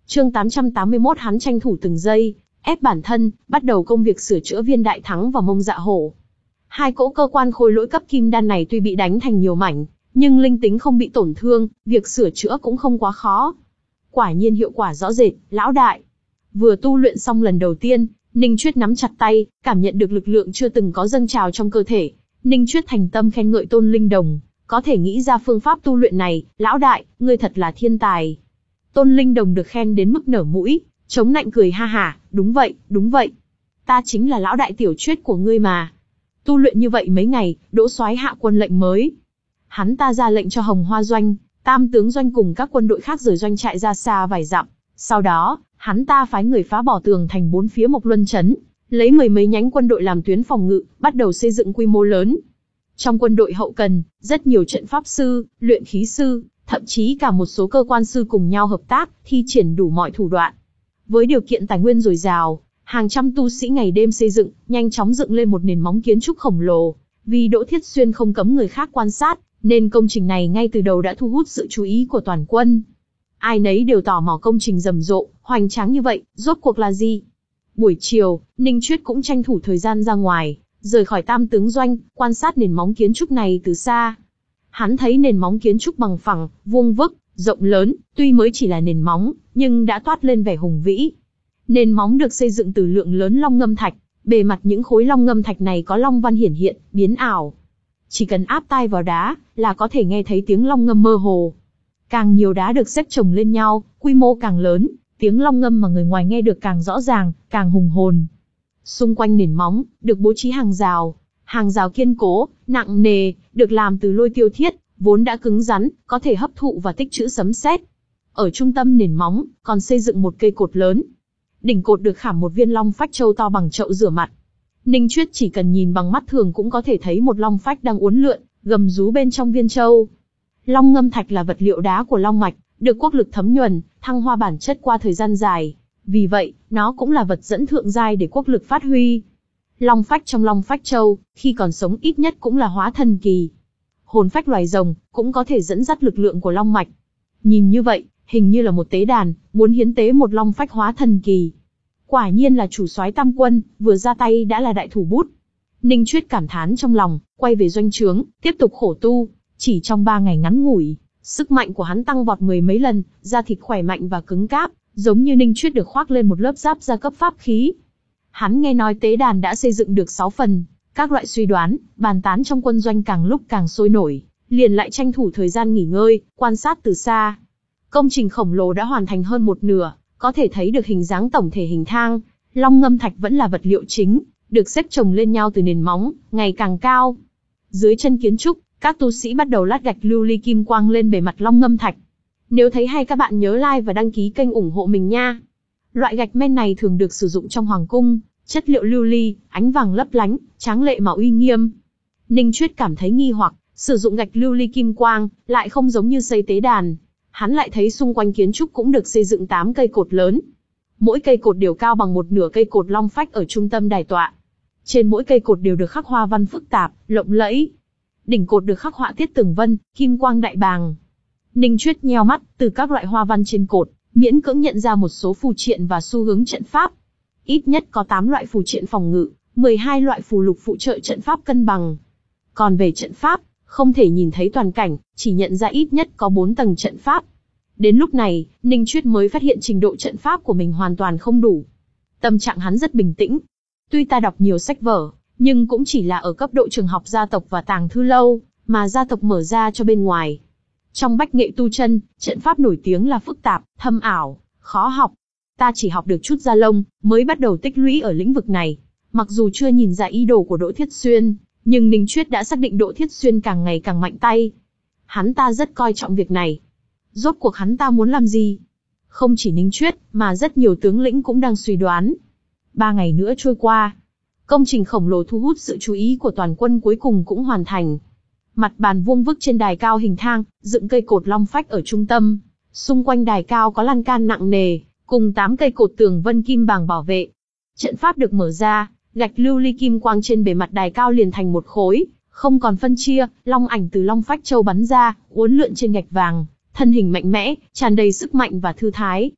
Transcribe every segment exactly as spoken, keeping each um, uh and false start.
Chương tám trăm tám mươi mốt hắn tranh thủ từng giây, ép bản thân, bắt đầu công việc sửa chữa viên đại thắng và mông dạ hổ. Hai cỗ cơ quan khôi lỗi cấp kim đan này tuy bị đánh thành nhiều mảnh, nhưng linh tính không bị tổn thương, việc sửa chữa cũng không quá khó. Quả nhiên hiệu quả rõ rệt, lão đại. Vừa tu luyện xong lần đầu tiên, Ninh Chuyết nắm chặt tay, cảm nhận được lực lượng chưa từng có dâng trào trong cơ thể. Ninh Chuyết thành tâm khen ngợi Tôn Linh Đồng, có thể nghĩ ra phương pháp tu luyện này, lão đại, ngươi thật là thiên tài. Tôn Linh Đồng được khen đến mức nở mũi, chống nạnh cười ha hả, đúng vậy, đúng vậy. Ta chính là lão đại tiểu Chuyết của ngươi mà. Tu luyện như vậy mấy ngày, Đỗ Soái hạ quân lệnh mới. Hắn ta ra lệnh cho Hồng Hoa Doanh, Tam Tướng Doanh cùng các quân đội khác rời doanh trại ra xa vài dặm. Sau đó, hắn ta phái người phá bỏ tường thành bốn phía Mộc Luân Trấn, lấy mười mấy nhánh quân đội làm tuyến phòng ngự, bắt đầu xây dựng quy mô lớn. Trong quân đội hậu cần, rất nhiều trận pháp sư, luyện khí sư, thậm chí cả một số cơ quan sư cùng nhau hợp tác, thi triển đủ mọi thủ đoạn. Với điều kiện tài nguyên dồi dào, hàng trăm tu sĩ ngày đêm xây dựng, nhanh chóng dựng lên một nền móng kiến trúc khổng lồ. Vì Đỗ Thiết Xuyên không cấm người khác quan sát, nên công trình này ngay từ đầu đã thu hút sự chú ý của toàn quân. Ai nấy đều tò mò công trình rầm rộ, hoành tráng như vậy, rốt cuộc là gì? Buổi chiều, Ninh Chuyết cũng tranh thủ thời gian ra ngoài, rời khỏi Tam Tướng Doanh, quan sát nền móng kiến trúc này từ xa. Hắn thấy nền móng kiến trúc bằng phẳng, vuông vức, rộng lớn, tuy mới chỉ là nền móng, nhưng đã toát lên vẻ hùng vĩ. Nền móng được xây dựng từ lượng lớn long ngâm thạch, bề mặt những khối long ngâm thạch này có long văn hiển hiện, biến ảo. Chỉ cần áp tai vào đá, là có thể nghe thấy tiếng long ngâm mơ hồ. Càng nhiều đá được xếp chồng lên nhau, quy mô càng lớn, tiếng long ngâm mà người ngoài nghe được càng rõ ràng, càng hùng hồn. Xung quanh nền móng, được bố trí hàng rào. Hàng rào kiên cố, nặng nề, được làm từ lôi tiêu thiết, vốn đã cứng rắn, có thể hấp thụ và tích trữ sấm sét. Ở trung tâm nền móng, còn xây dựng một cây cột lớn. Đỉnh cột được khảm một viên long phách châu to bằng chậu rửa mặt. Ninh Chuyết chỉ cần nhìn bằng mắt thường cũng có thể thấy một long phách đang uốn lượn, gầm rú bên trong viên châu. Long ngâm thạch là vật liệu đá của long mạch, được quốc lực thấm nhuần, thăng hoa bản chất qua thời gian dài. Vì vậy, nó cũng là vật dẫn thượng giai để quốc lực phát huy. Long phách trong long phách châu, khi còn sống ít nhất cũng là hóa thần kỳ. Hồn phách loài rồng, cũng có thể dẫn dắt lực lượng của long mạch. Nhìn như vậy, hình như là một tế đàn, muốn hiến tế một long phách hóa thần kỳ. Quả nhiên là chủ soái tam quân, vừa ra tay đã là đại thủ bút. Ninh Chuyết cảm thán trong lòng, quay về doanh trướng, tiếp tục khổ tu. Chỉ trong ba ngày ngắn ngủi, sức mạnh của hắn tăng vọt mười mấy lần, da thịt khỏe mạnh và cứng cáp, giống như Ninh Chuyết được khoác lên một lớp giáp gia cấp pháp khí. Hắn nghe nói tế đàn đã xây dựng được sáu phần, các loại suy đoán, bàn tán trong quân doanh càng lúc càng sôi nổi, liền lại tranh thủ thời gian nghỉ ngơi, quan sát từ xa. Công trình khổng lồ đã hoàn thành hơn một nửa, có thể thấy được hình dáng tổng thể hình thang. Long ngâm thạch vẫn là vật liệu chính, được xếp chồng lên nhau từ nền móng, ngày càng cao. Dưới chân kiến trúc, các tu sĩ bắt đầu lát gạch lưu ly kim quang lên bề mặt long ngâm thạch. Nếu thấy hay các bạn nhớ like và đăng ký kênh ủng hộ mình nha. Loại gạch men này thường được sử dụng trong hoàng cung, chất liệu lưu ly, ánh vàng lấp lánh, tráng lệ mà uy nghiêm. Ninh Chuyết cảm thấy nghi hoặc, sử dụng gạch lưu ly kim quang, lại không giống như xây tế đàn. Hắn lại thấy xung quanh kiến trúc cũng được xây dựng tám cây cột lớn. Mỗi cây cột đều cao bằng một nửa cây cột long phách ở trung tâm đài tọa. Trên mỗi cây cột đều được khắc hoa văn phức tạp, lộng lẫy. Đỉnh cột được khắc họa tiết tường vân, kim quang đại bàng. Ninh Chuyết nheo mắt, từ các loại hoa văn trên cột, miễn cưỡng nhận ra một số phù triện và xu hướng trận pháp. Ít nhất có tám loại phù triện phòng ngự, mười hai loại phù lục phụ trợ trận pháp cân bằng. Còn về trận pháp, không thể nhìn thấy toàn cảnh, chỉ nhận ra ít nhất có bốn tầng trận pháp. Đến lúc này, Ninh Chuyết mới phát hiện trình độ trận pháp của mình hoàn toàn không đủ. Tâm trạng hắn rất bình tĩnh. Tuy ta đọc nhiều sách vở, nhưng cũng chỉ là ở cấp độ trường học gia tộc và tàng thư lâu, mà gia tộc mở ra cho bên ngoài. Trong bách nghệ tu chân, trận pháp nổi tiếng là phức tạp, thâm ảo, khó học. Ta chỉ học được chút da lông, mới bắt đầu tích lũy ở lĩnh vực này. Mặc dù chưa nhìn ra ý đồ của Đỗ Thiết Xuyên, nhưng Ninh Chuyết đã xác định Đỗ Thiết Xuyên càng ngày càng mạnh tay. Hắn ta rất coi trọng việc này. Rốt cuộc hắn ta muốn làm gì? Không chỉ Ninh Chuyết, mà rất nhiều tướng lĩnh cũng đang suy đoán. Ba ngày nữa trôi qua, công trình khổng lồ thu hút sự chú ý của toàn quân cuối cùng cũng hoàn thành. Mặt bàn vuông vức trên đài cao hình thang, dựng cây cột long phách ở trung tâm. Xung quanh đài cao có lan can nặng nề, cùng tám cây cột tường vân kim bàng bảo vệ. Trận pháp được mở ra, gạch lưu ly kim quang trên bề mặt đài cao liền thành một khối, không còn phân chia, long ảnh từ long phách châu bắn ra, uốn lượn trên gạch vàng, thân hình mạnh mẽ, tràn đầy sức mạnh và thư thái.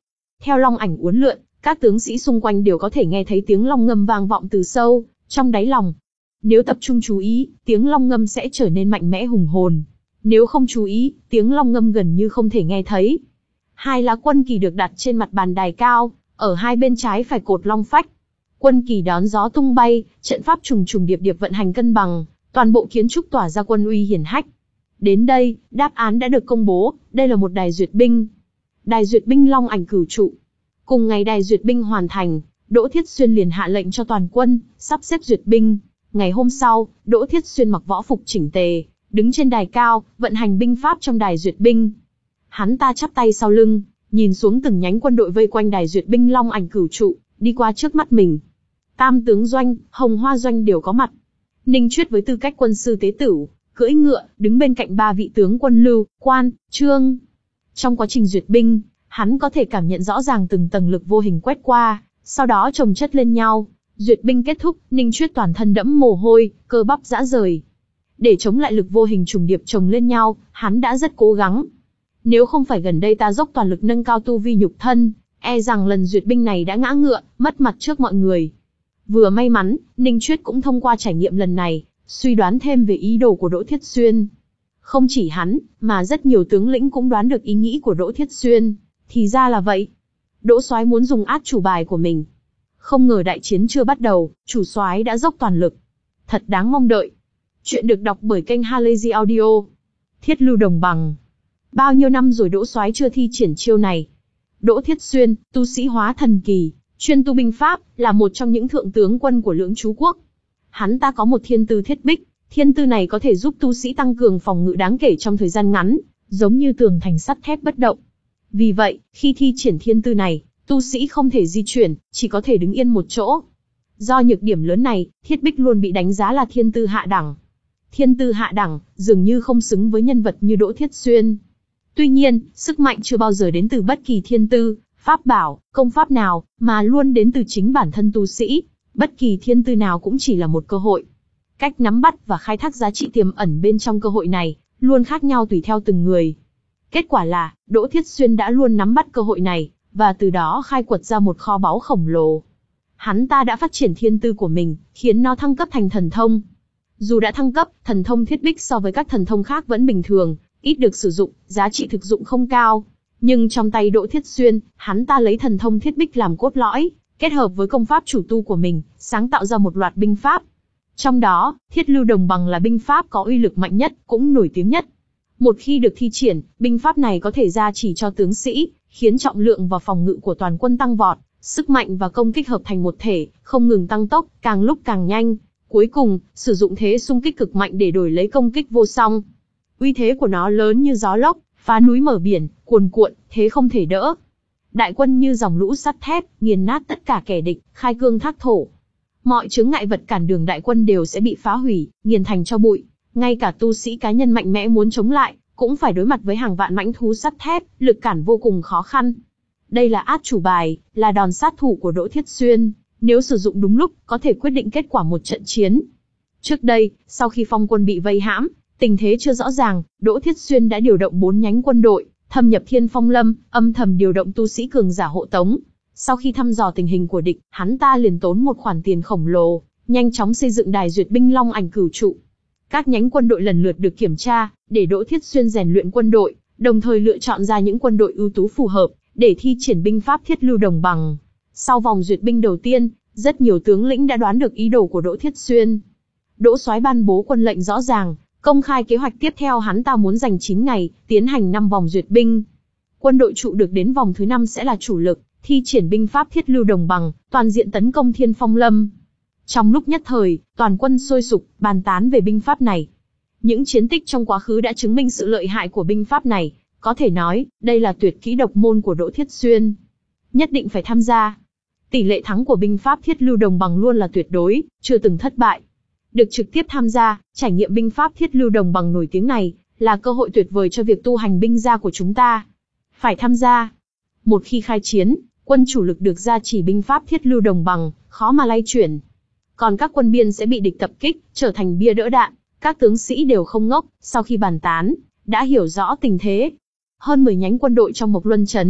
Theo long ảnh uốn lượn, các tướng sĩ xung quanh đều có thể nghe thấy tiếng long ngâm vang vọng từ sâu trong đáy lòng. Nếu tập trung chú ý, tiếng long ngâm sẽ trở nên mạnh mẽ hùng hồn. Nếu không chú ý, tiếng long ngâm gần như không thể nghe thấy. Hai lá quân kỳ được đặt trên mặt bàn đài cao, ở hai bên trái phải cột long phách. Quân kỳ đón gió tung bay, trận pháp trùng trùng điệp điệp vận hành cân bằng, toàn bộ kiến trúc tỏa ra quân uy hiển hách. Đến đây, đáp án đã được công bố, đây là một đài duyệt binh. Đài duyệt binh long ảnh cửu trụ. Cùng ngày đài duyệt binh hoàn thành, Đỗ Thiết Xuyên liền hạ lệnh cho toàn quân sắp xếp duyệt binh. Ngày hôm sau, Đỗ Thiết Xuyên mặc võ phục chỉnh tề, đứng trên đài cao, vận hành binh pháp trong đài duyệt binh. Hắn ta chắp tay sau lưng, nhìn xuống từng nhánh quân đội vây quanh đài duyệt binh long ảnh cửu trụ, đi qua trước mắt mình. Tam tướng doanh, Hồng Hoa doanh đều có mặt. Ninh Chuyết với tư cách quân sư tế tửu, cưỡi ngựa, đứng bên cạnh ba vị tướng quân Lưu, Quan, Trương. Trong quá trình duyệt binh, hắn có thể cảm nhận rõ ràng từng tầng lực vô hình quét qua, sau đó chồng chất lên nhau. Duyệt binh kết thúc, Ninh Chuyết toàn thân đẫm mồ hôi, cơ bắp rã rời. Để chống lại lực vô hình trùng điệp chồng lên nhau, hắn đã rất cố gắng. Nếu không phải gần đây ta dốc toàn lực nâng cao tu vi nhục thân, e rằng lần duyệt binh này đã ngã ngựa, mất mặt trước mọi người. Vừa may mắn, Ninh Chuyết cũng thông qua trải nghiệm lần này, suy đoán thêm về ý đồ của Đỗ Thiết Xuyên. Không chỉ hắn, mà rất nhiều tướng lĩnh cũng đoán được ý nghĩ của Đỗ Thiết Xuyên. Thì ra là vậy. Đỗ soái muốn dùng át chủ bài của mình. Không ngờ đại chiến chưa bắt đầu, chủ soái đã dốc toàn lực. Thật đáng mong đợi. Chuyện được đọc bởi kênh Halazy Audio. Thiết Lưu Đồng Bằng. Bao nhiêu năm rồi Đỗ soái chưa thi triển chiêu này. Đỗ Thiết Xuyên, tu sĩ hóa thần kỳ, chuyên tu binh pháp, là một trong những thượng tướng quân của Lưỡng Chú Quốc. Hắn ta có một thiên tư thiết bích, thiên tư này có thể giúp tu sĩ tăng cường phòng ngự đáng kể trong thời gian ngắn, giống như tường thành sắt thép bất động. Vì vậy, khi thi triển thiên tư này, tu sĩ không thể di chuyển, chỉ có thể đứng yên một chỗ. Do nhược điểm lớn này, thiết bích luôn bị đánh giá là thiên tư hạ đẳng. Thiên tư hạ đẳng, dường như không xứng với nhân vật như Đỗ Thiết Xuyên. Tuy nhiên, sức mạnh chưa bao giờ đến từ bất kỳ thiên tư, pháp bảo, công pháp nào, mà luôn đến từ chính bản thân tu sĩ. Bất kỳ thiên tư nào cũng chỉ là một cơ hội. Cách nắm bắt và khai thác giá trị tiềm ẩn bên trong cơ hội này, luôn khác nhau tùy theo từng người. Kết quả là, Đỗ Thiết Xuyên đã luôn nắm bắt cơ hội này, và từ đó khai quật ra một kho báu khổng lồ. Hắn ta đã phát triển thiên tư của mình, khiến nó thăng cấp thành thần thông. Dù đã thăng cấp, thần thông thiết bích so với các thần thông khác vẫn bình thường, ít được sử dụng, giá trị thực dụng không cao. Nhưng trong tay Đỗ Thiết Xuyên, hắn ta lấy thần thông thiết bích làm cốt lõi, kết hợp với công pháp chủ tu của mình, sáng tạo ra một loạt binh pháp. Trong đó, Thiết Lưu Đồng Bằng là binh pháp có uy lực mạnh nhất, cũng nổi tiếng nhất. Một khi được thi triển, binh pháp này có thể gia trì cho tướng sĩ, khiến trọng lượng và phòng ngự của toàn quân tăng vọt, sức mạnh và công kích hợp thành một thể, không ngừng tăng tốc, càng lúc càng nhanh. Cuối cùng, sử dụng thế xung kích cực mạnh để đổi lấy công kích vô song. Uy thế của nó lớn như gió lốc, phá núi mở biển, cuồn cuộn, thế không thể đỡ. Đại quân như dòng lũ sắt thép, nghiền nát tất cả kẻ địch, khai cương thác thổ. Mọi chướng ngại vật cản đường đại quân đều sẽ bị phá hủy, nghiền thành tro bụi. Ngay cả tu sĩ cá nhân mạnh mẽ muốn chống lại, cũng phải đối mặt với hàng vạn mãnh thú sắt thép, lực cản vô cùng khó khăn. Đây là át chủ bài, là đòn sát thủ của Đỗ Thiết Xuyên, nếu sử dụng đúng lúc, có thể quyết định kết quả một trận chiến. Trước đây, sau khi Phong quân bị vây hãm, tình thế chưa rõ ràng, Đỗ Thiết Xuyên đã điều động bốn nhánh quân đội, thâm nhập Thiên Phong Lâm, âm thầm điều động tu sĩ cường giả hộ tống. Sau khi thăm dò tình hình của địch, hắn ta liền tốn một khoản tiền khổng lồ, nhanh chóng xây dựng đài duyệt binh long ảnh cửu trụ. Các nhánh quân đội lần lượt được kiểm tra, để Đỗ Thiết Xuyên rèn luyện quân đội, đồng thời lựa chọn ra những quân đội ưu tú phù hợp, để thi triển binh pháp Thiết Lưu Đồng Bằng. Sau vòng duyệt binh đầu tiên, rất nhiều tướng lĩnh đã đoán được ý đồ của Đỗ Thiết Xuyên. Đỗ soái ban bố quân lệnh rõ ràng, công khai kế hoạch tiếp theo hắn ta muốn dành chín ngày, tiến hành năm vòng duyệt binh. Quân đội trụ được đến vòng thứ năm sẽ là chủ lực, thi triển binh pháp Thiết Lưu Đồng Bằng, toàn diện tấn công Thiên Phong Lâm. Trong lúc nhất thời, toàn quân sôi sục, bàn tán về binh pháp này. Những chiến tích trong quá khứ đã chứng minh sự lợi hại của binh pháp này, có thể nói, đây là tuyệt kỹ độc môn của Đỗ Thiết Xuyên. Nhất định phải tham gia. Tỷ lệ thắng của binh pháp Thiết Lưu Đồng Bằng luôn là tuyệt đối, chưa từng thất bại. Được trực tiếp tham gia, trải nghiệm binh pháp Thiết Lưu Đồng Bằng nổi tiếng này, là cơ hội tuyệt vời cho việc tu hành binh gia của chúng ta. Phải tham gia. Một khi khai chiến, quân chủ lực được gia trì binh pháp Thiết Lưu Đồng Bằng, khó mà lay chuyển. Còn các quân biên sẽ bị địch tập kích, trở thành bia đỡ đạn. Các tướng sĩ đều không ngốc, sau khi bàn tán, đã hiểu rõ tình thế. Hơn mười nhánh quân đội trong Mộc Luân Trấn,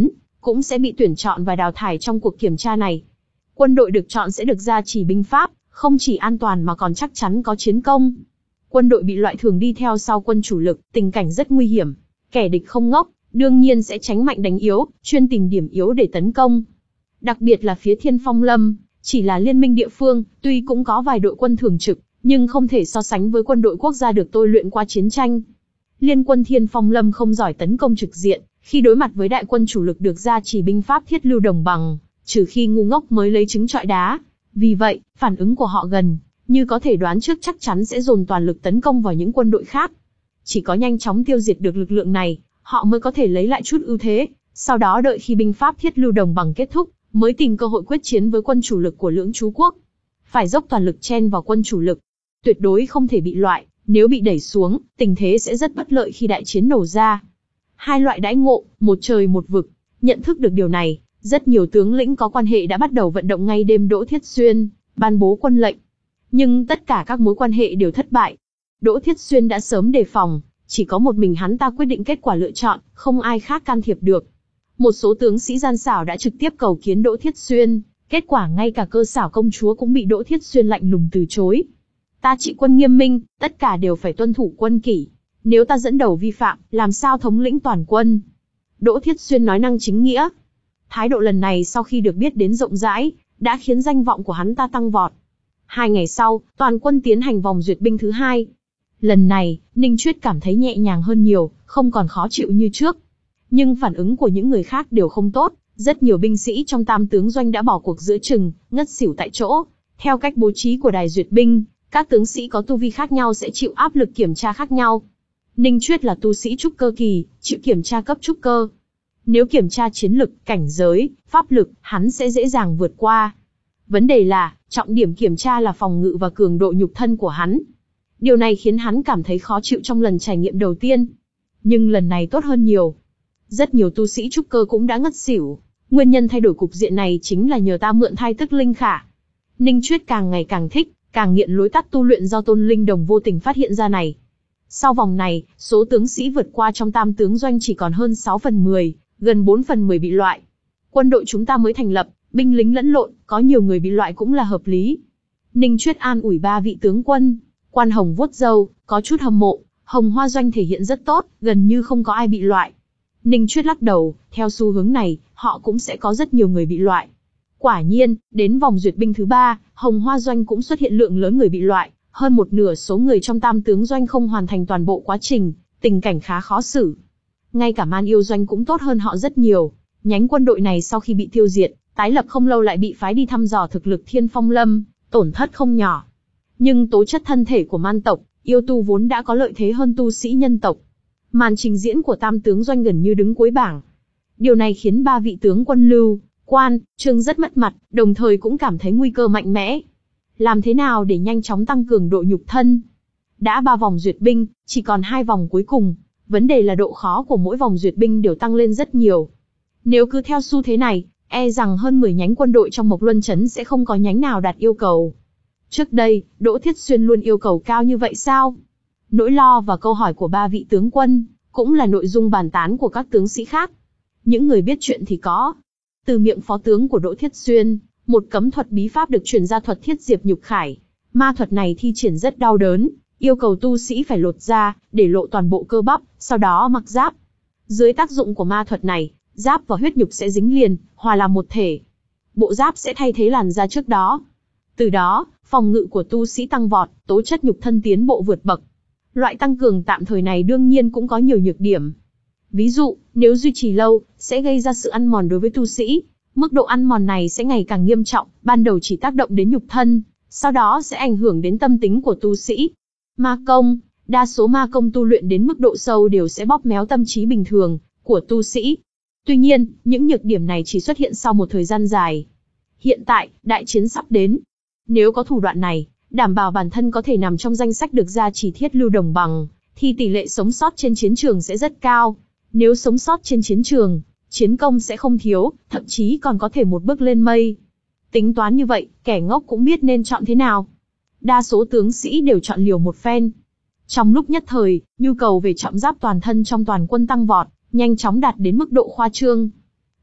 cũng sẽ bị tuyển chọn và đào thải trong cuộc kiểm tra này. Quân đội được chọn sẽ được gia trì binh pháp, không chỉ an toàn mà còn chắc chắn có chiến công. Quân đội bị loại thường đi theo sau quân chủ lực, tình cảnh rất nguy hiểm. Kẻ địch không ngốc, đương nhiên sẽ tránh mạnh đánh yếu, chuyên tìm điểm yếu để tấn công. Đặc biệt là phía Thiên Phong Lâm, chỉ là liên minh địa phương, tuy cũng có vài đội quân thường trực, nhưng không thể so sánh với quân đội quốc gia được tôi luyện qua chiến tranh. Liên quân Thiên Phong Lâm không giỏi tấn công trực diện, khi đối mặt với đại quân chủ lực được gia trì binh pháp thiết lưu đồng bằng, trừ khi ngu ngốc mới lấy trứng trọi đá. Vì vậy, phản ứng của họ gần như có thể đoán trước chắc chắn sẽ dồn toàn lực tấn công vào những quân đội khác. Chỉ có nhanh chóng tiêu diệt được lực lượng này, họ mới có thể lấy lại chút ưu thế, sau đó đợi khi binh pháp thiết lưu đồng bằng kết thúc, mới tìm cơ hội quyết chiến với quân chủ lực của Lưỡng Chú Quốc. Phải dốc toàn lực chen vào quân chủ lực, tuyệt đối không thể bị loại, nếu bị đẩy xuống, tình thế sẽ rất bất lợi khi đại chiến nổ ra. Hai loại đãi ngộ, một trời một vực, nhận thức được điều này, rất nhiều tướng lĩnh có quan hệ đã bắt đầu vận động ngay đêm Đỗ Thiết Xuyên ban bố quân lệnh. Nhưng tất cả các mối quan hệ đều thất bại. Đỗ Thiết Xuyên đã sớm đề phòng, chỉ có một mình hắn ta quyết định kết quả lựa chọn, không ai khác can thiệp được. Một số tướng sĩ gian xảo đã trực tiếp cầu kiến Đỗ Thiết Xuyên, kết quả ngay cả Cơ Xảo công chúa cũng bị Đỗ Thiết Xuyên lạnh lùng từ chối. Ta trị quân nghiêm minh, tất cả đều phải tuân thủ quân kỷ. Nếu ta dẫn đầu vi phạm, làm sao thống lĩnh toàn quân? Đỗ Thiết Xuyên nói năng chính nghĩa. Thái độ lần này sau khi được biết đến rộng rãi, đã khiến danh vọng của hắn ta tăng vọt. Hai ngày sau, toàn quân tiến hành vòng duyệt binh thứ hai. Lần này, Ninh Chuyết cảm thấy nhẹ nhàng hơn nhiều, không còn khó chịu như trước. Nhưng phản ứng của những người khác đều không tốt, rất nhiều binh sĩ trong tam tướng doanh đã bỏ cuộc giữa chừng, ngất xỉu tại chỗ. Theo cách bố trí của đài duyệt binh, các tướng sĩ có tu vi khác nhau sẽ chịu áp lực kiểm tra khác nhau. Ninh Chuyết là tu sĩ trúc cơ kỳ, chịu kiểm tra cấp trúc cơ. Nếu kiểm tra chiến lực, cảnh giới, pháp lực, hắn sẽ dễ dàng vượt qua. Vấn đề là, trọng điểm kiểm tra là phòng ngự và cường độ nhục thân của hắn. Điều này khiến hắn cảm thấy khó chịu trong lần trải nghiệm đầu tiên. Nhưng lần này tốt hơn nhiều. Rất nhiều tu sĩ trúc cơ cũng đã ngất xỉu. Nguyên nhân thay đổi cục diện này chính là nhờ ta mượn thai tức linh khả. Ninh Chuyết càng ngày càng thích, càng nghiện lối tắt tu luyện do Tôn Linh Đồng vô tình phát hiện ra này. Sau vòng này, số tướng sĩ vượt qua trong tam tướng doanh chỉ còn hơn sáu phần mười, gần bốn phần mười bị loại. Quân đội chúng ta mới thành lập, binh lính lẫn lộn, có nhiều người bị loại cũng là hợp lý. Ninh Chuyết an ủi ba vị tướng quân. Quan Hồng vuốt râu, có chút hâm mộ. Hồng Hoa doanh thể hiện rất tốt, gần như không có ai bị loại. Ninh Chuyết lắc đầu, theo xu hướng này, họ cũng sẽ có rất nhiều người bị loại. Quả nhiên, đến vòng duyệt binh thứ ba, Hồng Hoa doanh cũng xuất hiện lượng lớn người bị loại. Hơn một nửa số người trong tam tướng doanh không hoàn thành toàn bộ quá trình, tình cảnh khá khó xử. Ngay cả Man Yêu doanh cũng tốt hơn họ rất nhiều. Nhánh quân đội này sau khi bị tiêu diệt, tái lập không lâu lại bị phái đi thăm dò thực lực Thiên Phong Lâm, tổn thất không nhỏ. Nhưng tố chất thân thể của man tộc, yêu tu vốn đã có lợi thế hơn tu sĩ nhân tộc. Màn trình diễn của tam tướng doanh gần như đứng cuối bảng. Điều này khiến ba vị tướng quân Lưu, Quan, Trương rất mất mặt, đồng thời cũng cảm thấy nguy cơ mạnh mẽ. Làm thế nào để nhanh chóng tăng cường độ nhục thân? Đã ba vòng duyệt binh, chỉ còn hai vòng cuối cùng. Vấn đề là độ khó của mỗi vòng duyệt binh đều tăng lên rất nhiều. Nếu cứ theo xu thế này, e rằng hơn mười nhánh quân đội trong Mộc Luân Trấn sẽ không có nhánh nào đạt yêu cầu. Trước đây, Đỗ Thiết Xuyên luôn yêu cầu cao như vậy sao? Nỗi lo và câu hỏi của ba vị tướng quân, cũng là nội dung bàn tán của các tướng sĩ khác. Những người biết chuyện thì có. Từ miệng phó tướng của Đỗ Thiết Xuyên, một cấm thuật bí pháp được truyền ra thuật thiết diệp nhục khải. Ma thuật này thi triển rất đau đớn, yêu cầu tu sĩ phải lột da, để lộ toàn bộ cơ bắp, sau đó mặc giáp. Dưới tác dụng của ma thuật này, giáp và huyết nhục sẽ dính liền, hòa làm một thể. Bộ giáp sẽ thay thế làn da trước đó. Từ đó, phòng ngự của tu sĩ tăng vọt, tố chất nhục thân tiến bộ vượt bậc. Loại tăng cường tạm thời này đương nhiên cũng có nhiều nhược điểm. Ví dụ, nếu duy trì lâu, sẽ gây ra sự ăn mòn đối với tu sĩ. Mức độ ăn mòn này sẽ ngày càng nghiêm trọng, ban đầu chỉ tác động đến nhục thân, sau đó sẽ ảnh hưởng đến tâm tính của tu sĩ. Ma công, đa số ma công tu luyện đến mức độ sâu đều sẽ bóp méo tâm trí bình thường của tu sĩ. Tuy nhiên, những nhược điểm này chỉ xuất hiện sau một thời gian dài. Hiện tại, đại chiến sắp đến. Nếu có thủ đoạn này, đảm bảo bản thân có thể nằm trong danh sách được gia trì thiết lưu đồng bằng, thì tỷ lệ sống sót trên chiến trường sẽ rất cao. Nếu sống sót trên chiến trường, chiến công sẽ không thiếu, thậm chí còn có thể một bước lên mây. Tính toán như vậy, kẻ ngốc cũng biết nên chọn thế nào. Đa số tướng sĩ đều chọn liều một phen. Trong lúc nhất thời, nhu cầu về trọng giáp toàn thân trong toàn quân tăng vọt, nhanh chóng đạt đến mức độ khoa trương.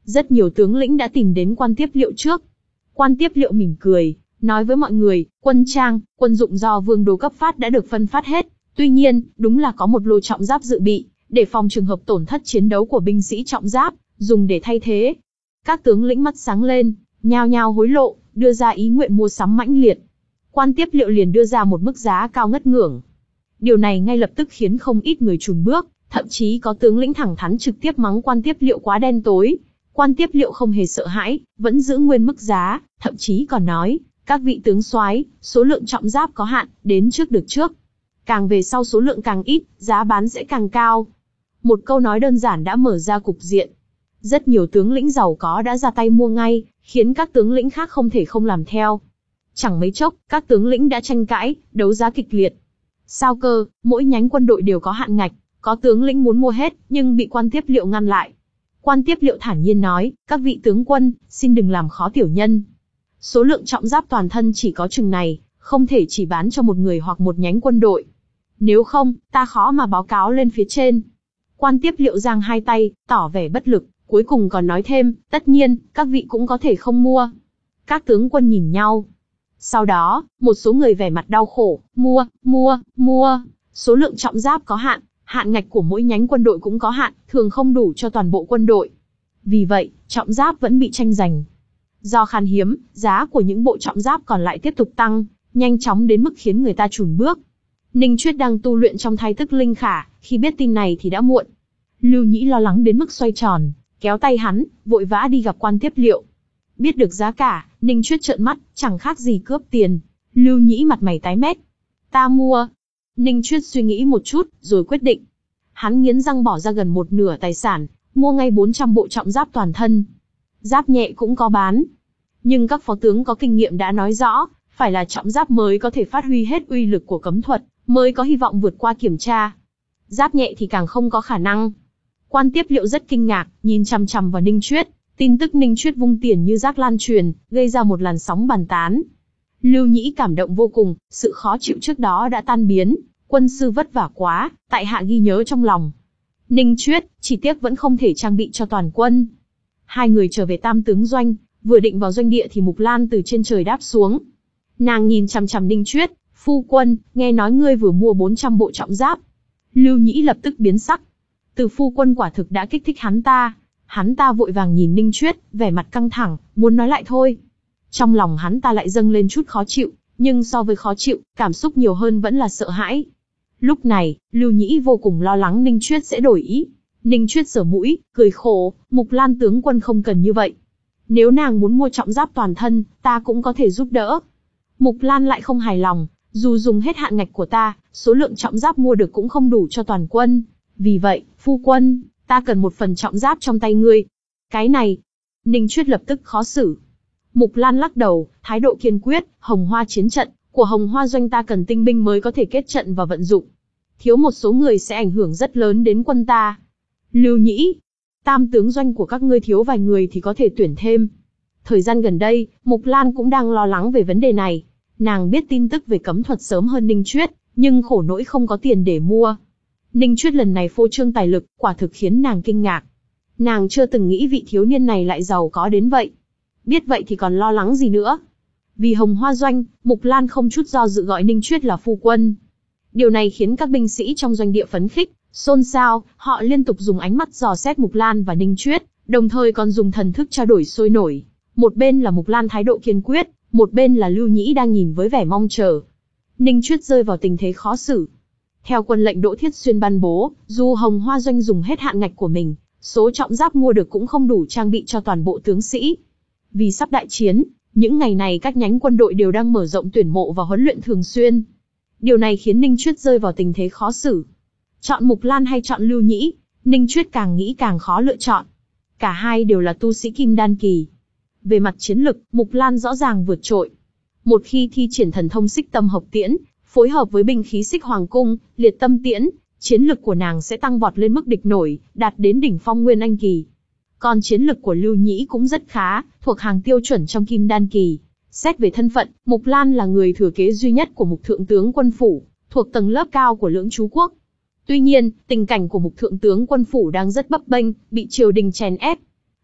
Rất nhiều tướng lĩnh đã tìm đến Quan Tiếp Liệu trước. Quan Tiếp Liệu mỉm cười, nói với mọi người, quân trang, quân dụng do vương đô cấp phát đã được phân phát hết. Tuy nhiên, đúng là có một lô trọng giáp dự bị, để phòng trường hợp tổn thất chiến đấu của binh sĩ trọng giáp, dùng để thay thế. Các tướng lĩnh mắt sáng lên, nhao nhao hối lộ, đưa ra ý nguyện mua sắm mãnh liệt. Quan Tiếp Liệu liền đưa ra một mức giá cao ngất ngưỡng. Điều này ngay lập tức khiến không ít người chùn bước, thậm chí có tướng lĩnh thẳng thắn trực tiếp mắng Quan Tiếp Liệu quá đen tối. Quan Tiếp Liệu không hề sợ hãi, vẫn giữ nguyên mức giá, thậm chí còn nói, các vị tướng soái, số lượng trọng giáp có hạn, đến trước được trước. Càng về sau số lượng càng ít, giá bán sẽ càng cao. Một câu nói đơn giản đã mở ra cục diện. Rất nhiều tướng lĩnh giàu có đã ra tay mua ngay, khiến các tướng lĩnh khác không thể không làm theo. Chẳng mấy chốc, các tướng lĩnh đã tranh cãi, đấu giá kịch liệt. Sao cơ, mỗi nhánh quân đội đều có hạn ngạch, có tướng lĩnh muốn mua hết, nhưng bị Quan Tiếp Liệu ngăn lại. Quan Tiếp Liệu thản nhiên nói, các vị tướng quân, xin đừng làm khó tiểu nhân. Số lượng trọng giáp toàn thân chỉ có chừng này, không thể chỉ bán cho một người hoặc một nhánh quân đội. Nếu không, ta khó mà báo cáo lên phía trên. Quan Tiếp Liệu giang hai tay, tỏ vẻ bất lực, cuối cùng còn nói thêm, tất nhiên, các vị cũng có thể không mua. Các tướng quân nhìn nhau. Sau đó, một số người vẻ mặt đau khổ, mua, mua, mua. Số lượng trọng giáp có hạn, hạn ngạch của mỗi nhánh quân đội cũng có hạn, thường không đủ cho toàn bộ quân đội. Vì vậy, trọng giáp vẫn bị tranh giành. Do khan hiếm, giá của những bộ trọng giáp còn lại tiếp tục tăng, nhanh chóng đến mức khiến người ta chùn bước. Ninh Chuyết đang tu luyện trong thai tức linh khả, khi biết tin này thì đã muộn. Lưu Nhĩ lo lắng đến mức xoay tròn, kéo tay hắn, vội vã đi gặp Quan Tiếp Liệu. Biết được giá cả, Ninh Chuyết trợn mắt, chẳng khác gì cướp tiền. Lưu Nhĩ mặt mày tái mét. Ta mua. Ninh Chuyết suy nghĩ một chút, rồi quyết định. Hắn nghiến răng bỏ ra gần một nửa tài sản, mua ngay bốn trăm bộ trọng giáp toàn thân. Giáp nhẹ cũng có bán. Nhưng các phó tướng có kinh nghiệm đã nói rõ, phải là trọng giáp mới có thể phát huy hết uy lực của cấm thuật, mới có hy vọng vượt qua kiểm tra. Giáp nhẹ thì càng không có khả năng. Quan Tiếp Liệu rất kinh ngạc, nhìn chằm chằm vào Ninh Chuyết. Tin tức Ninh Chuyết vung tiền như rác lan truyền, gây ra một làn sóng bàn tán. Lưu Nhĩ cảm động vô cùng, sự khó chịu trước đó đã tan biến. Quân sư vất vả quá, tại hạ ghi nhớ trong lòng. Ninh Chuyết, chỉ tiếc vẫn không thể trang bị cho toàn quân. Hai người trở về Tam Tướng Doanh, vừa định vào doanh địa thì Mục Lan từ trên trời đáp xuống. Nàng nhìn chằm chằm Ninh Chuyết, phu quân, nghe nói ngươi vừa mua bốn trăm bộ trọng giáp. Lưu Nhĩ lập tức biến sắc. Từ phu quân quả thực đã kích thích hắn ta. Hắn ta vội vàng nhìn Ninh Chuyết, vẻ mặt căng thẳng, muốn nói lại thôi. Trong lòng hắn ta lại dâng lên chút khó chịu, nhưng so với khó chịu, cảm xúc nhiều hơn vẫn là sợ hãi. Lúc này, Lưu Nhĩ vô cùng lo lắng Ninh Chuyết sẽ đổi ý. Ninh Chuyết giở mũi, cười khổ, Mục Lan tướng quân không cần như vậy. Nếu nàng muốn mua trọng giáp toàn thân, ta cũng có thể giúp đỡ. Mục Lan lại không hài lòng, dù dùng hết hạn ngạch của ta, số lượng trọng giáp mua được cũng không đủ cho toàn quân. Vì vậy, phu quân, ta cần một phần trọng giáp trong tay ngươi. Cái này, Ninh Chuyết lập tức khó xử. Mục Lan lắc đầu, thái độ kiên quyết, Hồng Hoa chiến trận của Hồng Hoa doanh ta cần tinh binh mới có thể kết trận và vận dụng. Thiếu một số người sẽ ảnh hưởng rất lớn đến quân ta. Lưu Nhĩ, Tam Tướng Doanh của các ngươi thiếu vài người thì có thể tuyển thêm. Thời gian gần đây, Mục Lan cũng đang lo lắng về vấn đề này. Nàng biết tin tức về cấm thuật sớm hơn Ninh Chuyết, nhưng khổ nỗi không có tiền để mua. Ninh Chuyết lần này phô trương tài lực, quả thực khiến nàng kinh ngạc. Nàng chưa từng nghĩ vị thiếu niên này lại giàu có đến vậy. Biết vậy thì còn lo lắng gì nữa. Vì Hồng Hoa doanh, Mục Lan không chút do dự gọi Ninh Chuyết là phu quân. Điều này khiến các binh sĩ trong doanh địa phấn khích, xôn xao, họ liên tục dùng ánh mắt dò xét Mục Lan và Ninh Chuyết, đồng thời còn dùng thần thức trao đổi sôi nổi. Một bên là Mục Lan thái độ kiên quyết, một bên là Lưu Nhĩ đang nhìn với vẻ mong chờ. Ninh Chuyết rơi vào tình thế khó xử. Theo quân lệnh Đỗ Thiết Xuyên ban bố, dù Hồng Hoa doanh dùng hết hạn ngạch của mình, số trọng giáp mua được cũng không đủ trang bị cho toàn bộ tướng sĩ. Vì sắp đại chiến, những ngày này các nhánh quân đội đều đang mở rộng tuyển mộ và huấn luyện thường xuyên. Điều này khiến Ninh Chuyết rơi vào tình thế khó xử. Chọn Mục Lan hay chọn Lưu Nhĩ, Ninh Chuyết càng nghĩ càng khó lựa chọn. Cả hai đều là tu sĩ kim đan kỳ. Về mặt chiến lực, Mục Lan rõ ràng vượt trội. Một khi thi triển thần thông Xích Tâm Hợp Tiễn, phối hợp với binh khí Xích Hoàng Cung, Liệt Tâm Tiễn, chiến lực của nàng sẽ tăng vọt lên mức địch nổi, đạt đến đỉnh phong Nguyên Anh kỳ. Còn chiến lực của Lưu Nhĩ cũng rất khá, thuộc hàng tiêu chuẩn trong kim đan kỳ. Xét về thân phận, Mục Lan là người thừa kế duy nhất của Mục Thượng tướng quân phủ, thuộc tầng lớp cao của Lưỡng Chú quốc. Tuy nhiên, tình cảnh của Mục Thượng tướng quân phủ đang rất bấp bênh, bị triều đình chèn ép.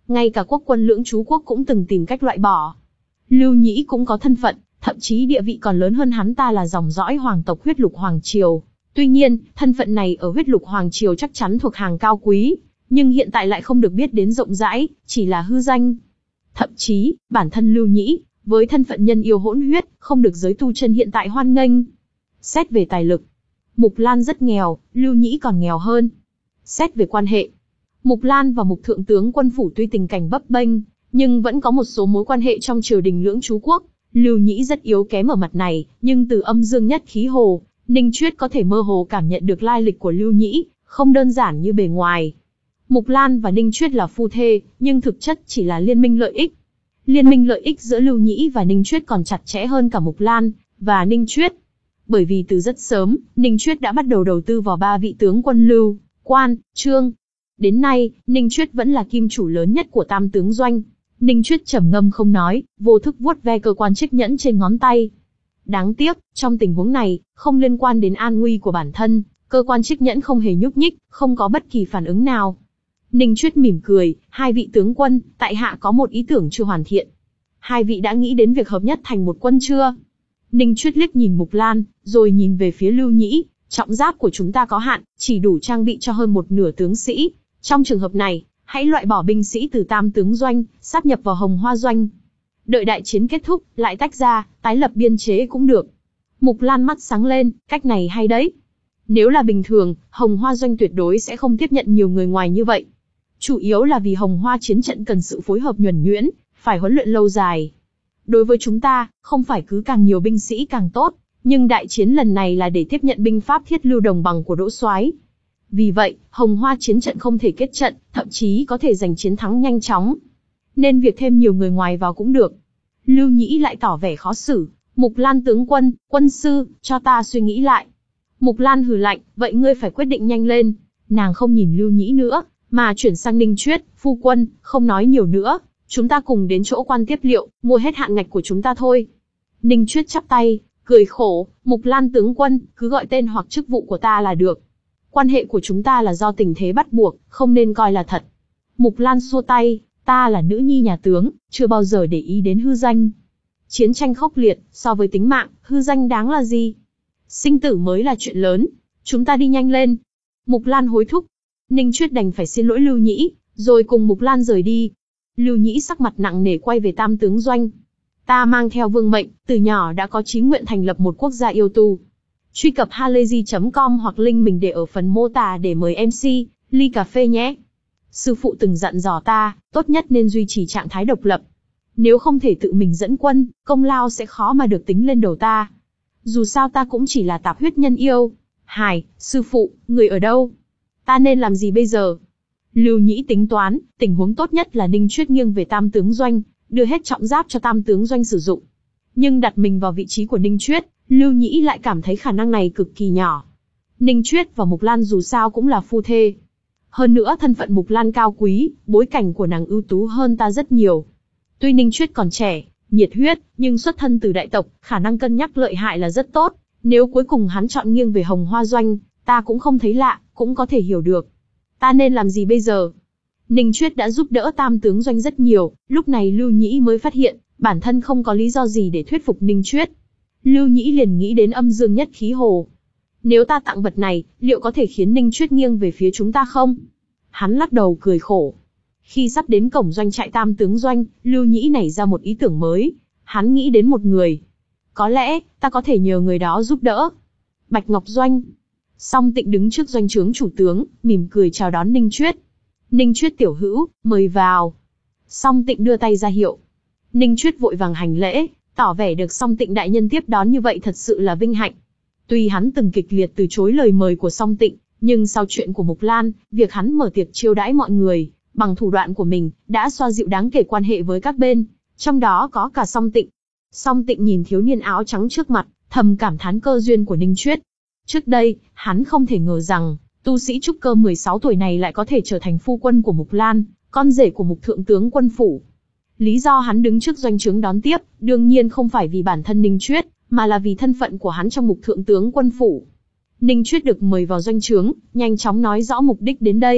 Ngay cả quốc quân Lưỡng Chú Quốc cũng từng tìm cách loại bỏ. Lưu Nhĩ cũng có thân phận, thậm chí địa vị còn lớn hơn hắn ta là dòng dõi hoàng tộc Huyết Lục Hoàng Triều. Tuy nhiên, thân phận này ở Huyết Lục Hoàng Triều chắc chắn thuộc hàng cao quý, nhưng hiện tại lại không được biết đến rộng rãi, chỉ là hư danh. Thậm chí, bản thân Lưu Nhĩ, với thân phận nhân yêu hỗn huyết, không được giới tu chân hiện tại hoan nghênh. Xét về tài lực, Mục Lan rất nghèo, Lưu Nhĩ còn nghèo hơn. Xét về quan hệ, Mục Lan và Mục Thượng tướng quân phủ tuy tình cảnh bấp bênh, nhưng vẫn có một số mối quan hệ trong triều đình Lưỡng Chú Quốc. Lưu Nhĩ rất yếu kém ở mặt này, nhưng từ âm dương nhất khí hồ, Ninh Chuyết có thể mơ hồ cảm nhận được lai lịch của Lưu Nhĩ, không đơn giản như bề ngoài. Mục Lan và Ninh Chuyết là phu thê, nhưng thực chất chỉ là liên minh lợi ích. Liên minh lợi ích giữa Lưu Nhĩ và Ninh Chuyết còn chặt chẽ hơn cả Mục Lan và Ninh Chuyết. Bởi vì từ rất sớm, Ninh Chuyết đã bắt đầu đầu tư vào ba vị tướng quân Lưu, Quan, Trương. Đến nay, Ninh Chuyết vẫn là kim chủ lớn nhất của tam tướng doanh. Ninh Chuyết trầm ngâm không nói, vô thức vuốt ve cơ quan chiếc nhẫn trên ngón tay. Đáng tiếc, trong tình huống này, không liên quan đến an nguy của bản thân, cơ quan chiếc nhẫn không hề nhúc nhích, không có bất kỳ phản ứng nào. Ninh Chuyết mỉm cười, hai vị tướng quân, tại hạ có một ý tưởng chưa hoàn thiện. Hai vị đã nghĩ đến việc hợp nhất thành một quân chưa? Ninh Chuyết liếc nhìn Mục Lan, rồi nhìn về phía Lưu Nhĩ, trọng giáp của chúng ta có hạn, chỉ đủ trang bị cho hơn một nửa tướng sĩ. Trong trường hợp này, hãy loại bỏ binh sĩ từ tam tướng doanh, sáp nhập vào Hồng Hoa doanh. Đợi đại chiến kết thúc, lại tách ra, tái lập biên chế cũng được. Mục Lan mắt sáng lên, cách này hay đấy. Nếu là bình thường, Hồng Hoa doanh tuyệt đối sẽ không tiếp nhận nhiều người ngoài như vậy. Chủ yếu là vì Hồng Hoa chiến trận cần sự phối hợp nhuần nhuyễn, phải huấn luyện lâu dài. Đối với chúng ta, không phải cứ càng nhiều binh sĩ càng tốt, nhưng đại chiến lần này là để tiếp nhận binh pháp thiết lưu đồng bằng của Đỗ Soái. Vì vậy, Hồng Hoa chiến trận không thể kết trận, thậm chí có thể giành chiến thắng nhanh chóng. Nên việc thêm nhiều người ngoài vào cũng được. Lưu Nhĩ lại tỏ vẻ khó xử. Mục Lan tướng quân, quân sư, cho ta suy nghĩ lại. Mục Lan hừ lạnh, vậy ngươi phải quyết định nhanh lên. Nàng không nhìn Lưu Nhĩ nữa, mà chuyển sang Ninh Chuyết, phu quân, không nói nhiều nữa. Chúng ta cùng đến chỗ quan tiếp liệu, mua hết hạn ngạch của chúng ta thôi. Ninh Chuyết chắp tay, cười khổ, Mục Lan tướng quân, cứ gọi tên hoặc chức vụ của ta là được. Quan hệ của chúng ta là do tình thế bắt buộc, không nên coi là thật. Mục Lan xua tay, ta là nữ nhi nhà tướng, chưa bao giờ để ý đến hư danh. Chiến tranh khốc liệt, so với tính mạng, hư danh đáng là gì? Sinh tử mới là chuyện lớn, chúng ta đi nhanh lên. Mục Lan hối thúc. Ninh Chuyết đành phải xin lỗi Lưu Nhĩ, rồi cùng Mục Lan rời đi. Lưu Nhĩ sắc mặt nặng nề quay về tam tướng doanh. Ta mang theo vương mệnh, từ nhỏ đã có chí nguyện thành lập một quốc gia yêu tu. Truy cập halayzi chấm com hoặc link mình để ở phần mô tả để mời em xê, ly cà phê nhé. Sư phụ từng dặn dò ta, tốt nhất nên duy trì trạng thái độc lập. Nếu không thể tự mình dẫn quân, công lao sẽ khó mà được tính lên đầu ta. Dù sao ta cũng chỉ là tạp huyết nhân yêu. Hải, sư phụ, người ở đâu? Ta nên làm gì bây giờ? Lưu Nhĩ tính toán, tình huống tốt nhất là Ninh Chuyết nghiêng về tam tướng doanh, đưa hết trọng giáp cho tam tướng doanh sử dụng. Nhưng đặt mình vào vị trí của Ninh Chuyết, Lưu Nhĩ lại cảm thấy khả năng này cực kỳ nhỏ. Ninh Chuyết và Mục Lan dù sao cũng là phu thê. Hơn nữa thân phận Mục Lan cao quý, bối cảnh của nàng ưu tú hơn ta rất nhiều. Tuy Ninh Chuyết còn trẻ, nhiệt huyết, nhưng xuất thân từ đại tộc, khả năng cân nhắc lợi hại là rất tốt. Nếu cuối cùng hắn chọn nghiêng về Hồng Hoa doanh, ta cũng không thấy lạ, cũng có thể hiểu được. Ta nên làm gì bây giờ? Ninh Chuyết đã giúp đỡ tam tướng doanh rất nhiều, lúc này Lưu Nhĩ mới phát hiện, bản thân không có lý do gì để thuyết phục Ninh Chuyết. Lưu Nhĩ liền nghĩ đến âm dương nhất khí hồ. Nếu ta tặng vật này, liệu có thể khiến Ninh Chuyết nghiêng về phía chúng ta không? Hắn lắc đầu cười khổ. Khi sắp đến cổng doanh trại tam tướng doanh, Lưu Nhĩ nảy ra một ý tưởng mới. Hắn nghĩ đến một người. Có lẽ, ta có thể nhờ người đó giúp đỡ. Bạch Ngọc Doanh. Song Tịnh đứng trước doanh trướng chủ tướng, mỉm cười chào đón Ninh Chuyết. Ninh Chuyết tiểu hữu, mời vào. Song Tịnh đưa tay ra hiệu. Ninh Chuyết vội vàng hành lễ, tỏ vẻ được Song Tịnh đại nhân tiếp đón như vậy thật sự là vinh hạnh. Tuy hắn từng kịch liệt từ chối lời mời của Song Tịnh, nhưng sau chuyện của Mục Lan, việc hắn mở tiệc chiêu đãi mọi người, bằng thủ đoạn của mình, đã xoa dịu đáng kể quan hệ với các bên, trong đó có cả Song Tịnh. Song Tịnh nhìn thiếu niên áo trắng trước mặt, thầm cảm thán cơ duyên của Ninh Chuyết. Trước đây, hắn không thể ngờ rằng, tu sĩ trúc cơ mười sáu tuổi này lại có thể trở thành phu quân của Mục Lan, con rể của Mục Thượng tướng quân phủ. Lý do hắn đứng trước doanh trướng đón tiếp, đương nhiên không phải vì bản thân Ninh Chuyết, mà là vì thân phận của hắn trong Mục Thượng tướng quân phủ. Ninh Chuyết được mời vào doanh trướng, nhanh chóng nói rõ mục đích đến đây.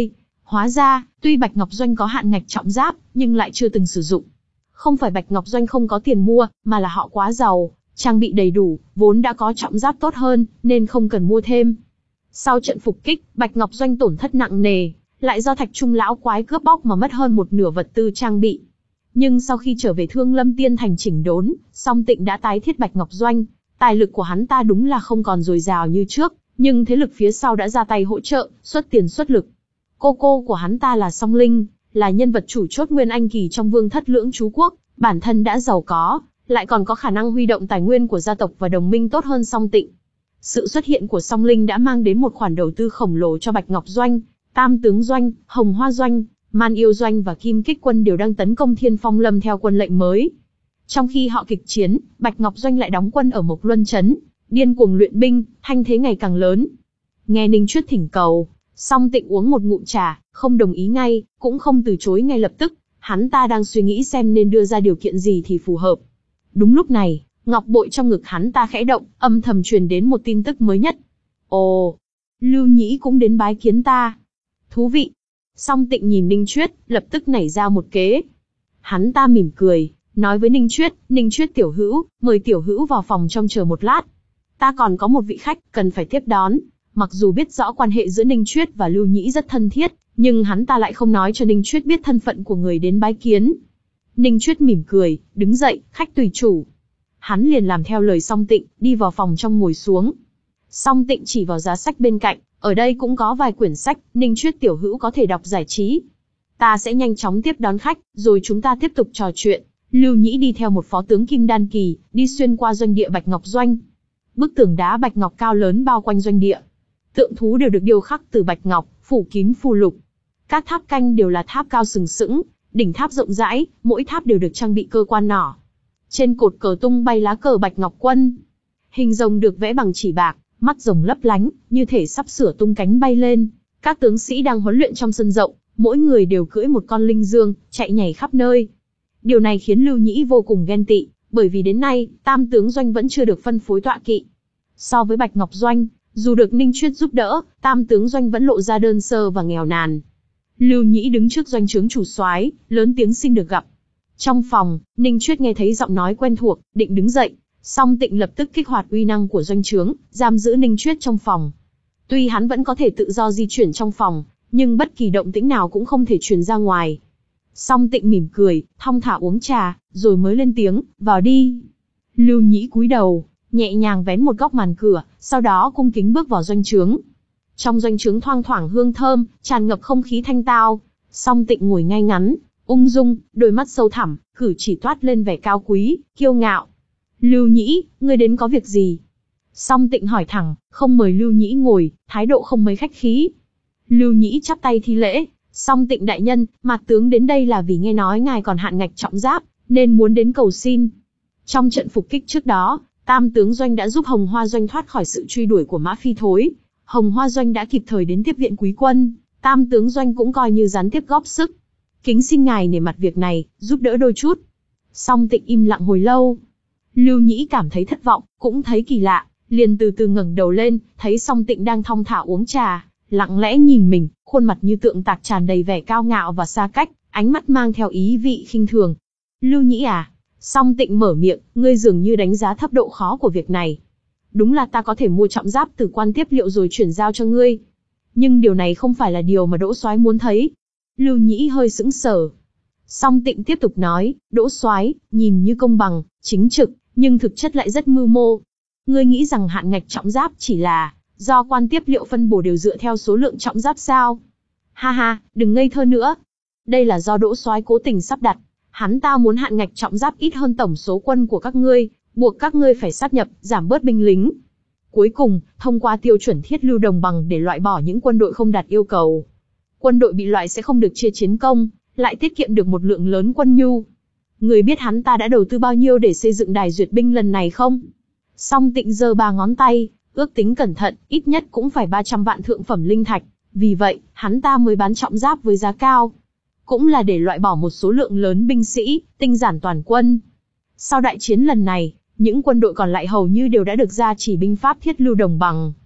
Hóa ra, tuy Bạch Ngọc Doanh có hạn ngạch trọng giáp, nhưng lại chưa từng sử dụng. Không phải Bạch Ngọc Doanh không có tiền mua, mà là họ quá giàu, trang bị đầy đủ, vốn đã có trọng giáp tốt hơn, nên không cần mua thêm. Sau trận phục kích, Bạch Ngọc Doanh tổn thất nặng nề, lại do Thạch Trung lão quái cướp bóc mà mất hơn một nửa vật tư trang bị. Nhưng sau khi trở về Thương Lâm Tiên Thành chỉnh đốn, Song Tịnh đã tái thiết Bạch Ngọc Doanh, tài lực của hắn ta đúng là không còn dồi dào như trước, nhưng thế lực phía sau đã ra tay hỗ trợ, xuất tiền xuất lực. Cô cô của hắn ta là Song Linh, là nhân vật chủ chốt Nguyên Anh kỳ trong Vương Thất Lưỡng Chú Quốc, bản thân đã giàu có, lại còn có khả năng huy động tài nguyên của gia tộc và đồng minh tốt hơn Song Tịnh. Sự xuất hiện của Song Linh đã mang đến một khoản đầu tư khổng lồ cho Bạch Ngọc Doanh, Tam Tướng Doanh, Hồng Hoa Doanh, Man Yêu Doanh và Kim Kích Quân đều đang tấn công Thiên Phong Lâm theo quân lệnh mới. Trong khi họ kịch chiến, Bạch Ngọc Doanh lại đóng quân ở Mộc Luân Trấn, điên cuồng luyện binh, thanh thế ngày càng lớn. Nghe Ninh Chuyết thỉnh cầu, Song Tịnh uống một ngụm trà, không đồng ý ngay, cũng không từ chối ngay lập tức, hắn ta đang suy nghĩ xem nên đưa ra điều kiện gì thì phù hợp. Đúng lúc này, ngọc bội trong ngực hắn ta khẽ động, âm thầm truyền đến một tin tức mới nhất. Ồ, Lưu Nhĩ cũng đến bái kiến ta. Thú vị. Song Tịnh nhìn Ninh Chuyết, lập tức nảy ra một kế. Hắn ta mỉm cười, nói với Ninh Chuyết, Ninh Chuyết tiểu hữu, mời tiểu hữu vào phòng trong chờ một lát. Ta còn có một vị khách, cần phải tiếp đón. Mặc dù biết rõ quan hệ giữa Ninh Chuyết và Lưu Nhĩ rất thân thiết, nhưng hắn ta lại không nói cho Ninh Chuyết biết thân phận của người đến bái kiến. Ninh Chuyết mỉm cười, đứng dậy, khách tùy chủ. Hắn liền làm theo lời Song Tịnh, đi vào phòng trong ngồi xuống. Song Tịnh chỉ vào giá sách bên cạnh, ở đây cũng có vài quyển sách, Ninh Chuyết tiểu hữu có thể đọc giải trí. Ta sẽ nhanh chóng tiếp đón khách, rồi chúng ta tiếp tục trò chuyện. Lưu Nhĩ đi theo một phó tướng Kim Đan kỳ, đi xuyên qua doanh địa Bạch Ngọc Doanh. Bức tường đá bạch ngọc cao lớn bao quanh doanh địa. Tượng thú đều được điêu khắc từ bạch ngọc, phủ kín phù lục. Các tháp canh đều là tháp cao sừng sững, đỉnh tháp rộng rãi, mỗi tháp đều được trang bị cơ quan nỏ. Trên cột cờ tung bay lá cờ Bạch Ngọc Quân. Hình rồng được vẽ bằng chỉ bạc, mắt rồng lấp lánh, như thể sắp sửa tung cánh bay lên. Các tướng sĩ đang huấn luyện trong sân rộng, mỗi người đều cưỡi một con linh dương, chạy nhảy khắp nơi. Điều này khiến Lưu Nhĩ vô cùng ghen tị, bởi vì đến nay, Tam Tướng Doanh vẫn chưa được phân phối tọa kỵ. So với Bạch Ngọc Doanh, dù được Ninh Chuyết giúp đỡ, Tam Tướng Doanh vẫn lộ ra đơn sơ và nghèo nàn. Lưu Nhĩ đứng trước doanh trướng chủ soái, lớn tiếng xin được gặp. Trong phòng, Ninh Chuyết nghe thấy giọng nói quen thuộc, định đứng dậy, Song Tịnh lập tức kích hoạt uy năng của doanh trướng, giam giữ Ninh Chuyết trong phòng. Tuy hắn vẫn có thể tự do di chuyển trong phòng, nhưng bất kỳ động tĩnh nào cũng không thể truyền ra ngoài. Song Tịnh mỉm cười, thong thả uống trà, rồi mới lên tiếng, vào đi. Lưu Nhĩ cúi đầu, nhẹ nhàng vén một góc màn cửa, sau đó cung kính bước vào doanh trướng. Trong doanh trướng thoang thoảng hương thơm, tràn ngập không khí thanh tao. Song Tịnh ngồi ngay ngắn, ung dung, đôi mắt sâu thẳm, cử chỉ toát lên vẻ cao quý, kiêu ngạo. Lưu Nhĩ, ngươi đến có việc gì? Song Tịnh hỏi thẳng, không mời Lưu Nhĩ ngồi, thái độ không mấy khách khí. Lưu Nhĩ chắp tay thi lễ, Song Tịnh đại nhân, Mạc tướng đến đây là vì nghe nói ngài còn hạn ngạch trọng giáp, nên muốn đến cầu xin. Trong trận phục kích trước đó, Tam Tướng Doanh đã giúp Hồng Hoa Doanh thoát khỏi sự truy đuổi của Mã Phi Thối. Hồng Hoa Doanh đã kịp thời đến tiếp viện quý quân, Tam Tướng Doanh cũng coi như gián tiếp góp sức. Kính xin ngài nể mặt việc này, giúp đỡ đôi chút. Song Tịnh im lặng hồi lâu. Lưu Nhĩ cảm thấy thất vọng, cũng thấy kỳ lạ, liền từ từ ngẩng đầu lên, thấy Song Tịnh đang thong thả uống trà, lặng lẽ nhìn mình, khuôn mặt như tượng tạc tràn đầy vẻ cao ngạo và xa cách, ánh mắt mang theo ý vị khinh thường. Lưu Nhĩ à? Song Tịnh mở miệng, ngươi dường như đánh giá thấp độ khó của việc này. Đúng là ta có thể mua trọng giáp từ quan tiếp liệu rồi chuyển giao cho ngươi. Nhưng điều này không phải là điều mà Đỗ Soái muốn thấy. Lưu Nhĩ hơi sững sờ. Song Tịnh tiếp tục nói, Đỗ Soái, nhìn như công bằng, chính trực, nhưng thực chất lại rất mưu mô. Ngươi nghĩ rằng hạn ngạch trọng giáp chỉ là do quan tiếp liệu phân bổ đều dựa theo số lượng trọng giáp sao? Ha ha, đừng ngây thơ nữa. Đây là do Đỗ Soái cố tình sắp đặt. Hắn ta muốn hạn ngạch trọng giáp ít hơn tổng số quân của các ngươi, buộc các ngươi phải sát nhập, giảm bớt binh lính. Cuối cùng, thông qua tiêu chuẩn thiết lưu đồng bằng để loại bỏ những quân đội không đạt yêu cầu. Quân đội bị loại sẽ không được chia chiến công, lại tiết kiệm được một lượng lớn quân nhu. Người biết hắn ta đã đầu tư bao nhiêu để xây dựng đài duyệt binh lần này không? Song Tịnh giơ ba ngón tay, ước tính cẩn thận, ít nhất cũng phải ba trăm vạn thượng phẩm linh thạch. Vì vậy, hắn ta mới bán trọng giáp với giá cao. Cũng là để loại bỏ một số lượng lớn binh sĩ, tinh giản toàn quân. Sau đại chiến lần này, những quân đội còn lại hầu như đều đã được gia chỉ binh pháp thiết lưu đồng bằng.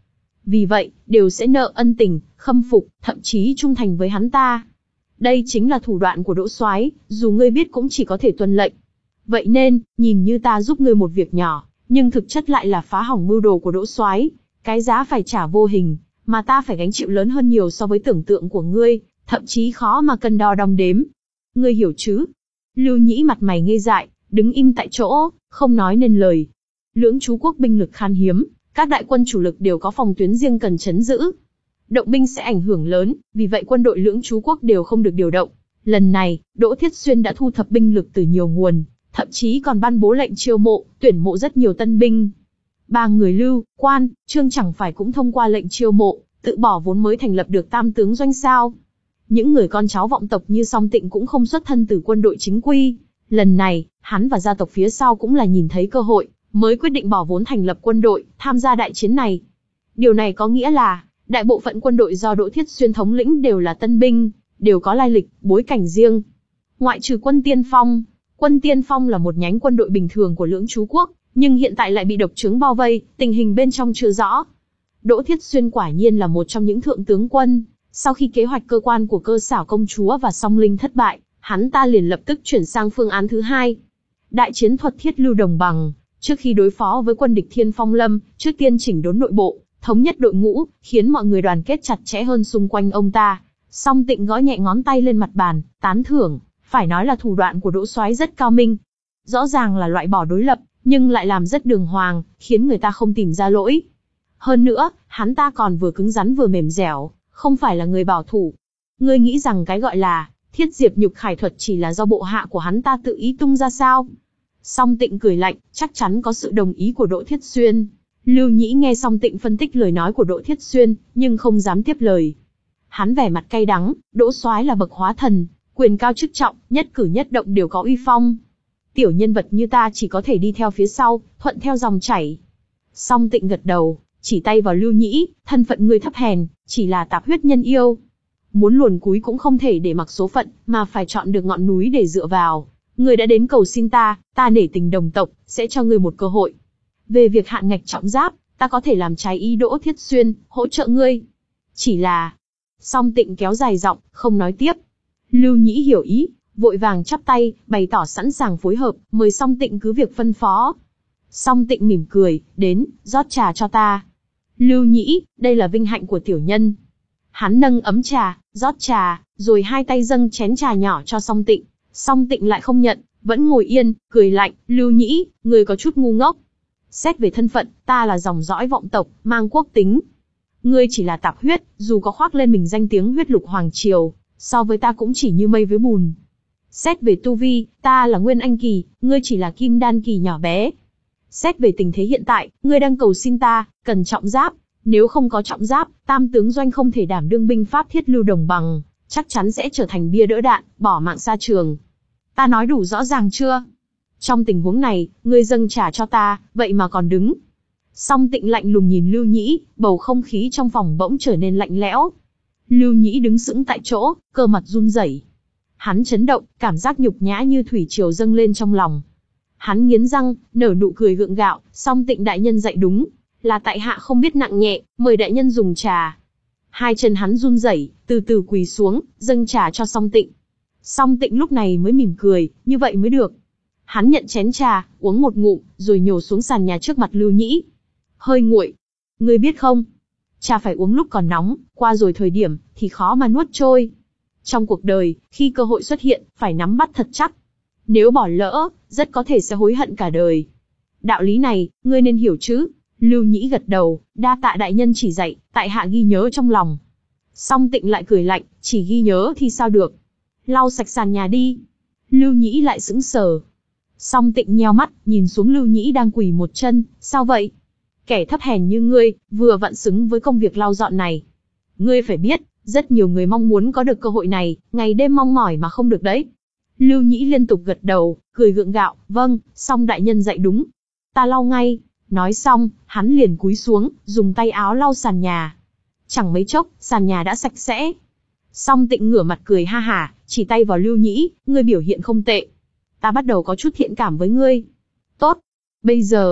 Vì vậy, đều sẽ nợ ân tình, khâm phục, thậm chí trung thành với hắn ta. Đây chính là thủ đoạn của Đỗ Soái, dù ngươi biết cũng chỉ có thể tuân lệnh. Vậy nên, nhìn như ta giúp ngươi một việc nhỏ, nhưng thực chất lại là phá hỏng mưu đồ của Đỗ Soái, cái giá phải trả vô hình, mà ta phải gánh chịu lớn hơn nhiều so với tưởng tượng của ngươi, thậm chí khó mà cân đo đong đếm. Ngươi hiểu chứ? Lưu Nhĩ mặt mày ngây dại, đứng im tại chỗ, không nói nên lời. Lưỡng Chú quốc binh lực khan hiếm, các đại quân chủ lực đều có phòng tuyến riêng cần trấn giữ. Động binh sẽ ảnh hưởng lớn, vì vậy quân đội Lưỡng Chú quốc đều không được điều động. Lần này, Đỗ Thiết Xuyên đã thu thập binh lực từ nhiều nguồn, thậm chí còn ban bố lệnh chiêu mộ, tuyển mộ rất nhiều tân binh. Ba người Lưu, Quan, Trương chẳng phải cũng thông qua lệnh chiêu mộ, tự bỏ vốn mới thành lập được tam tướng doanh sao. Những người con cháu vọng tộc như Song Tịnh cũng không xuất thân từ quân đội chính quy. Lần này, hắn và gia tộc phía sau cũng là nhìn thấy cơ hội, mới quyết định bỏ vốn thành lập quân đội, tham gia đại chiến này. Điều này có nghĩa là, đại bộ phận quân đội do Đỗ Thiết Xuyên thống lĩnh đều là tân binh, đều có lai lịch, bối cảnh riêng. Ngoại trừ quân Tiên Phong, quân Tiên Phong là một nhánh quân đội bình thường của Lưỡng Chú quốc, nhưng hiện tại lại bị độc trướng bao vây, tình hình bên trong chưa rõ. Đỗ Thiết Xuyên quả nhiên là một trong những thượng tướng quân. Sau khi kế hoạch cơ quan của Cơ Xảo công chúa và Song Linh thất bại, hắn ta liền lập tức chuyển sang phương án thứ hai. Đại chiến thuật thiết lưu đồng bằng, trước khi đối phó với quân địch Thiên Phong Lâm, trước tiên chỉnh đốn nội bộ, thống nhất đội ngũ, khiến mọi người đoàn kết chặt chẽ hơn xung quanh ông ta. Song Tịnh gõ nhẹ ngón tay lên mặt bàn, tán thưởng, phải nói là thủ đoạn của Đỗ Soái rất cao minh. Rõ ràng là loại bỏ đối lập, nhưng lại làm rất đường hoàng, khiến người ta không tìm ra lỗi. Hơn nữa, hắn ta còn vừa cứng rắn vừa mềm dẻo, không phải là người bảo thủ. Ngươi nghĩ rằng cái gọi là thiết diệp nhục khải thuật chỉ là do bộ hạ của hắn ta tự ý tung ra sao? Song Tịnh cười lạnh, chắc chắn có sự đồng ý của Đỗ Thiết Xuyên. Lưu Nhĩ nghe Song Tịnh phân tích lời nói của Đỗ Thiết Xuyên, nhưng không dám tiếp lời. Hắn vẻ mặt cay đắng, Đỗ Soái là bậc hóa thần, quyền cao chức trọng, nhất cử nhất động đều có uy phong. Tiểu nhân vật như ta chỉ có thể đi theo phía sau, thuận theo dòng chảy. Song Tịnh gật đầu, chỉ tay vào Lưu Nhĩ, thân phận ngươi thấp hèn, chỉ là tạp huyết nhân yêu. Muốn luồn cúi cũng không thể để mặc số phận, mà phải chọn được ngọn núi để dựa vào. Ngươi đã đến cầu xin ta, ta nể tình đồng tộc, sẽ cho ngươi một cơ hội. Về việc hạn ngạch trọng giáp, ta có thể làm trái ý Đỗ Thiết Xuyên, hỗ trợ ngươi. Chỉ là... Song Tịnh kéo dài giọng, không nói tiếp. Lưu Nhĩ hiểu ý, vội vàng chắp tay, bày tỏ sẵn sàng phối hợp, mời Song Tịnh cứ việc phân phó. Song Tịnh mỉm cười, đến, rót trà cho ta. Lưu Nhĩ, đây là vinh hạnh của tiểu nhân. Hắn nâng ấm trà, rót trà, rồi hai tay dâng chén trà nhỏ cho Song Tịnh. Song Tịnh lại không nhận, vẫn ngồi yên, cười lạnh, Lưu Nhĩ, người có chút ngu ngốc. Xét về thân phận, ta là dòng dõi vọng tộc, mang quốc tính. Ngươi chỉ là tạp huyết, dù có khoác lên mình danh tiếng huyết lục hoàng triều, so với ta cũng chỉ như mây với bùn. Xét về tu vi, ta là Nguyên Anh kỳ, ngươi chỉ là Kim Đan kỳ nhỏ bé. Xét về tình thế hiện tại, ngươi đang cầu xin ta, cần trọng giáp. Nếu không có trọng giáp, tam tướng doanh không thể đảm đương binh pháp thiết lưu đồng bằng, chắc chắn sẽ trở thành bia đỡ đạn, bỏ mạng xa trường. Ta nói đủ rõ ràng chưa? Trong tình huống này, ngươi dâng trả cho ta, vậy mà còn đứng. Song Tịnh lạnh lùng nhìn Lưu Nhĩ, bầu không khí trong phòng bỗng trở nên lạnh lẽo. Lưu Nhĩ đứng sững tại chỗ, cơ mặt run rẩy. Hắn chấn động, cảm giác nhục nhã như thủy triều dâng lên trong lòng. Hắn nghiến răng, nở nụ cười gượng gạo, Song Tịnh đại nhân dạy đúng, là tại hạ không biết nặng nhẹ, mời đại nhân dùng trà. Hai chân hắn run rẩy, từ từ quỳ xuống, dâng trà cho Song Tịnh. Song Tịnh lúc này mới mỉm cười, như vậy mới được. Hắn nhận chén trà, uống một ngụm, rồi nhổ xuống sàn nhà trước mặt Lưu Nhĩ. Hơi nguội. Ngươi biết không? Trà phải uống lúc còn nóng, qua rồi thời điểm, thì khó mà nuốt trôi. Trong cuộc đời, khi cơ hội xuất hiện, phải nắm bắt thật chắc. Nếu bỏ lỡ, rất có thể sẽ hối hận cả đời. Đạo lý này, ngươi nên hiểu chứ? Lưu Nhĩ gật đầu, đa tạ đại nhân chỉ dạy, tại hạ ghi nhớ trong lòng. Song Tịnh lại cười lạnh, chỉ ghi nhớ thì sao được? Lau sạch sàn nhà đi. Lưu Nhĩ lại sững sờ. Song Tịnh nheo mắt, nhìn xuống Lưu Nhĩ đang quỳ một chân, sao vậy? Kẻ thấp hèn như ngươi, vừa vặn xứng với công việc lau dọn này. Ngươi phải biết, rất nhiều người mong muốn có được cơ hội này, ngày đêm mong mỏi mà không được đấy. Lưu Nhĩ liên tục gật đầu, cười gượng gạo, vâng, song đại nhân dạy đúng. Ta lau ngay. Nói xong, hắn liền cúi xuống, dùng tay áo lau sàn nhà. Chẳng mấy chốc, sàn nhà đã sạch sẽ. Song Tịnh ngửa mặt cười ha hả, chỉ tay vào Lưu Nhĩ, ngươi biểu hiện không tệ. Ta bắt đầu có chút thiện cảm với ngươi. Tốt. Bây giờ,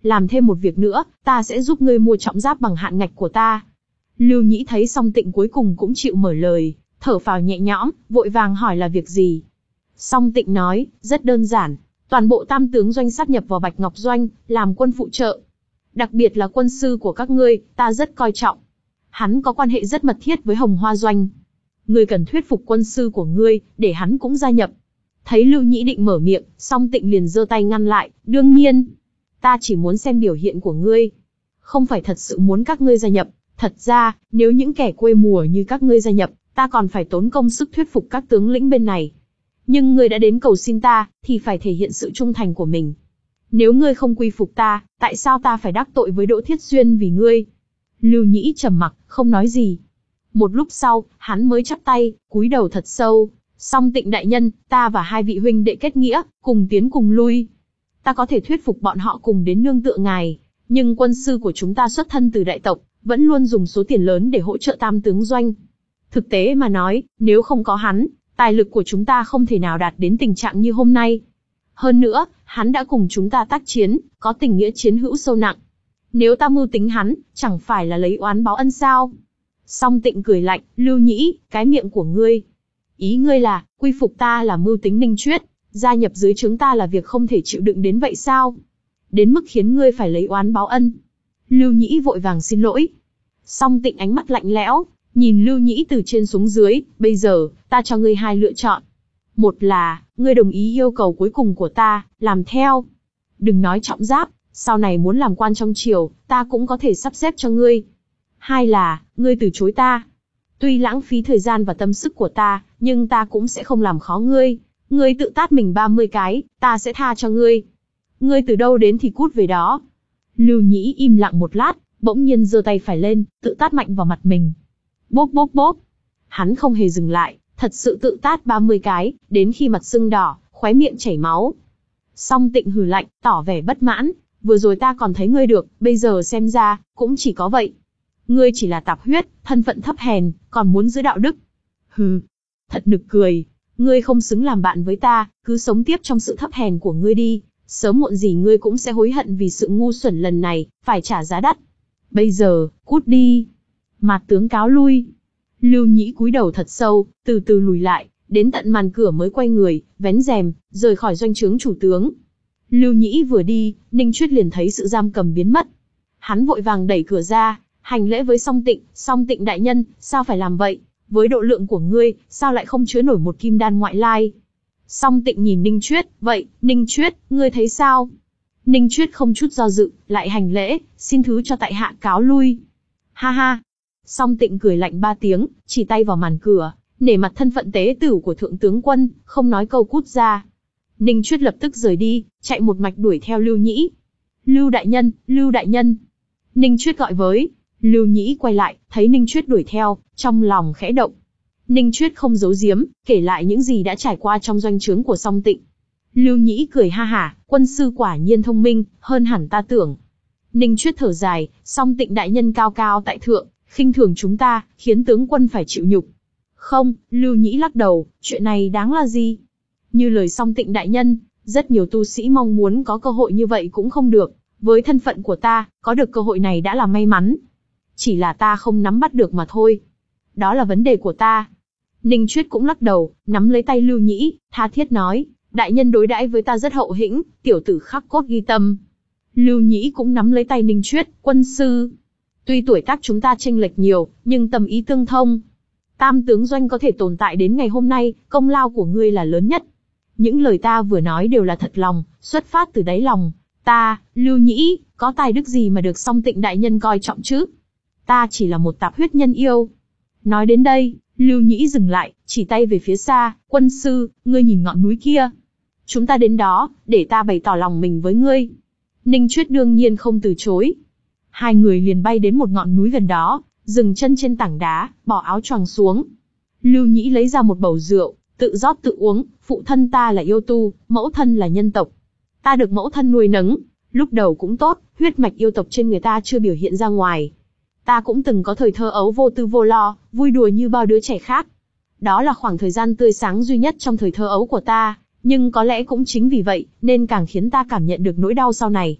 Làm thêm một việc nữa, ta sẽ giúp ngươi mua trọng giáp bằng hạn ngạch của ta. Lưu Nhĩ thấy Song Tịnh cuối cùng cũng chịu mở lời, thở phào nhẹ nhõm, vội vàng hỏi là việc gì. Song Tịnh nói, rất đơn giản, toàn bộ tam tướng doanh sáp nhập vào Bạch Ngọc Doanh, làm quân phụ trợ. Đặc biệt là quân sư của các ngươi, ta rất coi trọng. Hắn có quan hệ rất mật thiết với Hồng Hoa Doanh. Ngươi cần thuyết phục quân sư của ngươi, để hắn cũng gia nhập. Thấy Lưu Nhĩ định mở miệng, Song Tịnh liền giơ tay ngăn lại, đương nhiên. Ta chỉ muốn xem biểu hiện của ngươi. Không phải thật sự muốn các ngươi gia nhập. Thật ra, nếu những kẻ quê mùa như các ngươi gia nhập, ta còn phải tốn công sức thuyết phục các tướng lĩnh bên này. Nhưng ngươi đã đến cầu xin ta, thì phải thể hiện sự trung thành của mình. Nếu ngươi không quy phục ta, tại sao ta phải đắc tội với Đỗ Thiết Xuyên vì ngươi? Lưu Nhĩ trầm mặc, không nói gì. Một lúc sau, hắn mới chắp tay, cúi đầu thật sâu. Song Tịnh đại nhân, ta và hai vị huynh đệ kết nghĩa, cùng tiến cùng lui. Ta có thể thuyết phục bọn họ cùng đến nương tựa ngài. Nhưng quân sư của chúng ta xuất thân từ đại tộc, vẫn luôn dùng số tiền lớn để hỗ trợ tam tướng doanh. Thực tế mà nói, nếu không có hắn, tài lực của chúng ta không thể nào đạt đến tình trạng như hôm nay. Hơn nữa, hắn đã cùng chúng ta tác chiến, có tình nghĩa chiến hữu sâu nặng. Nếu ta mưu tính hắn, chẳng phải là lấy oán báo ân sao? Song Tịnh cười lạnh, Lưu Nhĩ, cái miệng của ngươi. Ý ngươi là, quy phục ta là mưu tính Ninh Chuyết, gia nhập dưới trướng ta là việc không thể chịu đựng đến vậy sao? Đến mức khiến ngươi phải lấy oán báo ân. Lưu Nhĩ vội vàng xin lỗi. Song Tịnh ánh mắt lạnh lẽo, nhìn Lưu Nhĩ từ trên xuống dưới, bây giờ, ta cho ngươi hai lựa chọn. Một là, ngươi đồng ý yêu cầu cuối cùng của ta, làm theo. Đừng nói trọng giáp, sau này muốn làm quan trong triều, ta cũng có thể sắp xếp cho ngươi. Hai là, ngươi từ chối ta. Tuy lãng phí thời gian và tâm sức của ta, nhưng ta cũng sẽ không làm khó ngươi. Ngươi tự tát mình ba mươi cái, ta sẽ tha cho ngươi. Ngươi từ đâu đến thì cút về đó. Lưu Nhĩ im lặng một lát, bỗng nhiên giơ tay phải lên, tự tát mạnh vào mặt mình. Bốp bốp bốp. Hắn không hề dừng lại, thật sự tự tát ba mươi cái, đến khi mặt sưng đỏ, khóe miệng chảy máu. Song Tịnh hừ lạnh, tỏ vẻ bất mãn, vừa rồi ta còn thấy ngươi được, bây giờ xem ra, cũng chỉ có vậy. Ngươi chỉ là tạp huyết, thân phận thấp hèn, còn muốn giữ đạo đức. Hừ, thật nực cười, ngươi không xứng làm bạn với ta, cứ sống tiếp trong sự thấp hèn của ngươi đi, sớm muộn gì ngươi cũng sẽ hối hận vì sự ngu xuẩn lần này, phải trả giá đắt. Bây giờ, cút đi. Mạt tướng cáo lui. Lưu Nhĩ cúi đầu thật sâu, từ từ lùi lại, đến tận màn cửa mới quay người, vén rèm, rời khỏi doanh trướng chủ tướng. Lưu Nhĩ vừa đi, Ninh Chuyết liền thấy sự giam cầm biến mất. Hắn vội vàng đẩy cửa ra, hành lễ với Song Tịnh, Song Tịnh đại nhân, sao phải làm vậy? Với độ lượng của ngươi, sao lại không chứa nổi một kim đan ngoại lai? Song Tịnh nhìn Ninh Chuyết, vậy, Ninh Chuyết, ngươi thấy sao? Ninh Chuyết không chút do dự, lại hành lễ, xin thứ cho tại hạ cáo lui. Ha ha. Song Tịnh cười lạnh ba tiếng, chỉ tay vào màn cửa, nể mặt thân phận tế tử của thượng tướng quân, không nói câu cút ra. Ninh Chuyết lập tức rời đi, chạy một mạch đuổi theo Lưu Nhĩ. Lưu đại nhân, Lưu đại nhân. Ninh Chuyết gọi với. Lưu Nhĩ quay lại, thấy Ninh Chuyết đuổi theo, trong lòng khẽ động. Ninh Chuyết không giấu giếm, kể lại những gì đã trải qua trong doanh trướng của Song Tịnh. Lưu Nhĩ cười ha hả, quân sư quả nhiên thông minh, hơn hẳn ta tưởng. Ninh Chuyết thở dài, Song Tịnh đại nhân cao cao tại thượng, khinh thường chúng ta, khiến tướng quân phải chịu nhục. Không, Lưu Nhĩ lắc đầu, chuyện này đáng là gì? Như lời Song Tịnh đại nhân, rất nhiều tu sĩ mong muốn có cơ hội như vậy cũng không được. Với thân phận của ta, có được cơ hội này đã là may mắn. Chỉ là ta không nắm bắt được mà thôi. Đó là vấn đề của ta. Ninh Chuyết cũng lắc đầu, nắm lấy tay Lưu Nhĩ, tha thiết nói, đại nhân đối đãi với ta rất hậu hĩnh, tiểu tử khắc cốt ghi tâm. Lưu Nhĩ cũng nắm lấy tay Ninh Chuyết, quân sư. Tuy tuổi tác chúng ta chênh lệch nhiều, nhưng tâm ý tương thông. Tam tướng doanh có thể tồn tại đến ngày hôm nay, công lao của ngươi là lớn nhất. Những lời ta vừa nói đều là thật lòng, xuất phát từ đáy lòng. Ta, Lưu Nhĩ, có tài đức gì mà được Song Tịnh đại nhân coi trọng chứ? Ta chỉ là một tạp huyết nhân yêu. Nói đến đây, Lưu Nhĩ dừng lại, chỉ tay về phía xa, quân sư, ngươi nhìn ngọn núi kia. Chúng ta đến đó, để ta bày tỏ lòng mình với ngươi. Ninh Chuyết đương nhiên không từ chối. Hai người liền bay đến một ngọn núi gần đó, dừng chân trên tảng đá, bỏ áo choàng xuống. Lưu Nhĩ lấy ra một bầu rượu, tự rót tự uống, phụ thân ta là yêu tu, mẫu thân là nhân tộc. Ta được mẫu thân nuôi nấng, lúc đầu cũng tốt, huyết mạch yêu tộc trên người ta chưa biểu hiện ra ngoài. Ta cũng từng có thời thơ ấu vô tư vô lo, vui đùa như bao đứa trẻ khác. Đó là khoảng thời gian tươi sáng duy nhất trong thời thơ ấu của ta, nhưng có lẽ cũng chính vì vậy, nên càng khiến ta cảm nhận được nỗi đau sau này.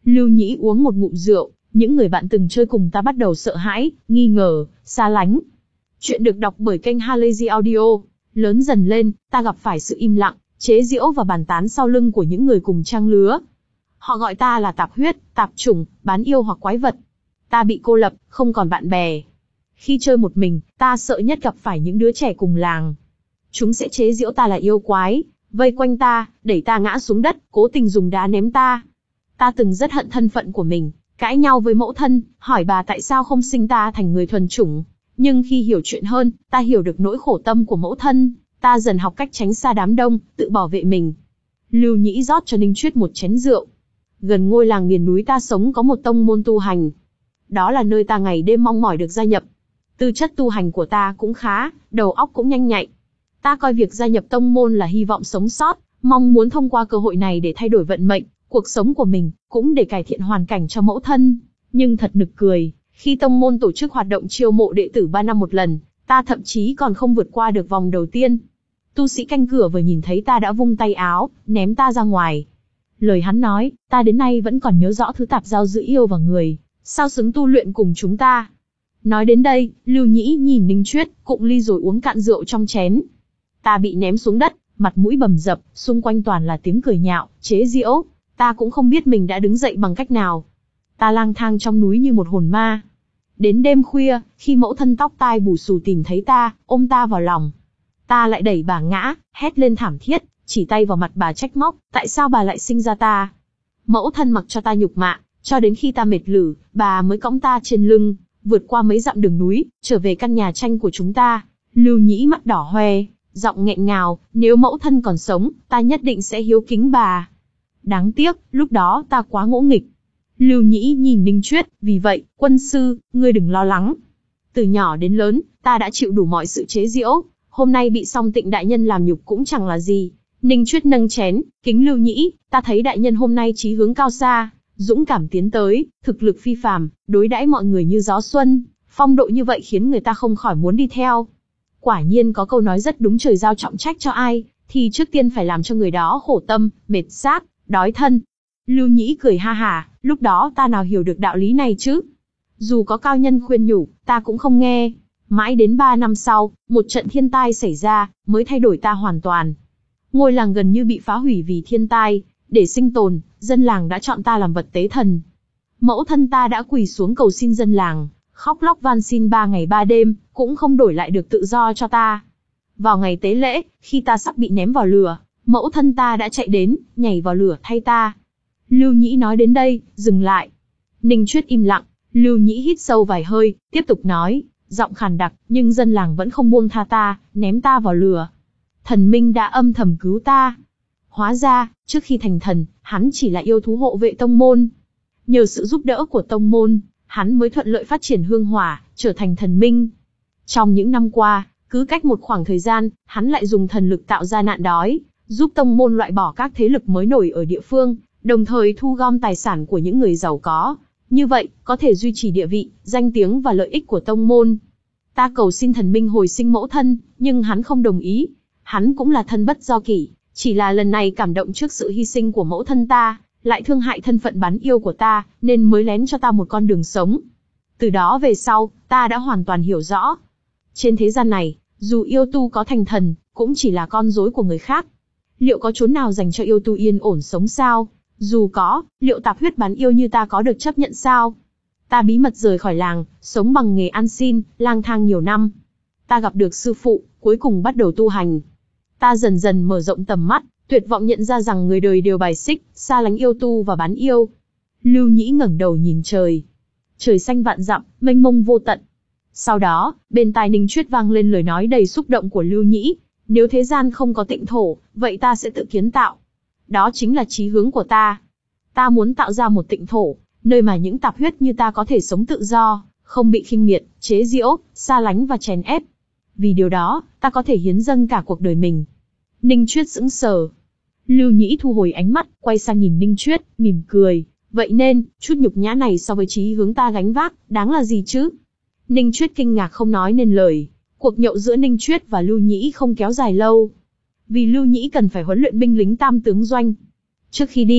Lưu Nhĩ uống một ngụm rượu, những người bạn từng chơi cùng ta bắt đầu sợ hãi, nghi ngờ, xa lánh. Chuyện được đọc bởi kênh Halazy Audio. Lớn dần lên, ta gặp phải sự im lặng, chế giễu và bàn tán sau lưng của những người cùng trang lứa. Họ gọi ta là tạp huyết, tạp chủng, bán yêu hoặc quái vật. Ta bị cô lập, không còn bạn bè. Khi chơi một mình, ta sợ nhất gặp phải những đứa trẻ cùng làng. Chúng sẽ chế giễu ta là yêu quái, vây quanh ta, đẩy ta ngã xuống đất, cố tình dùng đá ném ta. Ta từng rất hận thân phận của mình, cãi nhau với mẫu thân, hỏi bà tại sao không sinh ta thành người thuần chủng. Nhưng khi hiểu chuyện hơn, ta hiểu được nỗi khổ tâm của mẫu thân, ta dần học cách tránh xa đám đông, tự bảo vệ mình. Lưu Nhĩ rót cho Ninh Chuyết một chén rượu. Gần ngôi làng miền núi ta sống có một tông môn tu hành. Đó là nơi ta ngày đêm mong mỏi được gia nhập. Tư chất tu hành của ta cũng khá, đầu óc cũng nhanh nhạy. Ta coi việc gia nhập tông môn là hy vọng sống sót, mong muốn thông qua cơ hội này để thay đổi vận mệnh, cuộc sống của mình, cũng để cải thiện hoàn cảnh cho mẫu thân. Nhưng thật nực cười, khi tông môn tổ chức hoạt động chiêu mộ đệ tử ba năm một lần, ta thậm chí còn không vượt qua được vòng đầu tiên. Tu sĩ canh cửa vừa nhìn thấy ta đã vung tay áo, ném ta ra ngoài. Lời hắn nói, ta đến nay vẫn còn nhớ rõ thứ tạp giao giữa yêu và người, sao xứng tu luyện cùng chúng ta. Nói đến đây, Lưu Nhĩ nhìn Ninh Chuyết, cụng ly rồi uống cạn rượu trong chén. Ta bị ném xuống đất, mặt mũi bầm dập, xung quanh toàn là tiếng cười nhạo, chế giễu. Ta cũng không biết mình đã đứng dậy bằng cách nào. Ta lang thang trong núi như một hồn ma. Đến đêm khuya, khi mẫu thân tóc tai bù xù tìm thấy ta, ôm ta vào lòng. Ta lại đẩy bà ngã, hét lên thảm thiết, chỉ tay vào mặt bà trách móc, tại sao bà lại sinh ra ta. Mẫu thân mặc cho ta nhục mạ, cho đến khi ta mệt lử, bà mới cõng ta trên lưng, vượt qua mấy dặm đường núi, trở về căn nhà tranh của chúng ta. Lưu Nhĩ mắt đỏ hoe, giọng nghẹn ngào, nếu mẫu thân còn sống, ta nhất định sẽ hiếu kính bà. Đáng tiếc, lúc đó ta quá ngỗ nghịch. Lưu Nhĩ nhìn Ninh Chuyết, vì vậy, quân sư, ngươi đừng lo lắng. Từ nhỏ đến lớn, ta đã chịu đủ mọi sự chế giễu, hôm nay bị Song Tịnh đại nhân làm nhục cũng chẳng là gì. Ninh Chuyết nâng chén, kính Lưu Nhĩ, ta thấy đại nhân hôm nay chí hướng cao xa, dũng cảm tiến tới, thực lực phi phàm, đối đãi mọi người như gió xuân, phong độ như vậy khiến người ta không khỏi muốn đi theo. Quả nhiên có câu nói rất đúng, trời giao trọng trách cho ai, thì trước tiên phải làm cho người đó khổ tâm, mệt xác, đói thân. Lưu Nhĩ cười ha hả, lúc đó ta nào hiểu được đạo lý này chứ. Dù có cao nhân khuyên nhủ, ta cũng không nghe. Mãi đến ba năm sau, một trận thiên tai xảy ra, mới thay đổi ta hoàn toàn. Ngôi làng gần như bị phá hủy vì thiên tai, để sinh tồn, dân làng đã chọn ta làm vật tế thần. Mẫu thân ta đã quỳ xuống cầu xin dân làng, khóc lóc van xin ba ngày ba đêm, cũng không đổi lại được tự do cho ta. Vào ngày tế lễ, khi ta sắp bị ném vào lửa, mẫu thân ta đã chạy đến, nhảy vào lửa thay ta. Lưu Nhĩ nói đến đây, dừng lại. Ninh Chuyết im lặng, Lưu Nhĩ hít sâu vài hơi, tiếp tục nói, giọng khàn đặc, nhưng dân làng vẫn không buông tha ta, ném ta vào lửa. Thần Minh đã âm thầm cứu ta. Hóa ra, trước khi thành thần, hắn chỉ là yêu thú hộ vệ tông môn. Nhờ sự giúp đỡ của tông môn, hắn mới thuận lợi phát triển hương hỏa, trở thành thần minh. Trong những năm qua, cứ cách một khoảng thời gian, hắn lại dùng thần lực tạo ra nạn đói, giúp tông môn loại bỏ các thế lực mới nổi ở địa phương, đồng thời thu gom tài sản của những người giàu có. Như vậy, có thể duy trì địa vị, danh tiếng và lợi ích của tông môn. Ta cầu xin thần minh hồi sinh mẫu thân, nhưng hắn không đồng ý. Hắn cũng là thân bất do kỷ, chỉ là lần này cảm động trước sự hy sinh của mẫu thân ta, lại thương hại thân phận bán yêu của ta, nên mới lén cho ta một con đường sống. Từ đó về sau, ta đã hoàn toàn hiểu rõ. Trên thế gian này, dù yêu tu có thành thần, cũng chỉ là con rối của người khác. Liệu có chốn nào dành cho yêu tu yên ổn sống sao? Dù có, liệu tạp huyết bán yêu như ta có được chấp nhận sao? Ta bí mật rời khỏi làng, sống bằng nghề ăn xin, lang thang nhiều năm. Ta gặp được sư phụ, cuối cùng bắt đầu tu hành. Ta dần dần mở rộng tầm mắt, tuyệt vọng nhận ra rằng người đời đều bài xích, xa lánh yêu tu và bán yêu. Lưu Nhĩ ngẩng đầu nhìn trời. Trời xanh vạn dặm, mênh mông vô tận. Sau đó, bên tai Ninh Chuyết vang lên lời nói đầy xúc động của Lưu Nhĩ. Nếu thế gian không có tịnh thổ, vậy ta sẽ tự kiến tạo. Đó chính là chí hướng của ta. Ta muốn tạo ra một tịnh thổ, nơi mà những tạp huyết như ta có thể sống tự do, không bị khinh miệt, chế giễu, xa lánh và chèn ép. Vì điều đó, ta có thể hiến dâng cả cuộc đời mình. Ninh Chuyết sững sờ. Lưu Nhĩ thu hồi ánh mắt, quay sang nhìn Ninh Chuyết, mỉm cười. Vậy nên, chút nhục nhã này so với chí hướng ta gánh vác, đáng là gì chứ? Ninh Chuyết kinh ngạc không nói nên lời. Cuộc nhậu giữa Ninh Chuyết và Lưu Nhĩ không kéo dài lâu. Vì Lưu Nhĩ cần phải huấn luyện binh lính tam tướng doanh. Trước khi đi,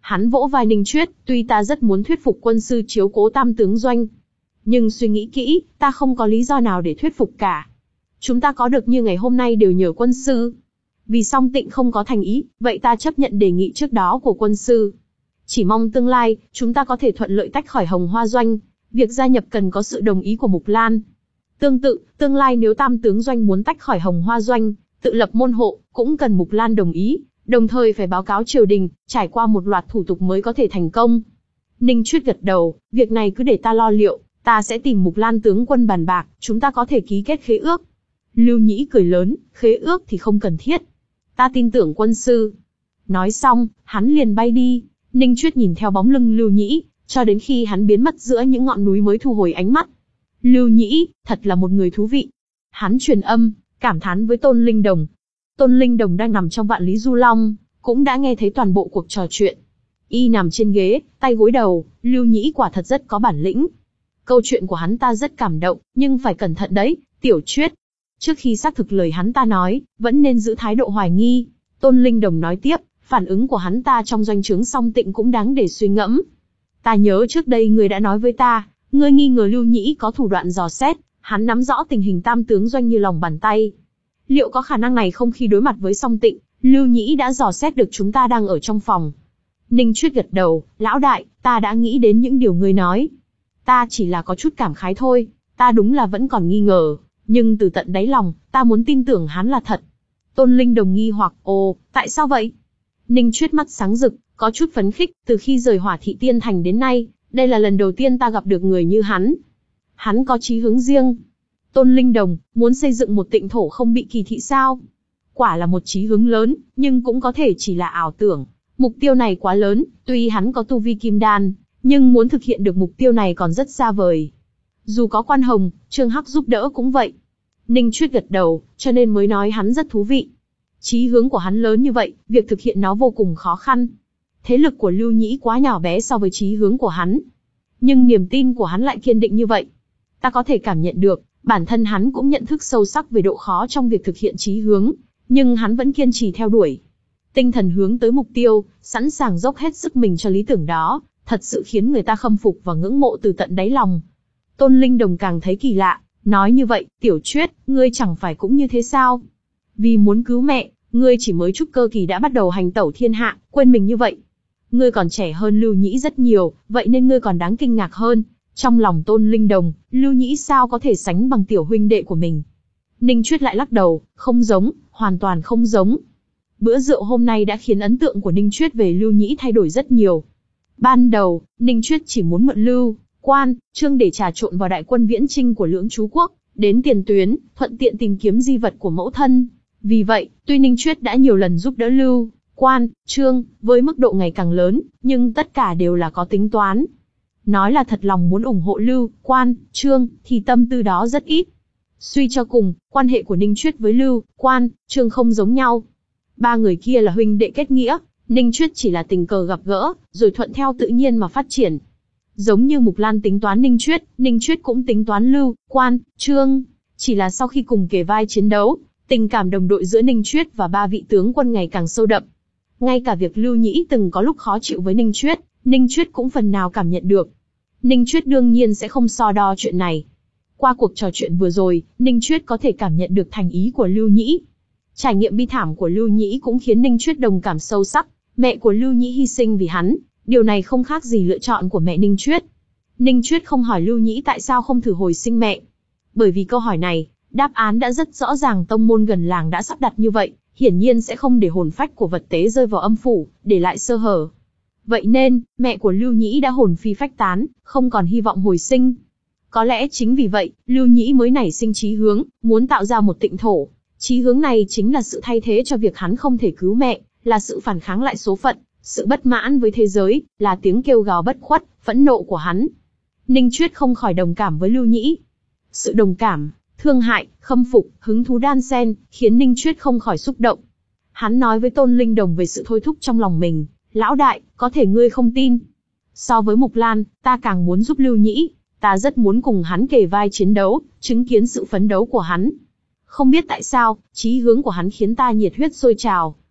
Hắn vỗ vai Ninh Chuyết, tuy ta rất muốn thuyết phục quân sư chiếu cố Tam tướng doanh, nhưng suy nghĩ kỹ, ta không có lý do nào để thuyết phục cả. Chúng ta có được như ngày hôm nay đều nhờ quân sư. Vì Song Tịnh không có thành ý, vậy ta chấp nhận đề nghị trước đó của quân sư. Chỉ mong tương lai, chúng ta có thể thuận lợi tách khỏi Hồng Hoa doanh, việc gia nhập cần có sự đồng ý của Mục Lan. Tương tự, tương lai nếu Tam tướng doanh muốn tách khỏi Hồng Hoa doanh, tự lập môn hộ, cũng cần Mục Lan đồng ý, đồng thời phải báo cáo triều đình, trải qua một loạt thủ tục mới có thể thành công. Ninh Chuyết gật đầu, việc này cứ để ta lo liệu, ta sẽ tìm Mục Lan tướng quân bàn bạc, chúng ta có thể ký kết khế ước. Lưu Nhĩ cười lớn, khế ước thì không cần thiết. Ta tin tưởng quân sư. Nói xong, hắn liền bay đi. Ninh Chuyết nhìn theo bóng lưng Lưu Nhĩ, cho đến khi hắn biến mất giữa những ngọn núi mới thu hồi ánh mắt. Lưu Nhĩ, thật là một người thú vị. Hắn truyền âm, cảm thán với Tôn Linh Đồng. Tôn Linh Đồng đang nằm trong Vạn Lý Du Long, cũng đã nghe thấy toàn bộ cuộc trò chuyện. Y nằm trên ghế, tay gối đầu, Lưu Nhĩ quả thật rất có bản lĩnh. Câu chuyện của hắn ta rất cảm động, nhưng phải cẩn thận đấy, Tiểu Chuyết. Trước khi xác thực lời hắn ta nói, vẫn nên giữ thái độ hoài nghi. Tôn Linh Đồng nói tiếp, phản ứng của hắn ta trong doanh trướng Song Tịnh cũng đáng để suy ngẫm. Ta nhớ trước đây ngươi đã nói với ta, ngươi nghi ngờ Lưu Nhĩ có thủ đoạn dò xét, hắn nắm rõ tình hình Tam tướng doanh như lòng bàn tay. Liệu có khả năng này không khi đối mặt với Song Tịnh, Lưu Nhĩ đã dò xét được chúng ta đang ở trong phòng? Ninh Chuyết gật đầu, lão đại, ta đã nghĩ đến những điều ngươi nói. Ta chỉ là có chút cảm khái thôi, ta đúng là vẫn còn nghi ngờ, nhưng từ tận đáy lòng, ta muốn tin tưởng hắn là thật. Tôn Linh Đồng nghi hoặc, ồ, tại sao vậy? Ninh Chuyết mắt sáng rực, có chút phấn khích, từ khi rời Hỏa Thị Tiên Thành đến nay, đây là lần đầu tiên ta gặp được người như hắn. Hắn có chí hướng riêng. Tôn Linh Đồng, muốn xây dựng một tịnh thổ không bị kỳ thị sao? Quả là một chí hướng lớn, nhưng cũng có thể chỉ là ảo tưởng. Mục tiêu này quá lớn, tuy hắn có tu vi kim đan, nhưng muốn thực hiện được mục tiêu này còn rất xa vời. Dù có Quan Hồng, Trương Hắc giúp đỡ cũng vậy. Ninh Chuyết gật đầu, cho nên mới nói hắn rất thú vị. Chí hướng của hắn lớn như vậy, việc thực hiện nó vô cùng khó khăn. Thế lực của Lưu Nhĩ quá nhỏ bé so với chí hướng của hắn. Nhưng niềm tin của hắn lại kiên định như vậy. Ta có thể cảm nhận được, bản thân hắn cũng nhận thức sâu sắc về độ khó trong việc thực hiện chí hướng, nhưng hắn vẫn kiên trì theo đuổi. Tinh thần hướng tới mục tiêu, sẵn sàng dốc hết sức mình cho lý tưởng đó, thật sự khiến người ta khâm phục và ngưỡng mộ từ tận đáy lòng. Tôn Linh Đồng càng thấy kỳ lạ, nói như vậy, Tiểu Chuyết, ngươi chẳng phải cũng như thế sao? Vì muốn cứu mẹ, ngươi chỉ mới trúc cơ kỳ đã bắt đầu hành tẩu thiên hạ, quên mình như vậy. Ngươi còn trẻ hơn Lưu Nhĩ rất nhiều, vậy nên ngươi còn đáng kinh ngạc hơn. Trong lòng Tôn Linh Đồng, Lưu Nhĩ sao có thể sánh bằng tiểu huynh đệ của mình? Ninh Chuyết lại lắc đầu, không giống, hoàn toàn không giống. Bữa rượu hôm nay đã khiến ấn tượng của Ninh Chuyết về Lưu Nhĩ thay đổi rất nhiều. Ban đầu, Ninh Chuyết chỉ muốn mượn Lưu, Quan, Trương để trà trộn vào đại quân viễn chinh của Lưỡng Chú Quốc, đến tiền tuyến, thuận tiện tìm kiếm di vật của mẫu thân. Vì vậy, tuy Ninh Chuyết đã nhiều lần giúp đỡ Lưu, Quan, Trương, với mức độ ngày càng lớn, nhưng tất cả đều là có tính toán. Nói là thật lòng muốn ủng hộ Lưu, Quan, Trương, thì tâm tư đó rất ít. Suy cho cùng, quan hệ của Ninh Chuyết với Lưu, Quan, Trương không giống nhau. Ba người kia là huynh đệ kết nghĩa, Ninh Chuyết chỉ là tình cờ gặp gỡ, rồi thuận theo tự nhiên mà phát triển. Giống như Mục Lan tính toán Ninh Chuyết, Ninh Chuyết cũng tính toán Lưu, Quan, Trương. Chỉ là sau khi cùng kề vai chiến đấu, tình cảm đồng đội giữa Ninh Chuyết và ba vị tướng quân ngày càng sâu đậm. Ngay cả việc Lưu Nhĩ từng có lúc khó chịu với Ninh Chuyết, Ninh Chuyết cũng phần nào cảm nhận được. Ninh Chuyết đương nhiên sẽ không so đo chuyện này. Qua cuộc trò chuyện vừa rồi, Ninh Chuyết có thể cảm nhận được thành ý của Lưu Nhĩ. Trải nghiệm bi thảm của Lưu Nhĩ cũng khiến Ninh Chuyết đồng cảm sâu sắc. Mẹ của Lưu Nhĩ hy sinh vì hắn, điều này không khác gì lựa chọn của mẹ Ninh Chuyết. Ninh Chuyết không hỏi Lưu Nhĩ tại sao không thử hồi sinh mẹ. Bởi vì câu hỏi này, đáp án đã rất rõ ràng, tông môn gần làng đã sắp đặt như vậy, hiển nhiên sẽ không để hồn phách của vật tế rơi vào âm phủ, để lại sơ hở. Vậy nên, mẹ của Lưu Nhĩ đã hồn phi phách tán, không còn hy vọng hồi sinh. Có lẽ chính vì vậy, Lưu Nhĩ mới nảy sinh chí hướng, muốn tạo ra một tịnh thổ. Chí hướng này chính là sự thay thế cho việc hắn không thể cứu mẹ, là sự phản kháng lại số phận, sự bất mãn với thế giới, là tiếng kêu gào bất khuất, phẫn nộ của hắn. Ninh Chuyết không khỏi đồng cảm với Lưu Nhĩ. Sự đồng cảm, thương hại, khâm phục, hứng thú đan xen, khiến Ninh Chuyết không khỏi xúc động. Hắn nói với Tôn Linh Đồng về sự thôi thúc trong lòng mình, lão đại, có thể ngươi không tin. So với Mục Lan, ta càng muốn giúp Lưu Nhĩ, ta rất muốn cùng hắn kề vai chiến đấu, chứng kiến sự phấn đấu của hắn. Không biết tại sao, chí hướng của hắn khiến ta nhiệt huyết sôi trào.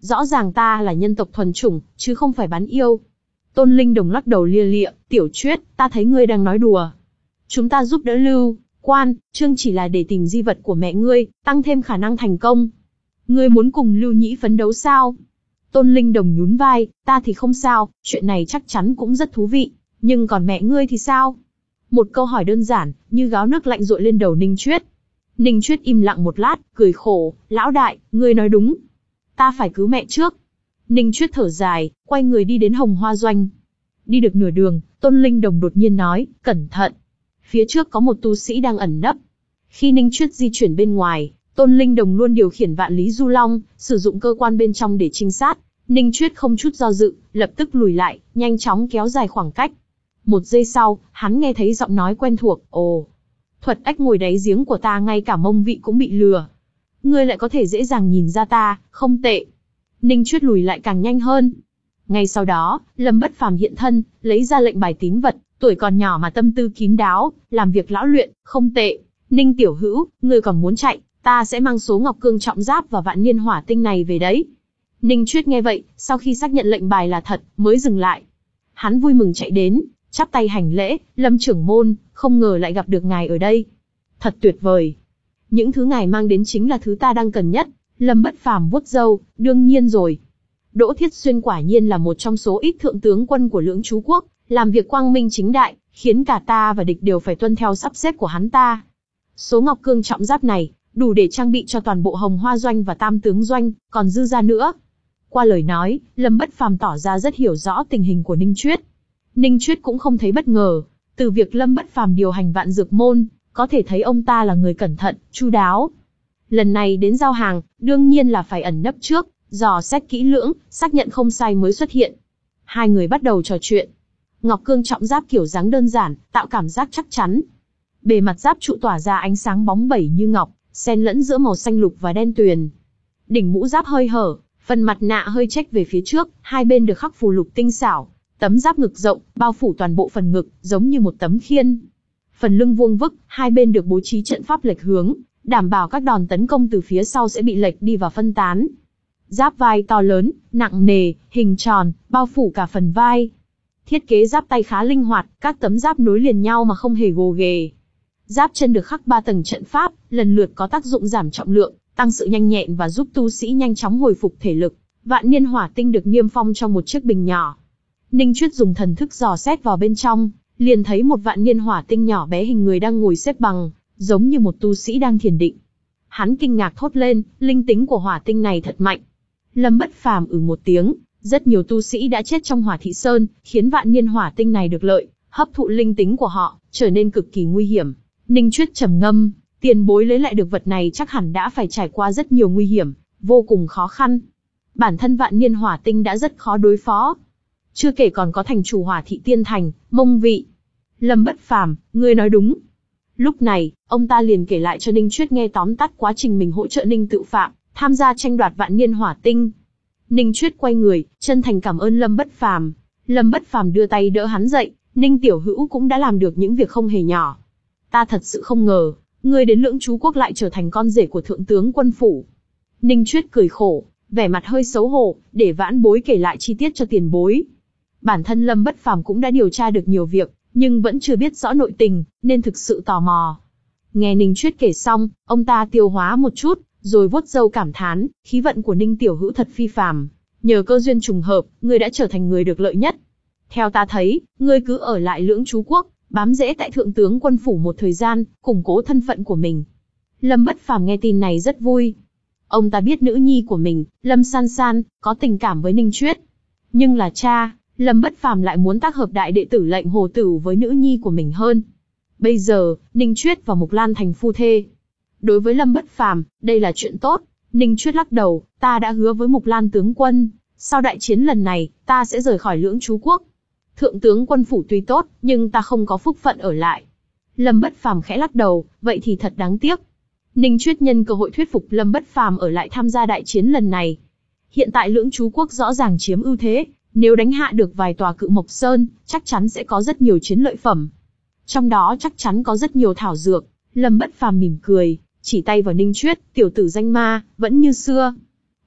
rõ ràng ta là nhân tộc thuần chủng, chứ không phải bán yêu. Tôn Linh Đồng lắc đầu lia lịa, Tiểu Chuyết, ta thấy ngươi đang nói đùa. Chúng ta giúp đỡ Lưu Quan, Trương chỉ là để tìm di vật của mẹ ngươi, tăng thêm khả năng thành công. Ngươi muốn cùng Lưu Nhĩ phấn đấu sao? Tôn Linh Đồng nhún vai, ta thì không sao, chuyện này chắc chắn cũng rất thú vị, nhưng còn mẹ ngươi thì sao? Một câu hỏi đơn giản, như gáo nước lạnh dội lên đầu Ninh Chuyết. Ninh Chuyết im lặng một lát, cười khổ, lão đại, ngươi nói đúng. Ta phải cứu mẹ trước. Ninh Chuyết thở dài, quay người đi đến Hồng Hoa Doanh. Đi được nửa đường, Tôn Linh Đồng đột nhiên nói, cẩn thận. Phía trước có một tu sĩ đang ẩn nấp. Khi Ninh Chuyết di chuyển bên ngoài, Tôn Linh Đồng luôn điều khiển Vạn Lý Du Long, sử dụng cơ quan bên trong để trinh sát. Ninh Chuyết không chút do dự, lập tức lùi lại, nhanh chóng kéo dài khoảng cách. Một giây sau, hắn nghe thấy giọng nói quen thuộc, ồ. Thuật ách ngồi đáy giếng của ta ngay cả mông vị cũng bị lừa. Ngươi lại có thể dễ dàng nhìn ra ta, không tệ. Ninh Chuyết lùi lại càng nhanh hơn. Ngay sau đó, Lâm Bất Phàm hiện thân, lấy ra lệnh bài tín vật, tuổi còn nhỏ mà tâm tư kín đáo, làm việc lão luyện, không tệ. Ninh tiểu hữu, ngươi còn muốn chạy, ta sẽ mang số Ngọc Cương trọng giáp và Vạn Niên Hỏa Tinh này về đấy. Ninh Chuyết nghe vậy, sau khi xác nhận lệnh bài là thật, mới dừng lại. Hắn vui mừng chạy đến, chắp tay hành lễ, Lâm trưởng môn, không ngờ lại gặp được ngài ở đây. Thật tuyệt vời. Những thứ ngài mang đến chính là thứ ta đang cần nhất. Lâm Bất Phàm vuốt râu, đương nhiên rồi. Đỗ Thiết Xuyên quả nhiên là một trong số ít thượng tướng quân của Lưỡng Chú Quốc, làm việc quang minh chính đại, khiến cả ta và địch đều phải tuân theo sắp xếp của hắn ta. Số Ngọc Cương trọng giáp này, đủ để trang bị cho toàn bộ Hồng Hoa Doanh và Tam Tướng Doanh, còn dư ra nữa. Qua lời nói, Lâm Bất Phàm tỏ ra rất hiểu rõ tình hình của Ninh Chuyết. Ninh Chuyết cũng không thấy bất ngờ, từ việc Lâm Bất Phàm điều hành Vạn Dược Môn, có thể thấy ông ta là người cẩn thận, chu đáo. Lần này đến giao hàng, đương nhiên là phải ẩn nấp trước, dò xét kỹ lưỡng, xác nhận không sai mới xuất hiện. Hai người bắt đầu trò chuyện. Ngọc Cương trọng giáp kiểu dáng đơn giản, tạo cảm giác chắc chắn. Bề mặt giáp trụ tỏa ra ánh sáng bóng bẩy như ngọc, xen lẫn giữa màu xanh lục và đen tuyền. Đỉnh mũ giáp hơi hở, phần mặt nạ hơi chếch về phía trước, hai bên được khắc phù lục tinh xảo. Tấm giáp ngực rộng, bao phủ toàn bộ phần ngực, giống như một tấm khiên. Phần lưng vuông vức, hai bên được bố trí trận pháp lệch hướng, đảm bảo các đòn tấn công từ phía sau sẽ bị lệch đi và phân tán. Giáp vai to lớn, nặng nề, hình tròn, bao phủ cả phần vai. Thiết kế giáp tay khá linh hoạt, các tấm giáp nối liền nhau mà không hề gồ ghề. Giáp chân được khắc ba tầng trận pháp, lần lượt có tác dụng giảm trọng lượng, tăng sự nhanh nhẹn và giúp tu sĩ nhanh chóng hồi phục thể lực. Vạn Niên Hỏa Tinh được niêm phong trong một chiếc bình nhỏ. Ninh Chuyết dùng thần thức dò xét vào bên trong, liền thấy một Vạn Niên Hỏa Tinh nhỏ bé hình người đang ngồi xếp bằng, giống như một tu sĩ đang thiền định. Hắn kinh ngạc thốt lên, linh tính của hỏa tinh này thật mạnh. Lâm Bất Phàm ừ một tiếng, rất nhiều tu sĩ đã chết trong Hỏa Thị Sơn, khiến Vạn Niên Hỏa Tinh này được lợi, hấp thụ linh tính của họ, trở nên cực kỳ nguy hiểm. Ninh Chuyết trầm ngâm, tiền bối lấy lại được vật này chắc hẳn đã phải trải qua rất nhiều nguy hiểm, vô cùng khó khăn. Bản thân Vạn Niên Hỏa Tinh đã rất khó đối phó. Chưa kể còn có thành chủ Hỏa Thị Tiên Thành, Mông Vị. Lâm Bất Phàm, ngươi nói đúng. Lúc này, ông ta liền kể lại cho Ninh Chuyết nghe tóm tắt quá trình mình hỗ trợ Ninh Tự Phạm, tham gia tranh đoạt Vạn Niên Hỏa Tinh. Ninh Chuyết quay người, chân thành cảm ơn Lâm Bất Phàm. Lâm Bất Phàm đưa tay đỡ hắn dậy, Ninh tiểu hữu cũng đã làm được những việc không hề nhỏ. Ta thật sự không ngờ, ngươi đến Lưỡng Chú Quốc lại trở thành con rể của thượng tướng quân phủ. Ninh Chuyết cười khổ, vẻ mặt hơi xấu hổ, để vãn bối kể lại chi tiết cho tiền bối. Bản thân Lâm Bất Phàm cũng đã điều tra được nhiều việc, nhưng vẫn chưa biết rõ nội tình, nên thực sự tò mò. Nghe Ninh Chuyết kể xong, ông ta tiêu hóa một chút, rồi vuốt râu cảm thán, khí vận của Ninh tiểu hữu thật phi phàm, nhờ cơ duyên trùng hợp, ngươi đã trở thành người được lợi nhất. Theo ta thấy, ngươi cứ ở lại Lưỡng Chú Quốc, bám rễ tại thượng tướng quân phủ một thời gian, củng cố thân phận của mình. Lâm Bất Phàm nghe tin này rất vui. Ông ta biết nữ nhi của mình, Lâm San San, có tình cảm với Ninh Chuyết. Nhưng là cha, Lâm Bất Phàm lại muốn tác hợp đại đệ tử Lệnh Hồ Tử với nữ nhi của mình hơn. Bây giờ, Ninh Chuyết và Mục Lan thành phu thê. Đối với Lâm Bất Phàm, đây là chuyện tốt. Ninh Chuyết lắc đầu, ta đã hứa với Mục Lan tướng quân, sau đại chiến lần này, ta sẽ rời khỏi Lưỡng Chú Quốc. Thượng tướng quân phủ tuy tốt, nhưng ta không có phúc phận ở lại. Lâm Bất Phàm khẽ lắc đầu, vậy thì thật đáng tiếc. Ninh Chuyết nhân cơ hội thuyết phục Lâm Bất Phàm ở lại tham gia đại chiến lần này. Hiện tại Lưỡng Chú Quốc rõ ràng chiếm ưu thế, nếu đánh hạ được vài tòa Cự Mộc Sơn, chắc chắn sẽ có rất nhiều chiến lợi phẩm. Trong đó chắc chắn có rất nhiều thảo dược. Lâm Bất Phàm mỉm cười, chỉ tay vào Ninh Chuyết, tiểu tử danh ma, vẫn như xưa.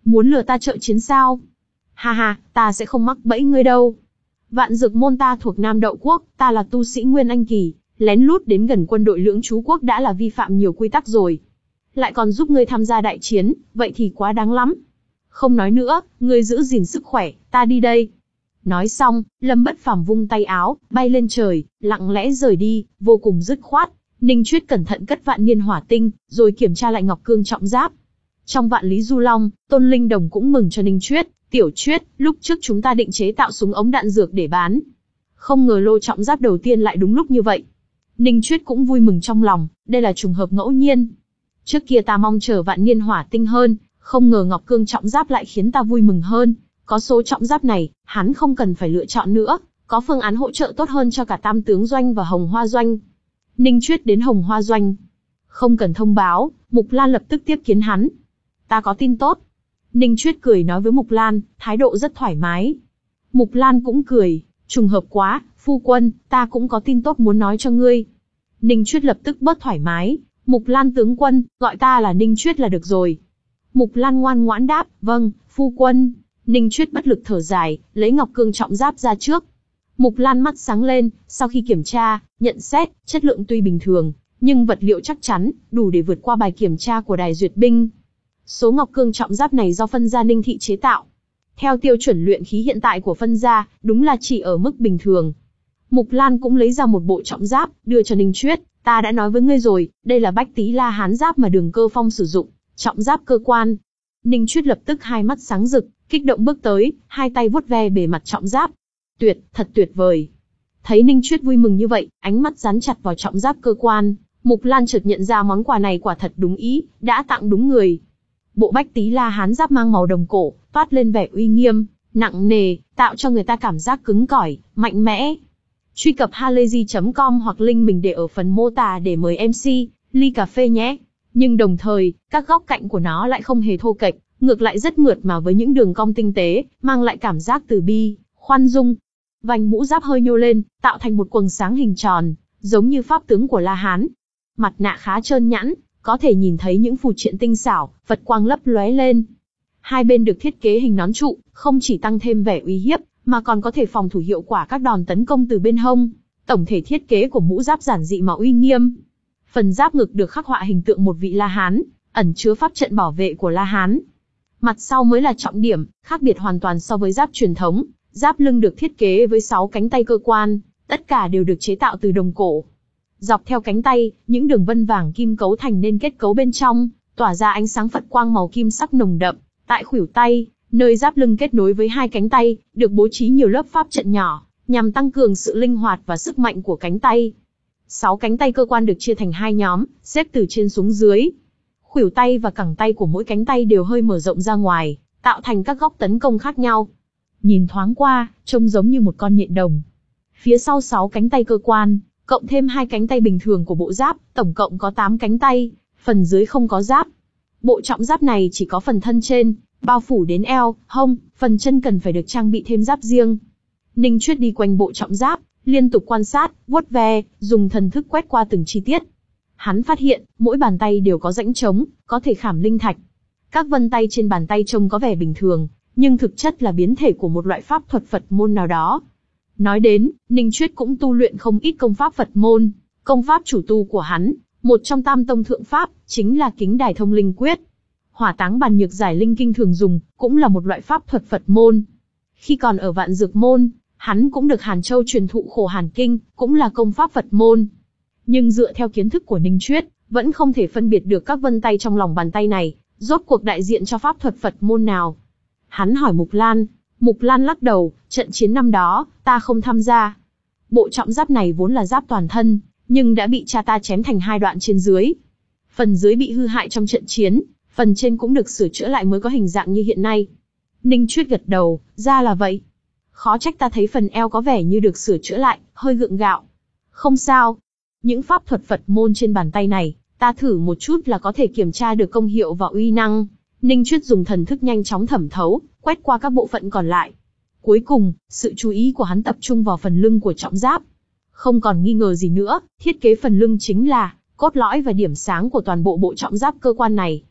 Muốn lừa ta trợ chiến sao? Ha ha, ta sẽ không mắc bẫy ngươi đâu. Vạn Dược môn ta thuộc Nam Đậu Quốc, ta là tu sĩ Nguyên Anh kỳ, lén lút đến gần quân đội Lưỡng Chú Quốc đã là vi phạm nhiều quy tắc rồi. Lại còn giúp ngươi tham gia đại chiến, vậy thì quá đáng lắm. Không nói nữa, ngươi giữ gìn sức khỏe, ta đi đây. Nói xong, Lâm Bất Phàm vung tay áo, bay lên trời, lặng lẽ rời đi, vô cùng dứt khoát. Ninh Chuyết cẩn thận cất vạn niên hỏa tinh, rồi kiểm tra lại ngọc cương trọng giáp. Trong vạn lý du long, Tôn Linh Đồng cũng mừng cho Ninh Chuyết. Tiểu Chuyết, lúc trước chúng ta định chế tạo súng ống đạn dược để bán. Không ngờ lô trọng giáp đầu tiên lại đúng lúc như vậy. Ninh Chuyết cũng vui mừng trong lòng, đây là trùng hợp ngẫu nhiên. Trước kia ta mong chờ vạn niên hỏa tinh hơn, không ngờ ngọc cương trọng giáp lại khiến ta vui mừng hơn. Có số trọng giáp này, hắn không cần phải lựa chọn nữa, có phương án hỗ trợ tốt hơn cho cả Tam Tướng Doanh và Hồng Hoa Doanh. Ninh Chuyết đến Hồng Hoa Doanh. Không cần thông báo, Mục Lan lập tức tiếp kiến hắn. Ta có tin tốt. Ninh Chuyết cười nói với Mục Lan, thái độ rất thoải mái. Mục Lan cũng cười, trùng hợp quá, phu quân, ta cũng có tin tốt muốn nói cho ngươi. Ninh Chuyết lập tức bớt thoải mái, Mục Lan tướng quân, gọi ta là Ninh Chuyết là được rồi. Mục Lan ngoan ngoãn đáp, vâng, phu quân. Ninh Chuyết bất lực thở dài, lấy ngọc cương trọng giáp ra trước. Mục Lan mắt sáng lên, sau khi kiểm tra, nhận xét, chất lượng tuy bình thường, nhưng vật liệu chắc chắn, đủ để vượt qua bài kiểm tra của đài duyệt binh. Số ngọc cương trọng giáp này do phân gia Ninh Thị chế tạo. Theo tiêu chuẩn luyện khí hiện tại của phân gia, đúng là chỉ ở mức bình thường. Mục Lan cũng lấy ra một bộ trọng giáp, đưa cho Ninh Chuyết. Ta đã nói với ngươi rồi, đây là Bách Tý La Hán giáp mà Đường Cơ Phong sử dụng, trọng giáp cơ quan. Ninh Chuyết lập tức hai mắt sáng rực, kích động bước tới, hai tay vuốt ve bề mặt trọng giáp. Tuyệt, thật tuyệt vời. Thấy Ninh Chuyết vui mừng như vậy, ánh mắt dán chặt vào trọng giáp cơ quan, Mục Lan chợt nhận ra món quà này quả thật đúng ý, đã tặng đúng người. Bộ Bách Tý La Hán giáp mang màu đồng cổ, toát lên vẻ uy nghiêm, nặng nề, tạo cho người ta cảm giác cứng cỏi, mạnh mẽ. Truy cập halayzi chấm com hoặc link mình để ở phần mô tả để mời em xê, ly cà phê nhé. Nhưng đồng thời, các góc cạnh của nó lại không hề thô kệch, ngược lại rất mượt mà với những đường cong tinh tế, mang lại cảm giác từ bi, khoan dung. Vành mũ giáp hơi nhô lên, tạo thành một quầng sáng hình tròn, giống như pháp tướng của La Hán. Mặt nạ khá trơn nhẵn, có thể nhìn thấy những phù triện tinh xảo, Phật quang lấp lóe lên. Hai bên được thiết kế hình nón trụ, không chỉ tăng thêm vẻ uy hiếp, mà còn có thể phòng thủ hiệu quả các đòn tấn công từ bên hông. Tổng thể thiết kế của mũ giáp giản dị mà uy nghiêm. Phần giáp ngực được khắc họa hình tượng một vị La Hán, ẩn chứa pháp trận bảo vệ của La Hán. Mặt sau mới là trọng điểm, khác biệt hoàn toàn so với giáp truyền thống. Giáp lưng được thiết kế với sáu cánh tay cơ quan, tất cả đều được chế tạo từ đồng cổ. Dọc theo cánh tay, những đường vân vàng kim cấu thành nên kết cấu bên trong, tỏa ra ánh sáng Phật quang màu kim sắc nồng đậm. Tại khuỷu tay, nơi giáp lưng kết nối với hai cánh tay, được bố trí nhiều lớp pháp trận nhỏ, nhằm tăng cường sự linh hoạt và sức mạnh của cánh tay. Sáu cánh tay cơ quan được chia thành hai nhóm, xếp từ trên xuống dưới. Khuỷu tay và cẳng tay của mỗi cánh tay đều hơi mở rộng ra ngoài, tạo thành các góc tấn công khác nhau. Nhìn thoáng qua, trông giống như một con nhện đồng. Phía sau sáu cánh tay cơ quan, cộng thêm hai cánh tay bình thường của bộ giáp, tổng cộng có tám cánh tay, phần dưới không có giáp. Bộ trọng giáp này chỉ có phần thân trên, bao phủ đến eo, hông, phần chân cần phải được trang bị thêm giáp riêng. Ninh Chuyết đi quanh bộ trọng giáp, liên tục quan sát, vuốt ve, dùng thần thức quét qua từng chi tiết. Hắn phát hiện, mỗi bàn tay đều có rãnh trống, có thể khảm linh thạch. Các vân tay trên bàn tay trông có vẻ bình thường, nhưng thực chất là biến thể của một loại pháp thuật Phật môn nào đó. Nói đến, Ninh Chuyết cũng tu luyện không ít công pháp Phật môn. Công pháp chủ tu của hắn, một trong tam tông thượng pháp, chính là Kính Đài Thông Linh Quyết. Hỏa táng bàn nhược giải linh kinh thường dùng, cũng là một loại pháp thuật Phật môn. Khi còn ở Vạn Dược môn, hắn cũng được Hàn Châu truyền thụ Khổ Hàn Kinh, cũng là công pháp Phật môn. Nhưng dựa theo kiến thức của Ninh Chuyết, vẫn không thể phân biệt được các vân tay trong lòng bàn tay này, rốt cuộc đại diện cho pháp thuật Phật môn nào. Hắn hỏi Mục Lan, Mục Lan lắc đầu, trận chiến năm đó, ta không tham gia. Bộ trọng giáp này vốn là giáp toàn thân, nhưng đã bị cha ta chém thành hai đoạn trên dưới. Phần dưới bị hư hại trong trận chiến, phần trên cũng được sửa chữa lại mới có hình dạng như hiện nay. Ninh Chuyết gật đầu, ra là vậy. Khó trách ta thấy phần eo có vẻ như được sửa chữa lại, hơi gượng gạo. Không sao. Những pháp thuật Phật môn trên bàn tay này, ta thử một chút là có thể kiểm tra được công hiệu và uy năng. Ninh Chuyết dùng thần thức nhanh chóng thẩm thấu, quét qua các bộ phận còn lại. Cuối cùng, sự chú ý của hắn tập trung vào phần lưng của trọng giáp. Không còn nghi ngờ gì nữa, thiết kế phần lưng chính là cốt lõi và điểm sáng của toàn bộ bộ trọng giáp cơ quan này.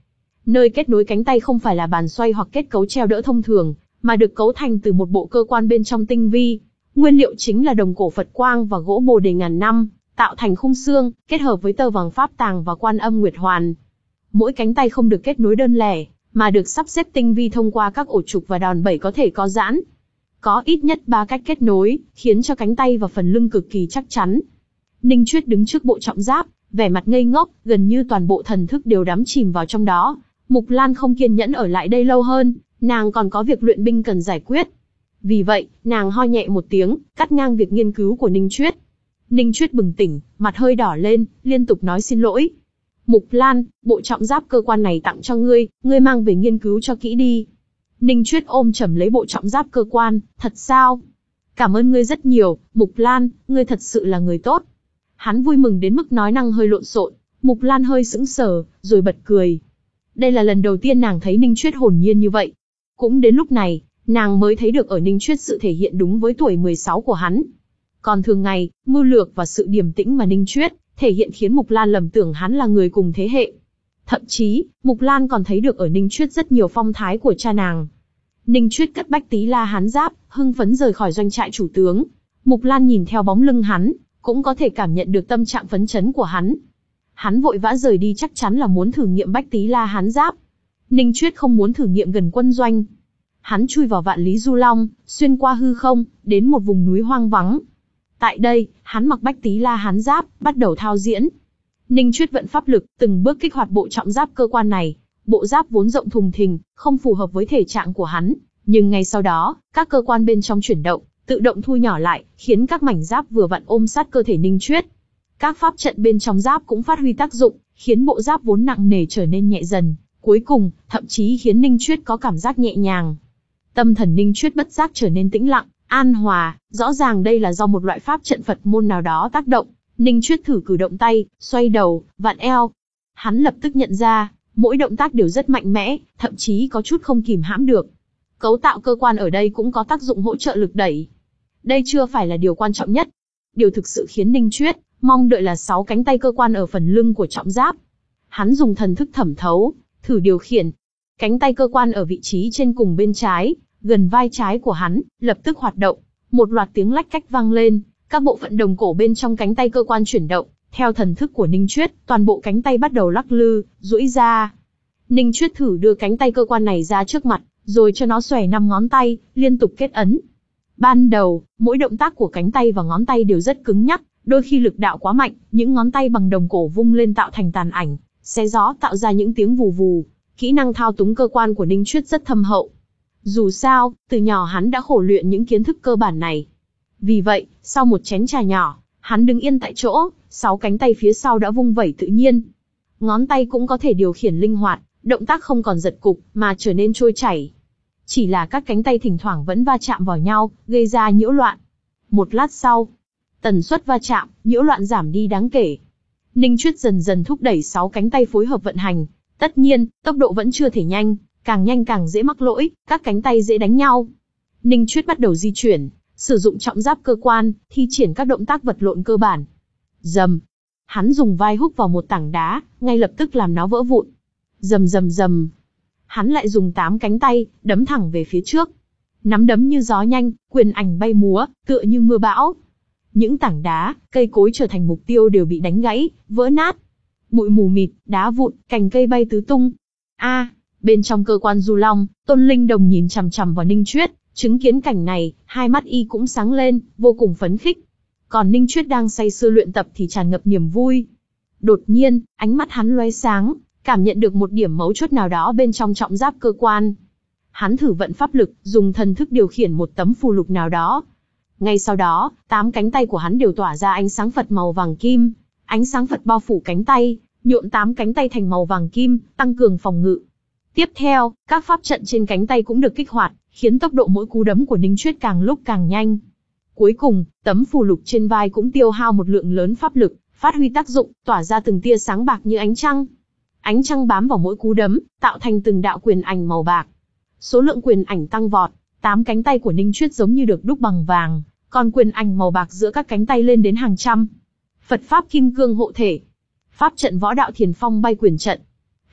Nơi kết nối cánh tay không phải là bàn xoay hoặc kết cấu treo đỡ thông thường, mà được cấu thành từ một bộ cơ quan bên trong tinh vi. Nguyên liệu chính là đồng cổ Phật quang và gỗ bồ đề ngàn năm, tạo thành khung xương, kết hợp với tơ vàng pháp tàng và quan âm nguyệt hoàn. Mỗi cánh tay không được kết nối đơn lẻ, mà được sắp xếp tinh vi thông qua các ổ trục và đòn bẩy có thể có giãn. Có ít nhất ba cách kết nối, khiến cho cánh tay và phần lưng cực kỳ chắc chắn. Ninh Chuyết đứng trước bộ trọng giáp, vẻ mặt ngây ngốc, gần như toàn bộ thần thức đều đắm chìm vào trong đó. Mục Lan không kiên nhẫn ở lại đây lâu hơn, nàng còn có việc luyện binh cần giải quyết. Vì vậy, nàng ho nhẹ một tiếng, cắt ngang việc nghiên cứu của Ninh Chuyết. Ninh Chuyết bừng tỉnh, mặt hơi đỏ lên, liên tục nói xin lỗi. Mục Lan, bộ trọng giáp cơ quan này tặng cho ngươi, ngươi mang về nghiên cứu cho kỹ đi. Ninh Chuyết ôm chầm lấy bộ trọng giáp cơ quan, thật sao? Cảm ơn ngươi rất nhiều, Mục Lan, ngươi thật sự là người tốt. Hắn vui mừng đến mức nói năng hơi lộn xộn. Mục Lan hơi sững sờ, rồi bật cười. Đây là lần đầu tiên nàng thấy Ninh Chuyết hồn nhiên như vậy. Cũng đến lúc này, nàng mới thấy được ở Ninh Chuyết sự thể hiện đúng với tuổi mười sáu của hắn. Còn thường ngày, mưu lược và sự điềm tĩnh mà Ninh Chuyết thể hiện khiến Mục Lan lầm tưởng hắn là người cùng thế hệ. Thậm chí, Mục Lan còn thấy được ở Ninh Chuyết rất nhiều phong thái của cha nàng. Ninh Chuyết cất Bách Tý La Hán giáp, hưng phấn rời khỏi doanh trại chủ tướng. Mục Lan nhìn theo bóng lưng hắn, cũng có thể cảm nhận được tâm trạng phấn chấn của hắn. Hắn vội vã rời đi chắc chắn là muốn thử nghiệm Bách Tý La Hán giáp. Ninh Chuyết không muốn thử nghiệm gần quân doanh. Hắn chui vào Vạn Lý Du Long, xuyên qua hư không, đến một vùng núi hoang vắng. Tại đây, hắn mặc Bách Tý La Hán giáp, bắt đầu thao diễn. Ninh Chuyết vận pháp lực, từng bước kích hoạt bộ trọng giáp cơ quan này. Bộ giáp vốn rộng thùng thình, không phù hợp với thể trạng của hắn, nhưng ngay sau đó, các cơ quan bên trong chuyển động, tự động thu nhỏ lại, khiến các mảnh giáp vừa vặn ôm sát cơ thể Ninh Chuyết. Các pháp trận bên trong giáp cũng phát huy tác dụng, khiến bộ giáp vốn nặng nề trở nên nhẹ dần, cuối cùng, thậm chí khiến Ninh Chuyết có cảm giác nhẹ nhàng. Tâm thần Ninh Chuyết bất giác trở nên tĩnh lặng, an hòa, rõ ràng đây là do một loại pháp trận Phật môn nào đó tác động. Ninh Chuyết thử cử động tay, xoay đầu, vặn eo. Hắn lập tức nhận ra, mỗi động tác đều rất mạnh mẽ, thậm chí có chút không kìm hãm được. Cấu tạo cơ quan ở đây cũng có tác dụng hỗ trợ lực đẩy. Đây chưa phải là điều quan trọng nhất. Điều thực sự khiến Ninh Chuyết mong đợi là sáu cánh tay cơ quan ở phần lưng của trọng giáp. Hắn dùng thần thức thẩm thấu, thử điều khiển. Cánh tay cơ quan ở vị trí trên cùng bên trái, gần vai trái của hắn, lập tức hoạt động. Một loạt tiếng lách cách vang lên, các bộ phận đồng cổ bên trong cánh tay cơ quan chuyển động. Theo thần thức của Ninh Chuyết, toàn bộ cánh tay bắt đầu lắc lư, duỗi ra. Ninh Chuyết thử đưa cánh tay cơ quan này ra trước mặt, rồi cho nó xòe năm ngón tay, liên tục kết ấn. Ban đầu, mỗi động tác của cánh tay và ngón tay đều rất cứng nhắc, đôi khi lực đạo quá mạnh, những ngón tay bằng đồng cổ vung lên tạo thành tàn ảnh, xé gió tạo ra những tiếng vù vù. Kỹ năng thao túng cơ quan của Ninh Chuyết rất thâm hậu. Dù sao, từ nhỏ hắn đã khổ luyện những kiến thức cơ bản này. Vì vậy, sau một chén trà nhỏ, hắn đứng yên tại chỗ, sáu cánh tay phía sau đã vung vẩy tự nhiên. Ngón tay cũng có thể điều khiển linh hoạt, động tác không còn giật cục, mà trở nên trôi chảy. Chỉ là các cánh tay thỉnh thoảng vẫn va chạm vào nhau, gây ra nhiễu loạn. Một lát sau, tần suất va chạm, nhiễu loạn giảm đi đáng kể. Ninh Chuyết dần dần thúc đẩy sáu cánh tay phối hợp vận hành. Tất nhiên, tốc độ vẫn chưa thể nhanh, càng nhanh càng dễ mắc lỗi, các cánh tay dễ đánh nhau. Ninh Chuyết bắt đầu di chuyển, sử dụng trọng giáp cơ quan, thi triển các động tác vật lộn cơ bản. Rầm, hắn dùng vai húc vào một tảng đá, ngay lập tức làm nó vỡ vụn. Rầm rầm rầm, hắn lại dùng tám cánh tay, đấm thẳng về phía trước. Nắm đấm như gió nhanh, quyền ảnh bay múa, tựa như mưa bão. Những tảng đá, cây cối trở thành mục tiêu đều bị đánh gãy, vỡ nát. Bụi mù mịt, đá vụn, cành cây bay tứ tung. A, bên trong cơ quan Du Long, Tôn Linh Đồng nhìn chằm chằm vào Ninh Chuyết, chứng kiến cảnh này, hai mắt y cũng sáng lên, vô cùng phấn khích. Còn Ninh Chuyết đang say sưa luyện tập thì tràn ngập niềm vui. Đột nhiên, ánh mắt hắn lóe sáng, cảm nhận được một điểm mấu chốt nào đó bên trong trọng giáp cơ quan. Hắn thử vận pháp lực, dùng thần thức điều khiển một tấm phù lục nào đó. Ngay sau đó, tám cánh tay của hắn đều tỏa ra ánh sáng Phật màu vàng kim. Ánh sáng Phật bao phủ cánh tay, nhuộm tám cánh tay thành màu vàng kim, tăng cường phòng ngự. Tiếp theo, các pháp trận trên cánh tay cũng được kích hoạt, khiến tốc độ mỗi cú đấm của Ninh Chuyết càng lúc càng nhanh. Cuối cùng, tấm phù lục trên vai cũng tiêu hao một lượng lớn pháp lực, phát huy tác dụng, tỏa ra từng tia sáng bạc như ánh trăng. Ánh trăng bám vào mỗi cú đấm, tạo thành từng đạo quyền ảnh màu bạc. Số lượng quyền ảnh tăng vọt, tám cánh tay của Ninh Chuyết giống như được đúc bằng vàng, còn quyền ảnh màu bạc giữa các cánh tay lên đến hàng trăm. Phật pháp kim cương hộ thể, pháp trận võ đạo thiền phong bay quyền trận,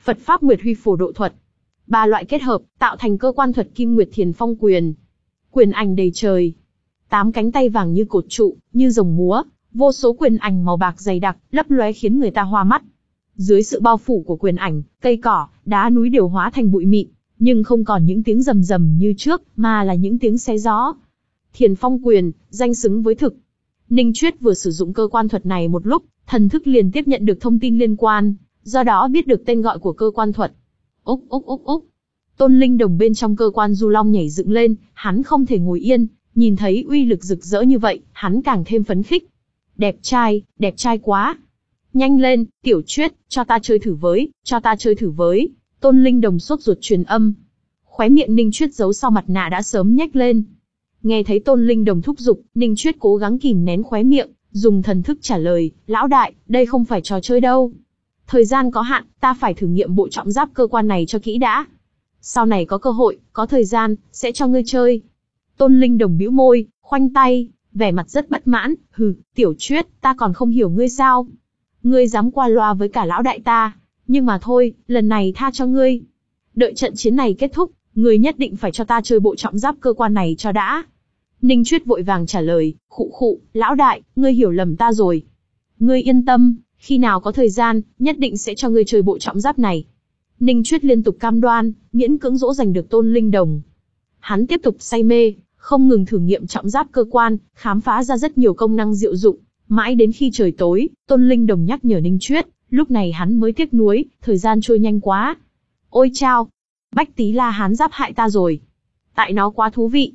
Phật pháp Nguyệt Huy Phổ Độ Thuật. Ba loại kết hợp, tạo thành cơ quan thuật Kim Nguyệt Thiền Phong Quyền. Quyền ảnh đầy trời. Tám cánh tay vàng như cột trụ, như rồng múa, vô số quyền ảnh màu bạc dày đặc, lấp lóe khiến người ta hoa mắt. Dưới sự bao phủ của quyền ảnh, cây cỏ, đá núi đều hóa thành bụi mịn, nhưng không còn những tiếng rầm rầm như trước, mà là những tiếng xé gió. Thiền Phong Quyền, danh xứng với thực. Ninh Chuyết vừa sử dụng cơ quan thuật này một lúc, thần thức liền tiếp nhận được thông tin liên quan, do đó biết được tên gọi của cơ quan thuật. Úc úc úc úc. Tôn Linh Đồng bên trong cơ quan Du Long nhảy dựng lên, hắn không thể ngồi yên, nhìn thấy uy lực rực rỡ như vậy, hắn càng thêm phấn khích. Đẹp trai, đẹp trai quá. Nhanh lên, Tiểu Chuyết, cho ta chơi thử với, cho ta chơi thử với. Tôn Linh Đồng sốt ruột truyền âm. Khóe miệng Ninh Chuyết giấu sau mặt nạ đã sớm nhếch lên. Nghe thấy Tôn Linh Đồng thúc giục, Ninh Chuyết cố gắng kìm nén khóe miệng, dùng thần thức trả lời, lão đại, đây không phải trò chơi đâu. Thời gian có hạn, ta phải thử nghiệm bộ trọng giáp cơ quan này cho kỹ đã. Sau này có cơ hội, có thời gian, sẽ cho ngươi chơi. Tôn Linh Đồng bĩu môi, khoanh tay, vẻ mặt rất bất mãn, hừ, Tiểu Chuyết, ta còn không hiểu ngươi sao. Ngươi dám qua loa với cả lão đại ta, nhưng mà thôi, lần này tha cho ngươi. Đợi trận chiến này kết thúc, ngươi nhất định phải cho ta chơi bộ trọng giáp cơ quan này cho đã. Ninh Chuyết vội vàng trả lời, khụ khụ, lão đại, ngươi hiểu lầm ta rồi. Ngươi yên tâm, khi nào có thời gian, nhất định sẽ cho ngươi chơi bộ trọng giáp này. Ninh Chuyết liên tục cam đoan, miễn cưỡng dỗ dành được Tôn Linh Đồng. Hắn tiếp tục say mê, không ngừng thử nghiệm trọng giáp cơ quan, khám phá ra rất nhiều công năng diệu dụng. Mãi đến khi trời tối, Tôn Linh Đồng nhắc nhở Ninh Chuyết, lúc này hắn mới tiếc nuối, thời gian trôi nhanh quá. Ôi chao, Bách Tí La Hán giáp hại ta rồi. Tại nó quá thú vị.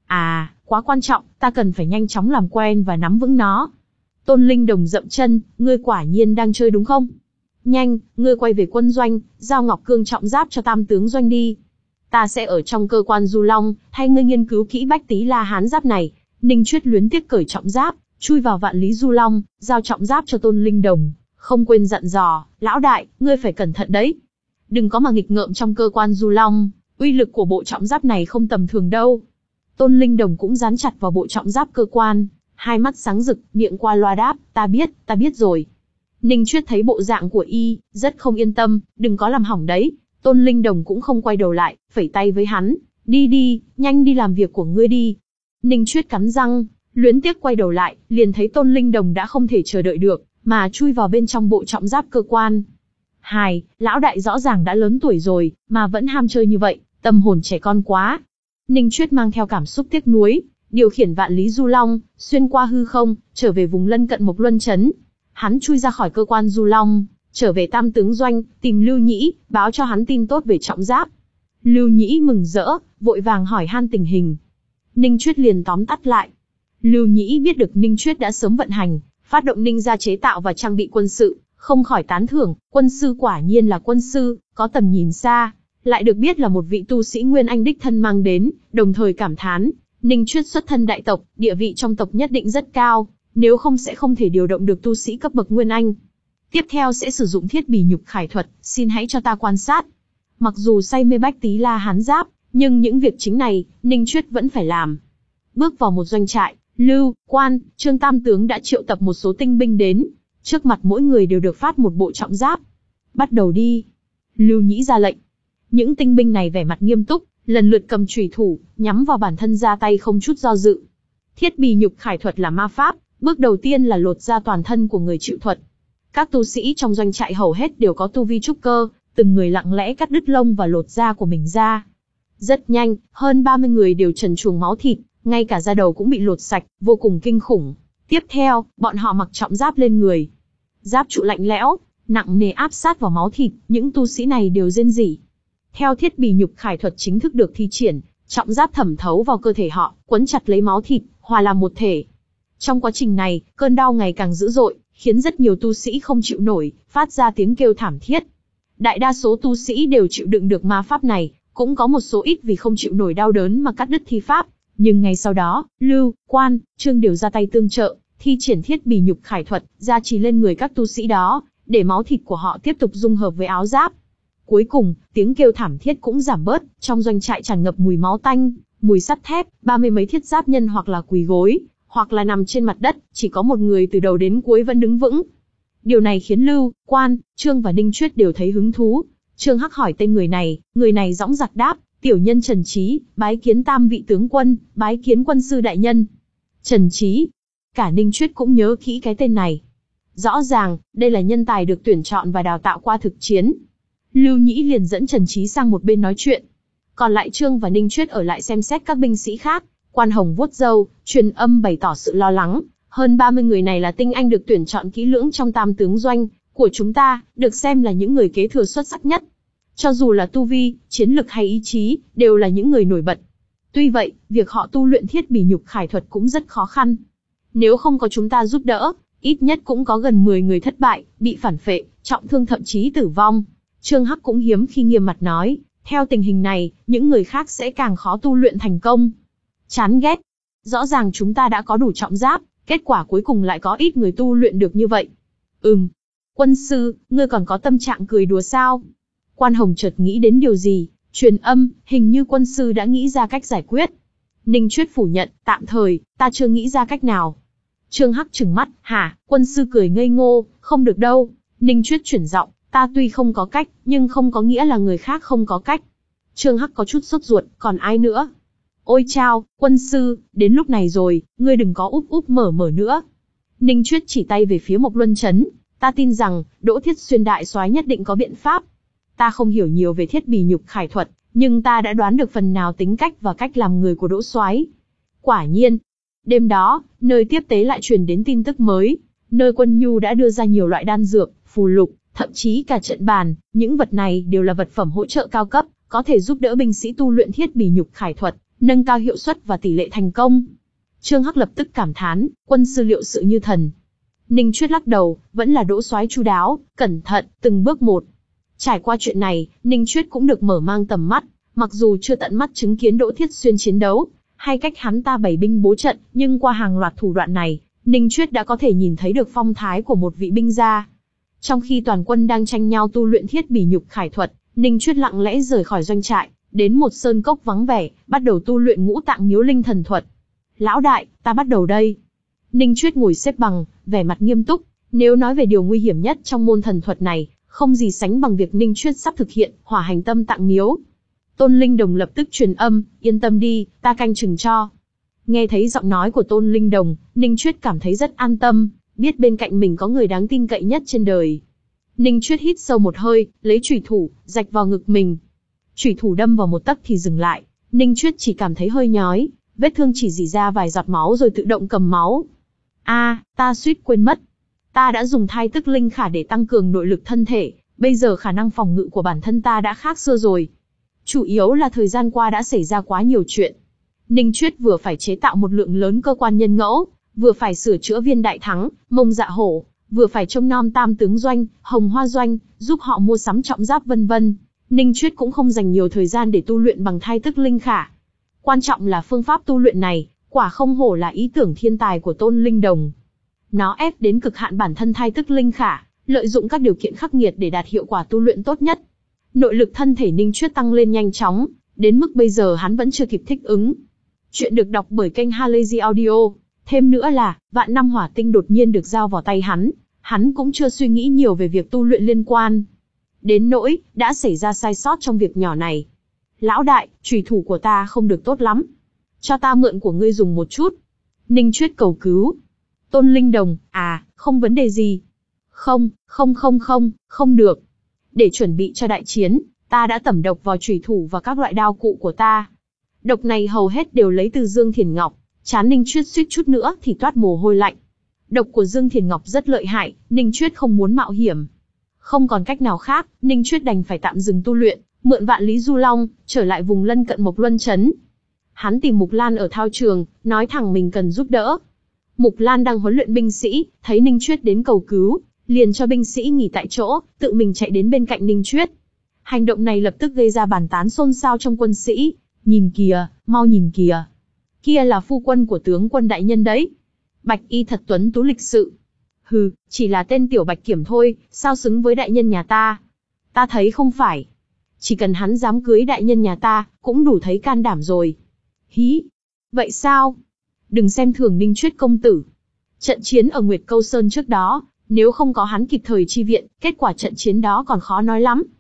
À, quá quan trọng, ta cần phải nhanh chóng làm quen và nắm vững nó. Tôn Linh Đồng dậm chân, ngươi quả nhiên đang chơi đúng không? Nhanh, ngươi quay về quân doanh, giao Ngọc Cương trọng giáp cho Tam tướng doanh đi. Ta sẽ ở trong cơ quan Du Long, thay ngươi nghiên cứu kỹ Bách Tí La Hán giáp này. Ninh Chuyết luyến tiếc cởi trọng giáp, chui vào vạn lý Du Long, giao trọng giáp cho Tôn Linh Đồng, không quên dặn dò, lão đại, ngươi phải cẩn thận đấy. Đừng có mà nghịch ngợm trong cơ quan Du Long, uy lực của bộ trọng giáp này không tầm thường đâu. Tôn Linh Đồng cũng dán chặt vào bộ trọng giáp cơ quan, hai mắt sáng rực, miệng qua loa đáp, ta biết, ta biết rồi. Ninh Chuyết thấy bộ dạng của y, rất không yên tâm, đừng có làm hỏng đấy. Tôn Linh Đồng cũng không quay đầu lại, phẩy tay với hắn, đi đi, nhanh đi làm việc của ngươi đi. Ninh Chuyết cắn răng, luyến tiếc quay đầu lại, liền thấy Tôn Linh Đồng đã không thể chờ đợi được, mà chui vào bên trong bộ trọng giáp cơ quan. Hài, lão đại rõ ràng đã lớn tuổi rồi, mà vẫn ham chơi như vậy, tâm hồn trẻ con quá. Ninh Chuyết mang theo cảm xúc tiếc nuối, điều khiển vạn lý Du Long, xuyên qua hư không, trở về vùng lân cận Mộc Luân Trấn. Hắn chui ra khỏi cơ quan Du Long, trở về Tam tướng doanh, tìm Lưu Nhĩ, báo cho hắn tin tốt về trọng giáp. Lưu Nhĩ mừng rỡ, vội vàng hỏi han tình hình. Ninh Chuyết liền tóm tắt lại. Lưu Nhĩ biết được Ninh Chuyết đã sớm vận hành, phát động ninh gia chế tạo và trang bị quân sự, không khỏi tán thưởng, quân sư quả nhiên là quân sư, có tầm nhìn xa, lại được biết là một vị tu sĩ Nguyên Anh đích thân mang đến, đồng thời cảm thán, Ninh Chuyết xuất thân đại tộc, địa vị trong tộc nhất định rất cao, nếu không sẽ không thể điều động được tu sĩ cấp bậc Nguyên Anh. Tiếp theo sẽ sử dụng thiết bì nhục khải thuật, xin hãy cho ta quan sát. Mặc dù say mê Bách Tí La Hán giáp, nhưng những việc chính này, Ninh Chuyết vẫn phải làm. Bước vào một doanh trại, Lưu, Quan, Trương Tam tướng đã triệu tập một số tinh binh đến, trước mặt mỗi người đều được phát một bộ trọng giáp. Bắt đầu đi. Lưu Nhĩ ra lệnh. Những tinh binh này vẻ mặt nghiêm túc, lần lượt cầm chùy thủ, nhắm vào bản thân ra tay không chút do dự. Thiết bì nhục khải thuật là ma pháp, bước đầu tiên là lột da toàn thân của người chịu thuật. Các tu sĩ trong doanh trại hầu hết đều có tu vi trúc cơ, từng người lặng lẽ cắt đứt lông và lột da của mình ra. Rất nhanh, hơn ba mươi người đều trần truồng máu thịt, ngay cả da đầu cũng bị lột sạch, vô cùng kinh khủng. Tiếp theo, bọn họ mặc trọng giáp lên người. Giáp trụ lạnh lẽo, nặng nề áp sát vào máu thịt, những tu sĩ này đều rên rỉ. Theo thiết bì nhục khải thuật chính thức được thi triển, trọng giáp thẩm thấu vào cơ thể họ, quấn chặt lấy máu thịt, hòa làm một thể. Trong quá trình này, cơn đau ngày càng dữ dội, khiến rất nhiều tu sĩ không chịu nổi, phát ra tiếng kêu thảm thiết. Đại đa số tu sĩ đều chịu đựng được ma pháp này, cũng có một số ít vì không chịu nổi đau đớn mà cắt đứt thi pháp. Nhưng ngay sau đó, Lưu, Quan, Trương đều ra tay tương trợ, thi triển thiết bì nhục khải thuật, gia trì lên người các tu sĩ đó, để máu thịt của họ tiếp tục dung hợp với áo giáp. Cuối cùng, tiếng kêu thảm thiết cũng giảm bớt, trong doanh trại tràn ngập mùi máu tanh, mùi sắt thép, ba mươi mấy thiết giáp nhân hoặc là quỳ gối, hoặc là nằm trên mặt đất, chỉ có một người từ đầu đến cuối vẫn đứng vững. Điều này khiến Lưu, Quan, Trương và Ninh Chuyết đều thấy hứng thú. Trương Hắc hỏi tên người này, người này dõng dạc đáp, tiểu nhân Trần Trí, bái kiến tam vị tướng quân, bái kiến quân sư đại nhân. Trần Trí. Cả Ninh Chuyết cũng nhớ kỹ cái tên này. Rõ ràng, đây là nhân tài được tuyển chọn và đào tạo qua thực chiến. Lưu Nhĩ liền dẫn Trần Trí sang một bên nói chuyện. Còn lại Trương và Ninh Chuyết ở lại xem xét các binh sĩ khác. Quan Hồng vuốt râu, truyền âm bày tỏ sự lo lắng. Hơn ba mươi người này là tinh anh được tuyển chọn kỹ lưỡng trong tam tướng doanh của chúng ta, được xem là những người kế thừa xuất sắc nhất. Cho dù là tu vi, chiến lực hay ý chí, đều là những người nổi bật. Tuy vậy, việc họ tu luyện thiết bỉ nhục khải thuật cũng rất khó khăn. Nếu không có chúng ta giúp đỡ, ít nhất cũng có gần mười người thất bại, bị phản phệ, trọng thương thậm chí tử vong. Trương Hắc cũng hiếm khi nghiêm mặt nói, theo tình hình này, những người khác sẽ càng khó tu luyện thành công. Chán ghét. Rõ ràng chúng ta đã có đủ trọng giáp, kết quả cuối cùng lại có ít người tu luyện được như vậy. Ừm. Quân sư, ngươi còn có tâm trạng cười đùa sao? Quan Hồng chợt nghĩ đến điều gì, truyền âm, hình như quân sư đã nghĩ ra cách giải quyết. Ninh Chuyết phủ nhận, tạm thời, ta chưa nghĩ ra cách nào. Trương Hắc trừng mắt, hả? Quân sư cười ngây ngô, không được đâu. Ninh Chuyết chuyển giọng, ta tuy không có cách, nhưng không có nghĩa là người khác không có cách. Trương Hắc có chút sốt ruột, còn ai nữa? Ôi chao, quân sư, đến lúc này rồi, ngươi đừng có úp úp mở mở nữa. Ninh Chuyết chỉ tay về phía Mộc Luân Chấn, ta tin rằng, Đỗ Thiết Xuyên đại soái nhất định có biện pháp. Ta không hiểu nhiều về thiết bỉ nhục khải thuật, nhưng ta đã đoán được phần nào tính cách và cách làm người của Đỗ soái. Quả nhiên, đêm đó, nơi tiếp tế lại truyền đến tin tức mới, nơi Quân Nhu đã đưa ra nhiều loại đan dược, phù lục, thậm chí cả trận bàn, những vật này đều là vật phẩm hỗ trợ cao cấp, có thể giúp đỡ binh sĩ tu luyện thiết bỉ nhục khải thuật, nâng cao hiệu suất và tỷ lệ thành công. Trương Hắc lập tức cảm thán, quân sư liệu sự như thần. Ninh Chuyết lắc đầu, vẫn là Đỗ soái chu đáo, cẩn thận, từng bước một. Trải qua chuyện này, Ninh Chuyết cũng được mở mang tầm mắt, mặc dù chưa tận mắt chứng kiến Đỗ Thiết Xuyên chiến đấu, hay cách hắn ta bày binh bố trận, nhưng qua hàng loạt thủ đoạn này, Ninh Chuyết đã có thể nhìn thấy được phong thái của một vị binh gia. Trong khi toàn quân đang tranh nhau tu luyện thiết bỉ nhục khải thuật, Ninh Chuyết lặng lẽ rời khỏi doanh trại, đến một sơn cốc vắng vẻ, bắt đầu tu luyện ngũ tạng miếu linh thần thuật. Lão đại, ta bắt đầu đây. Ninh Chuyết ngồi xếp bằng, vẻ mặt nghiêm túc. Nếu nói về điều nguy hiểm nhất trong môn thần thuật này, không gì sánh bằng việc Ninh Chuyết sắp thực hiện hỏa hành tâm tạng miếu. Tôn Linh Đồng lập tức truyền âm, yên tâm đi, ta canh chừng cho. Nghe thấy giọng nói của Tôn Linh Đồng, Ninh Chuyết cảm thấy rất an tâm, biết bên cạnh mình có người đáng tin cậy nhất trên đời. Ninh Chuyết hít sâu một hơi, lấy chủy thủ, rạch vào ngực mình. Chủy thủ đâm vào một tấc thì dừng lại, Ninh Chuyết chỉ cảm thấy hơi nhói, vết thương chỉ rỉ ra vài giọt máu rồi tự động cầm máu. A, à, ta suýt quên mất. Ta đã dùng thai tức linh khả để tăng cường nội lực thân thể, bây giờ khả năng phòng ngự của bản thân ta đã khác xưa rồi. Chủ yếu là thời gian qua đã xảy ra quá nhiều chuyện. Ninh Chuyết vừa phải chế tạo một lượng lớn cơ quan nhân ngẫu, vừa phải sửa chữa viên đại thắng, mông dạ hổ, vừa phải trông nom tam tướng doanh, hồng hoa doanh, giúp họ mua sắm trọng giáp vân vân. Ninh Chuyết cũng không dành nhiều thời gian để tu luyện bằng thai tức linh khả. Quan trọng là phương pháp tu luyện này, quả không hổ là ý tưởng thiên tài của Tôn Linh Đồng. Nó ép đến cực hạn bản thân thai tức linh khả, lợi dụng các điều kiện khắc nghiệt để đạt hiệu quả tu luyện tốt nhất. Nội lực thân thể Ninh Chuyết tăng lên nhanh chóng, đến mức bây giờ hắn vẫn chưa kịp thích ứng. Chuyện được đọc bởi kênh Halazy Audio. Thêm nữa là, vạn năm hỏa tinh đột nhiên được giao vào tay hắn, hắn cũng chưa suy nghĩ nhiều về việc tu luyện liên quan. Đến nỗi, đã xảy ra sai sót trong việc nhỏ này. Lão đại, chủy thủ của ta không được tốt lắm. Cho ta mượn của ngươi dùng một chút. Ninh Chuyết cầu cứu. Tôn Linh Đồng, à, không vấn đề gì. Không, không không không, không được. Để chuẩn bị cho đại chiến, ta đã tẩm độc vào chủy thủ và các loại đao cụ của ta. Độc này hầu hết đều lấy từ Dương Thiền Ngọc, chán Ninh Chuyết suýt chút nữa thì toát mồ hôi lạnh. Độc của Dương Thiền Ngọc rất lợi hại, Ninh Chuyết không muốn mạo hiểm. Không còn cách nào khác, Ninh Chuyết đành phải tạm dừng tu luyện, mượn Vạn Lý Du Long, trở lại vùng lân cận Mộc Luân Trấn. Hắn tìm Mục Lan ở thao trường, nói thẳng mình cần giúp đỡ. Mục Lan đang huấn luyện binh sĩ, thấy Ninh Chuyết đến cầu cứu, liền cho binh sĩ nghỉ tại chỗ, tự mình chạy đến bên cạnh Ninh Chuyết. Hành động này lập tức gây ra bàn tán xôn xao trong quân sĩ. Nhìn kìa, mau nhìn kìa. Kia là phu quân của tướng quân đại nhân đấy. Bạch y thật tuấn tú lịch sự. Hừ, chỉ là tên tiểu bạch kiểm thôi, sao xứng với đại nhân nhà ta? Ta thấy không phải. Chỉ cần hắn dám cưới đại nhân nhà ta, cũng đủ thấy can đảm rồi. Hí! Vậy sao? Đừng xem thường Ninh Chuyết công tử. Trận chiến ở Nguyệt Câu Sơn trước đó, nếu không có hắn kịp thời chi viện, kết quả trận chiến đó còn khó nói lắm.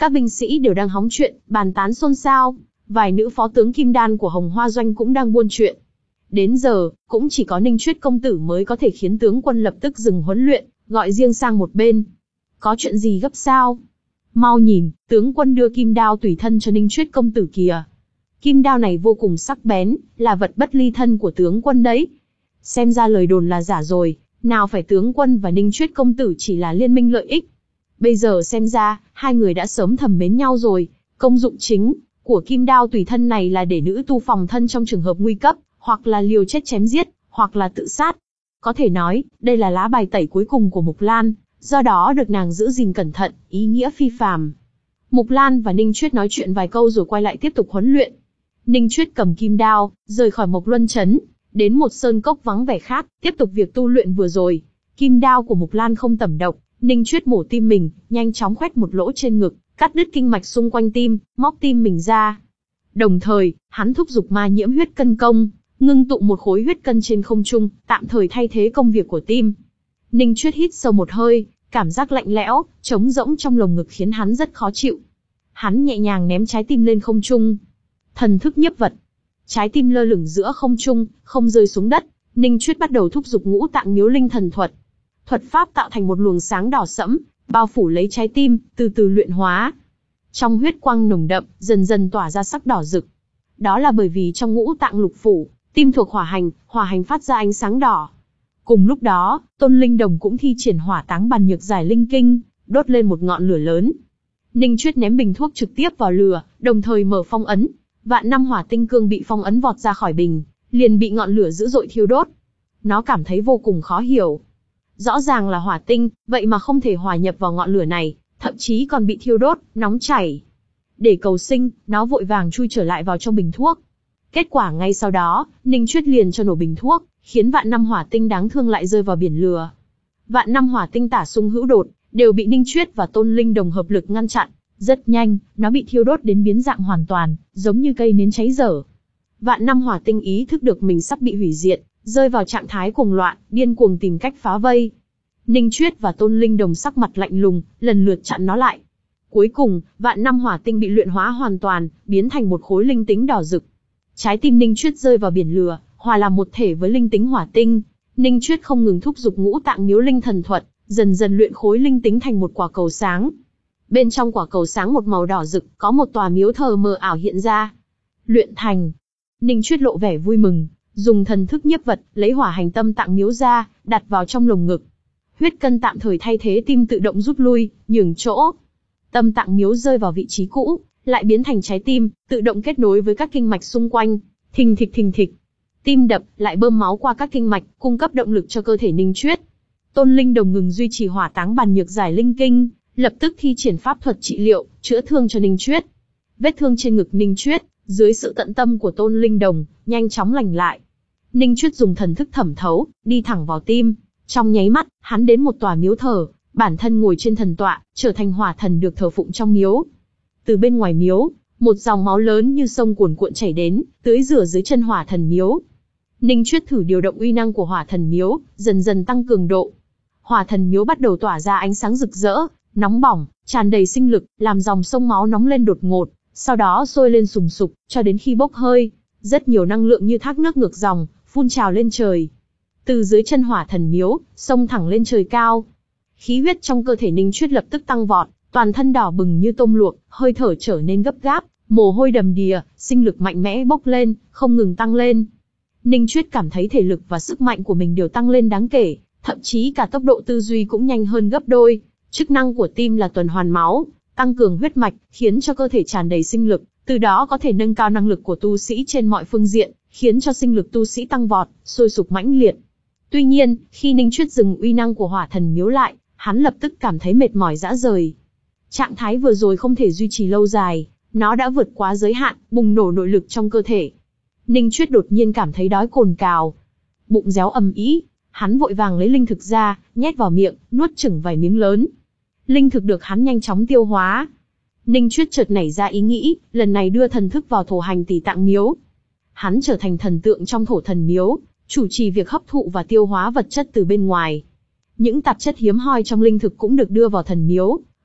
Các binh sĩ đều đang hóng chuyện, bàn tán xôn xao. Vài nữ phó tướng kim đan của Hồng Hoa Doanh cũng đang buôn chuyện. Đến giờ, cũng chỉ có Ninh Chuyết công tử mới có thể khiến tướng quân lập tức dừng huấn luyện, gọi riêng sang một bên. Có chuyện gì gấp sao? Mau nhìn, tướng quân đưa kim đao tùy thân cho Ninh Chuyết công tử kìa. Kim đao này vô cùng sắc bén, là vật bất ly thân của tướng quân đấy. Xem ra lời đồn là giả rồi, nào phải tướng quân và Ninh Chuyết công tử chỉ là liên minh lợi ích. Bây giờ xem ra, hai người đã sớm thầm mến nhau rồi. Công dụng chính của kim đao tùy thân này là để nữ tu phòng thân trong trường hợp nguy cấp, hoặc là liều chết chém giết, hoặc là tự sát. Có thể nói, đây là lá bài tẩy cuối cùng của Mục Lan, do đó được nàng giữ gìn cẩn thận, ý nghĩa phi phàm. Mục Lan và Ninh Chuyết nói chuyện vài câu rồi quay lại tiếp tục huấn luyện. Ninh Chuyết cầm kim đao, rời khỏi Mộc Luân Trấn, đến một sơn cốc vắng vẻ khác, tiếp tục việc tu luyện vừa rồi. Kim đao của Mục Lan không tẩm độc, Ninh Chuyết mổ tim mình, nhanh chóng khoét một lỗ trên ngực, cắt đứt kinh mạch xung quanh tim, móc tim mình ra. Đồng thời, hắn thúc giục ma nhiễm huyết cân công, ngưng tụ một khối huyết cân trên không trung, tạm thời thay thế công việc của tim. Ninh Chuyết hít sâu một hơi, cảm giác lạnh lẽo, trống rỗng trong lồng ngực khiến hắn rất khó chịu. Hắn nhẹ nhàng ném trái tim lên không trung. Thần thức nhiếp vật. Trái tim lơ lửng giữa không trung, không rơi xuống đất. Ninh Chuyết bắt đầu thúc giục ngũ tạng miếu linh thần thuật. Thuật pháp tạo thành một luồng sáng đỏ sẫm, bao phủ lấy trái tim, từ từ luyện hóa. Trong huyết quang nồng đậm, dần dần tỏa ra sắc đỏ rực. Đó là bởi vì trong ngũ tạng lục phủ, tim thuộc hỏa hành, hỏa hành phát ra ánh sáng đỏ. Cùng lúc đó, Tôn Linh Đồng cũng thi triển hỏa táng bàn nhược giải linh kinh, đốt lên một ngọn lửa lớn. Ninh Chuyết ném bình thuốc trực tiếp vào lửa, đồng thời mở phong ấn. Vạn năm hỏa tinh cương bị phong ấn vọt ra khỏi bình, liền bị ngọn lửa dữ dội thiêu đốt. Nó cảm thấy vô cùng khó hiểu. Rõ ràng là hỏa tinh, vậy mà không thể hòa nhập vào ngọn lửa này, thậm chí còn bị thiêu đốt, nóng chảy. Để cầu sinh, nó vội vàng chui trở lại vào trong bình thuốc. Kết quả ngay sau đó, Ninh Chuyết liền cho nổ bình thuốc, khiến vạn năm hỏa tinh đáng thương lại rơi vào biển lửa. Vạn năm hỏa tinh tả xung hữu đột, đều bị Ninh Chuyết và Tôn Linh Đồng hợp lực ngăn chặn. Rất nhanh, nó bị thiêu đốt đến biến dạng hoàn toàn, giống như cây nến cháy dở. Vạn năm hỏa tinh ý thức được mình sắp bị hủy diệt, rơi vào trạng thái cuồng loạn, điên cuồng tìm cách phá vây. Ninh Chuyết và Tôn Linh Đồng sắc mặt lạnh lùng, lần lượt chặn nó lại. Cuối cùng, vạn năm hỏa tinh bị luyện hóa hoàn toàn, biến thành một khối linh tính đỏ rực. Trái tim Ninh Chuyết rơi vào biển lửa, hòa làm một thể với linh tính hỏa tinh. Ninh Chuyết không ngừng thúc giục ngũ tạng miếu linh thần thuật, dần dần luyện khối linh tính thành một quả cầu sáng. Bên trong quả cầu sáng một màu đỏ rực, có một tòa miếu thờ mờ ảo hiện ra. Luyện thành. Ninh Chuyết lộ vẻ vui mừng, dùng thần thức nhiếp vật, lấy hỏa hành tâm tạng miếu ra, đặt vào trong lồng ngực. Huyết cân tạm thời thay thế tim tự động rút lui, nhường chỗ. Tâm tạng miếu rơi vào vị trí cũ, lại biến thành trái tim, tự động kết nối với các kinh mạch xung quanh. Thình thịch thình thịch. Tim đập, lại bơm máu qua các kinh mạch, cung cấp động lực cho cơ thể Ninh Chuyết. Tôn Linh Đồng ngừng duy trì hỏa táng bàn nhược giải linh kinh, lập tức thi triển pháp thuật trị liệu, chữa thương cho Ninh Chuyết. Vết thương trên ngực Ninh Chuyết, dưới sự tận tâm của Tôn Linh Đồng, nhanh chóng lành lại. Ninh Chuyết dùng thần thức thẩm thấu, đi thẳng vào tim. Trong nháy mắt, hắn đến một tòa miếu thờ, bản thân ngồi trên thần tọa, trở thành hỏa thần được thờ phụng trong miếu. Từ bên ngoài miếu, một dòng máu lớn như sông cuồn cuộn chảy đến, tưới rửa dưới chân hỏa thần miếu. Ninh Chuyết thử điều động uy năng của hỏa thần miếu, dần dần tăng cường độ. Hỏa thần miếu bắt đầu tỏa ra ánh sáng rực rỡ, nóng bỏng, tràn đầy sinh lực, làm dòng sông máu nóng lên đột ngột, sau đó sôi lên sùng sục, cho đến khi bốc hơi. Rất nhiều năng lượng như thác nước ngược dòng, phun trào lên trời. Từ dưới chân hỏa thần miếu, sông thẳng lên trời cao. Khí huyết trong cơ thể Ninh Chuyết lập tức tăng vọt, toàn thân đỏ bừng như tôm luộc, hơi thở trở nên gấp gáp, mồ hôi đầm đìa, sinh lực mạnh mẽ bốc lên, không ngừng tăng lên. Ninh Chuyết cảm thấy thể lực và sức mạnh của mình đều tăng lên đáng kể, thậm chí cả tốc độ tư duy cũng nhanh hơn gấp đôi. Chức năng của tim là tuần hoàn máu, tăng cường huyết mạch, khiến cho cơ thể tràn đầy sinh lực, từ đó có thể nâng cao năng lực của tu sĩ trên mọi phương diện, khiến cho sinh lực tu sĩ tăng vọt, sôi sục mãnh liệt. Tuy nhiên, khi Ninh Chuyết dừng uy năng của hỏa thần miếu lại, hắn lập tức cảm thấy mệt mỏi rã rời. Trạng thái vừa rồi không thể duy trì lâu dài, nó đã vượt quá giới hạn, bùng nổ nội lực trong cơ thể. Ninh Chuyết đột nhiên cảm thấy đói cồn cào, bụng réo ầm ĩ, hắn vội vàng lấy linh thực ra, nhét vào miệng, nuốt chửng vài miếng lớn. Linh thực được hắn nhanh chóng tiêu hóa. Ninh Chuyết chợt nảy ra ý nghĩ, lần này đưa thần thức vào thổ hành tỷ tạng miếu. Hắn trở thành thần tượng trong thổ thần miếu, chủ trì việc hấp thụ và tiêu hóa vật chất từ bên ngoài. Những tạp chất hiếm hoi trong linh thực cũng được đưa vào thần miếu,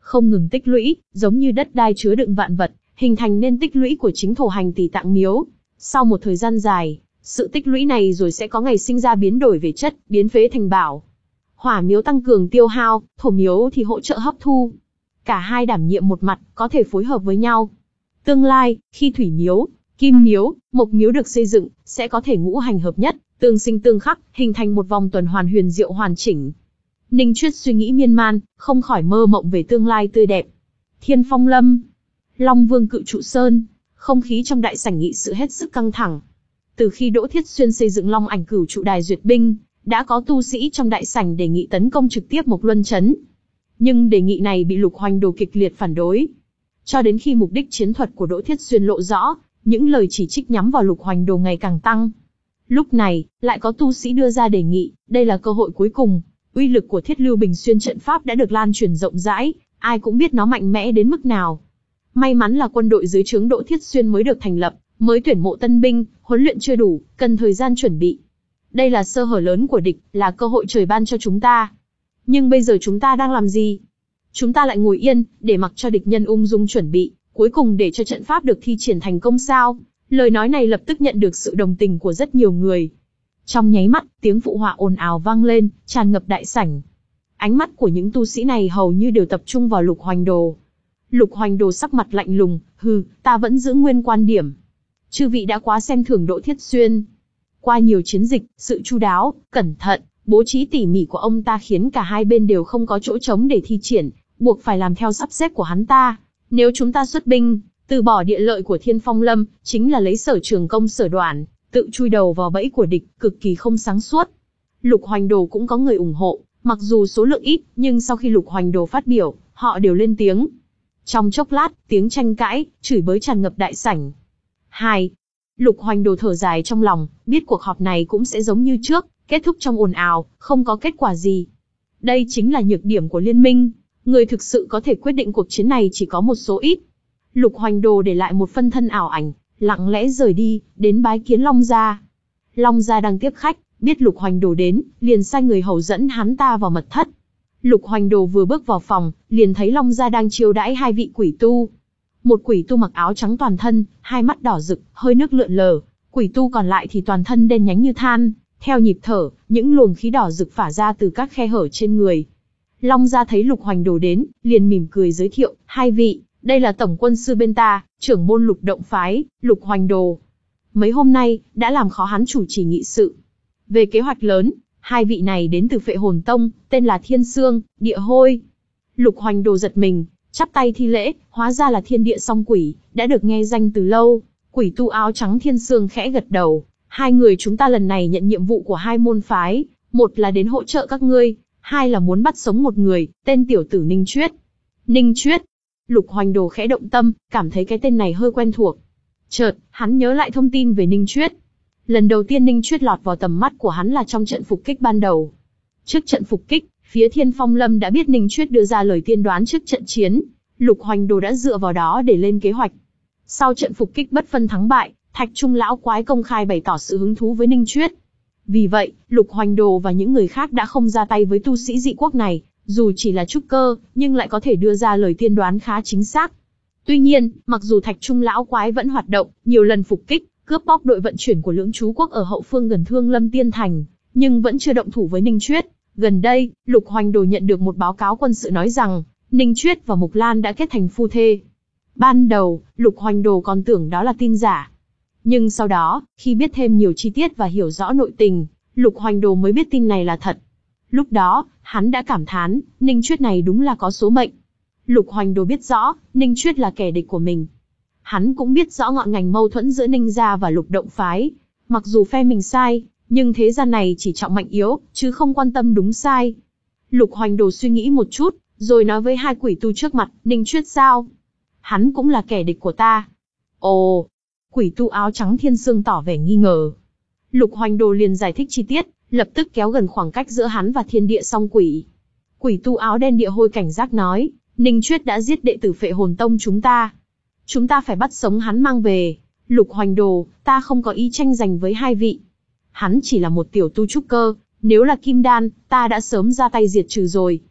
không ngừng tích lũy, giống như đất đai chứa đựng vạn vật, hình thành nên tích lũy của chính thổ hành tỷ tạng miếu. Sau một thời gian dài, sự tích lũy này rồi sẽ có ngày sinh ra biến đổi về chất, biến phế thành bảo. Hỏa miếu tăng cường tiêu hao, thổ miếu thì hỗ trợ hấp thu. Cả hai đảm nhiệm một mặt, có thể phối hợp với nhau. Tương lai, khi thủy miếu, kim miếu, mộc miếu được xây dựng, sẽ có thể ngũ hành hợp nhất, tương sinh tương khắc, hình thành một vòng tuần hoàn huyền diệu hoàn chỉnh. Ninh Chuyết suy nghĩ miên man, không khỏi mơ mộng về tương lai tươi đẹp. Thiên Phong Lâm, Long Vương cự trụ sơn, không khí trong đại sảnh nghị sự hết sức căng thẳng. Từ khi Đỗ Thiết Xuyên xây dựng Long Ảnh Cửu trụ đài duyệt binh, đã có tu sĩ trong đại sảnh đề nghị tấn công trực tiếp Mộc Luân Trấn. Nhưng đề nghị này bị Lục Hoành Đồ kịch liệt phản đối. Cho đến khi mục đích chiến thuật của Đỗ Thiết Xuyên lộ rõ, những lời chỉ trích nhắm vào Lục Hoành Đồ ngày càng tăng. Lúc này, lại có tu sĩ đưa ra đề nghị, đây là cơ hội cuối cùng. Uy lực của Thiết Lưu Bình Xuyên trận pháp đã được lan truyền rộng rãi, ai cũng biết nó mạnh mẽ đến mức nào. May mắn là quân đội dưới trướng Đỗ Thiết Xuyên mới được thành lập, mới tuyển mộ tân binh, huấn luyện chưa đủ, cần thời gian chuẩn bị. Đây là sơ hở lớn của địch, là cơ hội trời ban cho chúng ta. Nhưng bây giờ chúng ta đang làm gì? Chúng ta lại ngồi yên, để mặc cho địch nhân ung dung chuẩn bị, cuối cùng để cho trận pháp được thi triển thành công sao? Lời nói này lập tức nhận được sự đồng tình của rất nhiều người. Trong nháy mắt, tiếng phụ họa ồn ào vang lên, tràn ngập đại sảnh. Ánh mắt của những tu sĩ này hầu như đều tập trung vào Lục Hoành Đồ. Lục Hoành Đồ sắc mặt lạnh lùng, hừ, ta vẫn giữ nguyên quan điểm. Chư vị đã quá xem thường Đỗ Thiết Xuyên. Qua nhiều chiến dịch, sự chu đáo, cẩn thận, bố trí tỉ mỉ của ông ta khiến cả hai bên đều không có chỗ trống để thi triển, buộc phải làm theo sắp xếp của hắn ta. Nếu chúng ta xuất binh, từ bỏ địa lợi của Thiên Phong Lâm, chính là lấy Sở Trường công Sở Đoản, tự chui đầu vào bẫy của địch, cực kỳ không sáng suốt. Lục Hoành Đồ cũng có người ủng hộ, mặc dù số lượng ít, nhưng sau khi Lục Hoành Đồ phát biểu, họ đều lên tiếng. Trong chốc lát, tiếng tranh cãi, chửi bới tràn ngập đại sảnh. Hai. Lục Hoành Đồ thở dài trong lòng, biết cuộc họp này cũng sẽ giống như trước, kết thúc trong ồn ào, không có kết quả gì. Đây chính là nhược điểm của liên minh, người thực sự có thể quyết định cuộc chiến này chỉ có một số ít. Lục Hoành Đồ để lại một phân thân ảo ảnh, lặng lẽ rời đi, đến bái kiến Long Gia. Long Gia đang tiếp khách, biết Lục Hoành Đồ đến, liền sai người hầu dẫn hắn ta vào mật thất. Lục Hoành Đồ vừa bước vào phòng, liền thấy Long Gia đang chiêu đãi hai vị quỷ tu. Một quỷ tu mặc áo trắng toàn thân, hai mắt đỏ rực, hơi nước lượn lờ. Quỷ tu còn lại thì toàn thân đen nhánh như than, theo nhịp thở, những luồng khí đỏ rực phả ra từ các khe hở trên người. Long Gia thấy Lục Hoành Đồ đến, liền mỉm cười giới thiệu, hai vị, đây là tổng quân sư bên ta, trưởng môn Lục Động phái, Lục Hoành Đồ. Mấy hôm nay, đã làm khó hắn chủ trì nghị sự. Về kế hoạch lớn, hai vị này đến từ Phệ Hồn Tông, tên là Thiên Sương, Địa Hôi. Lục Hoành Đồ giật mình, chắp tay thi lễ, hóa ra là thiên địa song quỷ, đã được nghe danh từ lâu. Quỷ tu áo trắng Thiên Sương khẽ gật đầu, hai người chúng ta lần này nhận nhiệm vụ của hai môn phái, một là đến hỗ trợ các ngươi, hai là muốn bắt sống một người, tên tiểu tử Ninh Chuyết. Ninh Chuyết. Lục Hoành Đồ khẽ động tâm, cảm thấy cái tên này hơi quen thuộc. Chợt, hắn nhớ lại thông tin về Ninh Chuyết. Lần đầu tiên Ninh Chuyết lọt vào tầm mắt của hắn là trong trận phục kích ban đầu. Trước trận phục kích, phía Thiên Phong Lâm đã biết Ninh Chuyết đưa ra lời tiên đoán trước trận chiến, Lục Hoành Đồ đã dựa vào đó để lên kế hoạch. Sau trận phục kích bất phân thắng bại, Thạch Trung lão quái công khai bày tỏ sự hứng thú với Ninh Chuyết. Vì vậy, Lục Hoành Đồ và những người khác đã không ra tay với tu sĩ dị quốc này, dù chỉ là trúc cơ, nhưng lại có thể đưa ra lời tiên đoán khá chính xác. Tuy nhiên, mặc dù Thạch Trung lão quái vẫn hoạt động, nhiều lần phục kích, cướp bóc đội vận chuyển của Lưỡng Chú quốc ở hậu phương gần Thương Lâm Tiên Thành, nhưng vẫn chưa động thủ với Ninh Chuyết. Gần đây, Lục Hoành Đồ nhận được một báo cáo quân sự nói rằng, Ninh Chuyết và Mục Lan đã kết thành phu thê. Ban đầu, Lục Hoành Đồ còn tưởng đó là tin giả. Nhưng sau đó, khi biết thêm nhiều chi tiết và hiểu rõ nội tình, Lục Hoành Đồ mới biết tin này là thật. Lúc đó, hắn đã cảm thán, Ninh Chuyết này đúng là có số mệnh. Lục Hoành Đồ biết rõ, Ninh Chuyết là kẻ địch của mình. Hắn cũng biết rõ ngọn ngành mâu thuẫn giữa Ninh gia và Lục Động phái. Mặc dù phe mình sai, nhưng thế gian này chỉ trọng mạnh yếu, chứ không quan tâm đúng sai. Lục Hoành Đồ suy nghĩ một chút, rồi nói với hai quỷ tu trước mặt, Ninh Chuyết sao? Hắn cũng là kẻ địch của ta. Ồ! Quỷ tu áo trắng Thiên Sương tỏ vẻ nghi ngờ. Lục Hoành Đồ liền giải thích chi tiết, lập tức kéo gần khoảng cách giữa hắn và thiên địa song quỷ. Quỷ tu áo đen Địa Hôi cảnh giác nói, Ninh Chuyết đã giết đệ tử Phệ Hồn Tông chúng ta. Chúng ta phải bắt sống hắn mang về. Lục Hoành Đồ, ta không có ý tranh giành với hai vị. Hắn chỉ là một tiểu tu trúc cơ, nếu là kim đan, ta đã sớm ra tay diệt trừ rồi.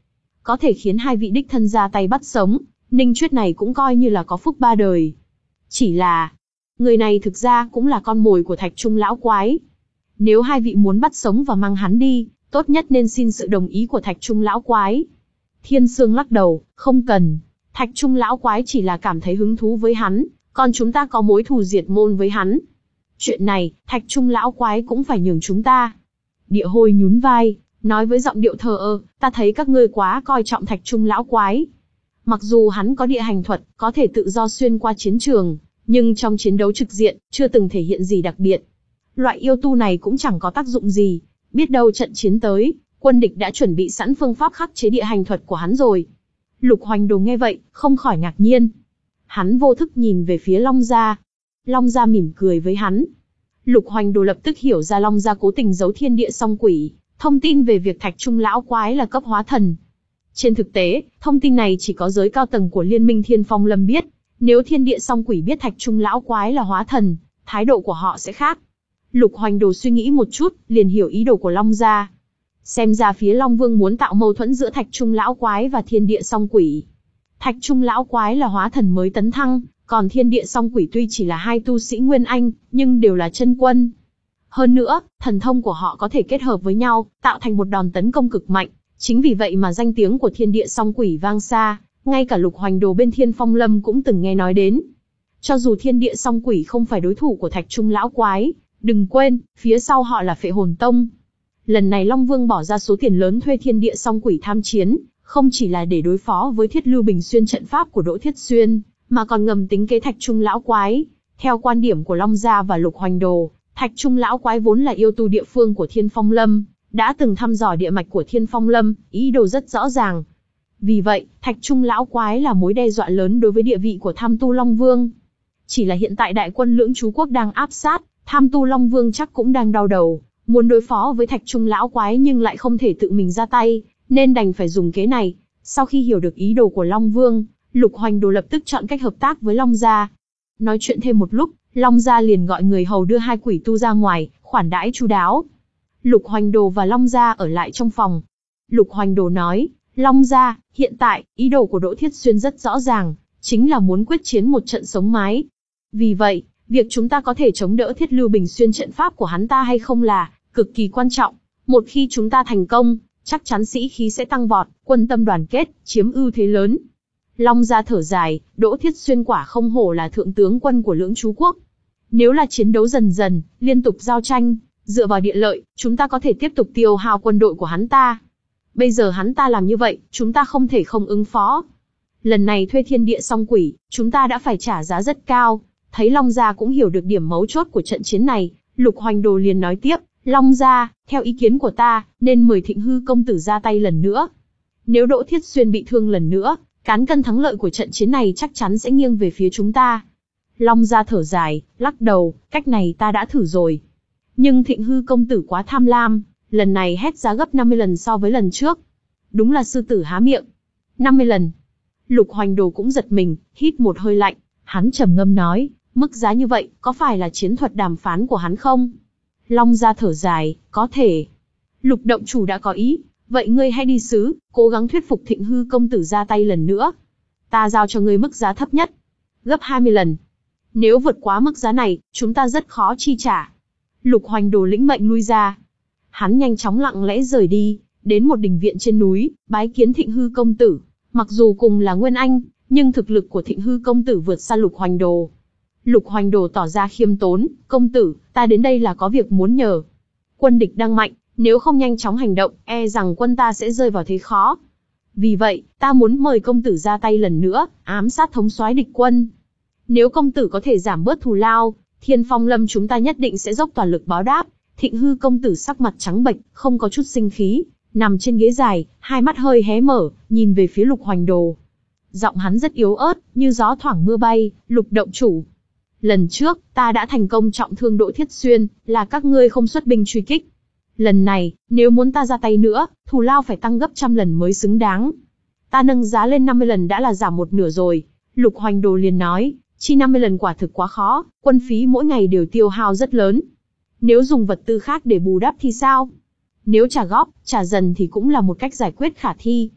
có thể khiến hai vị đích thân ra tay bắt sống, Ninh Chuyết này cũng coi như là có phúc ba đời. Chỉ là, người này thực ra cũng là con mồi của Thạch Trung lão quái. Nếu hai vị muốn bắt sống và mang hắn đi, tốt nhất nên xin sự đồng ý của Thạch Trung lão quái. Thiên Sương lắc đầu, không cần. Thạch Trung lão quái chỉ là cảm thấy hứng thú với hắn, còn chúng ta có mối thù diệt môn với hắn. Chuyện này, Thạch Trung lão quái cũng phải nhường chúng ta. Địa Hôi nhún vai, nói với giọng điệu thờ ơ, ta thấy các ngươi quá coi trọng Thạch Trung lão quái. Mặc dù hắn có địa hành thuật, có thể tự do xuyên qua chiến trường, nhưng trong chiến đấu trực diện, chưa từng thể hiện gì đặc biệt. Loại yêu tu này cũng chẳng có tác dụng gì, biết đâu trận chiến tới, quân địch đã chuẩn bị sẵn phương pháp khắc chế địa hành thuật của hắn rồi. Lục Hoành Đồ nghe vậy, không khỏi ngạc nhiên. Hắn vô thức nhìn về phía Long Gia. Long Gia mỉm cười với hắn. Lục Hoành Đồ lập tức hiểu ra Long Gia cố tình giấu thiên địa song quỷ, thông tin về việc Thạch Trung lão quái là cấp hóa thần. Trên thực tế, thông tin này chỉ có giới cao tầng của Liên minh Thiên Phong Lâm biết. Nếu thiên địa song quỷ biết Thạch Trung lão quái là hóa thần, thái độ của họ sẽ khác. Lục Hoành Đồ suy nghĩ một chút, liền hiểu ý đồ của Long Gia. Xem ra phía Long Vương muốn tạo mâu thuẫn giữa Thạch Trung lão quái và thiên địa song quỷ. Thạch Trung lão quái là hóa thần mới tấn thăng, còn thiên địa song quỷ tuy chỉ là hai tu sĩ Nguyên Anh, nhưng đều là chân quân. Hơn nữa, thần thông của họ có thể kết hợp với nhau, tạo thành một đòn tấn công cực mạnh. Chính vì vậy mà danh tiếng của thiên địa song quỷ vang xa, ngay cả Lục Hoành Đồ bên Thiên Phong Lâm cũng từng nghe nói đến. Cho dù thiên địa song quỷ không phải đối thủ của Thạch Trung lão quái, đừng quên, phía sau họ là Phệ Hồn Tông. Lần này Long Vương bỏ ra số tiền lớn thuê thiên địa song quỷ tham chiến, không chỉ là để đối phó với Thiết Lưu Bình Xuyên trận pháp của Đỗ Thiết Xuyên, mà còn ngầm tính kế Thạch Trung lão quái. Theo quan điểm của Long Gia và Lục Hoành Đồ, Thạch Trung lão quái vốn là yêu tu địa phương của Thiên Phong Lâm, đã từng thăm dò địa mạch của Thiên Phong Lâm, ý đồ rất rõ ràng. Vì vậy, Thạch Trung lão quái là mối đe dọa lớn đối với địa vị của Tham Tu Long Vương. Chỉ là hiện tại đại quân Lưỡng Chú Quốc đang áp sát, Tham Tu Long Vương chắc cũng đang đau đầu, muốn đối phó với Thạch Trung lão quái nhưng lại không thể tự mình ra tay, nên đành phải dùng kế này. Sau khi hiểu được ý đồ của Long Vương, Lục Hoành Đồ lập tức chọn cách hợp tác với Long Gia. Nói chuyện thêm một lúc, Long Gia liền gọi người hầu đưa hai quỷ tu ra ngoài, khoản đãi chu đáo. Lục Hoành Đồ và Long Gia ở lại trong phòng. Lục Hoành Đồ nói, Long Gia, hiện tại, ý đồ của Đỗ Thiết Xuyên rất rõ ràng, chính là muốn quyết chiến một trận sống mái. Vì vậy, việc chúng ta có thể chống đỡ Thiết Lưu Bình Xuyên trận pháp của hắn ta hay không là cực kỳ quan trọng. Một khi chúng ta thành công, chắc chắn sĩ khí sẽ tăng vọt, quân tâm đoàn kết, chiếm ưu thế lớn. Long Gia thở dài, Đỗ Thiết Xuyên quả không hổ là thượng tướng quân của Lưỡng Chú Quốc. Nếu là chiến đấu dần dần, liên tục giao tranh, dựa vào địa lợi, chúng ta có thể tiếp tục tiêu hao quân đội của hắn ta. Bây giờ hắn ta làm như vậy, chúng ta không thể không ứng phó. Lần này thuê thiên địa song quỷ, chúng ta đã phải trả giá rất cao. Thấy Long Gia cũng hiểu được điểm mấu chốt của trận chiến này, Lục Hoành Đồ liền nói tiếp, Long Gia, theo ý kiến của ta, nên mời Thịnh Hư công tử ra tay lần nữa. Nếu Đỗ Thiết Xuyên bị thương lần nữa, cán cân thắng lợi của trận chiến này chắc chắn sẽ nghiêng về phía chúng ta. Long Gia thở dài, lắc đầu, cách này ta đã thử rồi. Nhưng Thịnh Hư công tử quá tham lam, lần này hét giá gấp năm mươi lần so với lần trước. Đúng là sư tử há miệng. năm mươi lần. Lục Hoành Đồ cũng giật mình, hít một hơi lạnh, hắn trầm ngâm nói, mức giá như vậy, có phải là chiến thuật đàm phán của hắn không? Long Gia thở dài, có thể. Lục động chủ đã có ý, vậy ngươi hãy đi sứ, cố gắng thuyết phục Thịnh Hư công tử ra tay lần nữa. Ta giao cho ngươi mức giá thấp nhất, gấp hai mươi lần. Nếu vượt quá mức giá này, chúng ta rất khó chi trả. Lục Hoành Đồ lĩnh mệnh lui ra. Hắn nhanh chóng lặng lẽ rời đi, đến một đình viện trên núi, bái kiến Thịnh Hư công tử. Mặc dù cùng là Nguyên Anh, nhưng thực lực của Thịnh Hư công tử vượt xa Lục Hoành Đồ. Lục Hoành Đồ tỏ ra khiêm tốn, công tử, ta đến đây là có việc muốn nhờ. Quân địch đang mạnh, nếu không nhanh chóng hành động, e rằng quân ta sẽ rơi vào thế khó. Vì vậy, ta muốn mời công tử ra tay lần nữa, ám sát thống soái địch quân. Nếu công tử có thể giảm bớt thù lao, Thiên Phong Lâm chúng ta nhất định sẽ dốc toàn lực báo đáp. Thịnh Hư công tử sắc mặt trắng bệch, không có chút sinh khí, nằm trên ghế dài, hai mắt hơi hé mở, nhìn về phía Lục Hoành Đồ. Giọng hắn rất yếu ớt, như gió thoảng mưa bay, Lục động chủ. Lần trước, ta đã thành công trọng thương Đỗ Thiết Xuyên, là các ngươi không xuất binh truy kích. Lần này, nếu muốn ta ra tay nữa, thù lao phải tăng gấp trăm lần mới xứng đáng. Ta nâng giá lên năm mươi lần đã là giảm một nửa rồi. Lục Hoành Đồ liền nói, chi năm mươi lần quả thực quá khó, quân phí mỗi ngày đều tiêu hao rất lớn. Nếu dùng vật tư khác để bù đắp thì sao? Nếu trả góp, trả dần thì cũng là một cách giải quyết khả thi.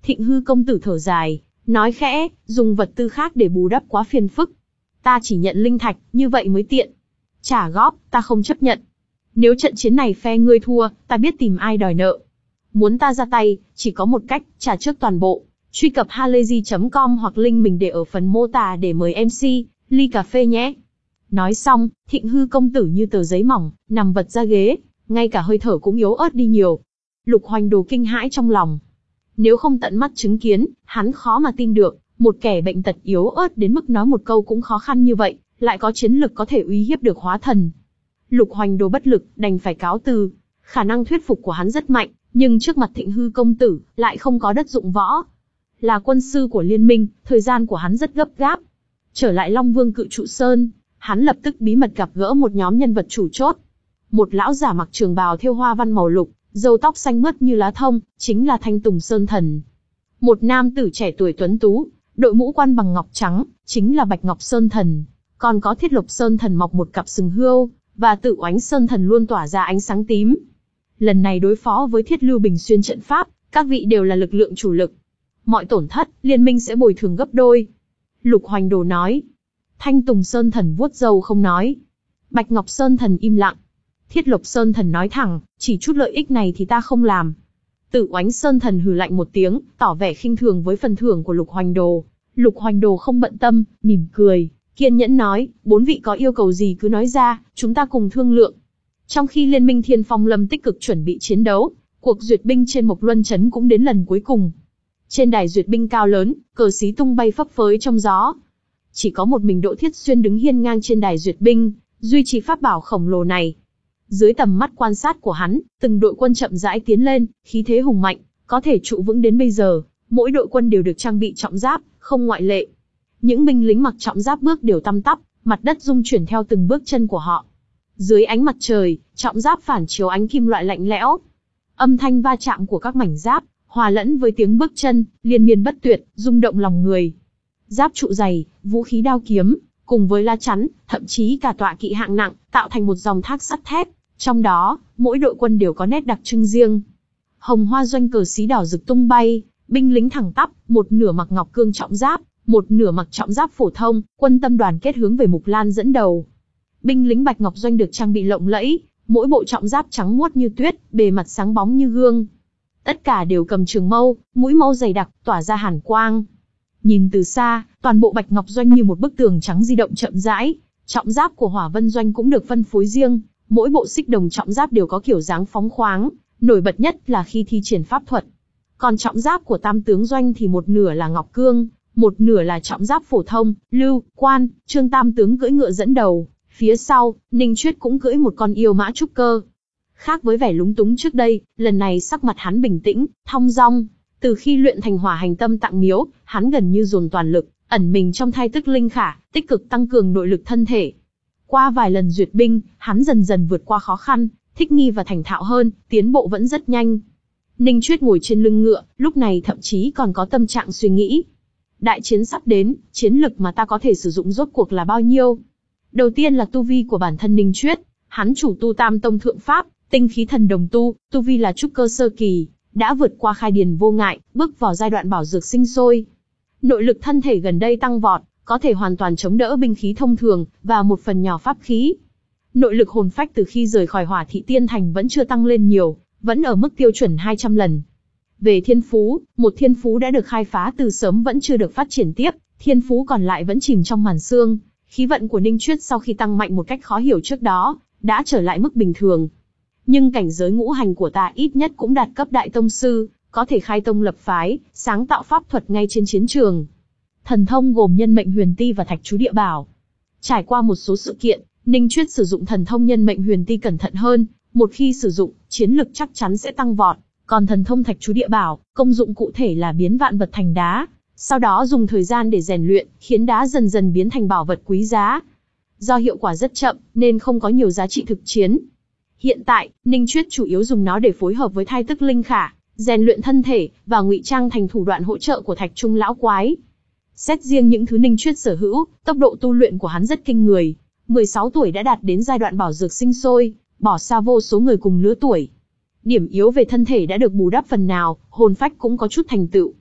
Thịnh Hư công tử thở dài, nói khẽ, dùng vật tư khác để bù đắp quá phiền phức. Ta chỉ nhận linh thạch, như vậy mới tiện. Trả góp, ta không chấp nhận. Nếu trận chiến này phe ngươi thua, ta biết tìm ai đòi nợ. Muốn ta ra tay, chỉ có một cách, trả trước toàn bộ. Truy cập halayzi chấm com hoặc link mình để ở phần mô tả để mời em xê, ly cà phê nhé. Nói xong, Thịnh Hư công tử như tờ giấy mỏng, nằm vật ra ghế, ngay cả hơi thở cũng yếu ớt đi nhiều. Lục Hoành Đồ kinh hãi trong lòng. Nếu không tận mắt chứng kiến, hắn khó mà tin được, một kẻ bệnh tật yếu ớt đến mức nói một câu cũng khó khăn như vậy, lại có chiến lực có thể uy hiếp được hóa thần. Lục Hoành Đồ bất lực, đành phải cáo từ. Khả năng thuyết phục của hắn rất mạnh, nhưng trước mặt Thịnh Hư công tử, lại không có đất dụng võ. Là quân sư của liên minh, thời gian của hắn rất gấp gáp. Trở lại Long Vương Cự Trụ Sơn, hắn lập tức bí mật gặp gỡ một nhóm nhân vật chủ chốt. Một lão giả mặc trường bào thêu hoa văn màu lục, râu tóc xanh mướt như lá thông, chính là Thanh Tùng Sơn Thần. Một nam tử trẻ tuổi tuấn tú, đội mũ quan bằng ngọc trắng, chính là Bạch Ngọc Sơn Thần. Còn có Thiết Lộc Sơn Thần mọc một cặp sừng hươu, và Tự Oánh Sơn Thần luôn tỏa ra ánh sáng tím. Lần này đối phó với Thiết Lưu Bình Xuyên trận pháp, các vị đều là lực lượng chủ lực. Mọi tổn thất, liên minh sẽ bồi thường gấp đôi. Lục Hoành Đồ nói. Thanh Tùng Sơn Thần vuốt râu không nói. Bạch Ngọc Sơn Thần im lặng. Thiết Lộc Sơn Thần nói thẳng, chỉ chút lợi ích này thì ta không làm. Tự Oánh Sơn Thần hừ lạnh một tiếng, tỏ vẻ khinh thường với phần thưởng của Lục Hoành Đồ. Lục Hoành Đồ không bận tâm, mỉm cười, kiên nhẫn nói, bốn vị có yêu cầu gì cứ nói ra, chúng ta cùng thương lượng. Trong khi Liên minh Thiên Phong Lâm tích cực chuẩn bị chiến đấu, cuộc duyệt binh trên Mộc Luân Trấn cũng đến lần cuối cùng. Trên đài duyệt binh cao lớn, cờ xí tung bay phấp phới trong gió. Chỉ có một mình Đỗ Thiết Xuyên đứng hiên ngang trên đài duyệt binh, duy trì pháp bảo khổng lồ này. Dưới tầm mắt quan sát của hắn, từng đội quân chậm rãi tiến lên, khí thế hùng mạnh, có thể trụ vững đến bây giờ. Mỗi đội quân đều được trang bị trọng giáp, không ngoại lệ. Những binh lính mặc trọng giáp bước đều tăm tắp, mặt đất rung chuyển theo từng bước chân của họ. Dưới ánh mặt trời, trọng giáp phản chiếu ánh kim loại lạnh lẽo. Âm thanh va chạm của các mảnh giáp, hòa lẫn với tiếng bước chân, liên miên bất tuyệt, rung động lòng người. Giáp trụ dày, vũ khí đao kiếm, cùng với lá chắn, thậm chí cả tọa kỵ hạng nặng, tạo thành một dòng thác sắt thép. Trong đó, mỗi đội quân đều có nét đặc trưng riêng. Hồng hoa doanh cờ xí đỏ rực tung bay, binh lính thẳng tắp, một nửa mặc ngọc cương trọng giáp, một nửa mặc trọng giáp phổ thông, quân tâm đoàn kết hướng về Mục Lan dẫn đầu. Binh lính Bạch Ngọc Doanh được trang bị lộng lẫy, mỗi bộ trọng giáp trắng muốt như tuyết, bề mặt sáng bóng như gương. Tất cả đều cầm trường mâu, mũi mâu dày đặc, tỏa ra hàn quang. Nhìn từ xa, toàn bộ Bạch Ngọc Doanh như một bức tường trắng di động chậm rãi. Trọng giáp của Hỏa Vân Doanh cũng được phân phối riêng, mỗi bộ xích đồng trọng giáp đều có kiểu dáng phóng khoáng, nổi bật nhất là khi thi triển pháp thuật. Còn trọng giáp của Tam tướng Doanh thì một nửa là ngọc cương, một nửa là trọng giáp phổ thông. Lưu, Quan, Trương Tam tướng cưỡi ngựa dẫn đầu, phía sau, Ninh Chuyết cũng cưỡi một con yêu mã trúc cơ. Khác với vẻ lúng túng trước đây, lần này sắc mặt hắn bình tĩnh, thong dong. Từ khi luyện thành Hỏa Hành Tâm Tạng Miếu, hắn gần như dồn toàn lực, ẩn mình trong thai tức linh khả, tích cực tăng cường nội lực thân thể. Qua vài lần duyệt binh, hắn dần dần vượt qua khó khăn, thích nghi và thành thạo hơn, tiến bộ vẫn rất nhanh. Ninh Chuyết ngồi trên lưng ngựa, lúc này thậm chí còn có tâm trạng suy nghĩ. Đại chiến sắp đến, chiến lực mà ta có thể sử dụng rốt cuộc là bao nhiêu? Đầu tiên là tu vi của bản thân Ninh Chuyết, hắn chủ tu Tam Tông Thượng Pháp, tinh khí thần đồng tu, tu vi là trúc cơ sơ kỳ, đã vượt qua khai điền vô ngại, bước vào giai đoạn bảo dược sinh sôi. Nội lực thân thể gần đây tăng vọt, có thể hoàn toàn chống đỡ binh khí thông thường, và một phần nhỏ pháp khí. Nội lực hồn phách từ khi rời khỏi Hỏa Thị Tiên Thành vẫn chưa tăng lên nhiều, vẫn ở mức tiêu chuẩn hai trăm lần. Về thiên phú, một thiên phú đã được khai phá từ sớm vẫn chưa được phát triển tiếp, thiên phú còn lại vẫn chìm trong màn sương. Khí vận của Ninh Chuyết sau khi tăng mạnh một cách khó hiểu trước đó, đã trở lại mức bình thường. Nhưng cảnh giới ngũ hành của ta ít nhất cũng đạt cấp đại tông sư, có thể khai tông lập phái, sáng tạo pháp thuật ngay trên chiến trường. Thần thông gồm nhân mệnh huyền ti và thạch chú địa bảo. Trải qua một số sự kiện, Ninh Chuyết sử dụng thần thông nhân mệnh huyền ti cẩn thận hơn, một khi sử dụng, chiến lực chắc chắn sẽ tăng vọt. Còn thần thông thạch chú địa bảo, công dụng cụ thể là biến vạn vật thành đá, sau đó dùng thời gian để rèn luyện, khiến đá dần dần biến thành bảo vật quý giá. Do hiệu quả rất chậm, nên không có nhiều giá trị thực chiến. Hiện tại, Ninh Chuyết chủ yếu dùng nó để phối hợp với thai tức linh khả, rèn luyện thân thể, và ngụy trang thành thủ đoạn hỗ trợ của thạch trung lão quái. Xét riêng những thứ Ninh Chuyết sở hữu, tốc độ tu luyện của hắn rất kinh người. mười sáu tuổi đã đạt đến giai đoạn bảo dược sinh sôi, bỏ xa vô số người cùng lứa tuổi. Điểm yếu về thân thể đã được bù đắp phần nào, hồn phách cũng có chút thành tựu.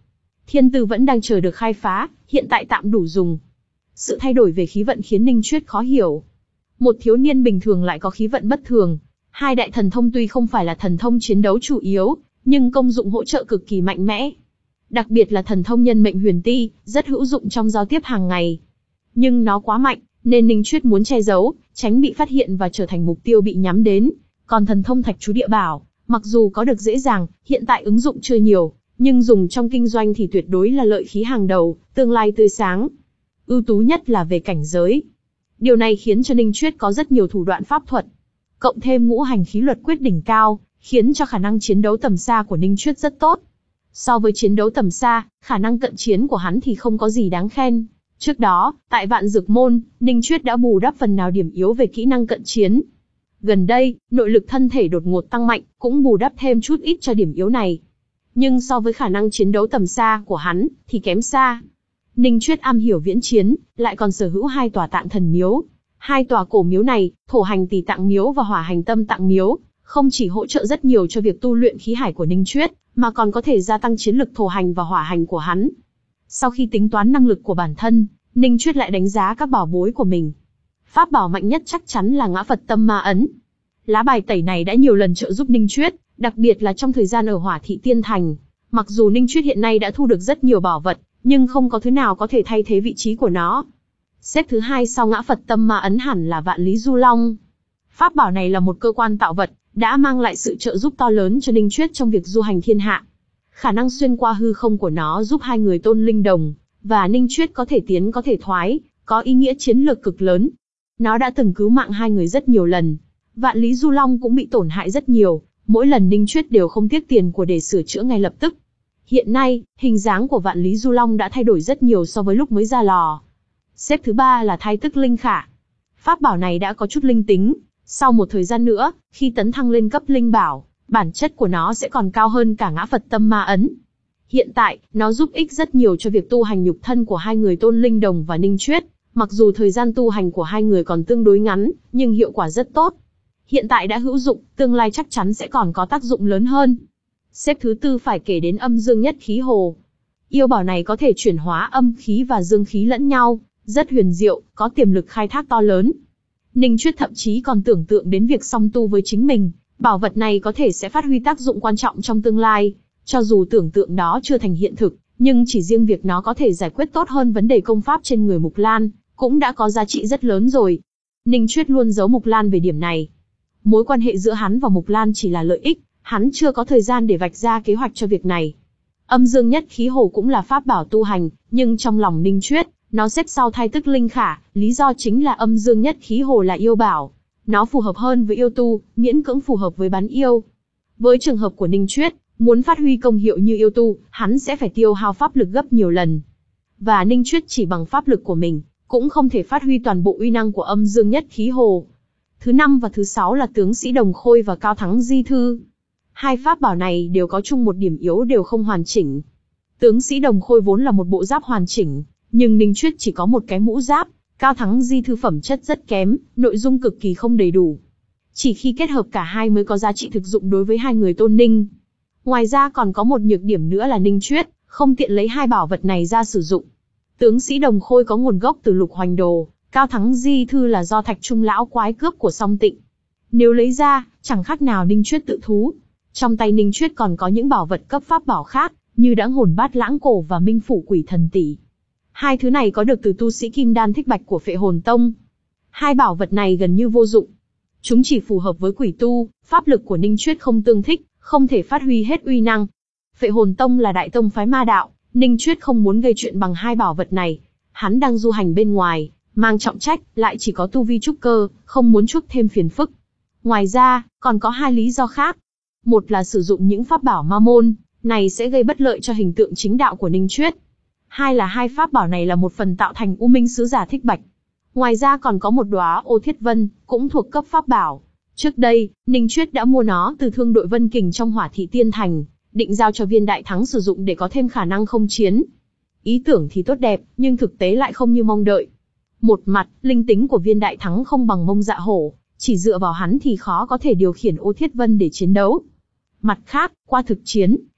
Thiên Tư vẫn đang chờ được khai phá, hiện tại tạm đủ dùng. Sự thay đổi về khí vận khiến Ninh Chuyết khó hiểu. Một thiếu niên bình thường lại có khí vận bất thường. Hai đại thần thông tuy không phải là thần thông chiến đấu chủ yếu, nhưng công dụng hỗ trợ cực kỳ mạnh mẽ. Đặc biệt là thần thông nhân mệnh huyền ti, rất hữu dụng trong giao tiếp hàng ngày. Nhưng nó quá mạnh, nên Ninh Chuyết muốn che giấu, tránh bị phát hiện và trở thành mục tiêu bị nhắm đến. Còn thần thông thạch chú địa bảo, mặc dù có được dễ dàng, hiện tại ứng dụng chưa nhiều, nhưng dùng trong kinh doanh thì tuyệt đối là lợi khí hàng đầu, tương lai tươi sáng. Ưu tú nhất là về cảnh giới. Điều này khiến cho Ninh Chuyết có rất nhiều thủ đoạn pháp thuật. Cộng thêm ngũ hành khí luật quyết đỉnh cao, khiến cho khả năng chiến đấu tầm xa của Ninh Chuyết rất tốt. So với chiến đấu tầm xa, khả năng cận chiến của hắn thì không có gì đáng khen. Trước đó, tại Vạn Dược Môn, Ninh Chuyết đã bù đắp phần nào điểm yếu về kỹ năng cận chiến. Gần đây, nội lực thân thể đột ngột tăng mạnh, cũng bù đắp thêm chút ít cho điểm yếu này. Nhưng so với khả năng chiến đấu tầm xa của hắn, thì kém xa. Ninh Chuyết am hiểu viễn chiến, lại còn sở hữu hai tòa tạng thần miếu. Hai tòa cổ miếu này, thổ hành tỷ tạng miếu và hỏa hành tâm tạng miếu, không chỉ hỗ trợ rất nhiều cho việc tu luyện khí hải của Ninh Chuyết, mà còn có thể gia tăng chiến lực thổ hành và hỏa hành của hắn. Sau khi tính toán năng lực của bản thân, Ninh Chuyết lại đánh giá các bảo bối của mình. Pháp bảo mạnh nhất chắc chắn là Ngã Phật Tâm Ma Ấn. Lá bài tẩy này đã nhiều lần trợ giúp Ninh Chuyết, đặc biệt là trong thời gian ở Hỏa Thị Tiên Thành. Mặc dù Ninh Chuyết hiện nay đã thu được rất nhiều bảo vật, nhưng không có thứ nào có thể thay thế vị trí của nó. Xếp thứ hai sau Ngã Phật Tâm Ma Ấn hẳn là Vạn Lý Du Long. Pháp bảo này là một cơ quan tạo vật, đã mang lại sự trợ giúp to lớn cho Ninh Chuyết trong việc du hành thiên hạ. Khả năng xuyên qua hư không của nó giúp hai người tôn linh đồng, và Ninh Chuyết có thể tiến có thể thoái, có ý nghĩa chiến lược cực lớn. Nó đã từng cứu mạng hai người rất nhiều lần. Vạn Lý Du Long cũng bị tổn hại rất nhiều, mỗi lần Ninh Chuyết đều không tiếc tiền của để sửa chữa ngay lập tức. Hiện nay, hình dáng của Vạn Lý Du Long đã thay đổi rất nhiều so với lúc mới ra lò. Xếp thứ ba là Thai Tức Linh Khả. Pháp bảo này đã có chút linh tính. Sau một thời gian nữa, khi tấn thăng lên cấp linh bảo, bản chất của nó sẽ còn cao hơn cả Ngã Phật Tâm Ma Ấn. Hiện tại, nó giúp ích rất nhiều cho việc tu hành nhục thân của hai người Tôn Linh Đồng và Ninh Chuyết. Mặc dù thời gian tu hành của hai người còn tương đối ngắn, nhưng hiệu quả rất tốt. Hiện tại đã hữu dụng, tương lai chắc chắn sẽ còn có tác dụng lớn hơn. Xếp thứ tư phải kể đến Âm Dương Nhất Khí Hồ. Yêu bảo này có thể chuyển hóa âm khí và dương khí lẫn nhau, rất huyền diệu, có tiềm lực khai thác to lớn. Ninh Chuyết thậm chí còn tưởng tượng đến việc song tu với chính mình, bảo vật này có thể sẽ phát huy tác dụng quan trọng trong tương lai. Cho dù tưởng tượng đó chưa thành hiện thực, nhưng chỉ riêng việc nó có thể giải quyết tốt hơn vấn đề công pháp trên người Mục Lan, cũng đã có giá trị rất lớn rồi. Ninh Chuyết luôn giấu Mục Lan về điểm này. Mối quan hệ giữa hắn và Mục Lan chỉ là lợi ích, hắn chưa có thời gian để vạch ra kế hoạch cho việc này. Âm Dương Nhất Khí Hồ cũng là pháp bảo tu hành, nhưng trong lòng Ninh Chuyết, nó xếp sau Thai Tức Linh Khả, lý do chính là Âm Dương Nhất Khí Hồ là yêu bảo. Nó phù hợp hơn với yêu tu, miễn cưỡng phù hợp với bán yêu. Với trường hợp của Ninh Chuyết, muốn phát huy công hiệu như yêu tu, hắn sẽ phải tiêu hao pháp lực gấp nhiều lần. Và Ninh Chuyết chỉ bằng pháp lực của mình, cũng không thể phát huy toàn bộ uy năng của Âm Dương Nhất Khí Hồ. Thứ năm và thứ sáu là Tướng Sĩ Đồng Khôi và Cao Thắng Di Thư. Hai pháp bảo này đều có chung một điểm yếu đều không hoàn chỉnh. Tướng Sĩ Đồng Khôi vốn là một bộ giáp hoàn chỉnh, nhưng Ninh Chuyết chỉ có một cái mũ giáp. Cao Thắng Di Thư phẩm chất rất kém, nội dung cực kỳ không đầy đủ. Chỉ khi kết hợp cả hai mới có giá trị thực dụng đối với hai người Tôn Ninh. Ngoài ra còn có một nhược điểm nữa là Ninh Chuyết không tiện lấy hai bảo vật này ra sử dụng. Tướng Sĩ Đồng Khôi có nguồn gốc từ Lục Hoành Đồ, Cao Thắng Di Thư là do Thạch Trung lão quái cướp của Song Tịnh. Nếu lấy ra, chẳng khác nào Ninh Chuyết tự thú. Trong tay Ninh Chuyết còn có những bảo vật cấp pháp bảo khác, như Đãng Hồn Bát Lãng Cổ và Minh Phủ Quỷ Thần Tỷ. Hai thứ này có được từ tu sĩ Kim Đan Thích Bạch của Phệ Hồn Tông. Hai bảo vật này gần như vô dụng. Chúng chỉ phù hợp với quỷ tu, pháp lực của Ninh Chuyết không tương thích, không thể phát huy hết uy năng. Phệ Hồn Tông là đại tông phái ma đạo, Ninh Chuyết không muốn gây chuyện bằng hai bảo vật này. Hắn đang du hành bên ngoài, mang trọng trách, lại chỉ có tu vi trúc cơ, không muốn chuốc thêm phiền phức. Ngoài ra, còn có hai lý do khác. Một là sử dụng những pháp bảo ma môn, này sẽ gây bất lợi cho hình tượng chính đạo của Ninh Chuyết. Hai là hai pháp bảo này là một phần tạo thành U Minh Sứ Giả Thích Bạch. Ngoài ra còn có một đóa Ô Thiết Vân, cũng thuộc cấp pháp bảo. Trước đây, Ninh Chuyết đã mua nó từ thương đội Vân Kình trong Hỏa Thị Tiên Thành, định giao cho Viên Đại Thắng sử dụng để có thêm khả năng không chiến. Ý tưởng thì tốt đẹp, nhưng thực tế lại không như mong đợi. Một mặt, linh tính của Viên Đại Thắng không bằng Mông Dạ Hổ, chỉ dựa vào hắn thì khó có thể điều khiển Ô Thiết Vân để chiến đấu. Mặt khác, qua thực chiến,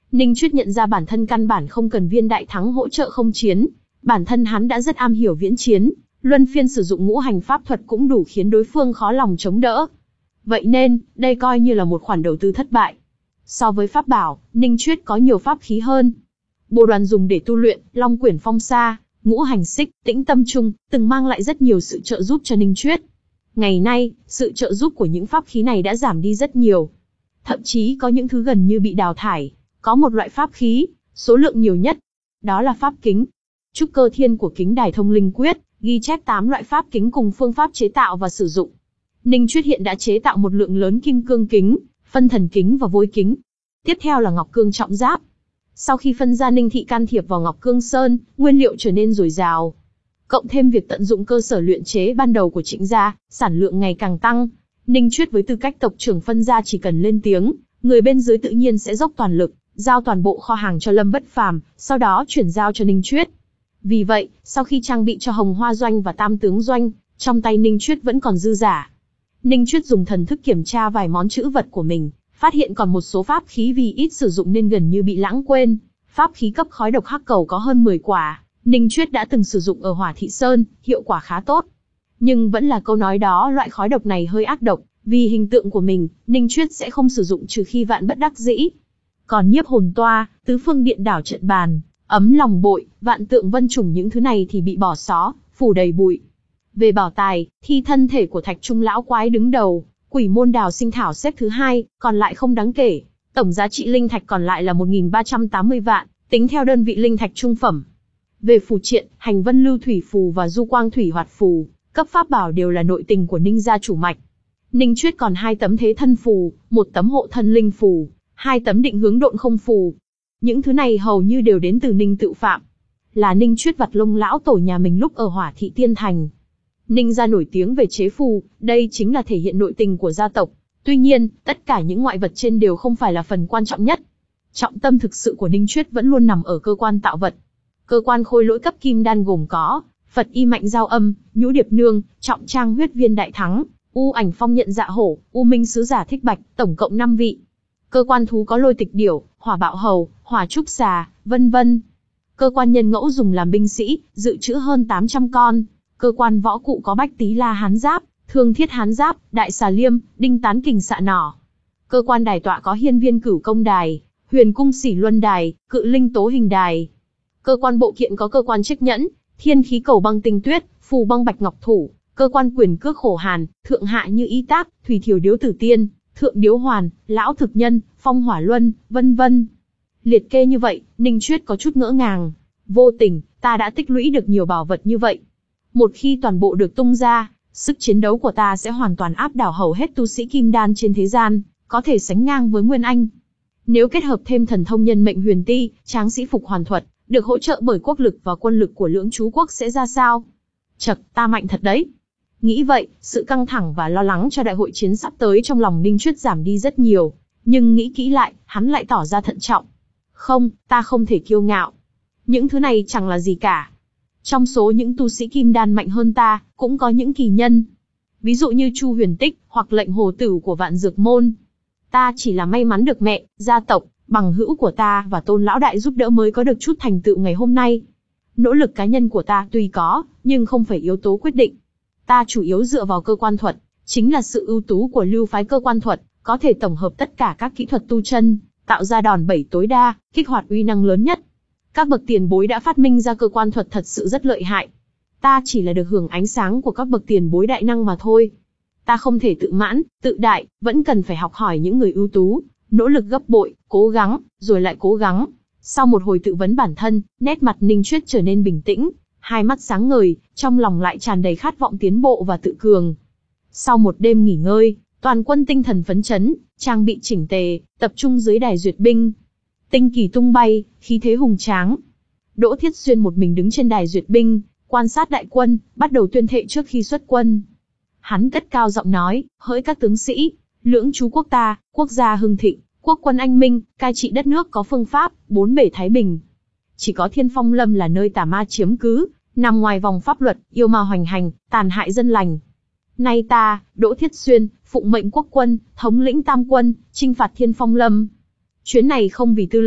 Ninh Chuyết nhận ra bản thân căn bản không cần Viên Đại Thắng hỗ trợ không chiến, bản thân hắn đã rất am hiểu viễn chiến, luân phiên sử dụng ngũ hành pháp thuật cũng đủ khiến đối phương khó lòng chống đỡ. Vậy nên, đây coi như là một khoản đầu tư thất bại. So với pháp bảo, Ninh Chuyết có nhiều pháp khí hơn. Bồ đoàn dùng để tu luyện, Long Quyển Phong Sa, Ngũ Hành Xích, Tĩnh Tâm Trung, từng mang lại rất nhiều sự trợ giúp cho Ninh Chuyết. Ngày nay, sự trợ giúp của những pháp khí này đã giảm đi rất nhiều. Thậm chí có những thứ gần như bị đào thải. Có một loại pháp khí, số lượng nhiều nhất. Đó là pháp kính. Trúc Cơ Thiên của Kính Đài Thông Linh Quyết, ghi chép tám loại pháp kính cùng phương pháp chế tạo và sử dụng. Ninh Chuyết hiện đã chế tạo một lượng lớn kim cương kính, phân thần kính và vôi kính. Tiếp theo là ngọc cương trọng giáp. Sau khi phân ra Ninh Thị can thiệp vào ngọc cương sơn, nguyên liệu trở nên dồi dào. Cộng thêm việc tận dụng cơ sở luyện chế ban đầu của Trịnh gia, sản lượng ngày càng tăng. Ninh Chuyết với tư cách tộc trưởng phân gia chỉ cần lên tiếng, người bên dưới tự nhiên sẽ dốc toàn lực, giao toàn bộ kho hàng cho Lâm Bất Phàm, sau đó chuyển giao cho Ninh Chuyết. Vì vậy, sau khi trang bị cho Hồng Hoa Doanh và Tam Tướng Doanh, trong tay Ninh Chuyết vẫn còn dư giả. Ninh Chuyết dùng thần thức kiểm tra vài món trữ vật của mình, phát hiện còn một số pháp khí vì ít sử dụng nên gần như bị lãng quên. Pháp khí cấp khói độc hắc cầu có hơn mười quả, Ninh Chuyết đã từng sử dụng ở Hỏa Thị Sơn, hiệu quả khá tốt. Nhưng vẫn là câu nói đó, loại khói độc này hơi ác độc, vì hình tượng của mình, Ninh Chuyết sẽ không sử dụng trừ khi vạn bất đắc dĩ. Còn nhiếp hồn toa, tứ phương điện đảo trận bàn, ấm lòng bội, vạn tượng vân trùng những thứ này thì bị bỏ xó, phủ đầy bụi. Về bảo tài, thì thân thể của Thạch Trung lão quái đứng đầu, Quỷ môn đào sinh thảo xếp thứ hai, còn lại không đáng kể. Tổng giá trị linh thạch còn lại là một nghìn ba trăm tám mươi vạn, tính theo đơn vị linh thạch trung phẩm. Về phù triện, hành vân lưu thủy phù và du quang thủy hoạt phù, cấp pháp bảo đều là nội tình của Ninh gia chủ mạch. Ninh Chuyết còn hai tấm thế thân phù, một tấm hộ thân linh phù, hai tấm định hướng độn không phù. Những thứ này hầu như đều đến từ Ninh Tự Phạm, là Ninh Chuyết vặt lông lão tổ nhà mình lúc ở Hỏa Thị Tiên Thành. Ninh gia nổi tiếng về chế phù, đây chính là thể hiện nội tình của gia tộc. Tuy nhiên, tất cả những ngoại vật trên đều không phải là phần quan trọng nhất. Trọng tâm thực sự của Ninh Chuyết vẫn luôn nằm ở cơ quan tạo vật. Cơ quan khôi lỗi cấp kim đan gồm có Phật Y Mạnh Giao Âm, Nhũ Điệp Nương, Trọng Trang Huyết Viên Đại Thắng, U Ảnh Phong Nhận Dạ Hổ, U Minh Sứ Giả Thích Bạch, tổng cộng năm vị. Cơ quan thú có Lôi Tịch Điểu, Hỏa Bạo Hầu, Hỏa Trúc Xà, vân vân. Cơ quan nhân ngẫu dùng làm binh sĩ, dự trữ hơn tám trăm con. Cơ quan võ cụ có Bách Tý La Hán Giáp, Thương Thiết Hán Giáp, Đại Xà Liêm, Đinh Tán Kình Xạ Nỏ. Cơ quan đài tọa có Hiên Viên Cửu Công Đài, Huyền Cung Sỉ Luân Đài, Cự Linh Tố Hình Đài. Cơ quan bộ kiện có cơ quan chiếc nhẫn, Thiên Khí Cầu Băng Tinh Tuyết, Phù Băng Bạch Ngọc Thủ, cơ quan quyền cước Khổ Hàn, Thượng Hạ Như Y Tác, Thủy Thiều Điếu Tử Tiên, Thượng Điếu Hoàn, Lão Thực Nhân, Phong Hỏa Luân, vân vân. Liệt kê như vậy, Ninh Chuyết có chút ngỡ ngàng. Vô tình, ta đã tích lũy được nhiều bảo vật như vậy. Một khi toàn bộ được tung ra, sức chiến đấu của ta sẽ hoàn toàn áp đảo hầu hết tu sĩ kim đan trên thế gian, có thể sánh ngang với Nguyên Anh. Nếu kết hợp thêm thần thông nhân mệnh huyền ti, tráng sĩ phục hoàn thuật, được hỗ trợ bởi quốc lực và quân lực của Lưỡng Chú Quốc sẽ ra sao? Chậc, ta mạnh thật đấy. Nghĩ vậy, sự căng thẳng và lo lắng cho đại hội chiến sắp tới trong lòng Ninh Chuyết giảm đi rất nhiều. Nhưng nghĩ kỹ lại, hắn lại tỏ ra thận trọng. Không, ta không thể kiêu ngạo. Những thứ này chẳng là gì cả. Trong số những tu sĩ kim đan mạnh hơn ta, cũng có những kỳ nhân. Ví dụ như Chu Huyền Tích, hoặc Lệnh Hồ Tử của Vạn Dược Môn. Ta chỉ là may mắn được mẹ, gia tộc, bằng hữu của ta và Tôn lão đại giúp đỡ mới có được chút thành tựu ngày hôm nay. Nỗ lực cá nhân của ta tuy có, nhưng không phải yếu tố quyết định. Ta chủ yếu dựa vào cơ quan thuật, chính là sự ưu tú của lưu phái cơ quan thuật, có thể tổng hợp tất cả các kỹ thuật tu chân, tạo ra đòn bẩy tối đa, kích hoạt uy năng lớn nhất. Các bậc tiền bối đã phát minh ra cơ quan thuật thật sự rất lợi hại. Ta chỉ là được hưởng ánh sáng của các bậc tiền bối đại năng mà thôi. Ta không thể tự mãn, tự đại, vẫn cần phải học hỏi những người ưu tú, nỗ lực gấp bội, cố gắng, rồi lại cố gắng. Sau một hồi tự vấn bản thân, nét mặt Ninh Chuyết trở nên bình tĩnh, hai mắt sáng ngời, trong lòng lại tràn đầy khát vọng tiến bộ và tự cường. Sau một đêm nghỉ ngơi, toàn quân tinh thần phấn chấn, trang bị chỉnh tề, tập trung dưới đài duyệt binh. Tinh kỳ tung bay, khí thế hùng tráng. Đỗ Thiết Xuyên một mình đứng trên đài duyệt binh, quan sát đại quân, bắt đầu tuyên thệ trước khi xuất quân. Hắn cất cao giọng nói, hỡi các tướng sĩ, Lưỡng Chú Quốc ta, quốc gia hưng thịnh, quốc quân anh minh, cai trị đất nước có phương pháp, bốn bể thái bình. Chỉ có Thiên Phong Lâm là nơi tà ma chiếm cứ, nằm ngoài vòng pháp luật, yêu ma hoành hành, tàn hại dân lành. Nay ta, Đỗ Thiết Xuyên, phụng mệnh quốc quân, thống lĩnh tam quân, chinh phạt Thiên Phong Lâm. Chuyến này không vì tư lợi,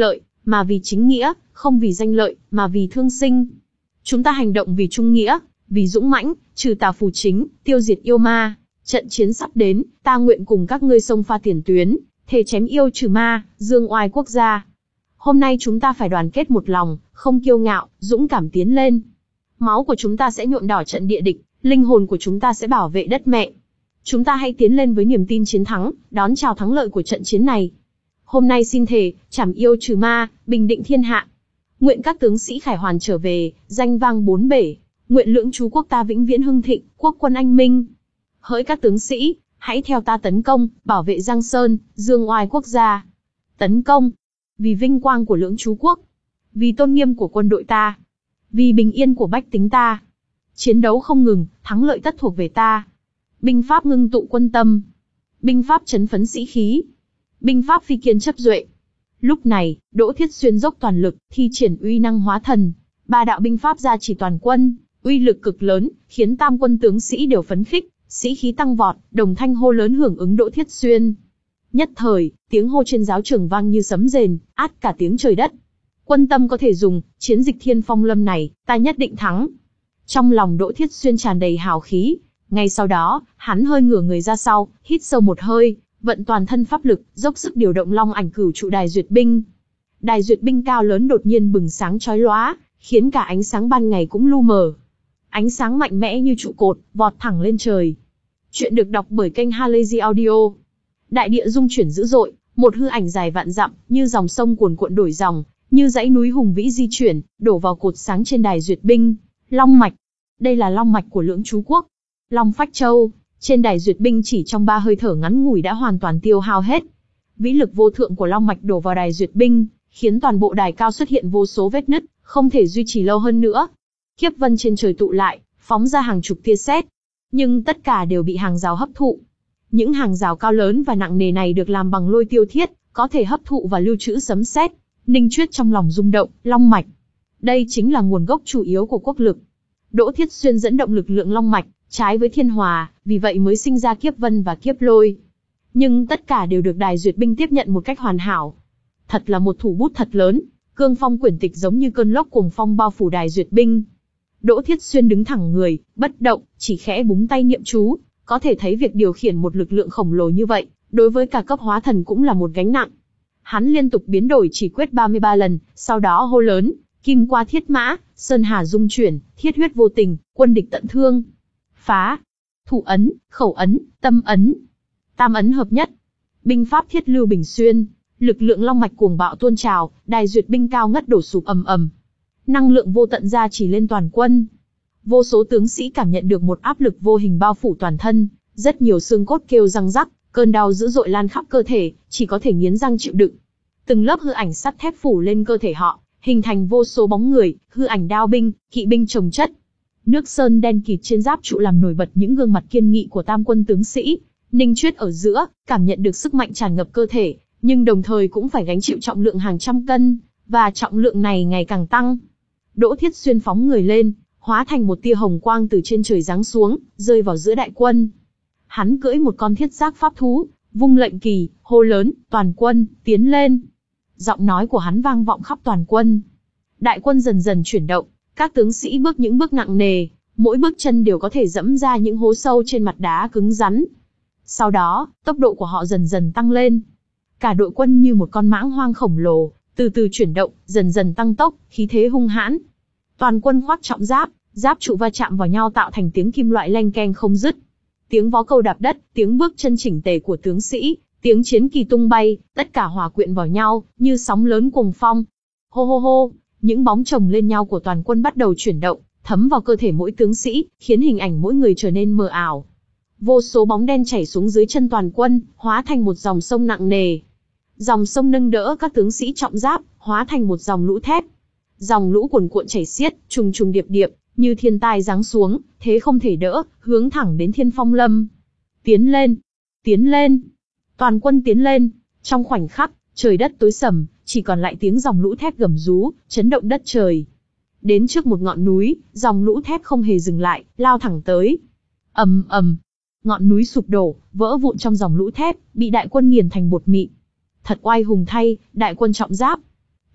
mà vì chính nghĩa, không vì danh lợi, mà vì thương sinh. Chúng ta hành động vì trung nghĩa, vì dũng mãnh, trừ tà phù chính, tiêu diệt yêu ma. Trận chiến sắp đến, ta nguyện cùng các ngươi xông pha tiền tuyến, thề chém yêu trừ ma, dương oai quốc gia. Hôm nay chúng ta phải đoàn kết một lòng, không kiêu ngạo, dũng cảm tiến lên. Máu của chúng ta sẽ nhuộm đỏ trận địa địch, linh hồn của chúng ta sẽ bảo vệ đất mẹ. Chúng ta hãy tiến lên với niềm tin chiến thắng, đón chào thắng lợi của trận chiến này. Hôm nay xin thề, trảm yêu trừ ma, bình định thiên hạ. Nguyện các tướng sĩ khải hoàn trở về, danh vang bốn bể. Nguyện lưỡng trú quốc ta vĩnh viễn hưng thịnh, quốc quân anh minh. Hỡi các tướng sĩ, hãy theo ta tấn công, bảo vệ Giang Sơn, dương oai quốc gia. Tấn công, vì vinh quang của lưỡng trú quốc, vì tôn nghiêm của quân đội ta, vì bình yên của bách tính ta. Chiến đấu không ngừng, thắng lợi tất thuộc về ta. Binh pháp ngưng tụ quân tâm, binh pháp chấn phấn sĩ khí, binh pháp phi kiên chấp duệ. Lúc này, Đỗ Thiết Xuyên dốc toàn lực, thi triển uy năng hóa thần, ba đạo binh pháp gia trì toàn quân, uy lực cực lớn, khiến tam quân tướng sĩ đều phấn khích, sĩ khí tăng vọt, đồng thanh hô lớn hưởng ứng Đỗ Thiết Xuyên. Nhất thời, tiếng hô trên giáo trường vang như sấm rền, át cả tiếng trời đất. Quân tâm có thể dùng, chiến dịch Thiên Phong Lâm này, ta nhất định thắng. Trong lòng Đỗ Thiết Xuyên tràn đầy hào khí. Ngay sau đó, hắn hơi ngửa người ra sau, hít sâu một hơi, vận toàn thân pháp lực, dốc sức điều động long ảnh cửu trụ đài duyệt binh. Đài duyệt binh cao lớn đột nhiên bừng sáng chói lóa, khiến cả ánh sáng ban ngày cũng lu mờ. Ánh sáng mạnh mẽ như trụ cột, vọt thẳng lên trời. Chuyện được đọc bởi kênh Halazy Audio. Đại địa rung chuyển dữ dội, một hư ảnh dài vạn dặm, như dòng sông cuồn cuộn đổi dòng, như dãy núi hùng vĩ di chuyển, đổ vào cột sáng trên đài duyệt binh. Long mạch. Đây là long mạch của lưỡng trú quốc. Long Phách Châu, trên đài duyệt binh chỉ trong ba hơi thở ngắn ngủi đã hoàn toàn tiêu hao hết. Vĩ lực vô thượng của long mạch đổ vào đài duyệt binh, khiến toàn bộ đài cao xuất hiện vô số vết nứt, không thể duy trì lâu hơn nữa. Kiếp vân trên trời tụ lại, phóng ra hàng chục tia sét, nhưng tất cả đều bị hàng rào hấp thụ. Những hàng rào cao lớn và nặng nề này được làm bằng lôi tiêu thiết, có thể hấp thụ và lưu trữ sấm sét. Ninh Chuyết trong lòng rung động, long mạch. Đây chính là nguồn gốc chủ yếu của quốc lực. Đỗ Thiết Xuyên dẫn động lực lượng long mạch, trái với thiên hòa, vì vậy mới sinh ra kiếp vân và kiếp lôi. Nhưng tất cả đều được đài duyệt binh tiếp nhận một cách hoàn hảo. Thật là một thủ bút thật lớn, cương phong quyển tịch giống như cơn lốc cuồng phong bao phủ đài duyệt binh. Đỗ Thiết Xuyên đứng thẳng người, bất động, chỉ khẽ búng tay niệm chú, có thể thấy việc điều khiển một lực lượng khổng lồ như vậy, đối với cả cấp hóa thần cũng là một gánh nặng. Hắn liên tục biến đổi chỉ quyết ba mươi ba lần, sau đó hô lớn, kim qua thiết mã, sơn hà dung chuyển, thiết huyết vô tình, quân địch tận thương. Phá, thủ ấn, khẩu ấn, tâm ấn, tam ấn hợp nhất. Binh pháp thiết lưu bình xuyên, lực lượng long mạch cuồng bạo tuôn trào, đài duyệt binh cao ngất đổ sụp ầm ầm. Năng lượng vô tận ra chỉ lên toàn quân. Vô số tướng sĩ cảm nhận được một áp lực vô hình bao phủ toàn thân, rất nhiều xương cốt kêu răng rắc, cơn đau dữ dội lan khắp cơ thể, chỉ có thể nghiến răng chịu đựng. Từng lớp hư ảnh sắt thép phủ lên cơ thể họ, hình thành vô số bóng người, hư ảnh đao binh, kỵ binh chồng chất. Nước sơn đen kịt trên giáp trụ làm nổi bật những gương mặt kiên nghị của tam quân tướng sĩ. Ninh Chuyết ở giữa, cảm nhận được sức mạnh tràn ngập cơ thể, nhưng đồng thời cũng phải gánh chịu trọng lượng hàng trăm cân, và trọng lượng này ngày càng tăng. Đỗ Thiết Xuyên phóng người lên, hóa thành một tia hồng quang từ trên trời giáng xuống, rơi vào giữa đại quân. Hắn cưỡi một con thiết giác pháp thú, vung lệnh kỳ, hô lớn, toàn quân, tiến lên. Giọng nói của hắn vang vọng khắp toàn quân. Đại quân dần dần chuyển động, các tướng sĩ bước những bước nặng nề, mỗi bước chân đều có thể dẫm ra những hố sâu trên mặt đá cứng rắn. Sau đó, tốc độ của họ dần dần tăng lên. Cả đội quân như một con mãng hoang khổng lồ, từ từ chuyển động, dần dần tăng tốc, khí thế hung hãn. Toàn quân khoác trọng giáp, giáp trụ va chạm vào nhau tạo thành tiếng kim loại leng keng không dứt. Tiếng vó câu đạp đất, tiếng bước chân chỉnh tề của tướng sĩ, tiếng chiến kỳ tung bay, tất cả hòa quyện vào nhau, như sóng lớn cuồng phong. Hô hô hô, những bóng chồng lên nhau của toàn quân bắt đầu chuyển động, thấm vào cơ thể mỗi tướng sĩ, khiến hình ảnh mỗi người trở nên mờ ảo. Vô số bóng đen chảy xuống dưới chân toàn quân, hóa thành một dòng sông nặng nề. Dòng sông nâng đỡ các tướng sĩ trọng giáp, hóa thành một dòng lũ thép. Dòng lũ cuồn cuộn chảy xiết, trùng trùng điệp điệp, như thiên tai giáng xuống, thế không thể đỡ, hướng thẳng đến Thiên Phong Lâm. Tiến lên, tiến lên, toàn quân tiến lên. Trong khoảnh khắc, trời đất tối sầm, chỉ còn lại tiếng dòng lũ thép gầm rú, chấn động đất trời. Đến trước một ngọn núi, dòng lũ thép không hề dừng lại, lao thẳng tới. Ầm ầm, ngọn núi sụp đổ, vỡ vụn trong dòng lũ thép, bị đại quân nghiền thành bột mịn. Thật oai hùng thay, đại quân trọng giáp.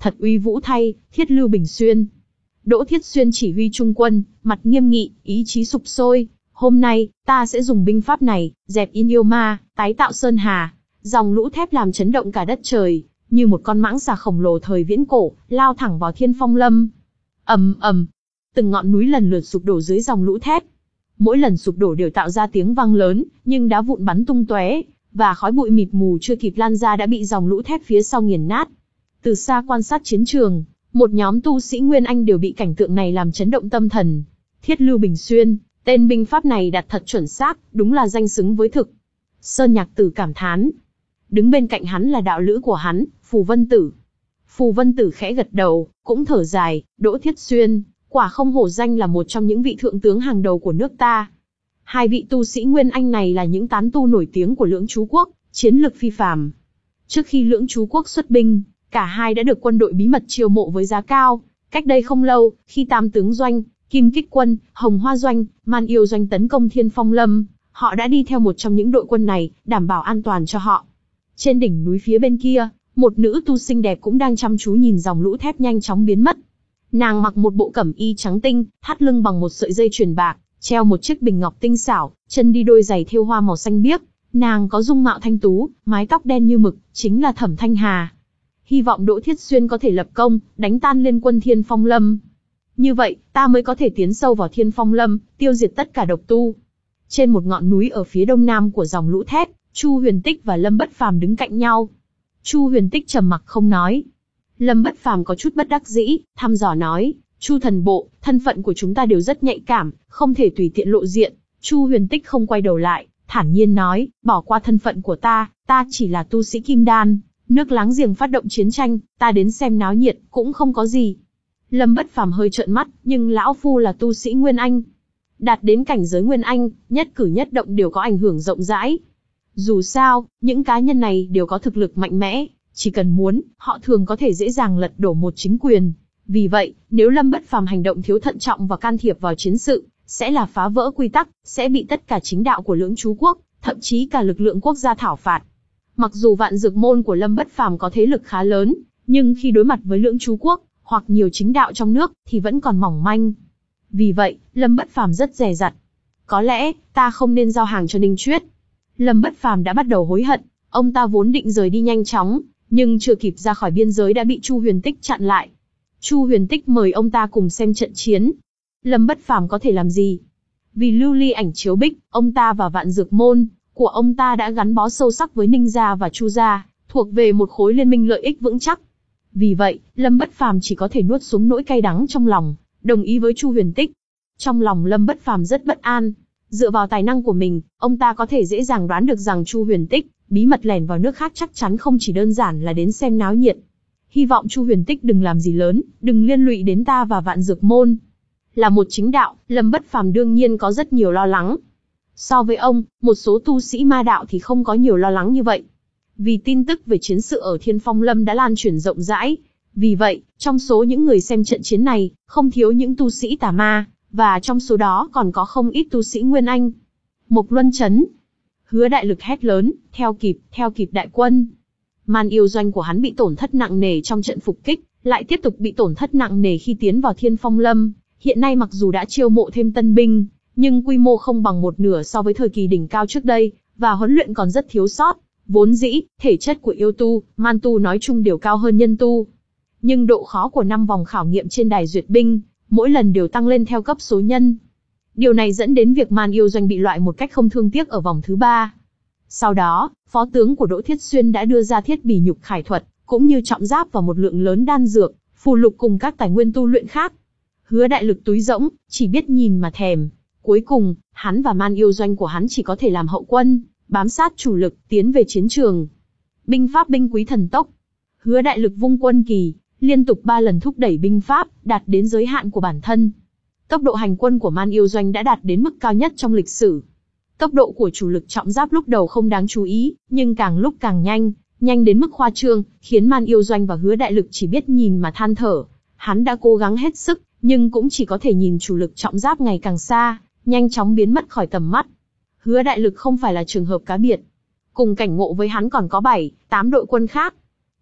thật uy vũ thay, Thiết Lưu Bình Xuyên. Đỗ Thiết Xuyên chỉ huy trung quân, mặt nghiêm nghị, ý chí sục sôi. Hôm nay, ta sẽ dùng binh pháp này, dẹp yên yêu ma, tái tạo Sơn Hà. Dòng lũ thép làm chấn động cả đất trời, như một con mãng xà khổng lồ thời viễn cổ, lao thẳng vào Thiên Phong Lâm. Ầm ầm, từng ngọn núi lần lượt sụp đổ dưới dòng lũ thép. Mỗi lần sụp đổ đều tạo ra tiếng vang lớn, nhưng đá vụn bắn tung tóe, và khói bụi mịt mù chưa kịp lan ra đã bị dòng lũ thép phía sau nghiền nát. Từ xa quan sát chiến trường, một nhóm tu sĩ Nguyên Anh đều bị cảnh tượng này làm chấn động tâm thần. Thiết Lưu Bình Xuyên, tên binh pháp này đặt thật chuẩn xác, đúng là danh xứng với thực. Sơn Nhạc Tử cảm thán. Đứng bên cạnh hắn là đạo lữ của hắn, Phù Vân Tử. Phù Vân Tử khẽ gật đầu, cũng thở dài, Đỗ Thiết Xuyên, quả không hổ danh là một trong những vị thượng tướng hàng đầu của nước ta. Hai vị tu sĩ Nguyên Anh này là những tán tu nổi tiếng của Lưỡng Chú Quốc, chiến lực phi phàm. Trước khi Lưỡng Chú Quốc xuất binh, cả hai đã được quân đội bí mật chiêu mộ với giá cao. Cách đây không lâu, khi Tam Tướng Doanh, Kim Kích Quân, Hồng Hoa Doanh, Man Yêu Doanh tấn công Thiên Phong Lâm, họ đã đi theo một trong những đội quân này, đảm bảo an toàn cho họ. Trên đỉnh núi phía bên kia, một nữ tu xinh đẹp cũng đang chăm chú nhìn dòng lũ thép nhanh chóng biến mất. Nàng mặc một bộ cẩm y trắng tinh, thắt lưng bằng một sợi dây chuyền bạc, treo một chiếc bình ngọc tinh xảo, chân đi đôi giày thêu hoa màu xanh biếc. Nàng có dung mạo thanh tú, mái tóc đen như mực, chính là Thẩm Thanh Hà. Hy vọng Đỗ Thiết Xuyên có thể lập công, đánh tan liên quân Thiên Phong Lâm. Như vậy, ta mới có thể tiến sâu vào Thiên Phong Lâm, tiêu diệt tất cả độc tu. Trên một ngọn núi ở phía đông nam của dòng lũ thép, Chu Huyền Tích và Lâm Bất Phàm đứng cạnh nhau. Chu Huyền Tích trầm mặc không nói. Lâm Bất Phàm có chút bất đắc dĩ, thăm dò nói, Chu thần bộ, thân phận của chúng ta đều rất nhạy cảm, không thể tùy tiện lộ diện. Chu Huyền Tích không quay đầu lại, thản nhiên nói, bỏ qua thân phận của ta, ta chỉ là tu sĩ kim đan, nước láng giềng phát động chiến tranh, ta đến xem náo nhiệt, cũng không có gì. Lâm Bất Phàm hơi trợn mắt, nhưng lão phu là tu sĩ Nguyên Anh. Đạt đến cảnh giới Nguyên Anh, nhất cử nhất động đều có ảnh hưởng rộng rãi. Dù sao, những cá nhân này đều có thực lực mạnh mẽ, chỉ cần muốn, họ thường có thể dễ dàng lật đổ một chính quyền. Vì vậy, nếu Lâm Bất Phàm hành động thiếu thận trọng và can thiệp vào chiến sự, sẽ là phá vỡ quy tắc, sẽ bị tất cả chính đạo của Lưỡng Chú Quốc, thậm chí cả lực lượng quốc gia thảo phạt. Mặc dù Vạn Dược Môn của Lâm Bất Phàm có thế lực khá lớn, nhưng khi đối mặt với Lưỡng Chú Quốc, hoặc nhiều chính đạo trong nước, thì vẫn còn mỏng manh. Vì vậy, Lâm Bất Phàm rất dè dặt. Có lẽ, ta không nên giao hàng cho Ninh Chuyết. Lâm Bất Phàm đã bắt đầu hối hận, ông ta vốn định rời đi nhanh chóng, nhưng chưa kịp ra khỏi biên giới đã bị Chu Huyền Tích chặn lại. Chu Huyền Tích mời ông ta cùng xem trận chiến. Lâm Bất Phàm có thể làm gì? Vì lưu ly ảnh chiếu bích, ông ta và Vạn Dược Môn của ông ta đã gắn bó sâu sắc với Ninh gia và Chu gia, thuộc về một khối liên minh lợi ích vững chắc. Vì vậy, Lâm Bất Phàm chỉ có thể nuốt xuống nỗi cay đắng trong lòng, đồng ý với Chu Huyền Tích. Trong lòng Lâm Bất Phàm rất bất an. Dựa vào tài năng của mình, ông ta có thể dễ dàng đoán được rằng Chu Huyền Tích bí mật lẻn vào nước khác chắc chắn không chỉ đơn giản là đến xem náo nhiệt. Hy vọng Chu Huyền Tích đừng làm gì lớn, đừng liên lụy đến ta và Vạn Dược Môn. Là một chính đạo, Lâm Bất Phàm đương nhiên có rất nhiều lo lắng. So với ông, một số tu sĩ ma đạo thì không có nhiều lo lắng như vậy. Vì tin tức về chiến sự ở Thiên Phong Lâm đã lan truyền rộng rãi. Vì vậy, trong số những người xem trận chiến này, không thiếu những tu sĩ tà ma, và trong số đó còn có không ít tu sĩ Nguyên Anh. Mộc Luân Chấn. Hứa Đại Lực hét lớn, theo kịp, theo kịp đại quân. Man Yêu Doanh của hắn bị tổn thất nặng nề trong trận phục kích, lại tiếp tục bị tổn thất nặng nề khi tiến vào Thiên Phong Lâm. Hiện nay mặc dù đã chiêu mộ thêm tân binh, nhưng quy mô không bằng một nửa so với thời kỳ đỉnh cao trước đây, và huấn luyện còn rất thiếu sót. Vốn dĩ, thể chất của yêu tu, man tu nói chung đều cao hơn nhân tu. Nhưng độ khó của năm vòng khảo nghiệm trên đài duyệt binh, mỗi lần đều tăng lên theo cấp số nhân. Điều này dẫn đến việc Man Yêu Doanh bị loại một cách không thương tiếc ở vòng thứ ba. Sau đó, phó tướng của Đỗ Thiết Xuyên đã đưa ra thiết bỉ nhục khải thuật, cũng như trọng giáp và một lượng lớn đan dược, phù lục cùng các tài nguyên tu luyện khác. Hứa Đại Lực túi rỗng, chỉ biết nhìn mà thèm. Cuối cùng, hắn và Man Yêu Doanh của hắn chỉ có thể làm hậu quân, bám sát chủ lực, tiến về chiến trường. Binh pháp binh quý thần tốc. Hứa Đại Lực vung quân kỳ, liên tục ba lần thúc đẩy binh pháp, đạt đến giới hạn của bản thân. Tốc độ hành quân của Man Yêu Doanh đã đạt đến mức cao nhất trong lịch sử. Tốc độ của chủ lực trọng giáp lúc đầu không đáng chú ý, nhưng càng lúc càng nhanh, nhanh đến mức khoa trương, khiến Man Yêu Doanh và Hứa Đại Lực chỉ biết nhìn mà than thở. Hắn đã cố gắng hết sức, nhưng cũng chỉ có thể nhìn chủ lực trọng giáp ngày càng xa, nhanh chóng biến mất khỏi tầm mắt. Hứa Đại Lực không phải là trường hợp cá biệt. Cùng cảnh ngộ với hắn còn có bảy, tám đội quân khác.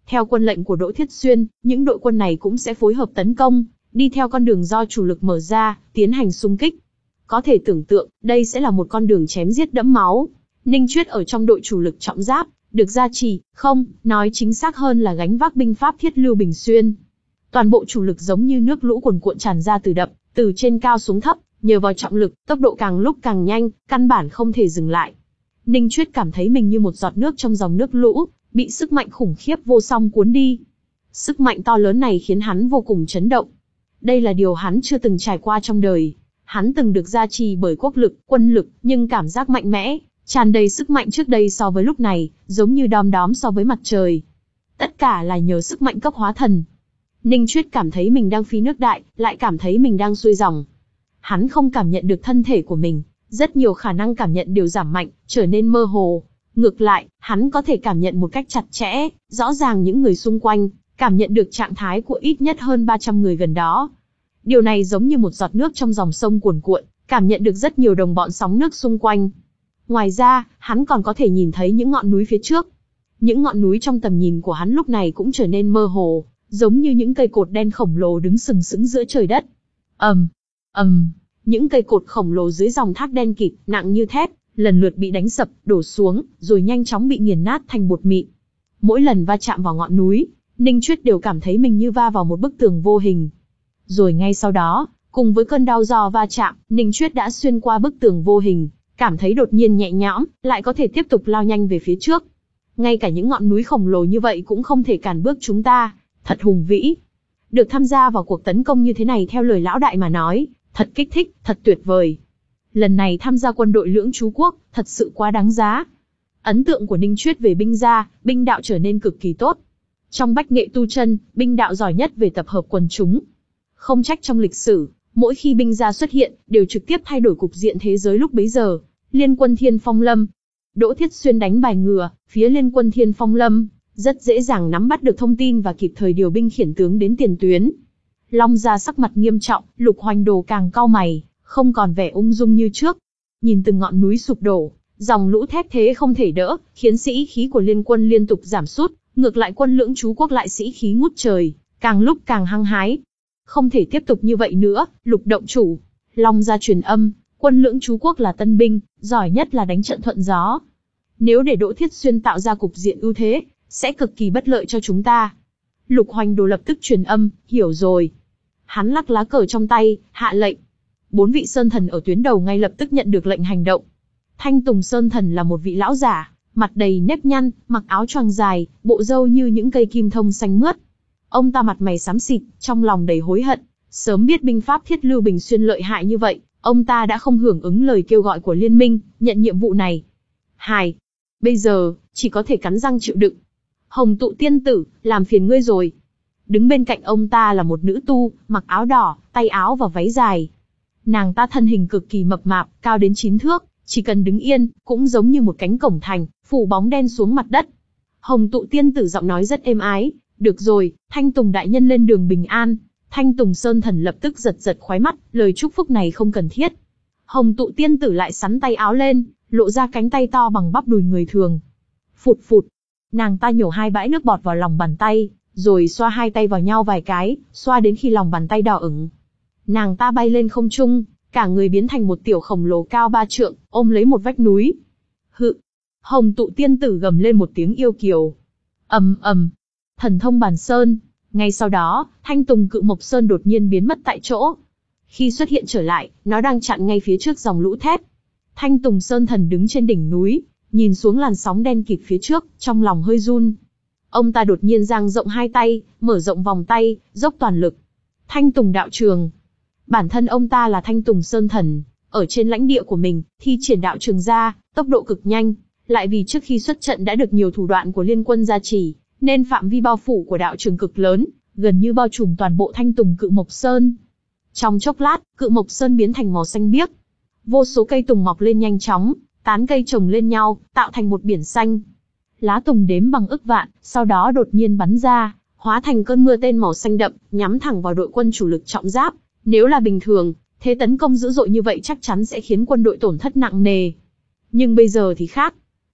Theo quân lệnh của Đỗ Thiết Xuyên, những đội quân này cũng sẽ phối hợp tấn công, đi theo con đường do chủ lực mở ra, tiến hành xung kích. Có thể tưởng tượng, đây sẽ là một con đường chém giết đẫm máu. Ninh Chuyết ở trong đội chủ lực trọng giáp, được gia trì, không, nói chính xác hơn là gánh vác binh pháp thiết Lưu Bình Xuyên. Toàn bộ chủ lực giống như nước lũ cuồn cuộn tràn ra từ đập, từ trên cao xuống thấp, nhờ vào trọng lực, tốc độ càng lúc càng nhanh, căn bản không thể dừng lại. Ninh Chuyết cảm thấy mình như một giọt nước trong dòng nước lũ, bị sức mạnh khủng khiếp vô song cuốn đi. Sức mạnh to lớn này khiến hắn vô cùng chấn động. Đây là điều hắn chưa từng trải qua trong đời. Hắn từng được gia trì bởi quốc lực, quân lực, nhưng cảm giác mạnh mẽ, tràn đầy sức mạnh trước đây so với lúc này, giống như đom đóm so với mặt trời. Tất cả là nhờ sức mạnh cấp hóa thần. Ninh Chuyết cảm thấy mình đang phi nước đại, lại cảm thấy mình đang xuôi dòng. Hắn không cảm nhận được thân thể của mình, rất nhiều khả năng cảm nhận đều giảm mạnh, trở nên mơ hồ. Ngược lại, hắn có thể cảm nhận một cách chặt chẽ, rõ ràng những người xung quanh, cảm nhận được trạng thái của ít nhất hơn ba trăm người gần đó. Điều này giống như một giọt nước trong dòng sông cuồn cuộn, cảm nhận được rất nhiều đồng bọn sóng nước xung quanh. Ngoài ra, hắn còn có thể nhìn thấy những ngọn núi phía trước. Những ngọn núi trong tầm nhìn của hắn lúc này cũng trở nên mơ hồ, giống như những cây cột đen khổng lồ đứng sừng sững giữa trời đất. ầm, um, ầm, um, những cây cột khổng lồ dưới dòng thác đen kịt, nặng như thép, lần lượt bị đánh sập, đổ xuống, rồi nhanh chóng bị nghiền nát thành bột mịn. Mỗi lần va chạm vào ngọn núi, Ninh Chuyết đều cảm thấy mình như va vào một bức tường vô hình. Rồi ngay sau đó, cùng với cơn đau do va chạm, Ninh Chuyết đã xuyên qua bức tường vô hình, cảm thấy đột nhiên nhẹ nhõm, lại có thể tiếp tục lao nhanh về phía trước. Ngay cả những ngọn núi khổng lồ như vậy cũng không thể cản bước chúng ta, thật hùng vĩ. Được tham gia vào cuộc tấn công như thế này theo lời lão đại mà nói, thật kích thích, thật tuyệt vời. Lần này tham gia quân đội Lưỡng Trú Quốc, thật sự quá đáng giá. Ấn tượng của Ninh Chuyết về binh gia, binh đạo trở nên cực kỳ tốt. Trong bách nghệ tu chân, binh đạo giỏi nhất về tập hợp quần chúng. Không trách trong lịch sử, mỗi khi binh gia xuất hiện, đều trực tiếp thay đổi cục diện thế giới lúc bấy giờ. Liên quân Thiên Phong Lâm. Đỗ Thiết Xuyên đánh bài ngừa, phía liên quân Thiên Phong Lâm, rất dễ dàng nắm bắt được thông tin và kịp thời điều binh khiển tướng đến tiền tuyến. Long gia sắc mặt nghiêm trọng, Lục Hoành Đồ càng cau mày, không còn vẻ ung dung như trước. Nhìn từng ngọn núi sụp đổ, dòng lũ thép thế không thể đỡ, khiến sĩ khí của liên quân liên tục giảm sút, ngược lại quân Lưỡng Trú Quốc lại sĩ khí ngút trời, càng lúc càng hăng hái. Không thể tiếp tục như vậy nữa, Lục động chủ. Long gia truyền âm, quân Lưỡng Trú Quốc là tân binh, giỏi nhất là đánh trận thuận gió. Nếu để Đỗ Thiết Xuyên tạo ra cục diện ưu thế, sẽ cực kỳ bất lợi cho chúng ta. Lục Hoành Đồ lập tức truyền âm, hiểu rồi. Hắn lắc lá cờ trong tay, hạ lệnh. Bốn vị sơn thần ở tuyến đầu ngay lập tức nhận được lệnh hành động. Thanh Tùng Sơn Thần là một vị lão giả, mặt đầy nếp nhăn, mặc áo choàng dài, bộ râu như những cây kim thông xanh mướt. Ông ta mặt mày xám xịt, trong lòng đầy hối hận. Sớm biết binh pháp thiết Lưu Bình Xuyên lợi hại như vậy, ông ta đã không hưởng ứng lời kêu gọi của liên minh, nhận nhiệm vụ này. Hài, bây giờ, chỉ có thể cắn răng chịu đựng. Hồng Tụ tiên tử, làm phiền ngươi rồi. Đứng bên cạnh ông ta là một nữ tu, mặc áo đỏ, tay áo và váy dài. Nàng ta thân hình cực kỳ mập mạp, cao đến chín thước, chỉ cần đứng yên, cũng giống như một cánh cổng thành, phủ bóng đen xuống mặt đất. Hồng Tụ tiên tử giọng nói rất êm ái, được rồi, Thanh Tùng đại nhân lên đường bình an. Thanh Tùng Sơn Thần lập tức giật giật khóe mắt, lời chúc phúc này không cần thiết. Hồng Tụ tiên tử lại sắn tay áo lên, lộ ra cánh tay to bằng bắp đùi người thường. Phụt phụt, nàng ta nhổ hai bãi nước bọt vào lòng bàn tay, rồi xoa hai tay vào nhau vài cái, xoa đến khi lòng bàn tay đỏ ửng. Nàng ta bay lên không trung, cả người biến thành một tiểu khổng lồ cao ba trượng, ôm lấy một vách núi. Hự! Hồng Tụ tiên tử gầm lên một tiếng yêu kiều. Ầm ầm! Thần thông bàn sơn. Ngay sau đó, Thanh Tùng Cự Mộc Sơn đột nhiên biến mất tại chỗ. Khi xuất hiện trở lại, nó đang chặn ngay phía trước dòng lũ thép. Thanh Tùng Sơn Thần đứng trên đỉnh núi, nhìn xuống làn sóng đen kịt phía trước, trong lòng hơi run. Ông ta đột nhiên dang rộng hai tay, mở rộng vòng tay, dốc toàn lực. Thanh Tùng đạo trường. Bản thân ông ta là Thanh Tùng Sơn Thần, ở trên lãnh địa của mình, thi triển đạo trường ra, tốc độ cực nhanh, lại vì trước khi xuất trận đã được nhiều thủ đoạn của liên quân gia trì, nên phạm vi bao phủ của đạo trường cực lớn, gần như bao trùm toàn bộ Thanh Tùng Cự Mộc Sơn. Trong chốc lát, Cự Mộc Sơn biến thành màu xanh biếc. Vô số cây tùng mọc lên nhanh chóng, tán cây chồng lên nhau, tạo thành một biển xanh. Lá tùng đếm bằng ức vạn, sau đó đột nhiên bắn ra, hóa thành cơn mưa tên màu xanh đậm, nhắm thẳng vào đội quân chủ lực trọng giáp. Nếu là bình thường, thế tấn công dữ dội như vậy chắc chắn sẽ khiến quân đội tổn thất nặng nề. Nhưng bây giờ thì khác.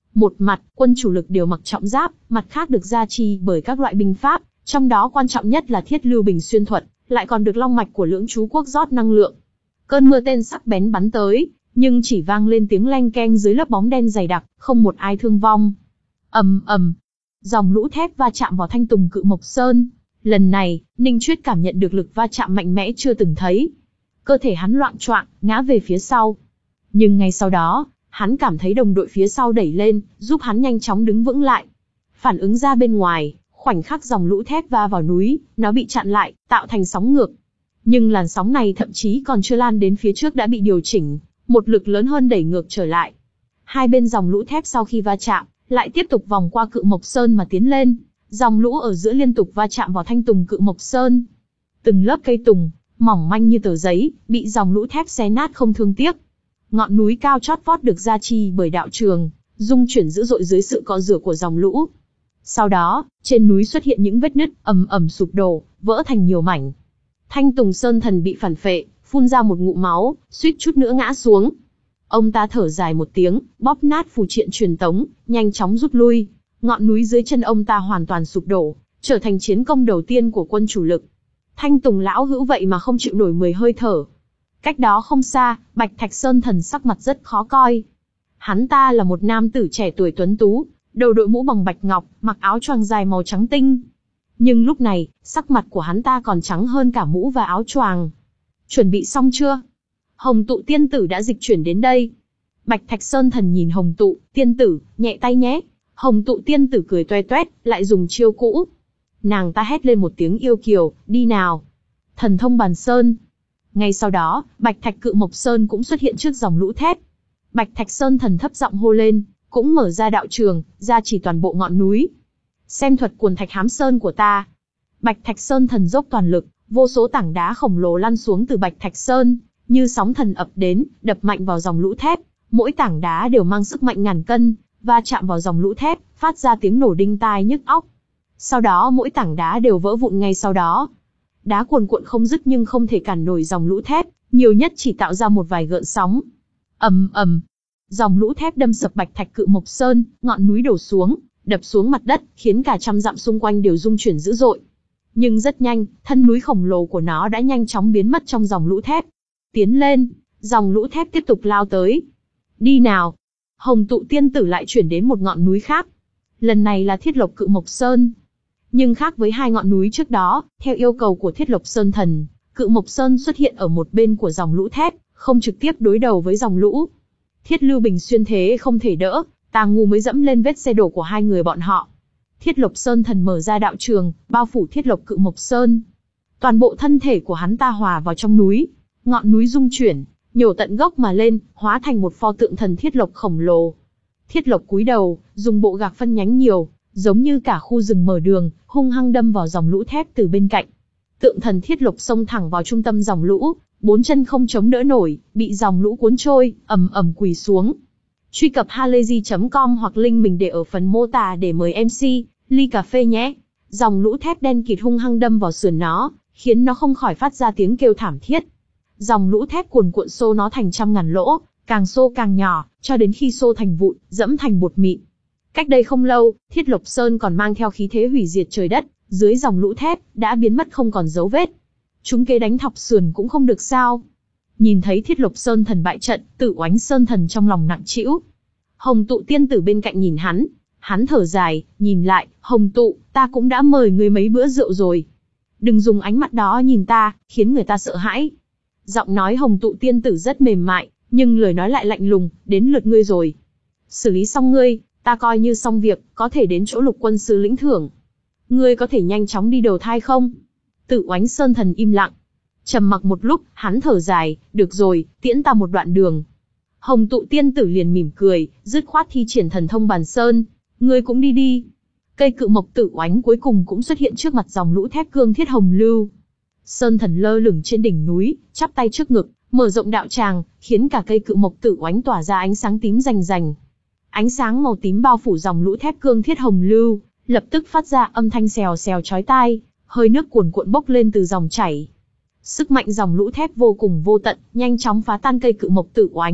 Một mặt, quân chủ lực đều mặc trọng giáp, mặt khác được gia trì bởi các loại binh pháp, trong đó quan trọng nhất là Thiết Lưu Bình Xuyên thuật, lại còn được long mạch của Lưỡng Chú Quốc rót năng lượng. Cơn mưa tên sắc bén bắn tới, nhưng chỉ vang lên tiếng leng keng dưới lớp bóng đen dày đặc, không một ai thương vong. Ầm ầm, dòng lũ thép va chạm vào thanh tùng Cự Mộc Sơn. Lần này, Ninh Chuyết cảm nhận được lực va chạm mạnh mẽ chưa từng thấy. Cơ thể hắn loạng choạng, ngã về phía sau. Nhưng ngay sau đó, hắn cảm thấy đồng đội phía sau đẩy lên, giúp hắn nhanh chóng đứng vững lại. Phản ứng ra bên ngoài, khoảnh khắc dòng lũ thép va vào núi, nó bị chặn lại, tạo thành sóng ngược. Nhưng làn sóng này thậm chí còn chưa lan đến phía trước đã bị điều chỉnh, một lực lớn hơn đẩy ngược trở lại. Hai bên dòng lũ thép sau khi va chạm, lại tiếp tục vòng qua Cự Mộc Sơn mà tiến lên. Dòng lũ ở giữa liên tục va chạm vào thanh tùng Cự Mộc Sơn. Từng lớp cây tùng, mỏng manh như tờ giấy, bị dòng lũ thép xé nát không thương tiếc. Ngọn núi cao chót vót được gia trì bởi đạo trường, rung chuyển dữ dội dưới sự cọ rửa của dòng lũ. Sau đó, trên núi xuất hiện những vết nứt, ầm ầm sụp đổ, vỡ thành nhiều mảnh. Thanh Tùng Sơn Thần bị phản phệ, phun ra một ngụm máu, suýt chút nữa ngã xuống. Ông ta thở dài một tiếng, bóp nát phù triện truyền tống, nhanh chóng rút lui. Ngọn núi dưới chân ông ta hoàn toàn sụp đổ, trở thành chiến công đầu tiên của quân chủ lực. Thanh Tùng lão hữu vậy mà không chịu nổi mười hơi thở. Cách đó không xa, Bạch Thạch Sơn Thần sắc mặt rất khó coi. Hắn ta là một nam tử trẻ tuổi tuấn tú, đầu đội mũ bằng bạch ngọc, mặc áo choàng dài màu trắng tinh. Nhưng lúc này, sắc mặt của hắn ta còn trắng hơn cả mũ và áo choàng. Chuẩn bị xong chưa? Hồng Tụ tiên tử đã dịch chuyển đến đây. Bạch Thạch Sơn Thần nhìn Hồng Tụ tiên tử, nhẹ tay nhé. Hồng Tụ tiên tử cười toe toét, lại dùng chiêu cũ. Nàng ta hét lên một tiếng yêu kiều, đi nào. Thần thông bàn sơn. Ngay sau đó, Bạch Thạch Cự Mộc Sơn cũng xuất hiện trước dòng lũ thép. Bạch Thạch Sơn Thần thấp giọng hô lên, cũng mở ra đạo trường, ra chỉ toàn bộ ngọn núi. Xem thuật Cuồn Thạch Hám Sơn của ta. Bạch Thạch Sơn Thần dốc toàn lực, vô số tảng đá khổng lồ lăn xuống từ Bạch Thạch Sơn, như sóng thần ập đến, đập mạnh vào dòng lũ thép. Mỗi tảng đá đều mang sức mạnh ngàn cân, va chạm vào dòng lũ thép, phát ra tiếng nổ đinh tai nhức óc. Sau đó mỗi tảng đá đều vỡ vụn ngay sau đó. Đá cuồn cuộn không dứt nhưng không thể cản nổi dòng lũ thép, nhiều nhất chỉ tạo ra một vài gợn sóng. Ầm ầm, dòng lũ thép đâm sập Bạch Thạch Cự Mộc Sơn, ngọn núi đổ xuống, đập xuống mặt đất, khiến cả trăm dặm xung quanh đều rung chuyển dữ dội. Nhưng rất nhanh, thân núi khổng lồ của nó đã nhanh chóng biến mất trong dòng lũ thép. Tiến lên, dòng lũ thép tiếp tục lao tới. Đi nào. Hồng Tụ tiên tử lại chuyển đến một ngọn núi khác. Lần này là Thiết Lộc Cự Mộc Sơn. Nhưng khác với hai ngọn núi trước đó, theo yêu cầu của Thiết Lộc Sơn Thần, Cự Mộc Sơn xuất hiện ở một bên của dòng lũ thép, không trực tiếp đối đầu với dòng lũ. Thiết Lưu Bình Xuyên thế không thể đỡ, Tà Ngu mới dẫm lên vết xe đổ của hai người bọn họ. Thiết Lộc Sơn Thần mở ra đạo trường, bao phủ Thiết Lộc Cự Mộc Sơn. Toàn bộ thân thể của hắn ta hòa vào trong núi, ngọn núi rung chuyển, nhổ tận gốc mà lên, hóa thành một pho tượng thần Thiết Lộc khổng lồ. Thiết Lộc cúi đầu, dùng bộ gạc phân nhánh nhiều, giống như cả khu rừng mở đường, hung hăng đâm vào dòng lũ thép từ bên cạnh. Tượng thần Thiết Lộc xông thẳng vào trung tâm dòng lũ, bốn chân không chống đỡ nổi, bị dòng lũ cuốn trôi, ầm ầm quỳ xuống. Truy cập halayzi chấm com hoặc link mình để ở phần mô tả để mời em xê, ly cà phê nhé. Dòng lũ thép đen kịt hung hăng đâm vào sườn nó, khiến nó không khỏi phát ra tiếng kêu thảm thiết. Dòng lũ thép cuồn cuộn xô nó thành trăm ngàn lỗ, càng xô càng nhỏ, cho đến khi xô thành vụn, dẫm thành bột mịn. Cách đây không lâu, Thiết Lộc Sơn còn mang theo khí thế hủy diệt trời đất, dưới dòng lũ thép, đã biến mất không còn dấu vết. Chúng kế đánh thọc sườn cũng không được sao. Nhìn thấy Thiết Lộc Sơn Thần bại trận, Tử Oánh Sơn Thần trong lòng nặng trĩu. Hồng Tụ tiên tử bên cạnh nhìn hắn, hắn thở dài, nhìn lại, Hồng Tụ, ta cũng đã mời ngươi mấy bữa rượu rồi. Đừng dùng ánh mắt đó nhìn ta, khiến người ta sợ hãi. Giọng nói Hồng Tụ tiên tử rất mềm mại, nhưng lời nói lại lạnh lùng, đến lượt ngươi rồi. Xử lý xong ngươi, ta coi như xong việc, có thể đến chỗ Lục quân sư lĩnh thưởng. Ngươi có thể nhanh chóng đi đầu thai không? Tử Oánh Sơn Thần im lặng. Trầm mặc một lúc, hắn thở dài, được rồi, tiễn ta một đoạn đường. Hồng Tụ tiên tử liền mỉm cười, dứt khoát thi triển thần thông bàn sơn. Ngươi cũng đi đi. Cây cự mộc Tử Oánh cuối cùng cũng xuất hiện trước mặt dòng lũ thép cương thiết hồng lưu. Sơn Thần lơ lửng trên đỉnh núi, chắp tay trước ngực, mở rộng đạo tràng, khiến cả cây cự mộc Tử Oánh tỏa ra ánh sáng tím rành rành. Ánh sáng màu tím bao phủ dòng lũ thép cương thiết hồng lưu, lập tức phát ra âm thanh xèo xèo chói tai, hơi nước cuồn cuộn bốc lên từ dòng chảy. Sức mạnh dòng lũ thép vô cùng vô tận, nhanh chóng phá tan cây cự mộc Tử Oánh,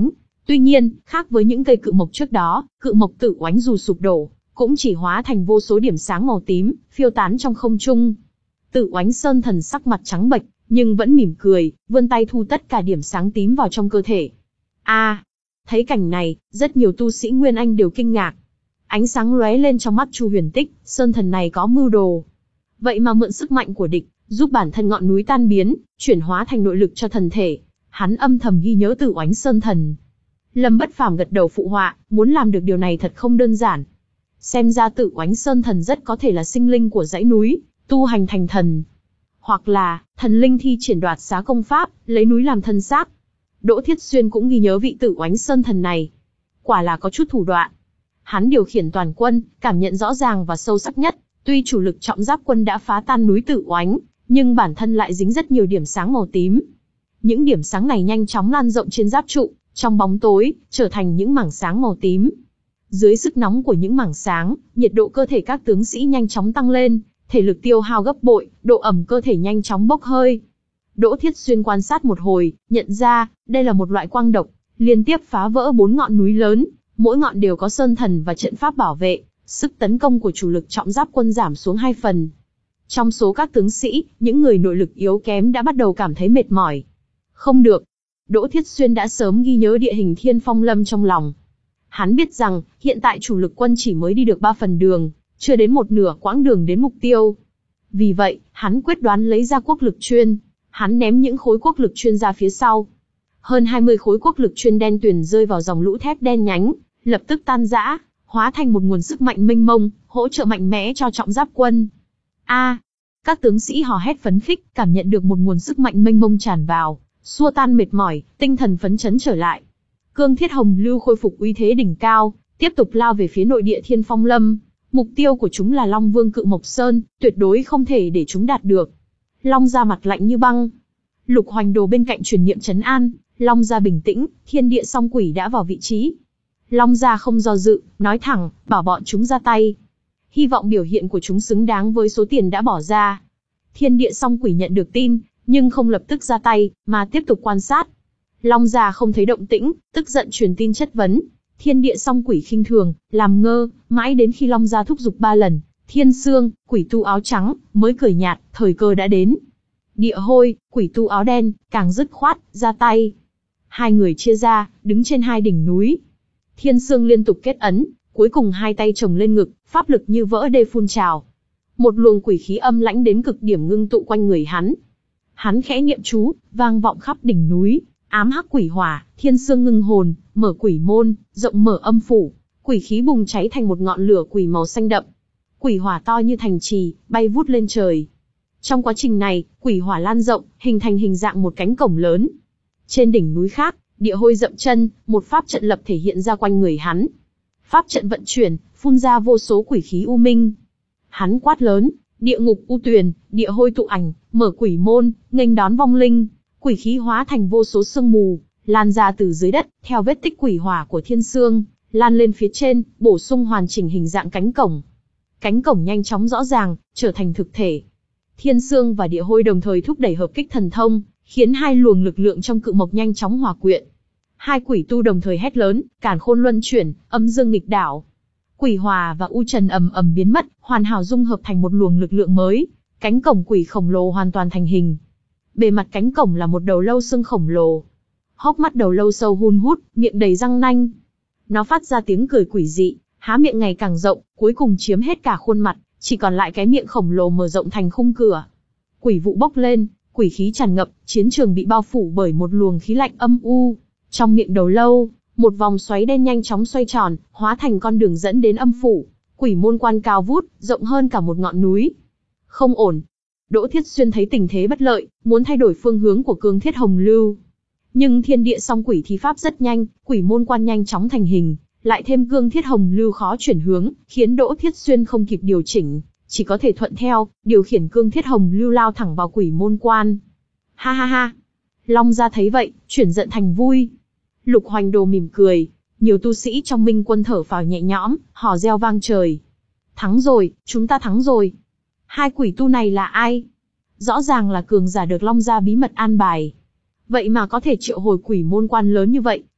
Tuy nhiên, khác với những cây cự mộc trước đó, cự mộc Tử Oánh dù sụp đổ, cũng chỉ hóa thành vô số điểm sáng màu tím, phiêu tán trong không trung. Tử Oánh Sơn Thần sắc mặt trắng bệch, nhưng vẫn mỉm cười, vươn tay thu tất cả điểm sáng tím vào trong cơ thể. A, à, thấy cảnh này, rất nhiều tu sĩ Nguyên Anh đều kinh ngạc. Ánh sáng lóe lên trong mắt Chu Huyền Tích, Sơn Thần này có mưu đồ. Vậy mà mượn sức mạnh của địch, giúp bản thân ngọn núi tan biến, chuyển hóa thành nội lực cho thần thể. Hắn âm thầm ghi nhớ Tử Oánh Sơn Thần. Lâm Bất Phàm gật đầu phụ họa, muốn làm được điều này thật không đơn giản. Xem ra Tử Oánh Sơn Thần rất có thể là sinh linh của dãy núi, tu hành thành thần. Hoặc là, thần linh thi triển đoạt xá công pháp, lấy núi làm thân xác. Đỗ Thiết Xuyên cũng ghi nhớ vị Tử Oánh Sơn Thần này. Quả là có chút thủ đoạn. Hắn điều khiển toàn quân, cảm nhận rõ ràng và sâu sắc nhất. Tuy chủ lực trọng giáp quân đã phá tan núi Tử Oánh, nhưng bản thân lại dính rất nhiều điểm sáng màu tím. Những điểm sáng này nhanh chóng lan rộng trên giáp trụ, trong bóng tối, trở thành những mảng sáng màu tím. Dưới sức nóng của những mảng sáng, nhiệt độ cơ thể các tướng sĩ nhanh chóng tăng lên, thể lực tiêu hao gấp bội, độ ẩm cơ thể nhanh chóng bốc hơi. Đỗ Thiết Xuyên quan sát một hồi, nhận ra, đây là một loại quang độc, liên tiếp phá vỡ bốn ngọn núi lớn, mỗi ngọn đều có sơn thần và trận pháp bảo vệ, sức tấn công của chủ lực trọng giáp quân giảm xuống hai phần. Trong số các tướng sĩ, những người nội lực yếu kém đã bắt đầu cảm thấy mệt mỏi. Không được. Đỗ Thiết Xuyên đã sớm ghi nhớ địa hình Thiên Phong Lâm trong lòng. Hắn biết rằng, hiện tại chủ lực quân chỉ mới đi được ba phần đường, chưa đến một nửa quãng đường đến mục tiêu. Vì vậy, hắn quyết đoán lấy ra quốc lực chuyên. Hắn ném những khối quốc lực chuyên ra phía sau. Hơn hai mươi khối quốc lực chuyên đen tuyền rơi vào dòng lũ thép đen nhánh, lập tức tan rã, hóa thành một nguồn sức mạnh mênh mông, hỗ trợ mạnh mẽ cho trọng giáp quân. A, các tướng sĩ hò hét phấn khích, cảm nhận được một nguồn sức mạnh mênh mông tràn vào, xua tan mệt mỏi, tinh thần phấn chấn trở lại. Cương Thiết Hồng Lưu khôi phục uy thế đỉnh cao, tiếp tục lao về phía nội địa Thiên Phong Lâm. Mục tiêu của chúng là Long Vương Cự Mộc Sơn, tuyệt đối không thể để chúng đạt được. Long Gia mặt lạnh như băng. Lục Hoành Đồ bên cạnh truyền niệm trấn an, Long Gia bình tĩnh, thiên địa song quỷ đã vào vị trí. Long Gia không do dự, nói thẳng, bảo bọn chúng ra tay. Hy vọng biểu hiện của chúng xứng đáng với số tiền đã bỏ ra. Thiên địa song quỷ nhận được tin, nhưng không lập tức ra tay, mà tiếp tục quan sát. Long Gia không thấy động tĩnh, tức giận truyền tin chất vấn. Thiên địa song quỷ khinh thường, làm ngơ, mãi đến khi Long Gia thúc giục ba lần, Thiên Sương, quỷ tu áo trắng, mới cười nhạt, thời cơ đã đến. Địa Hôi, quỷ tu áo đen, càng dứt khoát, ra tay. Hai người chia ra, đứng trên hai đỉnh núi. Thiên Sương liên tục kết ấn, cuối cùng hai tay chồng lên ngực, pháp lực như vỡ đê phun trào. Một luồng quỷ khí âm lãnh đến cực điểm ngưng tụ quanh người hắn. Hắn khẽ niệm chú, vang vọng khắp đỉnh núi, ám hắc quỷ hỏa, Thiên Sương ngưng hồn, mở quỷ môn, rộng mở âm phủ, quỷ khí bùng cháy thành một ngọn lửa quỷ màu xanh đậm. Quỷ hỏa to như thành trì, bay vút lên trời. Trong quá trình này, quỷ hỏa lan rộng, hình thành hình dạng một cánh cổng lớn. Trên đỉnh núi khác, Địa Hôi dậm chân, một pháp trận lập thể hiện ra quanh người hắn. Pháp trận vận chuyển, phun ra vô số quỷ khí u minh. Hắn quát lớn, địa ngục u tuyền, Địa Hôi tụ ảnh, mở quỷ môn, nghênh đón vong linh. Quỷ khí hóa thành vô số sương mù, lan ra từ dưới đất, theo vết tích quỷ hỏa của Thiên Sương, lan lên phía trên, bổ sung hoàn chỉnh hình dạng cánh cổng. Cánh cổng nhanh chóng rõ ràng, trở thành thực thể. Thiên Sương và Địa Hôi đồng thời thúc đẩy hợp kích thần thông, khiến hai luồng lực lượng trong cự mộc nhanh chóng hòa quyện. Hai quỷ tu đồng thời hét lớn, càn khôn luân chuyển, âm dương nghịch đảo. Quỷ hòa và u trần ầm ầm biến mất, hoàn hảo dung hợp thành một luồng lực lượng mới. Cánh cổng quỷ khổng lồ hoàn toàn thành hình. Bề mặt cánh cổng là một đầu lâu xương khổng lồ. Hốc mắt đầu lâu sâu hun hút, miệng đầy răng nanh. Nó phát ra tiếng cười quỷ dị, há miệng ngày càng rộng, cuối cùng chiếm hết cả khuôn mặt, chỉ còn lại cái miệng khổng lồ mở rộng thành khung cửa. Quỷ vụ bốc lên, quỷ khí tràn ngập, chiến trường bị bao phủ bởi một luồng khí lạnh âm u. Trong miệng đầu lâu, một vòng xoáy đen nhanh chóng xoay tròn, hóa thành con đường dẫn đến âm phủ. Quỷ môn quan cao vút, rộng hơn cả một ngọn núi. Không ổn. Đỗ Thiết Xuyên thấy tình thế bất lợi, muốn thay đổi phương hướng của Cương Thiết Hồng Lưu. Nhưng thiên địa song quỷ thi pháp rất nhanh, quỷ môn quan nhanh chóng thành hình, lại thêm Cương Thiết Hồng Lưu khó chuyển hướng, khiến Đỗ Thiết Xuyên không kịp điều chỉnh, chỉ có thể thuận theo, điều khiển Cương Thiết Hồng Lưu lao thẳng vào quỷ môn quan. Ha ha ha. Long Gia thấy vậy, chuyển giận thành vui. Lục Hoành Đồ mỉm cười, nhiều tu sĩ trong Minh Quân thở phào nhẹ nhõm, hò reo vang trời. Thắng rồi, chúng ta thắng rồi. Hai quỷ tu này là ai? Rõ ràng là cường giả được Long Gia bí mật an bài. Vậy mà có thể triệu hồi quỷ môn quan lớn như vậy,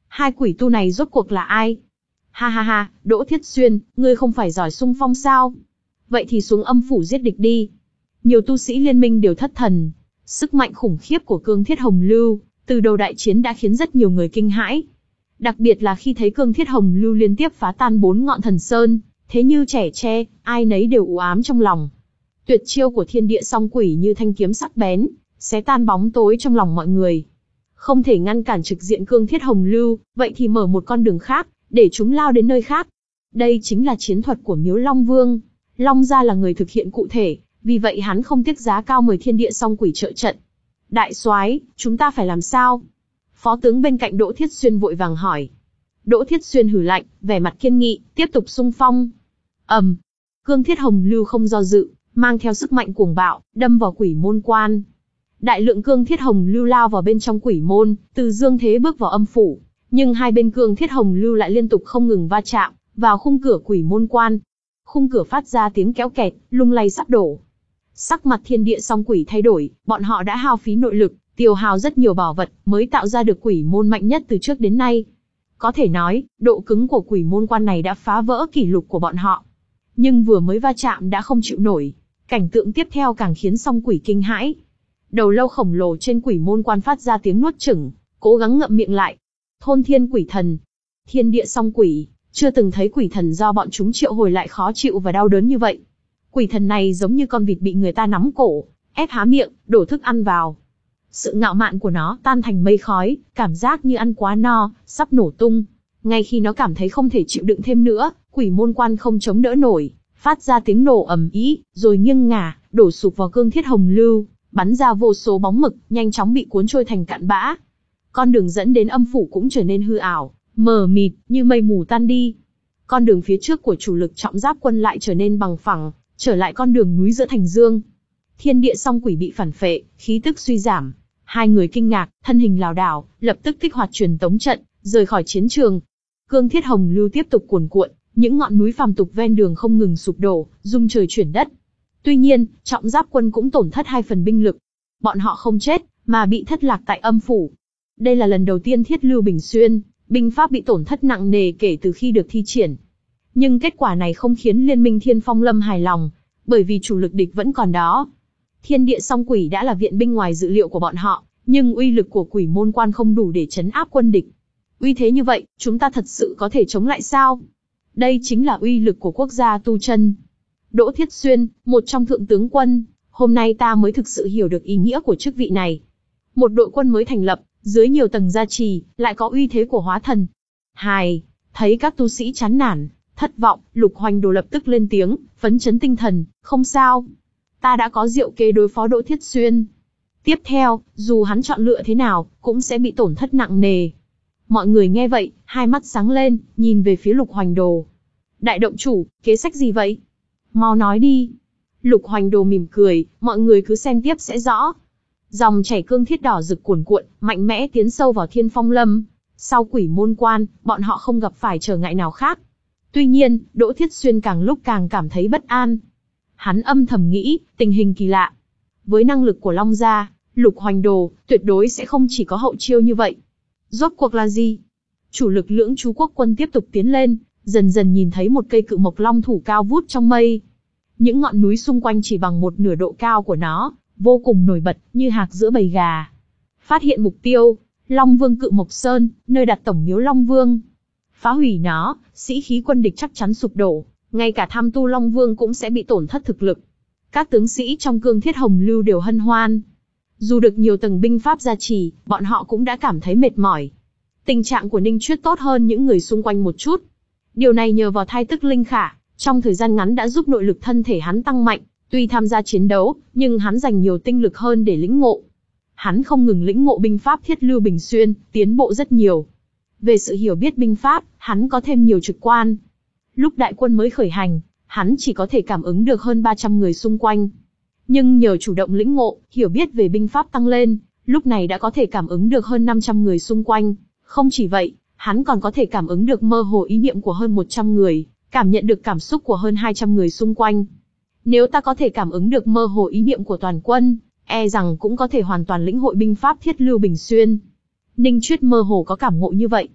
Hai quỷ tu này rốt cuộc là ai? Ha ha ha, Đỗ Thiết Xuyên, ngươi không phải giỏi xung phong sao? Vậy thì xuống âm phủ giết địch đi. Nhiều tu sĩ liên minh đều thất thần. Sức mạnh khủng khiếp của Cương Thiết Hồng Lưu, từ đầu đại chiến đã khiến rất nhiều người kinh hãi. Đặc biệt là khi thấy Cương Thiết Hồng Lưu liên tiếp phá tan bốn ngọn thần sơn, thế như trẻ tre, ai nấy đều u ám trong lòng. Tuyệt chiêu của thiên địa song quỷ như thanh kiếm sắc bén, xé tan bóng tối trong lòng mọi người. Không thể ngăn cản trực diện Cương Thiết Hồng Lưu, vậy thì mở một con đường khác, để chúng lao đến nơi khác. Đây chính là chiến thuật của Miếu Long Vương. Long gia là người thực hiện cụ thể, vì vậy hắn không tiếc giá cao mời thiên địa song quỷ trợ trận. Đại soái, chúng ta phải làm sao? Phó tướng bên cạnh Đỗ Thiết Xuyên vội vàng hỏi. Đỗ Thiết Xuyên hừ lạnh, vẻ mặt kiên nghị, tiếp tục xung phong. ầm, um, Cương Thiết Hồng Lưu không do dự, mang theo sức mạnh cuồng bạo, đâm vào quỷ môn quan. Đại lượng Cương Thiết Hồng Lưu lao vào bên trong quỷ môn, từ dương thế bước vào âm phủ, nhưng hai bên Cương Thiết Hồng Lưu lại liên tục không ngừng va chạm vào khung cửa quỷ môn quan. Khung cửa phát ra tiếng kéo kẹt, lung lay sắp đổ. Sắc mặt thiên địa song quỷ thay đổi, bọn họ đã hao phí nội lực, tiêu hao rất nhiều bảo vật, mới tạo ra được quỷ môn mạnh nhất từ trước đến nay. Có thể nói, độ cứng của quỷ môn quan này đã phá vỡ kỷ lục của bọn họ. Nhưng vừa mới va chạm đã không chịu nổi, cảnh tượng tiếp theo càng khiến song quỷ kinh hãi. Đầu lâu khổng lồ trên quỷ môn quan phát ra tiếng nuốt chửng, cố gắng ngậm miệng lại. Thôn thiên quỷ thần, thiên địa song quỷ, chưa từng thấy quỷ thần do bọn chúng triệu hồi lại khó chịu và đau đớn như vậy. Quỷ thần này giống như con vịt bị người ta nắm cổ, ép há miệng, đổ thức ăn vào. Sự ngạo mạn của nó tan thành mây khói, cảm giác như ăn quá no, sắp nổ tung. Ngay khi nó cảm thấy không thể chịu đựng thêm nữa, quỷ môn quan không chống đỡ nổi, phát ra tiếng nổ ầm ĩ, rồi nghiêng ngả, đổ sụp vào Cương Thiết Hồng Lưu, bắn ra vô số bóng mực, nhanh chóng bị cuốn trôi thành cặn bã. Con đường dẫn đến âm phủ cũng trở nên hư ảo, mờ mịt, như mây mù tan đi. Con đường phía trước của chủ lực trọng giáp quân lại trở nên bằng phẳng, trở lại con đường núi giữa thành dương. Thiên địa song quỷ bị phản phệ, khí tức suy giảm. Hai người kinh ngạc, thân hình lảo đảo, lập tức kích hoạt truyền tống trận, rời khỏi chiến trường. Cương Thiết Hồng Lưu tiếp tục cuồn cuộn, những ngọn núi phàm tục ven đường không ngừng sụp đổ, rung trời chuyển đất. Tuy nhiên, trọng giáp quân cũng tổn thất hai phần binh lực. Bọn họ không chết, mà bị thất lạc tại âm phủ. Đây là lần đầu tiên Thiết Lưu Bình Xuyên, binh pháp bị tổn thất nặng nề kể từ khi được thi triển. Nhưng kết quả này không khiến Liên minh Thiên Phong Lâm hài lòng, bởi vì chủ lực địch vẫn còn đó. Thiên địa song quỷ đã là viện binh ngoài dự liệu của bọn họ, nhưng uy lực của quỷ môn quan không đủ để trấn áp quân địch. Uy thế như vậy, chúng ta thật sự có thể chống lại sao? Đây chính là uy lực của quốc gia tu chân. Đỗ Thiết Xuyên, một trong thượng tướng quân, hôm nay ta mới thực sự hiểu được ý nghĩa của chức vị này. Một đội quân mới thành lập, dưới nhiều tầng gia trì, lại có uy thế của hóa thần. Hài, thấy các tu sĩ chán nản, thất vọng, Lục Hoành Đồ lập tức lên tiếng, phấn chấn tinh thần, không sao. Ta đã có diệu kế đối phó Đỗ Thiết Xuyên. Tiếp theo, dù hắn chọn lựa thế nào, cũng sẽ bị tổn thất nặng nề. Mọi người nghe vậy, hai mắt sáng lên, nhìn về phía Lục Hoành Đồ. Đại động chủ, kế sách gì vậy? Mau nói đi. Lục Hoành Đồ mỉm cười, mọi người cứ xem tiếp sẽ rõ. Dòng chảy cương thiết đỏ rực cuồn cuộn, mạnh mẽ tiến sâu vào Thiên Phong Lâm. Sau quỷ môn quan, bọn họ không gặp phải trở ngại nào khác. Tuy nhiên, Đỗ Thiết Xuyên càng lúc càng cảm thấy bất an. Hắn âm thầm nghĩ, tình hình kỳ lạ. Với năng lực của Long Gia, Lục Hoành Đồ, tuyệt đối sẽ không chỉ có hậu chiêu như vậy. Rốt cuộc là gì? Chủ lực Lưỡng Chú Quốc quân tiếp tục tiến lên, dần dần nhìn thấy một cây cự mộc long thủ cao vút trong mây. Những ngọn núi xung quanh chỉ bằng một nửa độ cao của nó, vô cùng nổi bật, như hạc giữa bầy gà. Phát hiện mục tiêu, Long Vương Cự Mộc Sơn, nơi đặt tổng miếu Long Vương. Phá hủy nó, sĩ khí quân địch chắc chắn sụp đổ, ngay cả tham tu Long Vương cũng sẽ bị tổn thất thực lực. Các tướng sĩ trong Cương Thiết Hồng Lưu đều hân hoan. Dù được nhiều tầng binh pháp gia trì, bọn họ cũng đã cảm thấy mệt mỏi. Tình trạng của Ninh Chuyết tốt hơn những người xung quanh một chút. Điều này nhờ vào thai tức linh khả, trong thời gian ngắn đã giúp nội lực thân thể hắn tăng mạnh. Tuy tham gia chiến đấu, nhưng hắn dành nhiều tinh lực hơn để lĩnh ngộ. Hắn không ngừng lĩnh ngộ binh pháp Thiết Lưu Bình Xuyên, tiến bộ rất nhiều. Về sự hiểu biết binh pháp, hắn có thêm nhiều trực quan. Lúc đại quân mới khởi hành, hắn chỉ có thể cảm ứng được hơn ba trăm người xung quanh. Nhưng nhờ chủ động lĩnh ngộ, hiểu biết về binh pháp tăng lên, lúc này đã có thể cảm ứng được hơn năm trăm người xung quanh. Không chỉ vậy, hắn còn có thể cảm ứng được mơ hồ ý niệm của hơn một trăm người, cảm nhận được cảm xúc của hơn hai trăm người xung quanh. Nếu ta có thể cảm ứng được mơ hồ ý niệm của toàn quân, e rằng cũng có thể hoàn toàn lĩnh hội binh pháp Thiết Lưu Bình Xuyên. Ninh Chuyết mơ hồ có cảm ngộ như vậy.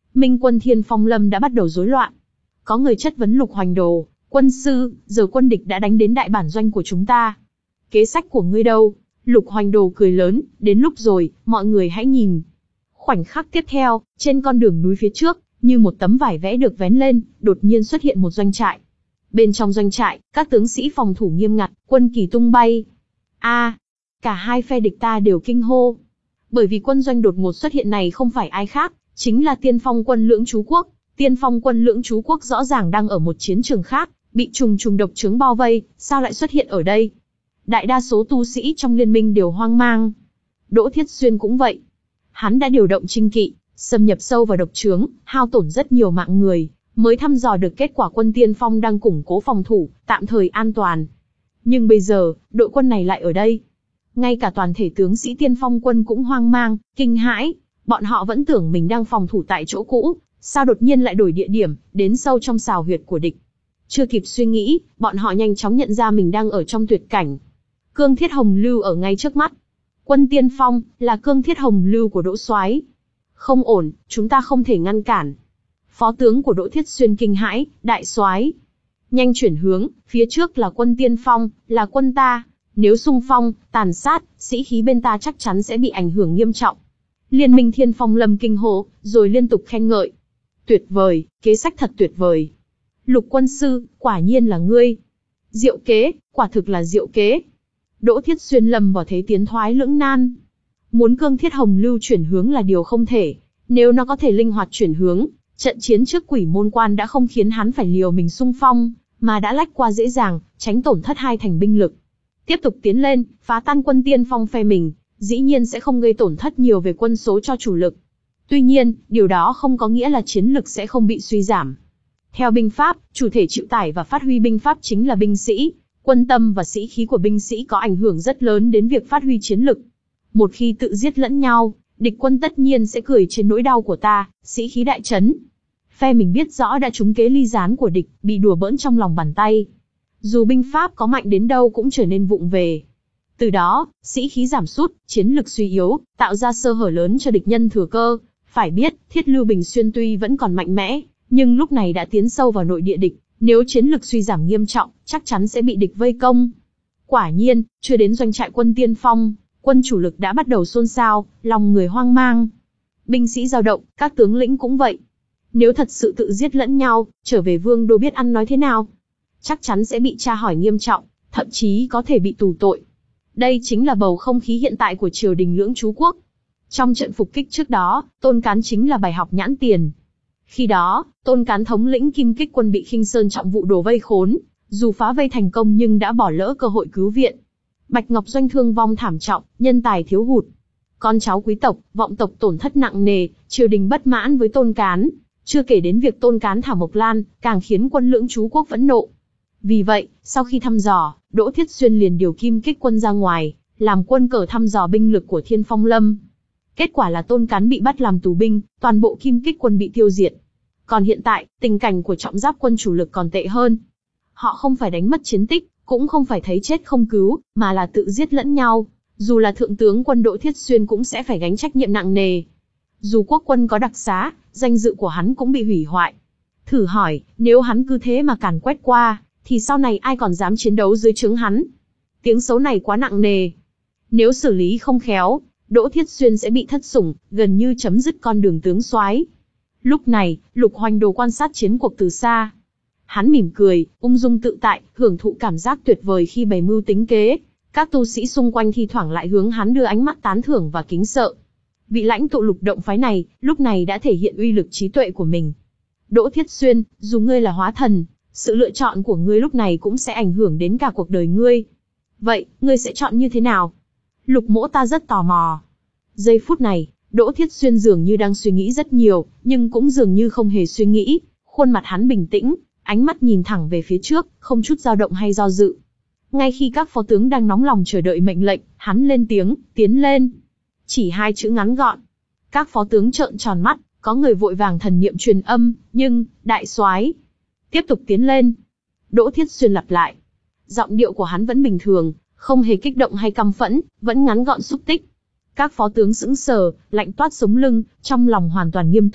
Minh quân Thiên Phong Lâm đã bắt đầu rối loạn. Có người chất vấn Lục Hoành Đồ, quân sư, giờ quân địch đã đánh đến đại bản doanh của chúng ta. Kế sách của ngươi đâu? Lục Hoành Đồ cười lớn, đến lúc rồi, mọi người hãy nhìn. Khoảnh khắc tiếp theo, trên con đường núi phía trước, như một tấm vải vẽ được vén lên, đột nhiên xuất hiện một doanh trại. Bên trong doanh trại, các tướng sĩ phòng thủ nghiêm ngặt, quân kỳ tung bay. A, cả hai phe địch ta đều kinh hô. Bởi vì quân doanh đột ngột xuất hiện này không phải ai khác, chính là Tiên Phong quân Lưỡng Trú Quốc. Tiên Phong quân Lưỡng Trú Quốc rõ ràng đang ở một chiến trường khác, bị trùng trùng độc chướng bao vây, sao lại xuất hiện ở đây? Đại đa số tu sĩ trong liên minh đều hoang mang. Đỗ Thiết Xuyên cũng vậy. Hắn đã điều động trinh kỵ, xâm nhập sâu vào độc chướng, hao tổn rất nhiều mạng người, mới thăm dò được kết quả quân Tiên Phong đang củng cố phòng thủ, tạm thời an toàn. Nhưng bây giờ, đội quân này lại ở đây. Ngay cả toàn thể tướng sĩ Tiên Phong quân cũng hoang mang, kinh hãi. Bọn họ vẫn tưởng mình đang phòng thủ tại chỗ cũ, sao đột nhiên lại đổi địa điểm, đến sâu trong sào huyệt của địch. Chưa kịp suy nghĩ, bọn họ nhanh chóng nhận ra mình đang ở trong tuyệt cảnh. Cương Thiết Hồng Lưu ở ngay trước mắt. Quân Tiên Phong là Cương Thiết Hồng Lưu của Đỗ Soái. Không ổn, chúng ta không thể ngăn cản. Phó tướng của Đỗ Thiết Xuyên kinh hãi, đại soái, nhanh chuyển hướng, phía trước là quân Tiên Phong, là quân ta. Nếu xung phong, tàn sát, sĩ khí bên ta chắc chắn sẽ bị ảnh hưởng nghiêm trọng. Liên minh Thiên Phong Lâm kinh hô, rồi liên tục khen ngợi. Tuyệt vời, kế sách thật tuyệt vời. Lục quân sư, quả nhiên là ngươi. Diệu kế, quả thực là diệu kế. Đỗ Thiết Xuyên lầm vào thế tiến thoái lưỡng nan. Muốn Cương Thiết Hồng Lưu chuyển hướng là điều không thể. Nếu nó có thể linh hoạt chuyển hướng, trận chiến trước Quỷ Môn Quan đã không khiến hắn phải liều mình xung phong, mà đã lách qua dễ dàng, tránh tổn thất hai thành binh lực. Tiếp tục tiến lên, phá tan quân Tiên Phong phe mình, dĩ nhiên sẽ không gây tổn thất nhiều về quân số cho chủ lực. Tuy nhiên, điều đó không có nghĩa là chiến lực sẽ không bị suy giảm. Theo binh pháp, chủ thể chịu tải và phát huy binh pháp chính là binh sĩ. Quân tâm và sĩ khí của binh sĩ có ảnh hưởng rất lớn đến việc phát huy chiến lực. Một khi tự giết lẫn nhau, địch quân tất nhiên sẽ cười trên nỗi đau của ta, sĩ khí đại chấn. Phe mình biết rõ đã trúng kế ly gián của địch, bị đùa bỡn trong lòng bàn tay. Dù binh pháp có mạnh đến đâu cũng trở nên vụng về. Từ đó, sĩ khí giảm sút, chiến lực suy yếu, tạo ra sơ hở lớn cho địch nhân thừa cơ. Phải biết, Thiết Lưu Bình Xuyên tuy vẫn còn mạnh mẽ, nhưng lúc này đã tiến sâu vào nội địa địch. Nếu chiến lực suy giảm nghiêm trọng, chắc chắn sẽ bị địch vây công. Quả nhiên, chưa đến doanh trại quân Tiên Phong, quân chủ lực đã bắt đầu xôn xao, lòng người hoang mang. Binh sĩ dao động, các tướng lĩnh cũng vậy. Nếu thật sự tự giết lẫn nhau, trở về vương đô biết ăn nói thế nào? Chắc chắn sẽ bị tra hỏi nghiêm trọng, thậm chí có thể bị tù tội. Đây chính là bầu không khí hiện tại của triều đình Lưỡng Trú Quốc. Trong trận phục kích trước đó, Tôn Cán chính là bài học nhãn tiền. Khi đó, Tôn Cán thống lĩnh Kim Kích quân bị Khinh Sơn trọng vụ đồ vây khốn, dù phá vây thành công nhưng đã bỏ lỡ cơ hội cứu viện. Bạch Ngọc Doanh thương vong thảm trọng, nhân tài thiếu hụt. Con cháu quý tộc, vọng tộc tổn thất nặng nề, triều đình bất mãn với Tôn Cán. Chưa kể đến việc Tôn Cán thả Mộc Lan, càng khiến quân Lưỡng Trú Quốc phẫn nộ. Vì vậy, sau khi thăm dò, Đỗ Thiết Xuyên liền điều Kim Kích quân ra ngoài, làm quân cờ thăm dò binh lực của Thiên Phong Lâm. Kết quả là Tôn Cán bị bắt làm tù binh, toàn bộ Kim Kích quân bị tiêu diệt. Còn hiện tại, tình cảnh của trọng giáp quân chủ lực còn tệ hơn. Họ không phải đánh mất chiến tích, cũng không phải thấy chết không cứu, mà là tự giết lẫn nhau. Dù là thượng tướng quân Đỗ Thiết Xuyên cũng sẽ phải gánh trách nhiệm nặng nề. Dù quốc quân có đặc xá, danh dự của hắn cũng bị hủy hoại. Thử hỏi, nếu hắn cứ thế mà càn quét qua, thì sau này ai còn dám chiến đấu dưới trướng hắn? Tiếng xấu này quá nặng nề. Nếu xử lý không khéo, Đỗ Thiết Xuyên sẽ bị thất sủng, gần như chấm dứt con đường tướng soái. Lúc này, Lục Hoành Đồ quan sát chiến cuộc từ xa. Hắn mỉm cười, ung dung tự tại, hưởng thụ cảm giác tuyệt vời khi bày mưu tính kế. Các tu sĩ xung quanh thi thoảng lại hướng hắn đưa ánh mắt tán thưởng và kính sợ. Vị lãnh tụ Lục động phái này, lúc này đã thể hiện uy lực trí tuệ của mình. Đỗ Thiết Xuyên, dù ngươi là hóa thần, sự lựa chọn của ngươi lúc này cũng sẽ ảnh hưởng đến cả cuộc đời ngươi. Vậy, ngươi sẽ chọn như thế nào? Lục Mỗ ta rất tò mò. Giây phút này, Đỗ Thiết Xuyên dường như đang suy nghĩ rất nhiều, nhưng cũng dường như không hề suy nghĩ. Khuôn mặt hắn bình tĩnh, ánh mắt nhìn thẳng về phía trước, không chút dao động hay do dự. Ngay khi các phó tướng đang nóng lòng chờ đợi mệnh lệnh, hắn lên tiếng, tiến lên. Chỉ hai chữ ngắn gọn. Các phó tướng trợn tròn mắt, có người vội vàng thần niệm truyền âm, nhưng, đại soái, tiếp tục tiến lên. Đỗ Thiết Xuyên lặp lại. Giọng điệu của hắn vẫn bình thường, không hề kích động hay căm phẫn, vẫn ngắn gọn xúc tích. Các phó tướng sững sờ, lạnh toát sống lưng, trong lòng hoàn toàn nghiêm túc,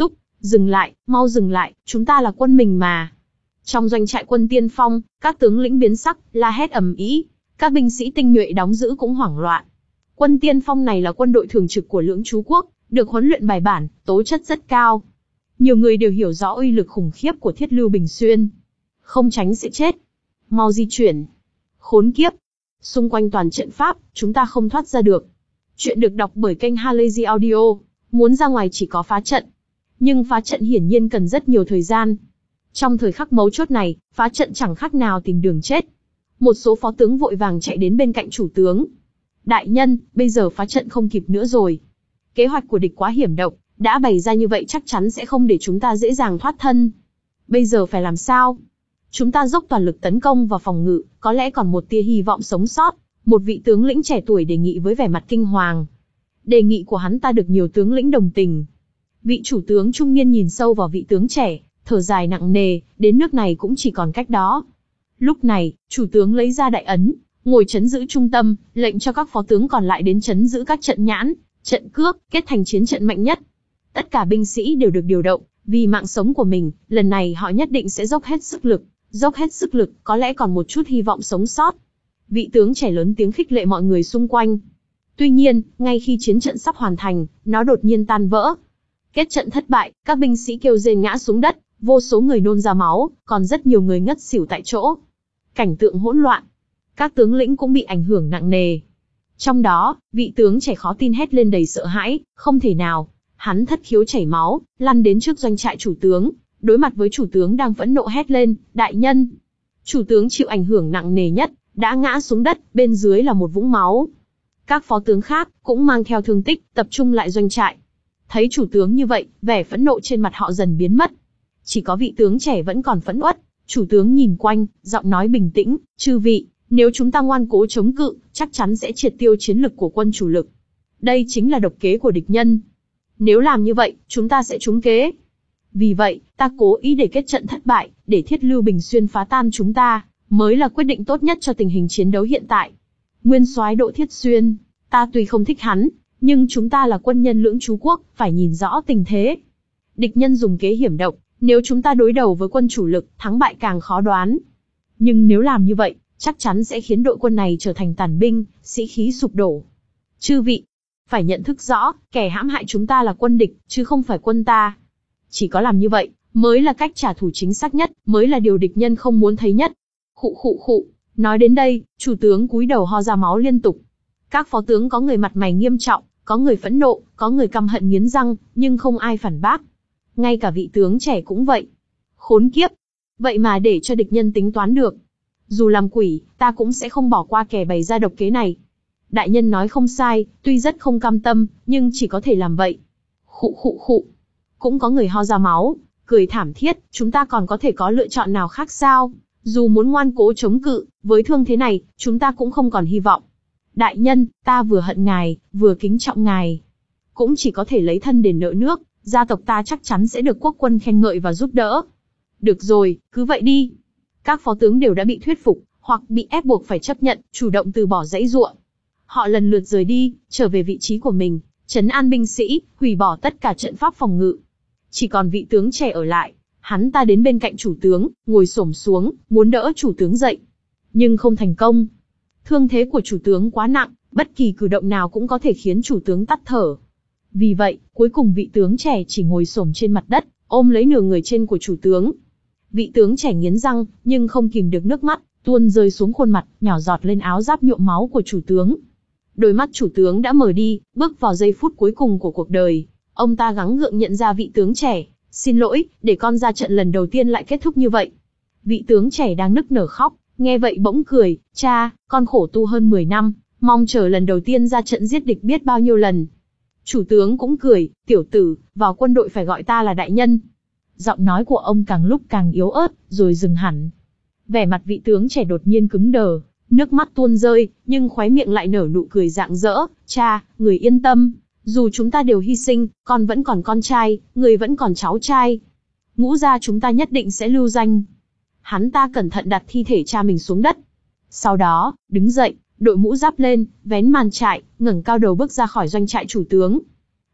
Dừng lại, mau dừng lại, chúng ta là quân mình mà. Trong doanh trại quân tiên phong, các tướng lĩnh biến sắc, la hét ầm ĩ, các binh sĩ tinh nhuệ đóng giữ cũng hoảng loạn. Quân tiên phong này là quân đội thường trực của Lưỡng Chú Quốc, được huấn luyện bài bản, tố chất rất cao. Nhiều người đều hiểu rõ uy lực khủng khiếp của Thiết Lưu Bình Xuyên. Không tránh sẽ chết. Mau di chuyển. Khốn kiếp. Xung quanh toàn trận pháp, chúng ta không thoát ra được. Chuyện được đọc bởi kênh Halazy Audio. Muốn ra ngoài chỉ có phá trận. Nhưng phá trận hiển nhiên cần rất nhiều thời gian. Trong thời khắc mấu chốt này, phá trận chẳng khác nào tìm đường chết. Một số phó tướng vội vàng chạy đến bên cạnh chủ tướng. Đại nhân, bây giờ phá trận không kịp nữa rồi. Kế hoạch của địch quá hiểm độc, đã bày ra như vậy chắc chắn sẽ không để chúng ta dễ dàng thoát thân. Bây giờ phải làm sao? Chúng ta dốc toàn lực tấn công và phòng ngự, có lẽ còn một tia hy vọng sống sót. Một vị tướng lĩnh trẻ tuổi đề nghị với vẻ mặt kinh hoàng. Đề nghị của hắn ta được nhiều tướng lĩnh đồng tình. Vị chủ tướng trung niên nhìn sâu vào vị tướng trẻ, thở dài nặng nề, đến nước này cũng chỉ còn cách đó. Lúc này, chủ tướng lấy ra đại ấn, ngồi trấn giữ trung tâm, lệnh cho các phó tướng còn lại đến trấn giữ các trận nhãn, trận cước, kết thành chiến trận mạnh nhất. Tất cả binh sĩ đều được điều động, vì mạng sống của mình, lần này họ nhất định sẽ dốc hết sức lực, dốc hết sức lực, có lẽ còn một chút hy vọng sống sót. Vị tướng trẻ lớn tiếng khích lệ mọi người xung quanh. Tuy nhiên, ngay khi chiến trận sắp hoàn thành, nó đột nhiên tan vỡ. Kết trận thất bại, các binh sĩ kêu rên ngã xuống đất, vô số người nôn ra máu, còn rất nhiều người ngất xỉu tại chỗ. Cảnh tượng hỗn loạn. Các tướng lĩnh cũng bị ảnh hưởng nặng nề. Trong đó, vị tướng trẻ khó tin hét lên đầy sợ hãi, không thể nào. Hắn thất khiếu chảy máu, lăn đến trước doanh trại chủ tướng, đối mặt với chủ tướng đang phẫn nộ hét lên, đại nhân. Chủ tướng chịu ảnh hưởng nặng nề nhất, đã ngã xuống đất, bên dưới là một vũng máu. Các phó tướng khác, cũng mang theo thương tích, tập trung lại doanh trại. Thấy chủ tướng như vậy, vẻ phẫn nộ trên mặt họ dần biến mất. Chỉ có vị tướng trẻ vẫn còn phẫn uất. Chủ tướng nhìn quanh, giọng nói bình tĩnh, chư vị, nếu chúng ta ngoan cố chống cự, chắc chắn sẽ triệt tiêu chiến lực của quân chủ lực. Đây chính là độc kế của địch nhân. Nếu làm như vậy, chúng ta sẽ trúng kế. Vì vậy, ta cố ý để kết trận thất bại, để Thiết Lưu Bình Xuyên phá tan chúng ta, mới là quyết định tốt nhất cho tình hình chiến đấu hiện tại. Nguyên soái Đỗ Thiết Xuyên, ta tuy không thích hắn, nhưng chúng ta là quân nhân Lưỡng Chú Quốc, phải nhìn rõ tình thế. Địch nhân dùng kế hiểm độc, nếu chúng ta đối đầu với quân chủ lực, thắng bại càng khó đoán. Nhưng nếu làm như vậy, chắc chắn sẽ khiến đội quân này trở thành tàn binh, sĩ khí sụp đổ. Chư vị, phải nhận thức rõ, kẻ hãm hại chúng ta là quân địch, chứ không phải quân ta. Chỉ có làm như vậy, mới là cách trả thù chính xác nhất, mới là điều địch nhân không muốn thấy nhất. Khụ khụ khụ, nói đến đây, chủ tướng cúi đầu ho ra máu liên tục. Các phó tướng có người mặt mày nghiêm trọng, có người phẫn nộ, có người căm hận nghiến răng, nhưng không ai phản bác. Ngay cả vị tướng trẻ cũng vậy. Khốn kiếp! Vậy mà để cho địch nhân tính toán được. Dù làm quỷ, ta cũng sẽ không bỏ qua kẻ bày ra độc kế này. Đại nhân nói không sai, tuy rất không cam tâm, nhưng chỉ có thể làm vậy. Khụ khụ khụ. Cũng có người ho ra máu, cười thảm thiết, chúng ta còn có thể có lựa chọn nào khác sao? Dù muốn ngoan cố chống cự, với thương thế này, chúng ta cũng không còn hy vọng. Đại nhân, ta vừa hận ngài, vừa kính trọng ngài. Cũng chỉ có thể lấy thân đền nợ nước, gia tộc ta chắc chắn sẽ được quốc quân khen ngợi và giúp đỡ. Được rồi, cứ vậy đi. Các phó tướng đều đã bị thuyết phục, hoặc bị ép buộc phải chấp nhận, chủ động từ bỏ giãy giụa. Họ lần lượt rời đi, trở về vị trí của mình, trấn an binh sĩ, hủy bỏ tất cả trận pháp phòng ngự. Chỉ còn vị tướng trẻ ở lại, hắn ta đến bên cạnh chủ tướng, ngồi xổm xuống, muốn đỡ chủ tướng dậy. Nhưng không thành công. Thương thế của chủ tướng quá nặng, bất kỳ cử động nào cũng có thể khiến chủ tướng tắt thở. Vì vậy, cuối cùng vị tướng trẻ chỉ ngồi xổm trên mặt đất, ôm lấy nửa người trên của chủ tướng. Vị tướng trẻ nghiến răng, nhưng không kìm được nước mắt, tuôn rơi xuống khuôn mặt, nhỏ giọt lên áo giáp nhuộm máu của chủ tướng. Đôi mắt chủ tướng đã mở đi, bước vào giây phút cuối cùng của cuộc đời. Ông ta gắng gượng nhận ra vị tướng trẻ, xin lỗi, để con ra trận lần đầu tiên lại kết thúc như vậy. Vị tướng trẻ đang nức nở khóc, nghe vậy bỗng cười, cha, con khổ tu hơn mười năm, mong chờ lần đầu tiên ra trận giết địch biết bao nhiêu lần. Chủ tướng cũng cười, tiểu tử, vào quân đội phải gọi ta là đại nhân. Giọng nói của ông càng lúc càng yếu ớt, rồi dừng hẳn. Vẻ mặt vị tướng trẻ đột nhiên cứng đờ, nước mắt tuôn rơi, nhưng khóe miệng lại nở nụ cười rạng rỡ. Cha, người yên tâm, dù chúng ta đều hy sinh, con vẫn còn con trai, người vẫn còn cháu trai. Ngũ gia chúng ta nhất định sẽ lưu danh. Hắn ta cẩn thận đặt thi thể cha mình xuống đất. Sau đó, đứng dậy, đội mũ giáp lên, vén màn trại, ngẩng cao đầu bước ra khỏi doanh trại chủ tướng.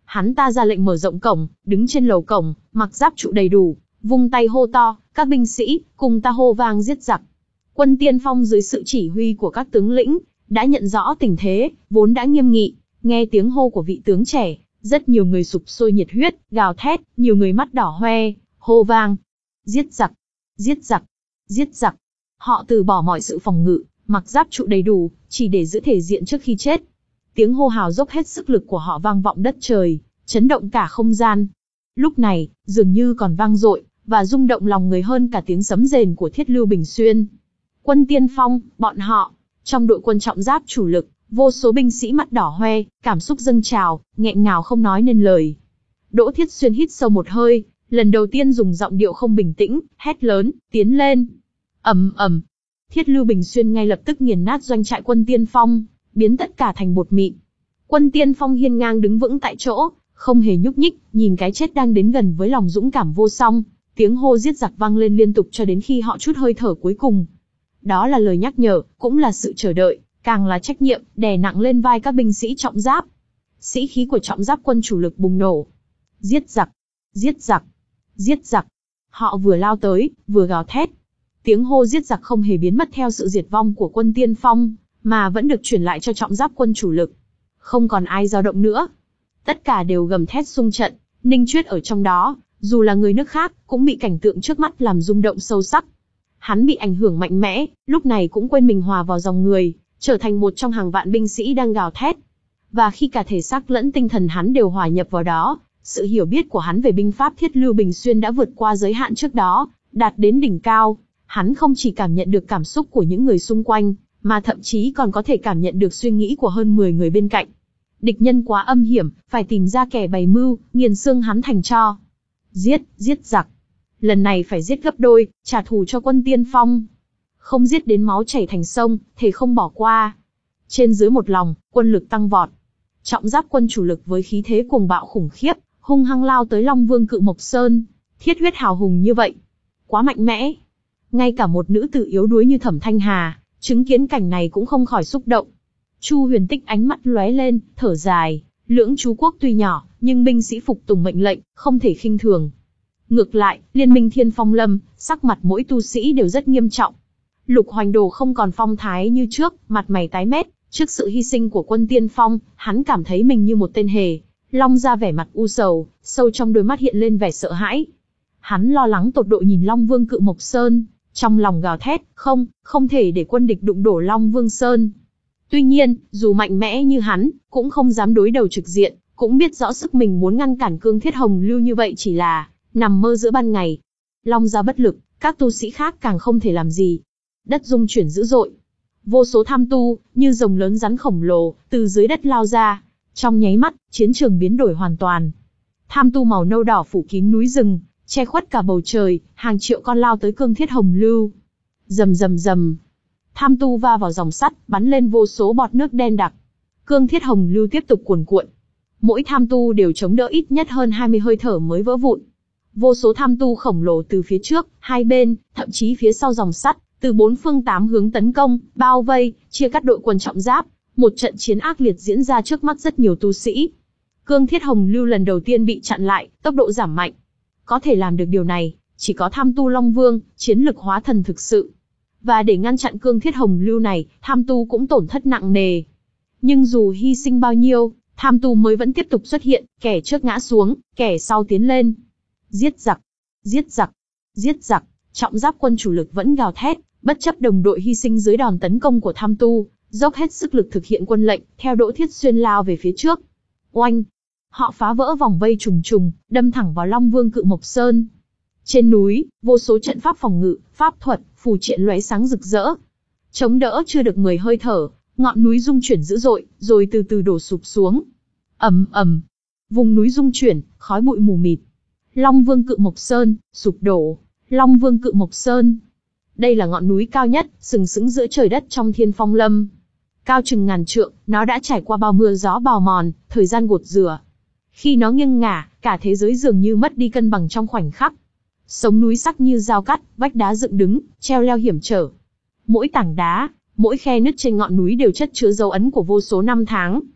Hắn ta ra lệnh mở rộng cổng, đứng trên lầu cổng, mặc giáp trụ đầy đủ, vung tay hô to, các binh sĩ, cùng ta hô vang giết giặc. Quân Tiên Phong dưới sự chỉ huy của các tướng lĩnh, đã nhận rõ tình thế, vốn đã nghiêm nghị, nghe tiếng hô của vị tướng trẻ, rất nhiều người sục sôi nhiệt huyết, gào thét, nhiều người mắt đỏ hoe, hô vang. Giết giặc, giết giặc, giết giặc. Họ từ bỏ mọi sự phòng ngự, mặc giáp trụ đầy đủ, chỉ để giữ thể diện trước khi chết. Tiếng hô hào dốc hết sức lực của họ vang vọng đất trời, chấn động cả không gian. Lúc này, dường như còn vang dội, và rung động lòng người hơn cả tiếng sấm rền của Thiết Lưu Bình Xuyên. Quân Tiên Phong, bọn họ, trong đội quân trọng giáp chủ lực, vô số binh sĩ mặt đỏ hoe, cảm xúc dâng trào, nghẹn ngào không nói nên lời. Đỗ Thiết Xuyên hít sâu một hơi, lần đầu tiên dùng giọng điệu không bình tĩnh, hét lớn, tiến lên. Ầm ầm. Thiết Lưu Bình Xuyên ngay lập tức nghiền nát doanh trại quân Tiên Phong, biến tất cả thành bột mịn. Quân Tiên Phong hiên ngang đứng vững tại chỗ, không hề nhúc nhích, nhìn cái chết đang đến gần với lòng dũng cảm vô song. Tiếng hô giết giặc vang lên liên tục cho đến khi họ trút hơi thở cuối cùng. Đó là lời nhắc nhở, cũng là sự chờ đợi, càng là trách nhiệm, đè nặng lên vai các binh sĩ trọng giáp. Sĩ khí của trọng giáp quân chủ lực bùng nổ. Giết giặc, giết giặc, giết giặc. Họ vừa lao tới, vừa gào thét. Tiếng hô giết giặc không hề biến mất theo sự diệt vong của quân Tiên Phong, mà vẫn được truyền lại cho trọng giáp quân chủ lực. Không còn ai dao động nữa. Tất cả đều gầm thét xung trận, Ninh Chuyết ở trong đó, dù là người nước khác, cũng bị cảnh tượng trước mắt làm rung động sâu sắc. Hắn bị ảnh hưởng mạnh mẽ, lúc này cũng quên mình hòa vào dòng người, trở thành một trong hàng vạn binh sĩ đang gào thét. Và khi cả thể xác lẫn tinh thần hắn đều hòa nhập vào đó, sự hiểu biết của hắn về binh pháp Thiết Lưu Bình Xuyên đã vượt qua giới hạn trước đó, đạt đến đỉnh cao. Hắn không chỉ cảm nhận được cảm xúc của những người xung quanh, mà thậm chí còn có thể cảm nhận được suy nghĩ của hơn mười người bên cạnh. Địch nhân quá âm hiểm, phải tìm ra kẻ bày mưu, nghiền xương hắn thành tro. Giết, giết giặc. Lần này phải giết gấp đôi, trả thù cho quân Tiên Phong. Không giết đến máu chảy thành sông, thề không bỏ qua. Trên dưới một lòng, quân lực tăng vọt. Trọng giáp quân chủ lực với khí thế cuồng bạo khủng khiếp, hung hăng lao tới Long Vương Cự Mộc Sơn. Thiết huyết hào hùng như vậy, quá mạnh mẽ. Ngay cả một nữ tử yếu đuối như Thẩm Thanh Hà, chứng kiến cảnh này cũng không khỏi xúc động. Chu Huyền Tích ánh mắt lóe lên, thở dài. Lưỡng Chú quốc tuy nhỏ, nhưng binh sĩ phục tùng mệnh lệnh, không thể khinh thường. Ngược lại, Liên minh Thiên Phong Lâm, sắc mặt mỗi tu sĩ đều rất nghiêm trọng. Lục Hoành Đồ không còn phong thái như trước, mặt mày tái mét. Trước sự hy sinh của quân Tiên Phong, hắn cảm thấy mình như một tên hề. Long ra vẻ mặt u sầu, sâu trong đôi mắt hiện lên vẻ sợ hãi. Hắn lo lắng tột độ nhìn Long Vương Cự Mộc Sơn, trong lòng gào thét, không, không thể để quân địch đụng đổ Long Vương Sơn. Tuy nhiên, dù mạnh mẽ như hắn, cũng không dám đối đầu trực diện, cũng biết rõ sức mình muốn ngăn cản Cương Thiết Hồng Lưu như vậy chỉ là nằm mơ giữa ban ngày. Long gia bất lực, các tu sĩ khác càng không thể làm gì. Đất rung chuyển dữ dội. Vô số tham tu, như rồng lớn rắn khổng lồ, từ dưới đất lao ra. Trong nháy mắt, chiến trường biến đổi hoàn toàn. Tham tu màu nâu đỏ phủ kín núi rừng, che khuất cả bầu trời, hàng triệu con lao tới Cương Thiết Hồng Lưu. Rầm rầm rầm. Tham tu va vào dòng sắt, bắn lên vô số bọt nước đen đặc. Cương Thiết Hồng Lưu tiếp tục cuồn cuộn. Mỗi tham tu đều chống đỡ ít nhất hơn hai mươi hơi thở mới vỡ vụn. Vô số tham tu khổng lồ từ phía trước, hai bên, thậm chí phía sau dòng sắt, từ bốn phương tám hướng tấn công, bao vây, chia cắt đội quân trọng giáp. Một trận chiến ác liệt diễn ra trước mắt rất nhiều tu sĩ. Cương Thiết Hồng Lưu lần đầu tiên bị chặn lại, tốc độ giảm mạnh. Có thể làm được điều này, chỉ có tham tu Long Vương, chiến lực hóa thần thực sự. Và để ngăn chặn Cương Thiết Hồng Lưu này, tham tu cũng tổn thất nặng nề. Nhưng dù hy sinh bao nhiêu, tham tu mới vẫn tiếp tục xuất hiện, kẻ trước ngã xuống, kẻ sau tiến lên. Giết giặc, giết giặc, giết giặc, trọng giáp quân chủ lực vẫn gào thét, bất chấp đồng đội hy sinh dưới đòn tấn công của tham tu, dốc hết sức lực thực hiện quân lệnh, theo Đỗ Thiết Xuyên lao về phía trước. Oanh! Họ phá vỡ vòng vây trùng trùng, đâm thẳng vào Long Vương Cự Mộc Sơn. Trên núi, vô số trận pháp phòng ngự, pháp thuật, phù triện lóe sáng rực rỡ. Chống đỡ chưa được mười hơi thở, ngọn núi rung chuyển dữ dội, rồi từ từ đổ sụp xuống. Ầm ầm, vùng núi rung chuyển, khói bụi mù mịt. Long Vương Cự Mộc Sơn sụp đổ. Long Vương Cự Mộc Sơn. Đây là ngọn núi cao nhất, sừng sững giữa trời đất trong Thiên Phong Lâm. Cao chừng ngàn trượng, nó đã trải qua bao mưa gió bào mòn, thời gian gột rửa. Khi nó nghiêng ngả, cả thế giới dường như mất đi cân bằng trong khoảnh khắc. Sống núi sắc như dao cắt, vách đá dựng đứng, treo leo hiểm trở. Mỗi tảng đá, mỗi khe nứt trên ngọn núi đều chất chứa dấu ấn của vô số năm tháng.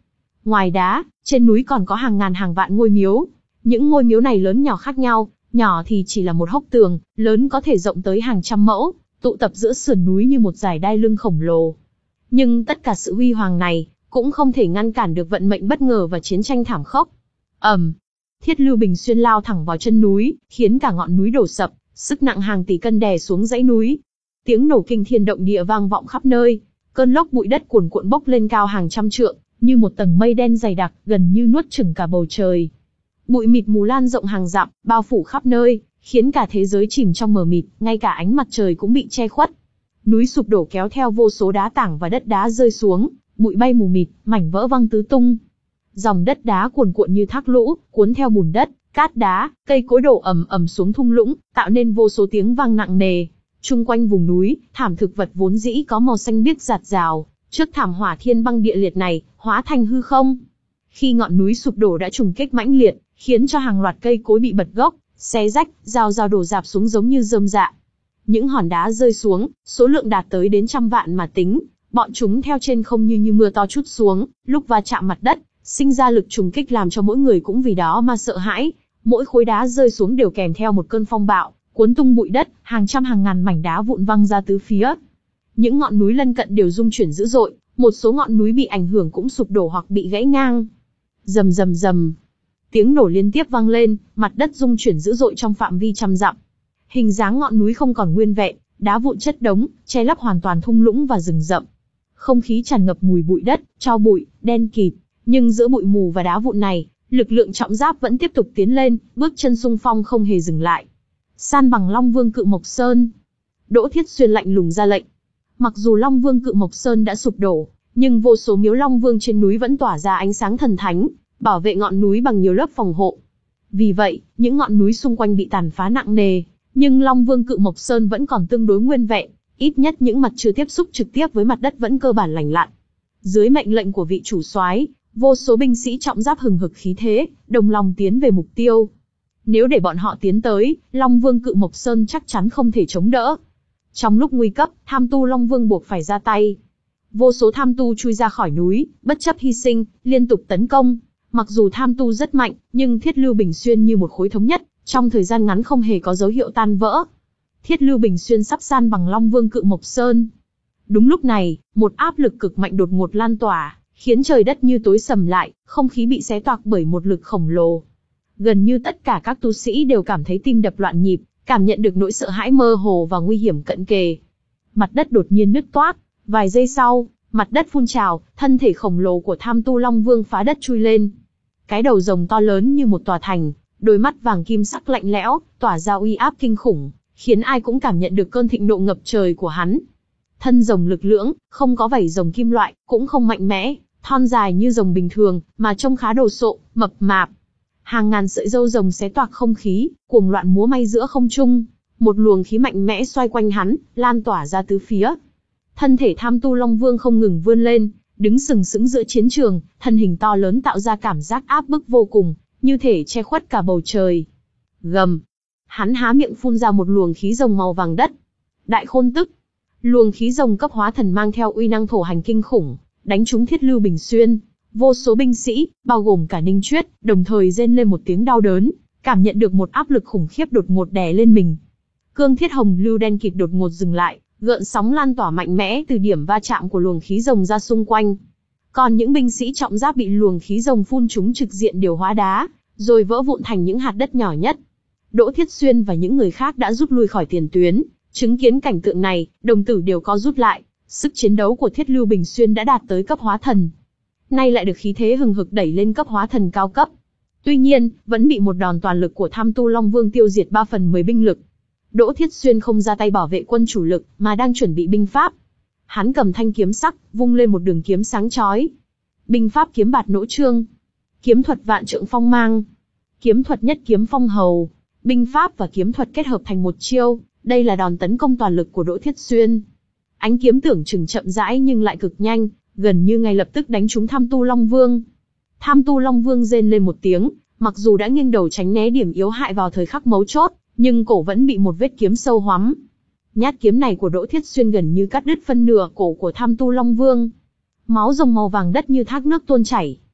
Ngoài đá, trên núi còn có hàng ngàn hàng vạn ngôi miếu. Những ngôi miếu này lớn nhỏ khác nhau, nhỏ thì chỉ là một hốc tường, lớn có thể rộng tới hàng trăm mẫu, tụ tập giữa sườn núi như một dải đai lưng khổng lồ. Nhưng tất cả sự huy hoàng này, cũng không thể ngăn cản được vận mệnh bất ngờ và chiến tranh thảm khốc. ầm, Thiết Lưu Bình Xuyên lao thẳng vào chân núi, khiến cả ngọn núi đổ sập, sức nặng hàng tỷ cân đè xuống dãy núi. Tiếng nổ kinh thiên động địa vang vọng khắp nơi, cơn lốc bụi đất cuồn cuộn bốc lên cao hàng trăm trượng, như một tầng mây đen dày đặc, gần như nuốt chửng cả bầu trời. Bụi mịt mù lan rộng hàng dặm, bao phủ khắp nơi, khiến cả thế giới chìm trong mờ mịt, ngay cả ánh mặt trời cũng bị che khuất. Núi sụp đổ kéo theo vô số đá tảng và đất đá rơi xuống, bụi bay mù mịt, mảnh vỡ văng tứ tung. Dòng đất đá cuồn cuộn như thác lũ, cuốn theo bùn đất, cát đá, cây cối đổ ầm ầm xuống thung lũng, tạo nên vô số tiếng vang nặng nề. Chung quanh vùng núi, thảm thực vật vốn dĩ có màu xanh biếc rạt rào, trước thảm hỏa thiên băng địa liệt này, hóa thành hư không. Khi ngọn núi sụp đổ đã trùng kích mãnh liệt, khiến cho hàng loạt cây cối bị bật gốc, xé rách, rào rào đổ rạp xuống giống như rơm rạ. Những hòn đá rơi xuống, số lượng đạt tới đến trăm vạn mà tính, bọn chúng theo trên không như như mưa to trút xuống, lúc va chạm mặt đất, sinh ra lực trùng kích làm cho mỗi người cũng vì đó mà sợ hãi. Mỗi khối đá rơi xuống đều kèm theo một cơn phong bạo, cuốn tung bụi đất, hàng trăm hàng ngàn mảnh đá vụn văng ra tứ phía. Những ngọn núi lân cận đều rung chuyển dữ dội, một số ngọn núi bị ảnh hưởng cũng sụp đổ hoặc bị gãy ngang. Rầm rầm rầm, tiếng nổ liên tiếp vang lên, mặt đất rung chuyển dữ dội trong phạm vi trăm dặm. Hình dáng ngọn núi không còn nguyên vẹn, đá vụn chất đống, che lấp hoàn toàn thung lũng và rừng rậm. Không khí tràn ngập mùi bụi đất, tro bụi, đen kịt, nhưng giữa bụi mù và đá vụn này, lực lượng trọng giáp vẫn tiếp tục tiến lên, bước chân xung phong không hề dừng lại. San bằng Long Vương Cự Mộc Sơn. Đỗ Thiết Xuyên lạnh lùng ra lệnh. Mặc dù Long Vương Cự Mộc Sơn đã sụp đổ, nhưng vô số miếu Long Vương trên núi vẫn tỏa ra ánh sáng thần thánh, bảo vệ ngọn núi bằng nhiều lớp phòng hộ. Vì vậy, những ngọn núi xung quanh bị tàn phá nặng nề, nhưng Long Vương Cự Mộc Sơn vẫn còn tương đối nguyên vẹn, ít nhất những mặt chưa tiếp xúc trực tiếp với mặt đất vẫn cơ bản lành lặn. Dưới mệnh lệnh của vị chủ soái, vô số binh sĩ trọng giáp hừng hực khí thế, đồng lòng tiến về mục tiêu. Nếu để bọn họ tiến tới, Long Vương Cự Mộc Sơn chắc chắn không thể chống đỡ. Trong lúc nguy cấp, tham tu Long Vương buộc phải ra tay. Vô số tham tu chui ra khỏi núi, bất chấp hy sinh, liên tục tấn công. Mặc dù tham tu rất mạnh, nhưng Thiết Lưu Bình Xuyên như một khối thống nhất, trong thời gian ngắn không hề có dấu hiệu tan vỡ. Thiết Lưu Bình Xuyên sắp san bằng Long Vương Cự Mộc Sơn. Đúng lúc này, một áp lực cực mạnh đột ngột lan tỏa, khiến trời đất như tối sầm lại, không khí bị xé toạc bởi một lực khổng lồ. Gần như tất cả các tu sĩ đều cảm thấy tim đập loạn nhịp, cảm nhận được nỗi sợ hãi mơ hồ và nguy hiểm cận kề. Mặt đất đột nhiên nứt toác, vài giây sau, mặt đất phun trào, thân thể khổng lồ của tham tu Long Vương phá đất chui lên. Cái đầu rồng to lớn như một tòa thành, đôi mắt vàng kim sắc lạnh lẽo, tỏa ra uy áp kinh khủng, khiến ai cũng cảm nhận được cơn thịnh nộ ngập trời của hắn. Thân rồng lực lưỡng, không có vảy rồng kim loại, cũng không mạnh mẽ, thon dài như rồng bình thường, mà trông khá đồ sộ, mập mạp. Hàng ngàn sợi râu rồng xé toạc không khí, cuồng loạn múa may giữa không trung. Một luồng khí mạnh mẽ xoay quanh hắn, lan tỏa ra tứ phía. Thân thể tham tu Long Vương không ngừng vươn lên, đứng sừng sững giữa chiến trường, thân hình to lớn tạo ra cảm giác áp bức vô cùng, như thể che khuất cả bầu trời. Gầm. Hắn há miệng phun ra một luồng khí rồng màu vàng đất. Đại Khôn Tức. Luồng khí rồng cấp hóa thần mang theo uy năng thổ hành kinh khủng, đánh trúng Thiết Lưu Bình Xuyên. Vô số binh sĩ, bao gồm cả Ninh Chuyết, đồng thời rên lên một tiếng đau đớn, cảm nhận được một áp lực khủng khiếp đột ngột đè lên mình. Cương thiết hồng lưu đen kịt đột ngột dừng lại, gợn sóng lan tỏa mạnh mẽ từ điểm va chạm của luồng khí rồng ra xung quanh. Còn những binh sĩ trọng giáp bị luồng khí rồng phun trúng trực diện đều hóa đá, rồi vỡ vụn thành những hạt đất nhỏ nhất. Đỗ Thiết Xuyên và những người khác đã rút lui khỏi tiền tuyến, chứng kiến cảnh tượng này, đồng tử đều có rút lại, sức chiến đấu của Thiết Lưu Bình Xuyên đã đạt tới cấp hóa thần. Nay lại được khí thế hừng hực đẩy lên cấp hóa thần cao cấp. Tuy nhiên, vẫn bị một đòn toàn lực của tham tu Long Vương tiêu diệt ba phần mười binh lực. Đỗ Thiết Xuyên không ra tay bảo vệ quân chủ lực, mà đang chuẩn bị binh pháp. Hắn cầm thanh kiếm sắc, vung lên một đường kiếm sáng chói. Binh pháp kiếm bạt nỗ trương. Kiếm thuật vạn trượng phong mang. Kiếm thuật nhất kiếm phong hầu. Binh pháp và kiếm thuật kết hợp thành một chiêu, đây là đòn tấn công toàn lực của Đỗ Thiết Xuyên. Ánh kiếm tưởng chừng chậm rãi nhưng lại cực nhanh, gần như ngay lập tức đánh trúng tham tu Long Vương. Tham tu Long Vương rên lên một tiếng, mặc dù đã nghiêng đầu tránh né điểm yếu hại vào thời khắc mấu chốt, nhưng cổ vẫn bị một vết kiếm sâu hoắm. Nhát kiếm này của Đỗ Thiết Xuyên gần như cắt đứt phân nửa cổ của tham tu Long Vương. Máu rồng màu vàng đất như thác nước tuôn chảy,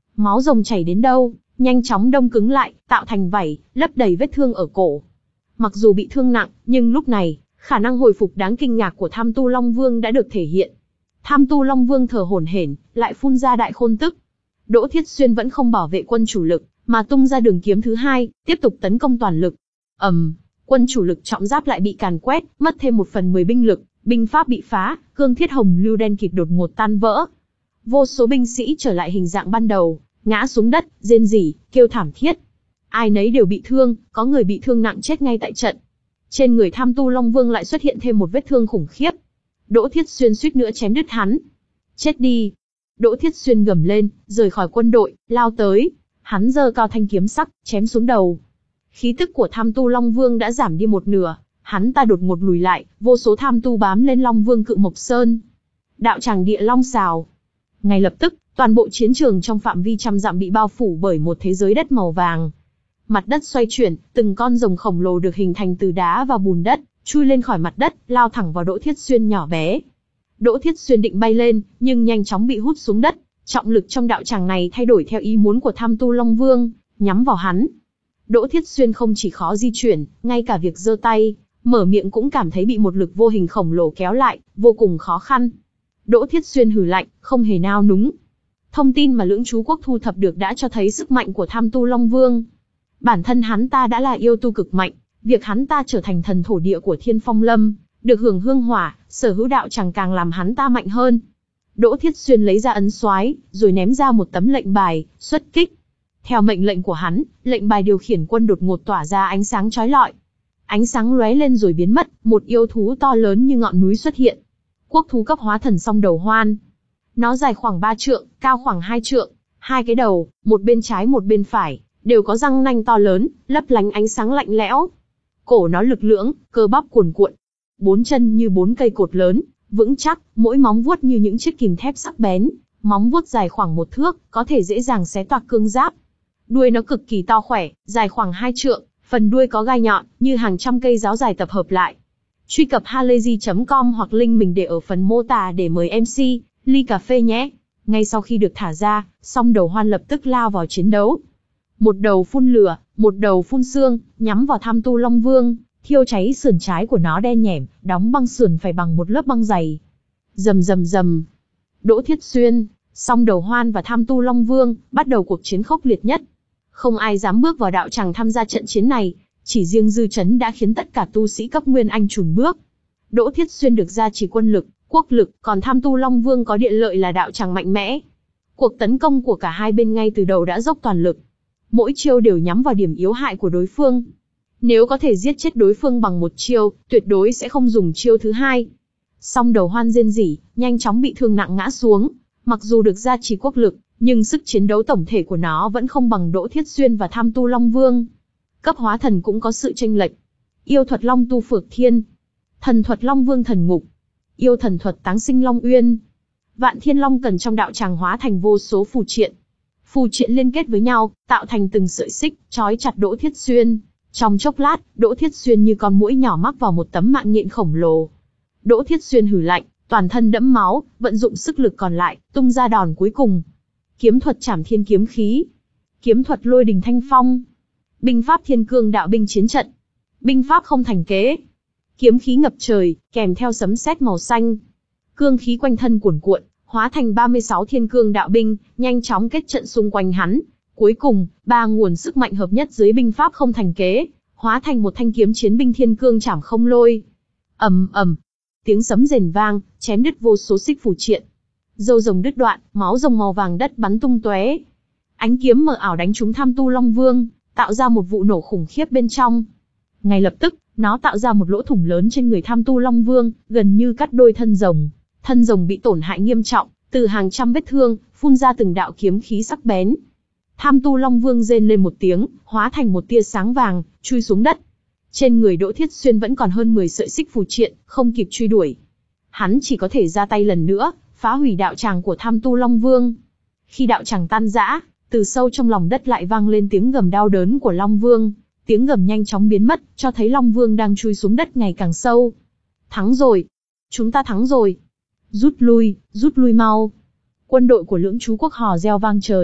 Máu rồng chảy đến đâu, nhanh chóng đông cứng lại, tạo thành vảy, lấp đầy vết thương ở cổ. Mặc dù bị thương nặng, nhưng lúc này, khả năng hồi phục đáng kinh ngạc của Tham Tu Long Vương đã được thể hiện. Tham Tu Long Vương thở hổn hển, lại phun ra đại khôn tức. Đỗ Thiết Xuyên vẫn không bảo vệ quân chủ lực, mà tung ra đường kiếm thứ hai, tiếp tục tấn công toàn lực. ầm, um, quân chủ lực trọng giáp lại bị càn quét, mất thêm một phần mười binh lực, binh pháp bị phá, cương thiết hồng lưu đen kịt đột ngột tan vỡ. Vô số binh sĩ trở lại hình dạng ban đầu, ngã xuống đất, rên rỉ, kêu thảm thiết. Ai nấy đều bị thương, có người bị thương nặng chết ngay tại trận. Trên người Tham Tu Long Vương lại xuất hiện thêm một vết thương khủng khiếp. Đỗ Thiết Xuyên suýt nữa chém đứt hắn. Chết đi! Đỗ Thiết Xuyên gầm lên, rời khỏi quân đội, lao tới. Hắn giơ cao thanh kiếm sắc, chém xuống đầu. Khí tức của Tham Tu Long Vương đã giảm đi một nửa, hắn ta đột ngột lùi lại, vô số tham tu bám lên Long Vương Cự Mộc Sơn. Đạo tràng địa long xào. Ngay lập tức, toàn bộ chiến trường trong phạm vi trăm dặm bị bao phủ bởi một thế giới đất màu vàng. Mặt đất xoay chuyển, từng con rồng khổng lồ được hình thành từ đá và bùn đất, chui lên khỏi mặt đất, lao thẳng vào Đỗ Thiết Xuyên nhỏ bé. Đỗ Thiết Xuyên định bay lên, nhưng nhanh chóng bị hút xuống đất. Trọng lực trong đạo tràng này thay đổi theo ý muốn của Tham Tu Long Vương, nhắm vào hắn. Đỗ Thiết Xuyên không chỉ khó di chuyển, ngay cả việc giơ tay, mở miệng cũng cảm thấy bị một lực vô hình khổng lồ kéo lại, vô cùng khó khăn. Đỗ Thiết Xuyên hừ lạnh, không hề nao núng. Thông tin mà Lưỡng Chú Quốc thu thập được đã cho thấy sức mạnh của Tham Tu Long Vương. Bản thân hắn ta đã là yêu tu cực mạnh, việc hắn ta trở thành thần thổ địa của Thiên Phong Lâm, được hưởng hương hỏa, sở hữu đạo chẳng càng làm hắn ta mạnh hơn. Đỗ Thiết Xuyên lấy ra ấn soái, rồi ném ra một tấm lệnh bài, xuất kích. Theo mệnh lệnh của hắn, lệnh bài điều khiển quân đột ngột tỏa ra ánh sáng chói lọi. Ánh sáng lóe lên rồi biến mất, một yêu thú to lớn như ngọn núi xuất hiện. Quốc thú cấp hóa thần song đầu hoan. Nó dài khoảng ba trượng, cao khoảng hai trượng, hai cái đầu, một bên trái một bên phải, đều có răng nanh to lớn, lấp lánh ánh sáng lạnh lẽo. Cổ nó lực lưỡng, cơ bắp cuồn cuộn. Bốn chân như bốn cây cột lớn, vững chắc, mỗi móng vuốt như những chiếc kìm thép sắc bén, móng vuốt dài khoảng một thước, có thể dễ dàng xé toạc cương giáp. Đuôi nó cực kỳ to khỏe, dài khoảng hai trượng, phần đuôi có gai nhọn, như hàng trăm cây giáo dài tập hợp lại. Truy cập halayzi chấm com hoặc link mình để ở phần mô tả để mời em xê, ly cà phê nhé. Ngay sau khi được thả ra, song đầu hoan lập tức lao vào chiến đấu. Một đầu phun lửa, một đầu phun xương, nhắm vào Tham Tu Long Vương, thiêu cháy sườn trái của nó đen nhẻm, đóng băng sườn phải bằng một lớp băng dày. Rầm rầm rầm. Đỗ Thiết Xuyên, song đầu hoan và Tham Tu Long Vương bắt đầu cuộc chiến khốc liệt nhất. Không ai dám bước vào đạo tràng tham gia trận chiến này, chỉ riêng dư chấn đã khiến tất cả tu sĩ cấp Nguyên Anh chùn bước. Đỗ Thiết Xuyên được gia trì quân lực, quốc lực, còn Tham Tu Long Vương có địa lợi là đạo tràng mạnh mẽ. Cuộc tấn công của cả hai bên ngay từ đầu đã dốc toàn lực. Mỗi chiêu đều nhắm vào điểm yếu hại của đối phương. Nếu có thể giết chết đối phương bằng một chiêu, tuyệt đối sẽ không dùng chiêu thứ hai. Song đầu hoan rên rỉ, nhanh chóng bị thương nặng ngã xuống. Mặc dù được gia trì quốc lực, nhưng sức chiến đấu tổng thể của nó vẫn không bằng Đỗ Thiết Xuyên và Tham Tu Long Vương. Cấp hóa thần cũng có sự chênh lệch. Yêu thuật Long Tu Phược Thiên, thần thuật Long Vương Thần Ngục, yêu thần thuật Táng Sinh Long Uyên. Vạn Thiên Long cần trong đạo tràng hóa thành vô số phù triện. Phù triện liên kết với nhau, tạo thành từng sợi xích, trói chặt Đỗ Thiết Xuyên. Trong chốc lát, Đỗ Thiết Xuyên như con muỗi nhỏ mắc vào một tấm mạng nhện khổng lồ. Đỗ Thiết Xuyên hừ lạnh, toàn thân đẫm máu, vận dụng sức lực còn lại, tung ra đòn cuối cùng. Kiếm thuật Trảm Thiên Kiếm Khí, kiếm thuật Lôi Đình Thanh Phong, binh pháp Thiên Cương Đạo Binh Chiến Trận, binh pháp Không Thành Kế, kiếm khí ngập trời, kèm theo sấm sét màu xanh. Cương khí quanh thân cuồn cuộn, hóa thành ba mươi sáu Thiên Cương Đạo Binh, nhanh chóng kết trận xung quanh hắn. Cuối cùng, ba nguồn sức mạnh hợp nhất dưới binh pháp Không Thành Kế, hóa thành một thanh kiếm chiến binh Thiên Cương Trảm Không Lôi. Ầm ầm, tiếng sấm rền vang, chém đứt vô số xích phù triện. Râu rồng đứt đoạn, máu rồng màu vàng đất bắn tung tóe. Ánh kiếm mờ ảo đánh trúng Tham Tu Long Vương, tạo ra một vụ nổ khủng khiếp bên trong. Ngay lập tức, nó tạo ra một lỗ thủng lớn trên người Tham Tu Long Vương, gần như cắt đôi thân rồng. Thân rồng bị tổn hại nghiêm trọng, từ hàng trăm vết thương, phun ra từng đạo kiếm khí sắc bén. Tham Tu Long Vương rên lên một tiếng, hóa thành một tia sáng vàng, chui xuống đất. Trên người Đỗ Thiết Xuyên vẫn còn hơn mười sợi xích phù triện, không kịp truy đuổi. Hắn chỉ có thể ra tay lần nữa, phá hủy đạo tràng của Tham Tu Long Vương. Khi đạo tràng tan rã, từ sâu trong lòng đất lại vang lên tiếng gầm đau đớn của Long Vương. Tiếng gầm nhanh chóng biến mất, cho thấy Long Vương đang chui xuống đất ngày càng sâu. Thắng rồi! Chúng ta thắng rồi! Rút lui, rút lui mau! Quân đội của Lưỡng Chú Quốc hò reo vang trời.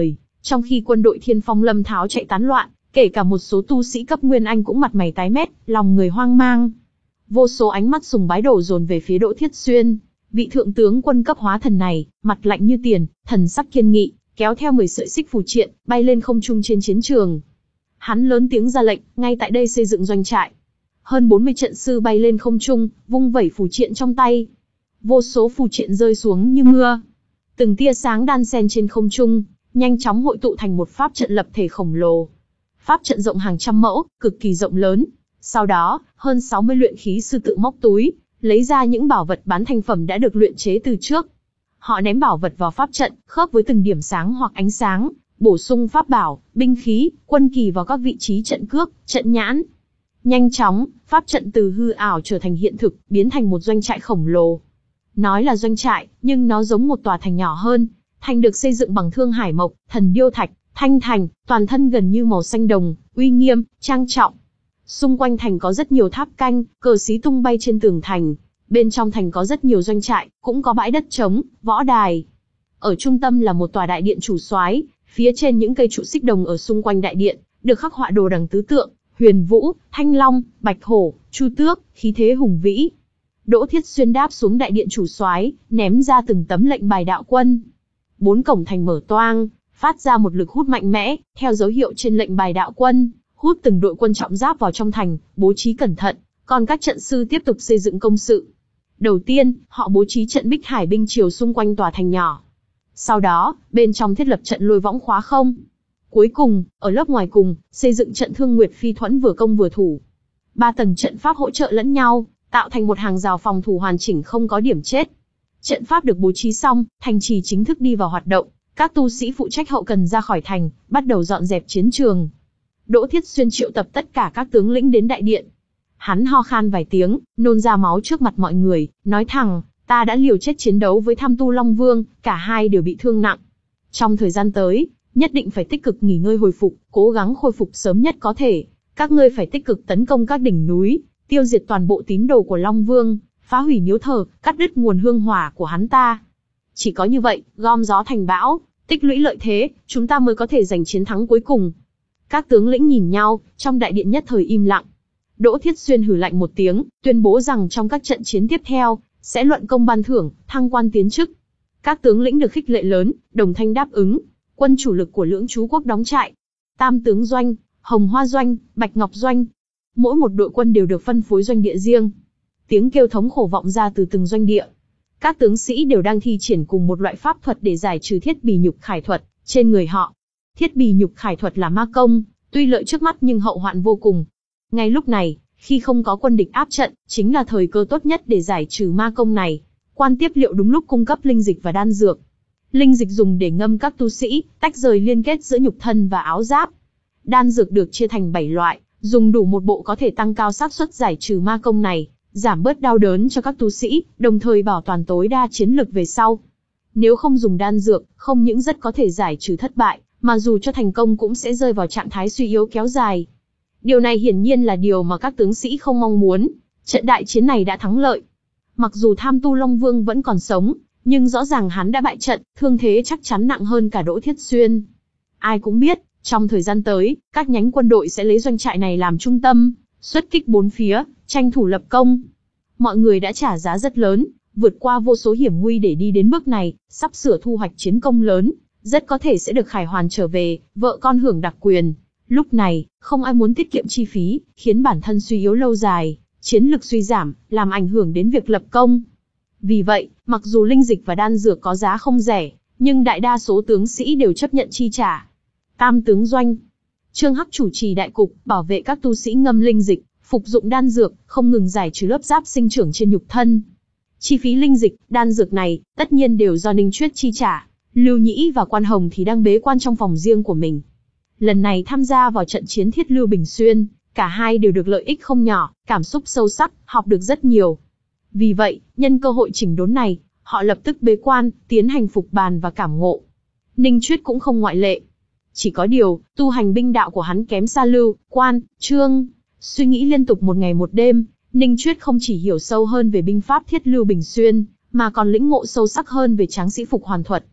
Trong khi quân đội Thiên Phong Lâm Tháo chạy tán loạn, kể cả một số tu sĩ cấp Nguyên Anh cũng mặt mày tái mét, lòng người hoang mang. Vô số ánh mắt sùng bái đổ dồn về phía Đỗ Thiết Xuyên. Vị thượng tướng quân cấp hóa thần này, mặt lạnh như tiền, thần sắc kiên nghị, kéo theo mười sợi xích phù triện, bay lên không trung trên chiến trường. Hắn lớn tiếng ra lệnh, ngay tại đây xây dựng doanh trại. Hơn bốn mươi trận sư bay lên không trung, vung vẩy phù triện trong tay. Vô số phù triện rơi xuống như mưa. Từng tia sáng đan xen trên không trung, nhanh chóng hội tụ thành một pháp trận lập thể khổng lồ. Pháp trận rộng hàng trăm mẫu, cực kỳ rộng lớn. Sau đó, hơn sáu mươi luyện khí sư tự móc túi, lấy ra những bảo vật bán thành phẩm đã được luyện chế từ trước. Họ ném bảo vật vào pháp trận, khớp với từng điểm sáng hoặc ánh sáng, bổ sung pháp bảo, binh khí, quân kỳ vào các vị trí trận cước, trận nhãn. Nhanh chóng, pháp trận từ hư ảo trở thành hiện thực, biến thành một doanh trại khổng lồ. Nói là doanh trại, nhưng nó giống một tòa thành nhỏ hơn. Thành được xây dựng bằng thương hải mộc, thần điêu thạch, thanh thành, toàn thân gần như màu xanh đồng, uy nghiêm, trang trọng. Xung quanh thành có rất nhiều tháp canh, cờ xí tung bay trên tường thành. Bên trong thành có rất nhiều doanh trại, cũng có bãi đất trống, võ đài. Ở trung tâm là một tòa đại điện chủ soái, phía trên những cây trụ xích đồng ở xung quanh đại điện, được khắc họa đồ đằng tứ tượng, huyền vũ, thanh long, bạch hổ, chu tước, khí thế hùng vĩ. Đỗ Thiết Xuyên đáp xuống đại điện chủ soái, ném ra từng tấm lệnh bài đạo quân. Bốn cổng thành mở toang, phát ra một lực hút mạnh mẽ, theo dấu hiệu trên lệnh bài đạo quân, hút từng đội quân trọng giáp vào trong thành, bố trí cẩn thận, còn các trận sư tiếp tục xây dựng công sự. Đầu tiên, họ bố trí trận Bích Hải binh triều xung quanh tòa thành nhỏ. Sau đó, bên trong thiết lập trận lôi võng khóa không. Cuối cùng, ở lớp ngoài cùng, xây dựng trận Thương Nguyệt Phi Thuẫn vừa công vừa thủ. Ba tầng trận pháp hỗ trợ lẫn nhau, tạo thành một hàng rào phòng thủ hoàn chỉnh không có điểm chết. Trận pháp được bố trí xong, thành trì chính thức đi vào hoạt động. Các tu sĩ phụ trách hậu cần ra khỏi thành, bắt đầu dọn dẹp chiến trường. Đỗ Thiết Xuyên triệu tập tất cả các tướng lĩnh đến đại điện. Hắn ho khan vài tiếng, nôn ra máu trước mặt mọi người, nói thẳng, ta đã liều chết chiến đấu với Tham Tu Long Vương, cả hai đều bị thương nặng. Trong thời gian tới, nhất định phải tích cực nghỉ ngơi hồi phục, cố gắng khôi phục sớm nhất có thể. Các ngươi phải tích cực tấn công các đỉnh núi, tiêu diệt toàn bộ tín đồ của Long Vương, phá hủy miếu thờ, cắt đứt nguồn hương hỏa của hắn ta. Chỉ có như vậy, gom gió thành bão, tích lũy lợi thế, chúng ta mới có thể giành chiến thắng cuối cùng. Các tướng lĩnh nhìn nhau, trong đại điện nhất thời im lặng. Đỗ Thiết Xuyên hừ lạnh một tiếng, tuyên bố rằng trong các trận chiến tiếp theo, sẽ luận công ban thưởng, thăng quan tiến chức. Các tướng lĩnh được khích lệ lớn, đồng thanh đáp ứng. Quân chủ lực của Lưỡng Chú Quốc đóng trại. Tam Tướng Doanh, Hồng Hoa Doanh, Bạch Ngọc Doanh. Mỗi một đội quân đều được phân phối doanh địa riêng. Tiếng kêu thống khổ vọng ra từ từng doanh địa. Các tướng sĩ đều đang thi triển cùng một loại pháp thuật để giải trừ thiết bì nhục khải thuật trên người họ. Thiết bì nhục khải thuật là ma công, tuy lợi trước mắt nhưng hậu hoạn vô cùng. Ngay lúc này, khi không có quân địch áp trận, chính là thời cơ tốt nhất để giải trừ ma công này. Quan tiếp liệu đúng lúc cung cấp linh dịch và đan dược. Linh dịch dùng để ngâm các tu sĩ, tách rời liên kết giữa nhục thân và áo giáp. Đan dược được chia thành bảy loại, dùng đủ một bộ có thể tăng cao xác suất giải trừ ma công này, giảm bớt đau đớn cho các tu sĩ, đồng thời bảo toàn tối đa chiến lực về sau. Nếu không dùng đan dược, không những rất có thể giải trừ thất bại, mà dù cho thành công cũng sẽ rơi vào trạng thái suy yếu kéo dài. Điều này hiển nhiên là điều mà các tướng sĩ không mong muốn. Trận đại chiến này đã thắng lợi. Mặc dù Tham Tu Long Vương vẫn còn sống, nhưng rõ ràng hắn đã bại trận, thương thế chắc chắn nặng hơn cả Đỗ Thiết Xuyên. Ai cũng biết, trong thời gian tới, các nhánh quân đội sẽ lấy doanh trại này làm trung tâm, xuất kích bốn phía, tranh thủ lập công. Mọi người đã trả giá rất lớn, vượt qua vô số hiểm nguy để đi đến bước này, sắp sửa thu hoạch chiến công lớn, rất có thể sẽ được khải hoàn trở về, vợ con hưởng đặc quyền. Lúc này, không ai muốn tiết kiệm chi phí, khiến bản thân suy yếu lâu dài, chiến lực suy giảm, làm ảnh hưởng đến việc lập công. Vì vậy, mặc dù linh dịch và đan dược có giá không rẻ, nhưng đại đa số tướng sĩ đều chấp nhận chi trả. Tam Tướng Doanh. Trương Hắc chủ trì đại cục, bảo vệ các tu sĩ ngâm linh dịch, phục dụng đan dược, không ngừng giải trừ lớp giáp sinh trưởng trên nhục thân. Chi phí linh dịch, đan dược này, tất nhiên đều do Ninh Chuyết chi trả. Lưu Nhĩ và Quan Hồng thì đang bế quan trong phòng riêng của mình. Lần này tham gia vào trận chiến Thiết Lưu Bình Xuyên, cả hai đều được lợi ích không nhỏ, cảm xúc sâu sắc, học được rất nhiều. Vì vậy, nhân cơ hội chỉnh đốn này, họ lập tức bế quan, tiến hành phục bàn và cảm ngộ. Ninh Chuyết cũng không ngoại lệ. Chỉ có điều, tu hành binh đạo của hắn kém xa Lưu, Quan, Trương. Suy nghĩ liên tục một ngày một đêm, Ninh Chuyết không chỉ hiểu sâu hơn về binh pháp Thiết Lưu Bình Xuyên, mà còn lĩnh ngộ sâu sắc hơn về tráng sĩ phục hoàn thuật.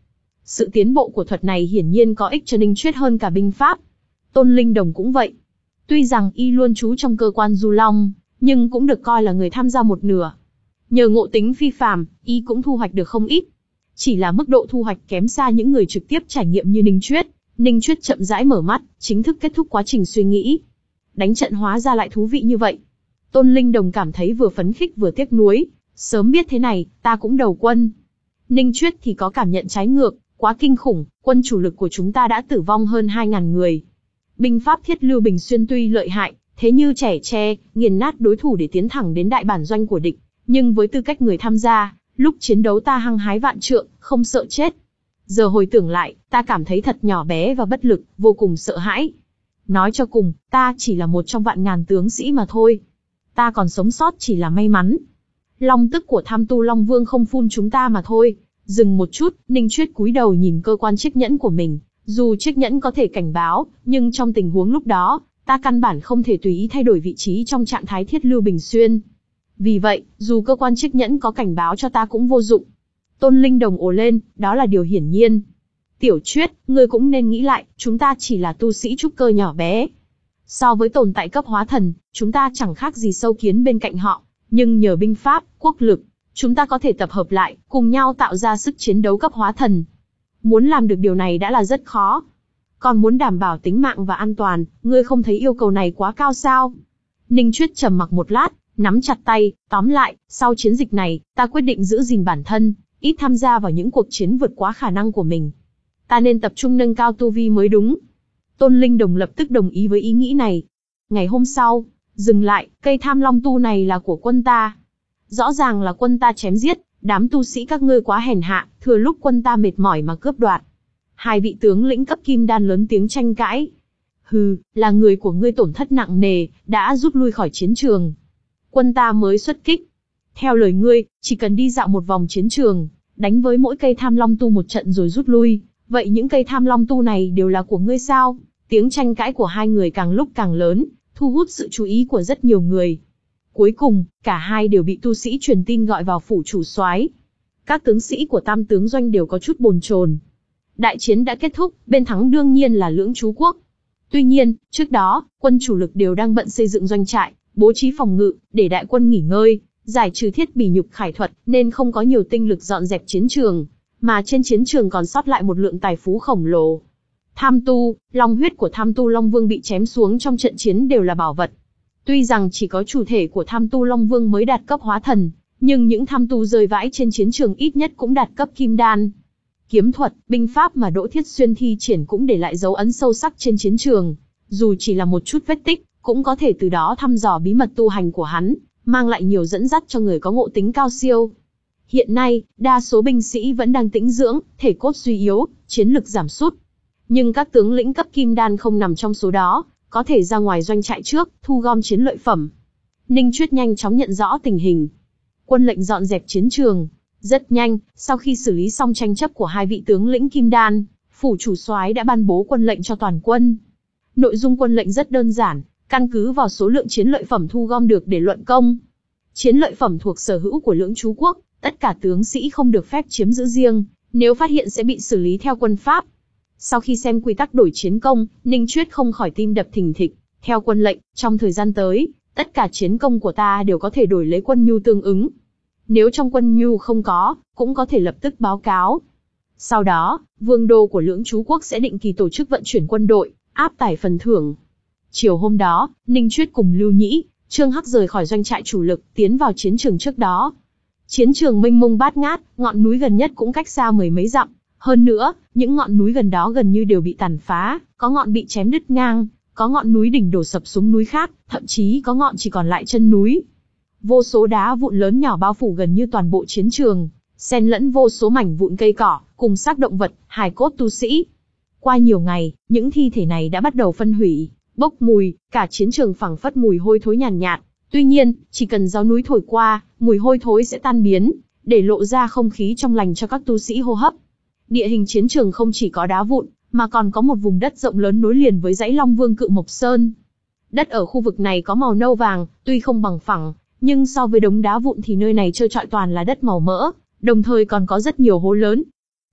Sự tiến bộ của thuật này hiển nhiên có ích cho Ninh Chuyết hơn cả binh pháp. Tôn Linh Đồng cũng vậy. Tuy rằng y luôn trú trong cơ quan Du Long, nhưng cũng được coi là người tham gia một nửa. Nhờ ngộ tính phi phàm, y cũng thu hoạch được không ít. Chỉ là mức độ thu hoạch kém xa những người trực tiếp trải nghiệm như Ninh Chuyết. Ninh Chuyết chậm rãi mở mắt, chính thức kết thúc quá trình suy nghĩ. Đánh trận hóa ra lại thú vị như vậy. Tôn Linh Đồng cảm thấy vừa phấn khích vừa tiếc nuối. Sớm biết thế này, ta cũng đầu quân. Ninh Chuyết thì có cảm nhận trái ngược, quá kinh khủng, quân chủ lực của chúng ta đã tử vong hơn hai nghìn người. Binh pháp thiết Lưu Bình Xuyên tuy lợi hại, thế như trẻ tre, nghiền nát đối thủ để tiến thẳng đến đại bản doanh của địch. Nhưng với tư cách người tham gia, lúc chiến đấu ta hăng hái vạn trượng, không sợ chết. Giờ hồi tưởng lại, ta cảm thấy thật nhỏ bé và bất lực, vô cùng sợ hãi. Nói cho cùng, ta chỉ là một trong vạn ngàn tướng sĩ mà thôi. Ta còn sống sót chỉ là may mắn. Long tức của Tham Tu Long Vương không phun chúng ta mà thôi. Dừng một chút, Ninh Chuyết cúi đầu nhìn cơ quan chiếc nhẫn của mình. Dù chiếc nhẫn có thể cảnh báo, nhưng trong tình huống lúc đó, ta căn bản không thể tùy ý thay đổi vị trí trong trạng thái thiết Lưu Bình Xuyên. Vì vậy, dù cơ quan chiếc nhẫn có cảnh báo cho ta cũng vô dụng. Tôn Linh Đồng ồ lên, đó là điều hiển nhiên. Tiểu Chuyết, ngươi cũng nên nghĩ lại, chúng ta chỉ là tu sĩ trúc cơ nhỏ bé. So với tồn tại cấp hóa thần, chúng ta chẳng khác gì sâu kiến bên cạnh họ. Nhưng nhờ binh pháp, quốc lực, chúng ta có thể tập hợp lại, cùng nhau tạo ra sức chiến đấu cấp hóa thần. Muốn làm được điều này đã là rất khó. Còn muốn đảm bảo tính mạng và an toàn, ngươi không thấy yêu cầu này quá cao sao? Ninh Chuyết trầm mặc một lát, nắm chặt tay, tóm lại, sau chiến dịch này, ta quyết định giữ gìn bản thân, ít tham gia vào những cuộc chiến vượt quá khả năng của mình. Ta nên tập trung nâng cao tu vi mới đúng. Tôn Linh Đồng lập tức đồng ý với ý nghĩ này. Ngày hôm sau, dừng lại, cây tham long tu này là của quân ta. Rõ ràng là quân ta chém giết, đám tu sĩ các ngươi quá hèn hạ, thừa lúc quân ta mệt mỏi mà cướp đoạt. Hai vị tướng lĩnh cấp kim đan lớn tiếng tranh cãi. Hừ, là người của ngươi tổn thất nặng nề, đã rút lui khỏi chiến trường. Quân ta mới xuất kích. Theo lời ngươi, chỉ cần đi dạo một vòng chiến trường, đánh với mỗi cây tham long tu một trận rồi rút lui. Vậy những cây tham long tu này đều là của ngươi sao? Tiếng tranh cãi của hai người càng lúc càng lớn, thu hút sự chú ý của rất nhiều người. Cuối cùng, cả hai đều bị tu sĩ truyền tin gọi vào phủ chủ soái. Các tướng sĩ của Tam tướng doanh đều có chút bồn chồn. Đại chiến đã kết thúc, bên thắng đương nhiên là Lưỡng Chú Quốc. Tuy nhiên, trước đó, quân chủ lực đều đang bận xây dựng doanh trại, bố trí phòng ngự, để đại quân nghỉ ngơi, giải trừ thiết bỉ nhục khải thuật, nên không có nhiều tinh lực dọn dẹp chiến trường, mà trên chiến trường còn sót lại một lượng tài phú khổng lồ. Tham tu, long huyết của Tham Tu Long Vương bị chém xuống trong trận chiến đều là bảo vật. Tuy rằng chỉ có chủ thể của Tham Tu Long Vương mới đạt cấp hóa thần, nhưng những tham tu rơi vãi trên chiến trường ít nhất cũng đạt cấp kim đan. Kiếm thuật, binh pháp mà Đỗ Thiết Xuyên thi triển cũng để lại dấu ấn sâu sắc trên chiến trường. Dù chỉ là một chút vết tích, cũng có thể từ đó thăm dò bí mật tu hành của hắn, mang lại nhiều dẫn dắt cho người có ngộ tính cao siêu. Hiện nay, đa số binh sĩ vẫn đang tĩnh dưỡng, thể cốt suy yếu, chiến lực giảm sút. Nhưng các tướng lĩnh cấp kim đan không nằm trong số đó, có thể ra ngoài doanh trại trước, thu gom chiến lợi phẩm. Ninh Chuyết nhanh chóng nhận rõ tình hình. Quân lệnh dọn dẹp chiến trường. Rất nhanh, sau khi xử lý xong tranh chấp của hai vị tướng lĩnh kim đan, phủ chủ soái đã ban bố quân lệnh cho toàn quân. Nội dung quân lệnh rất đơn giản, căn cứ vào số lượng chiến lợi phẩm thu gom được để luận công. Chiến lợi phẩm thuộc sở hữu của Lưỡng Chú Quốc, tất cả tướng sĩ không được phép chiếm giữ riêng, nếu phát hiện sẽ bị xử lý theo quân pháp. Sau khi xem quy tắc đổi chiến công, Ninh Chuyết không khỏi tim đập thình thịch. Theo quân lệnh, trong thời gian tới, tất cả chiến công của ta đều có thể đổi lấy quân nhu tương ứng. Nếu trong quân nhu không có, cũng có thể lập tức báo cáo. Sau đó, vương đô của Lưỡng Chú Quốc sẽ định kỳ tổ chức vận chuyển quân đội, áp tải phần thưởng. Chiều hôm đó, Ninh Chuyết cùng Lưu Nhĩ, Trương Hắc rời khỏi doanh trại chủ lực, tiến vào chiến trường trước đó. Chiến trường mênh mông bát ngát, ngọn núi gần nhất cũng cách xa mười mấy dặm. Hơn nữa, những ngọn núi gần đó gần như đều bị tàn phá, có ngọn bị chém đứt ngang, có ngọn núi đỉnh đổ sập xuống núi khác, thậm chí có ngọn chỉ còn lại chân núi. Vô số đá vụn lớn nhỏ bao phủ gần như toàn bộ chiến trường, xen lẫn vô số mảnh vụn cây cỏ, cùng xác động vật, hài cốt tu sĩ. Qua nhiều ngày, những thi thể này đã bắt đầu phân hủy, bốc mùi, cả chiến trường phảng phất mùi hôi thối nhàn nhạt, nhạt. Tuy nhiên, chỉ cần gió núi thổi qua, mùi hôi thối sẽ tan biến, để lộ ra không khí trong lành cho các tu sĩ hô hấp. Địa hình chiến trường không chỉ có đá vụn, mà còn có một vùng đất rộng lớn nối liền với dãy Long Vương Cự Mộc Sơn. Đất ở khu vực này có màu nâu vàng, tuy không bằng phẳng, nhưng so với đống đá vụn thì nơi này trơ trọi toàn là đất màu mỡ, đồng thời còn có rất nhiều hố lớn.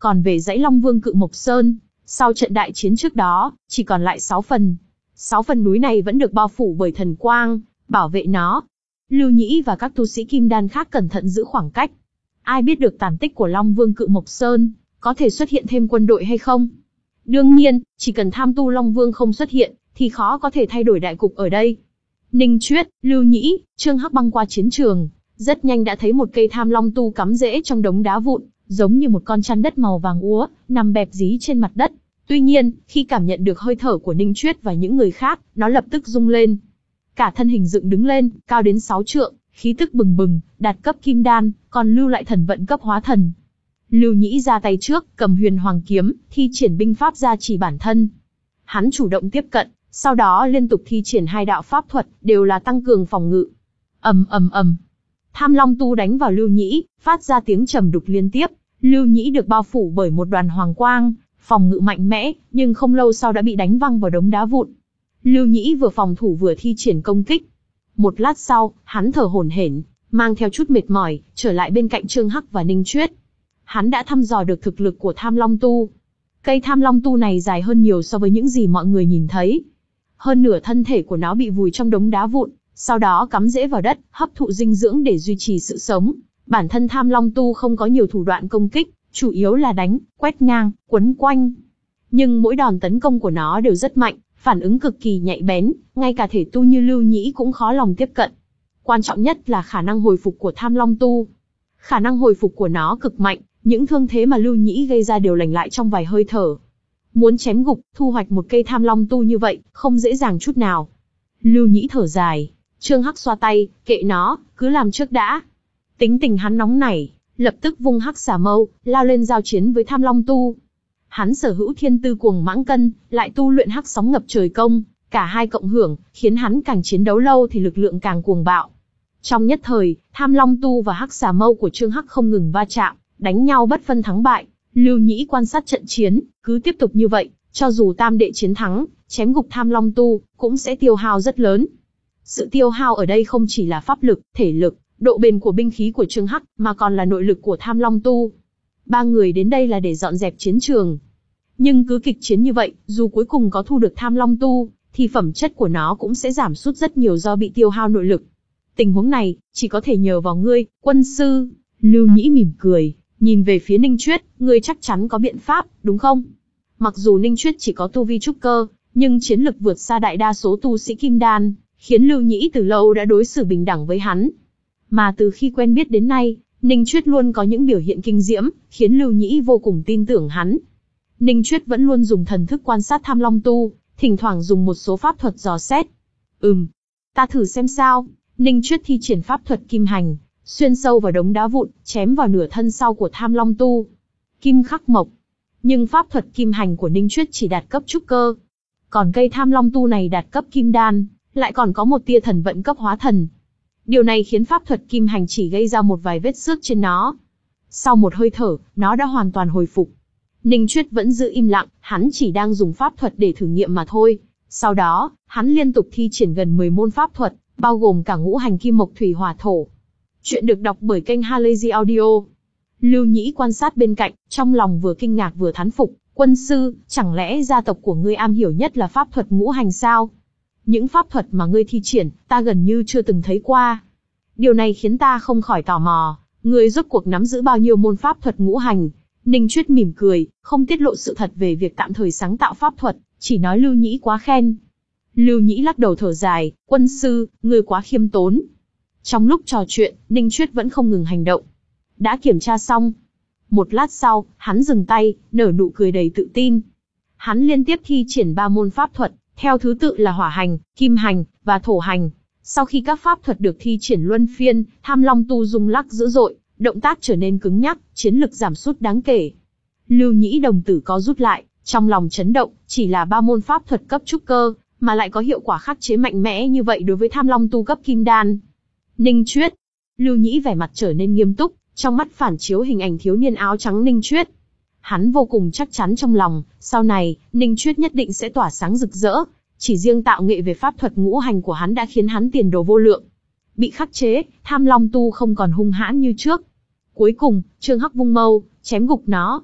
Còn về dãy Long Vương Cự Mộc Sơn, sau trận đại chiến trước đó, chỉ còn lại sáu phần. Sáu phần núi này vẫn được bao phủ bởi thần quang, bảo vệ nó. Lưu Nhĩ và các tu sĩ kim đan khác cẩn thận giữ khoảng cách. Ai biết được tàn tích của Long Vương Cự Mộc Sơn, có thể xuất hiện thêm quân đội hay không? Đương nhiên, chỉ cần tham tu Long Vương không xuất hiện, thì khó có thể thay đổi đại cục ở đây. Ninh Chuyết, Lưu Nhĩ, Trương Hắc băng qua chiến trường, rất nhanh đã thấy một cây tham long tu cắm rễ trong đống đá vụn, giống như một con chăn đất màu vàng úa, nằm bẹp dí trên mặt đất. Tuy nhiên, khi cảm nhận được hơi thở của Ninh Chuyết và những người khác, nó lập tức rung lên. Cả thân hình dựng đứng lên, cao đến sáu trượng, khí tức bừng bừng, đạt cấp kim đan, còn lưu lại thần vận cấp hóa thần. Lưu Nhĩ ra tay trước, cầm huyền hoàng kiếm, thi triển binh pháp gia trì bản thân. Hắn chủ động tiếp cận, sau đó liên tục thi triển hai đạo pháp thuật, đều là tăng cường phòng ngự. Ầm ầm ầm. Tham Long tu đánh vào Lưu Nhĩ, phát ra tiếng trầm đục liên tiếp. Lưu Nhĩ được bao phủ bởi một đoàn hoàng quang, phòng ngự mạnh mẽ, nhưng không lâu sau đã bị đánh văng vào đống đá vụn. Lưu Nhĩ vừa phòng thủ vừa thi triển công kích. Một lát sau, hắn thở hổn hển, mang theo chút mệt mỏi, trở lại bên cạnh Trương Hắc và Ninh Chuyết. Hắn đã thăm dò được thực lực của Tham Long tu. Cây Tham Long tu này dài hơn nhiều so với những gì mọi người nhìn thấy. Hơn nửa thân thể của nó bị vùi trong đống đá vụn, sau đó cắm rễ vào đất, hấp thụ dinh dưỡng để duy trì sự sống. Bản thân Tham Long tu không có nhiều thủ đoạn công kích, chủ yếu là đánh, quét ngang, quấn quanh. Nhưng mỗi đòn tấn công của nó đều rất mạnh, phản ứng cực kỳ nhạy bén, ngay cả thể tu như Lưu Nhĩ cũng khó lòng tiếp cận. Quan trọng nhất là khả năng hồi phục của Tham Long tu. Khả năng hồi phục của nó cực mạnh, những thương thế mà Lưu Nhĩ gây ra đều lành lại trong vài hơi thở. Muốn chém gục, thu hoạch một cây Tham Long tu như vậy, không dễ dàng chút nào. Lưu Nhĩ thở dài, Trương Hắc xoa tay, kệ nó, cứ làm trước đã. Tính tình hắn nóng nảy, lập tức vung hắc xà mâu, lao lên giao chiến với Tham Long tu. Hắn sở hữu thiên tư cuồng mãng cân, lại tu luyện hắc sóng ngập trời công, cả hai cộng hưởng, khiến hắn càng chiến đấu lâu thì lực lượng càng cuồng bạo. Trong nhất thời, Tham Long tu và hắc xà mâu của Trương Hắc không ngừng va chạm, đánh nhau bất phân thắng bại. Lưu Nhĩ quan sát trận chiến, cứ tiếp tục như vậy, cho dù tam đệ chiến thắng, chém gục Tham Long tu, cũng sẽ tiêu hao rất lớn. Sự tiêu hao ở đây không chỉ là pháp lực, thể lực, độ bền của binh khí của Trương Hắc, mà còn là nội lực của Tham Long tu. Ba người đến đây là để dọn dẹp chiến trường. Nhưng cứ kịch chiến như vậy, dù cuối cùng có thu được Tham Long tu, thì phẩm chất của nó cũng sẽ giảm sút rất nhiều do bị tiêu hao nội lực. Tình huống này, chỉ có thể nhờ vào ngươi, quân sư. Lưu Nhĩ mỉm cười, nhìn về phía Ninh Chuyết, ngươi chắc chắn có biện pháp, đúng không? Mặc dù Ninh Chuyết chỉ có tu vi trúc cơ, nhưng chiến lực vượt xa đại đa số tu sĩ kim đan, khiến Lưu Nhĩ từ lâu đã đối xử bình đẳng với hắn. Mà từ khi quen biết đến nay, Ninh Chuyết luôn có những biểu hiện kinh diễm, khiến Lưu Nhĩ vô cùng tin tưởng hắn. Ninh Chuyết vẫn luôn dùng thần thức quan sát Tham Long tu, thỉnh thoảng dùng một số pháp thuật dò xét. Ừm, ta thử xem sao. Ninh Chuyết thi triển pháp thuật kim hành, xuyên sâu vào đống đá vụn, chém vào nửa thân sau của Tham Long tu. Kim khắc mộc. Nhưng pháp thuật kim hành của Ninh Chuyết chỉ đạt cấp trúc cơ. Còn cây Tham Long tu này đạt cấp kim đan, lại còn có một tia thần vận cấp hóa thần. Điều này khiến pháp thuật kim hành chỉ gây ra một vài vết xước trên nó. Sau một hơi thở, nó đã hoàn toàn hồi phục. Ninh Chuyết vẫn giữ im lặng, hắn chỉ đang dùng pháp thuật để thử nghiệm mà thôi. Sau đó, hắn liên tục thi triển gần mười môn pháp thuật, bao gồm cả ngũ hành kim mộc thủy hỏa thổ. Chuyện được đọc bởi kênh Halazy Audio. Lưu Nhĩ quan sát bên cạnh, trong lòng vừa kinh ngạc vừa thán phục. Quân sư, chẳng lẽ gia tộc của ngươi am hiểu nhất là pháp thuật ngũ hành sao? Những pháp thuật mà ngươi thi triển, ta gần như chưa từng thấy qua. Điều này khiến ta không khỏi tò mò, ngươi rốt cuộc nắm giữ bao nhiêu môn pháp thuật ngũ hành? Ninh Chuyết mỉm cười, không tiết lộ sự thật về việc tạm thời sáng tạo pháp thuật, chỉ nói Lưu Nhĩ quá khen. Lưu Nhĩ lắc đầu thở dài, quân sư, ngươi quá khiêm tốn. Trong lúc trò chuyện, Ninh Chuyết vẫn không ngừng hành động. Đã kiểm tra xong. Một lát sau, hắn dừng tay, nở nụ cười đầy tự tin. Hắn liên tiếp thi triển ba môn pháp thuật, theo thứ tự là hỏa hành, kim hành, và thổ hành. Sau khi các pháp thuật được thi triển luân phiên, Tham Long tu rung lắc dữ dội, động tác trở nên cứng nhắc, chiến lực giảm sút đáng kể. Lưu Nhĩ đồng tử co rút lại, trong lòng chấn động, chỉ là ba môn pháp thuật cấp trúc cơ, mà lại có hiệu quả khắc chế mạnh mẽ như vậy đối với Tham Long tu cấp kim đan. Ninh Chuyết. Lưu Nhĩ vẻ mặt trở nên nghiêm túc, trong mắt phản chiếu hình ảnh thiếu niên áo trắng Ninh Chuyết. Hắn vô cùng chắc chắn trong lòng, sau này, Ninh Chuyết nhất định sẽ tỏa sáng rực rỡ, chỉ riêng tạo nghệ về pháp thuật ngũ hành của hắn đã khiến hắn tiền đồ vô lượng. Bị khắc chế, Tham Long tu không còn hung hãn như trước. Cuối cùng, Trương Hắc vung mâu, chém gục nó.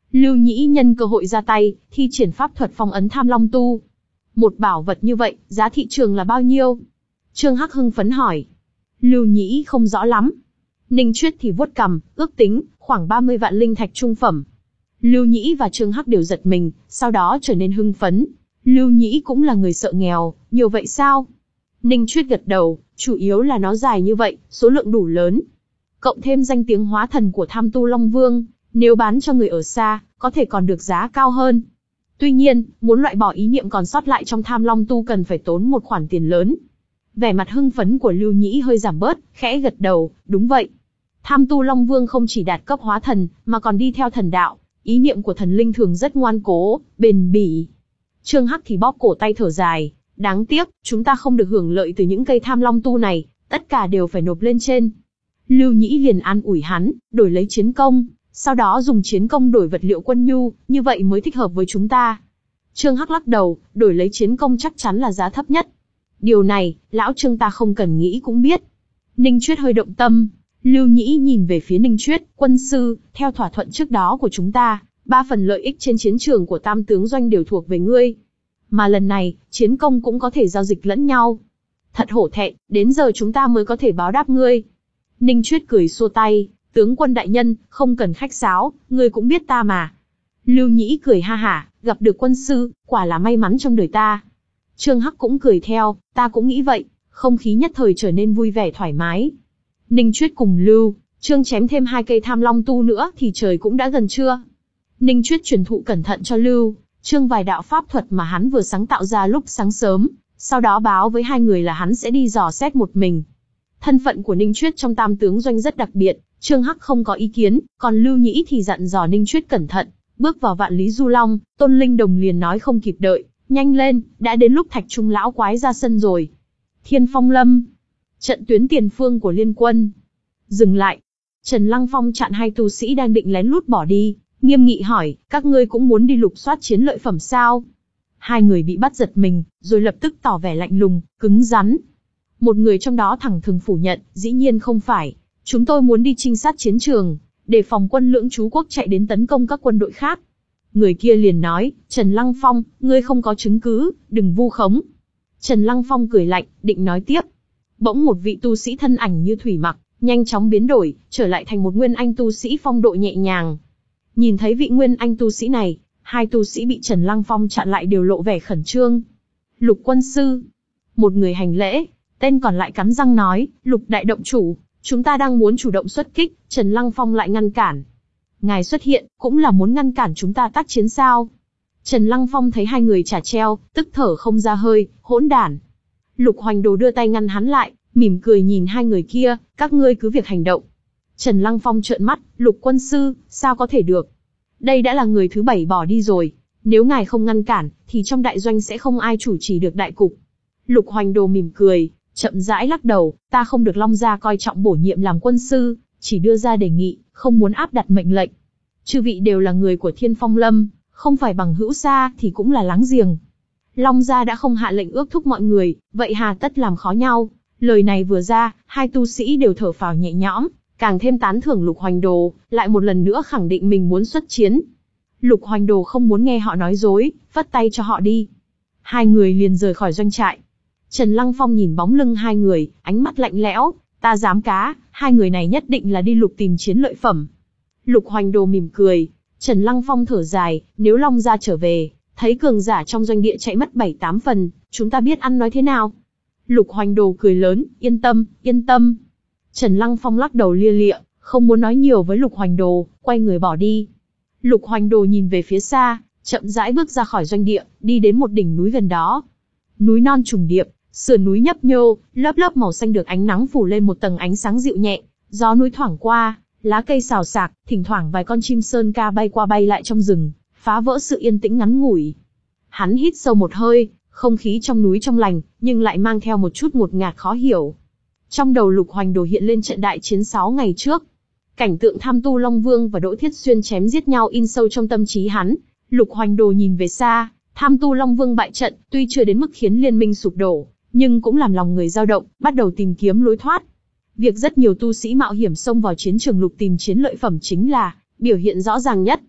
Lưu Nhĩ nhân cơ hội ra tay, thi triển pháp thuật phong ấn Tham Long Tu. Một bảo vật như vậy, giá thị trường là bao nhiêu? Trương Hắc hưng phấn hỏi. Lưu Nhĩ không rõ lắm. Ninh Chuyết thì vuốt cằm, ước tính, khoảng ba mươi vạn linh thạch trung phẩm. Lưu Nhĩ và Trương Hắc đều giật mình, sau đó trở nên hưng phấn. Lưu Nhĩ cũng là người sợ nghèo, nhiều vậy sao? Ninh Chuyết gật đầu, chủ yếu là nó dài như vậy, số lượng đủ lớn. Cộng thêm danh tiếng hóa thần của Tham Tu Long Vương, nếu bán cho người ở xa, có thể còn được giá cao hơn. Tuy nhiên, muốn loại bỏ ý niệm còn sót lại trong Tham Long Tu cần phải tốn một khoản tiền lớn. Vẻ mặt hưng phấn của Lưu Nhĩ hơi giảm bớt, khẽ gật đầu, đúng vậy. Tham Tu Long Vương không chỉ đạt cấp hóa thần, mà còn đi theo thần đạo, ý niệm của thần linh thường rất ngoan cố, bền bỉ. Trương Hắc thì bóp cổ tay thở dài, đáng tiếc, chúng ta không được hưởng lợi từ những cây Tham Long Tu này, tất cả đều phải nộp lên trên. Lưu Nhĩ liền an ủi hắn, đổi lấy chiến công, sau đó dùng chiến công đổi vật liệu quân nhu, như vậy mới thích hợp với chúng ta. Trương Hắc lắc đầu, đổi lấy chiến công chắc chắn là giá thấp nhất. Điều này, lão Trương ta không cần nghĩ cũng biết. Ninh Chuyết hơi động tâm. Lưu Nhĩ nhìn về phía Ninh Chuyết, quân sư, theo thỏa thuận trước đó của chúng ta, ba phần lợi ích trên chiến trường của Tam tướng doanh đều thuộc về ngươi. Mà lần này, chiến công cũng có thể giao dịch lẫn nhau. Thật hổ thẹn, đến giờ chúng ta mới có thể báo đáp ngươi. Ninh Chuyết cười xua tay, tướng quân đại nhân, không cần khách sáo, ngươi cũng biết ta mà. Lưu Nhĩ cười ha hả, gặp được quân sư, quả là may mắn trong đời ta. Trương Hắc cũng cười theo, ta cũng nghĩ vậy, không khí nhất thời trở nên vui vẻ thoải mái. Ninh Chuyết cùng Lưu, Trương chém thêm hai cây Tham Long Tu nữa thì trời cũng đã gần trưa. Ninh Chuyết truyền thụ cẩn thận cho Lưu, Trương vài đạo pháp thuật mà hắn vừa sáng tạo ra lúc sáng sớm, sau đó báo với hai người là hắn sẽ đi dò xét một mình. Thân phận của Ninh Chuyết trong Tam tướng doanh rất đặc biệt, Trương Hắc không có ý kiến, còn Lưu Nhĩ thì dặn dò Ninh Chuyết cẩn thận. Bước vào Vạn Lý Du Long, Tôn Linh Đồng liền nói không kịp đợi, nhanh lên, đã đến lúc Thạch Trung lão quái ra sân rồi. Thiên Phong Lâm, trận tuyến tiền phương của liên quân. Dừng lại. Trần Lăng Phong chặn hai tu sĩ đang định lén lút bỏ đi, nghiêm nghị hỏi, các ngươi cũng muốn đi lục soát chiến lợi phẩm sao? Hai người bị bắt giật mình, rồi lập tức tỏ vẻ lạnh lùng, cứng rắn. Một người trong đó thẳng thừng phủ nhận, dĩ nhiên không phải, chúng tôi muốn đi trinh sát chiến trường, để phòng quân Lưỡng Trú Quốc chạy đến tấn công các quân đội khác. Người kia liền nói, Trần Lăng Phong, ngươi không có chứng cứ, đừng vu khống. Trần Lăng Phong cười lạnh, định nói tiếp. Bỗng một vị tu sĩ thân ảnh như thủy mặc, nhanh chóng biến đổi, trở lại thành một nguyên anh tu sĩ phong độ nhẹ nhàng. Nhìn thấy vị nguyên anh tu sĩ này, hai tu sĩ bị Trần Lăng Phong chặn lại đều lộ vẻ khẩn trương. Lục quân sư. Một người hành lễ, tên còn lại cắn răng nói, Lục đại động chủ, chúng ta đang muốn chủ động xuất kích, Trần Lăng Phong lại ngăn cản. Ngài xuất hiện, cũng là muốn ngăn cản chúng ta tác chiến sao? Trần Lăng Phong thấy hai người chả treo, tức thở không ra hơi, hỗn đản. Lục Hoành Đồ đưa tay ngăn hắn lại, mỉm cười nhìn hai người kia, các ngươi cứ việc hành động. Trần Lăng Phong trợn mắt, Lục quân sư, sao có thể được? Đây đã là người thứ bảy bỏ đi rồi, nếu ngài không ngăn cản, thì trong đại doanh sẽ không ai chủ trì được đại cục. Lục Hoành Đồ mỉm cười, chậm rãi lắc đầu, ta không được Long gia coi trọng bổ nhiệm làm quân sư, chỉ đưa ra đề nghị, không muốn áp đặt mệnh lệnh. Chư vị đều là người của Thiên Phong Lâm, không phải bằng hữu xa thì cũng là láng giềng. Long gia đã không hạ lệnh ước thúc mọi người, vậy hà tất làm khó nhau. Lời này vừa ra, hai tu sĩ đều thở phào nhẹ nhõm, càng thêm tán thưởng Lục Hoành Đồ, lại một lần nữa khẳng định mình muốn xuất chiến. Lục Hoành Đồ không muốn nghe họ nói dối, phất tay cho họ đi. Hai người liền rời khỏi doanh trại. Trần Lăng Phong nhìn bóng lưng hai người, ánh mắt lạnh lẽo, ta dám cá, hai người này nhất định là đi lục tìm chiến lợi phẩm. Lục Hoành Đồ mỉm cười, Trần Lăng Phong thở dài, nếu Long gia trở về, thấy cường giả trong doanh địa chạy mất bảy tám phần, chúng ta biết ăn nói thế nào? Lục Hoành Đồ cười lớn, yên tâm, yên tâm. Trần Lăng Phong lắc đầu lia lịa, không muốn nói nhiều với Lục Hoành Đồ, quay người bỏ đi. Lục Hoành Đồ nhìn về phía xa, chậm rãi bước ra khỏi doanh địa, đi đến một đỉnh núi gần đó. Núi non trùng điệp, sườn núi nhấp nhô, lớp lớp màu xanh được ánh nắng phủ lên một tầng ánh sáng dịu nhẹ, gió núi thoảng qua, lá cây xào xạc, thỉnh thoảng vài con chim sơn ca bay qua bay lại trong rừng, phá vỡ sự yên tĩnh ngắn ngủi. Hắn hít sâu một hơi, không khí trong núi trong lành, nhưng lại mang theo một chút ngột ngạt khó hiểu. Trong đầu Lục Hoành Đồ hiện lên trận đại chiến sáu ngày trước. Cảnh tượng Tham Tu Long Vương và Đỗ Thiết Xuyên chém giết nhau in sâu trong tâm trí hắn. Lục Hoành Đồ nhìn về xa, Tham Tu Long Vương bại trận, tuy chưa đến mức khiến liên minh sụp đổ, nhưng cũng làm lòng người dao động, bắt đầu tìm kiếm lối thoát. Việc rất nhiều tu sĩ mạo hiểm xông vào chiến trường lục tìm chiến lợi phẩm chính là biểu hiện rõ ràng nhất.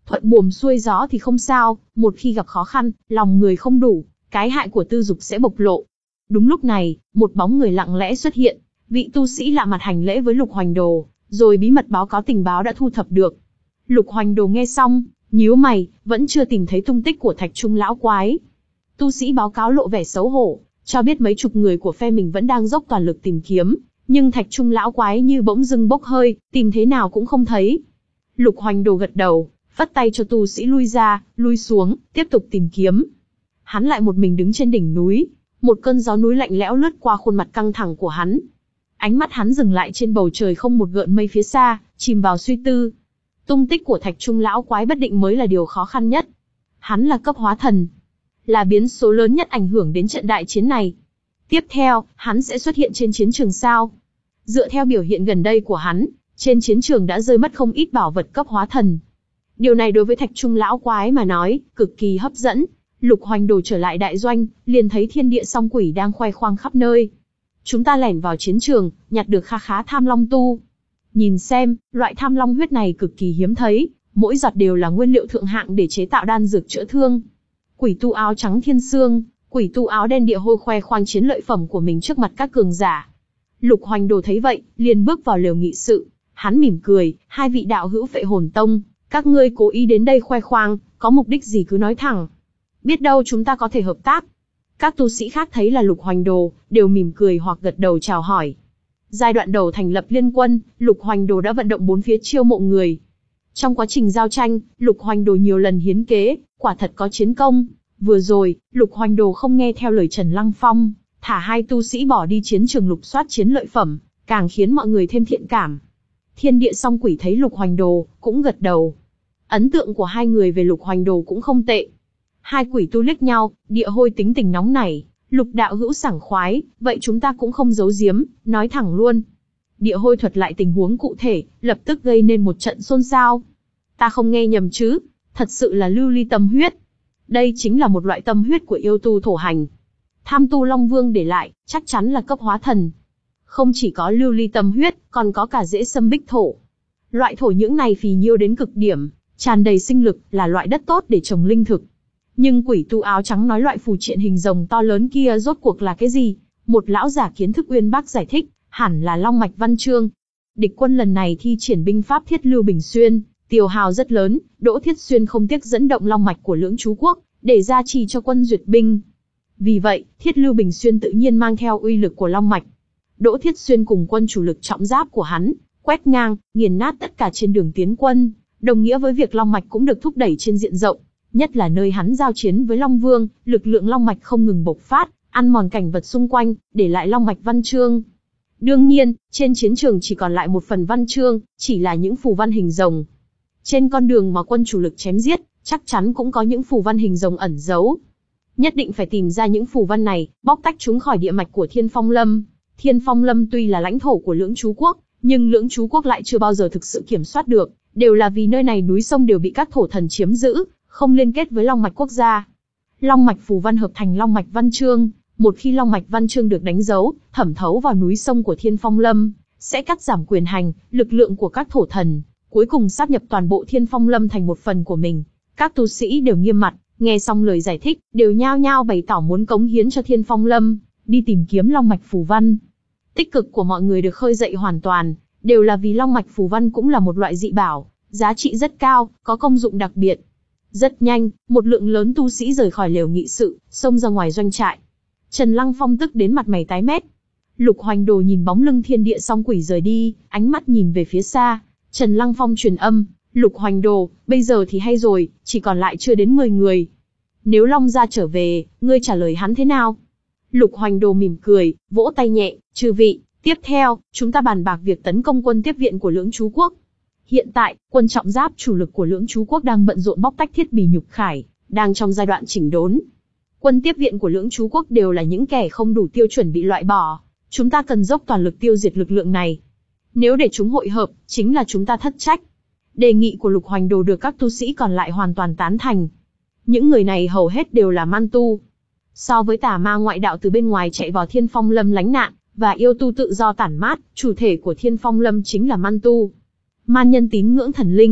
thuận buồm xuôi gió thì không sao, một khi gặp khó khăn, lòng người không đủ, cái hại của tư dục sẽ bộc lộ. Đúng lúc này, một bóng người lặng lẽ xuất hiện, vị tu sĩ lạ mặt hành lễ với Lục Hoành Đồ, rồi bí mật báo cáo tình báo đã thu thập được. Lục Hoành Đồ nghe xong, nhíu mày, vẫn chưa tìm thấy tung tích của Thạch Trung lão quái. Tu sĩ báo cáo lộ vẻ xấu hổ, cho biết mấy chục người của phe mình vẫn đang dốc toàn lực tìm kiếm, nhưng Thạch Trung lão quái như bỗng dưng bốc hơi, tìm thế nào cũng không thấy. Lục Hoành Đồ gật đầu, phất tay cho tu sĩ lui ra, lui xuống, tiếp tục tìm kiếm. Hắn lại một mình đứng trên đỉnh núi, một cơn gió núi lạnh lẽo lướt qua khuôn mặt căng thẳng của hắn. Ánh mắt hắn dừng lại trên bầu trời không một gợn mây phía xa, chìm vào suy tư. Tung tích của Thạch Trung lão quái bất định mới là điều khó khăn nhất. Hắn là cấp hóa thần, là biến số lớn nhất ảnh hưởng đến trận đại chiến này. Tiếp theo, hắn sẽ xuất hiện trên chiến trường sao? Dựa theo biểu hiện gần đây của hắn, trên chiến trường đã rơi mất không ít bảo vật cấp hóa thần. Điều này đối với Thạch Trung lão quái mà nói, cực kỳ hấp dẫn. Lục Hoành Đồ trở lại đại doanh, liền thấy thiên địa song quỷ đang khoe khoang khắp nơi. Chúng ta lẻn vào chiến trường, nhặt được kha khá tham long tu. Nhìn xem, loại tham long huyết này cực kỳ hiếm thấy, mỗi giọt đều là nguyên liệu thượng hạng để chế tạo đan dược chữa thương. Quỷ tu áo trắng Thiên Sương, quỷ tu áo đen Địa Hôi khoe khoang chiến lợi phẩm của mình trước mặt các cường giả. Lục Hoành Đồ thấy vậy, liền bước vào lều nghị sự. Hắn mỉm cười, hai vị đạo hữu Phệ Hồn Tông, các ngươi cố ý đến đây khoe khoang, có mục đích gì cứ nói thẳng. Biết đâu chúng ta có thể hợp tác. Các tu sĩ khác thấy là Lục Hoành Đồ, đều mỉm cười hoặc gật đầu chào hỏi. Giai đoạn đầu thành lập liên quân, Lục Hoành Đồ đã vận động bốn phía chiêu mộ người. Trong quá trình giao tranh, Lục Hoành Đồ nhiều lần hiến kế, quả thật có chiến công. Vừa rồi, Lục Hoành Đồ không nghe theo lời Trần Lăng Phong, thả hai tu sĩ bỏ đi chiến trường lục soát chiến lợi phẩm, càng khiến mọi người thêm thiện cảm. Thiên địa song quỷ thấy Lục Hoành Đồ, cũng gật đầu. Ấn tượng của hai người về Lục Hoành Đồ cũng không tệ. Hai quỷ tu liếc nhau, Địa Hôi tính tình nóng nảy, Lục đạo hữu sảng khoái, vậy chúng ta cũng không giấu giếm, nói thẳng luôn. Địa Hôi thuật lại tình huống cụ thể, lập tức gây nên một trận xôn xao. Ta không nghe nhầm chứ, thật sự là lưu ly tâm huyết. Đây chính là một loại tâm huyết của yêu tu thổ hành. Tham tu Long Vương để lại, chắc chắn là cấp hóa thần. Không chỉ có lưu ly tâm huyết, còn có cả rễ sâm bích thổ. Loại thổ nhưỡng này phì nhiêu đến cực điểm, tràn đầy sinh lực, là loại đất tốt để trồng linh thực. Nhưng quỷ tu áo trắng nói loại phù triện hình rồng to lớn kia rốt cuộc là cái gì? Một lão giả kiến thức uyên bác giải thích, hẳn là long mạch văn chương. Địch quân lần này thi triển binh pháp Thiết Lưu Bình Xuyên, tiêu hao rất lớn, Đỗ Thiết Xuyên không tiếc dẫn động long mạch của Lưỡng Chú Quốc, để gia trì cho quân duyệt binh. Vì vậy, Thiết Lưu Bình Xuyên tự nhiên mang theo uy lực của long mạch. Đỗ Thiết Xuyên cùng quân chủ lực trọng giáp của hắn, quét ngang, nghiền nát tất cả trên đường tiến quân, đồng nghĩa với việc long mạch cũng được thúc đẩy trên diện rộng. Nhất là nơi hắn giao chiến với Long Vương, lực lượng long mạch không ngừng bộc phát, ăn mòn cảnh vật xung quanh, để lại long mạch văn chương. Đương nhiên, trên chiến trường chỉ còn lại một phần văn chương, chỉ là những phù văn hình rồng. Trên con đường mà quân chủ lực chém giết, chắc chắn cũng có những phù văn hình rồng ẩn giấu. Nhất định phải tìm ra những phù văn này, bóc tách chúng khỏi địa mạch của Thiên Phong Lâm. Thiên Phong Lâm tuy là lãnh thổ của Lưỡng Chú Quốc, nhưng Lưỡng Chú Quốc lại chưa bao giờ thực sự kiểm soát được, đều là vì nơi này núi sông đều bị các thổ thần chiếm giữ, không liên kết với long mạch quốc gia. Long mạch phù văn hợp thành long mạch văn chương, một khi long mạch văn chương được đánh dấu, thẩm thấu vào núi sông của Thiên Phong Lâm, sẽ cắt giảm quyền hành, lực lượng của các thổ thần, cuối cùng sáp nhập toàn bộ Thiên Phong Lâm thành một phần của mình. Các tu sĩ đều nghiêm mặt, nghe xong lời giải thích, đều nhao nhao bày tỏ muốn cống hiến cho Thiên Phong Lâm, đi tìm kiếm long mạch phù văn. Tích cực của mọi người được khơi dậy hoàn toàn, đều là vì long mạch phù văn cũng là một loại dị bảo, giá trị rất cao, có công dụng đặc biệt. Rất nhanh, một lượng lớn tu sĩ rời khỏi lều nghị sự, xông ra ngoài doanh trại. Trần Lăng Phong tức đến mặt mày tái mét. Lục Hoành Đồ nhìn bóng lưng thiên địa song quỷ rời đi, ánh mắt nhìn về phía xa. Trần Lăng Phong truyền âm, Lục Hoành Đồ, bây giờ thì hay rồi, chỉ còn lại chưa đến mười người. Nếu Long gia trở về, ngươi trả lời hắn thế nào? Lục Hoành Đồ mỉm cười, vỗ tay nhẹ, chư vị, tiếp theo, chúng ta bàn bạc việc tấn công quân tiếp viện của Lưỡng Chú Quốc. Hiện tại, quân trọng giáp chủ lực của Lưỡng Chú Quốc đang bận rộn bóc tách thiết bì nhục khải, đang trong giai đoạn chỉnh đốn. Quân tiếp viện của Lưỡng Chú Quốc đều là những kẻ không đủ tiêu chuẩn bị loại bỏ. Chúng ta cần dốc toàn lực tiêu diệt lực lượng này. Nếu để chúng hội hợp, chính là chúng ta thất trách. Đề nghị của Lục Hoành Đồ được các tu sĩ còn lại hoàn toàn tán thành. Những người này hầu hết đều là man tu. So với tà ma ngoại đạo từ bên ngoài chạy vào Thiên Phong Lâm lánh nạn, và yêu tu tự do tản mát, chủ thể của Thiên Phong Lâm chính là man tu. Man nhân tín ngưỡng thần linh,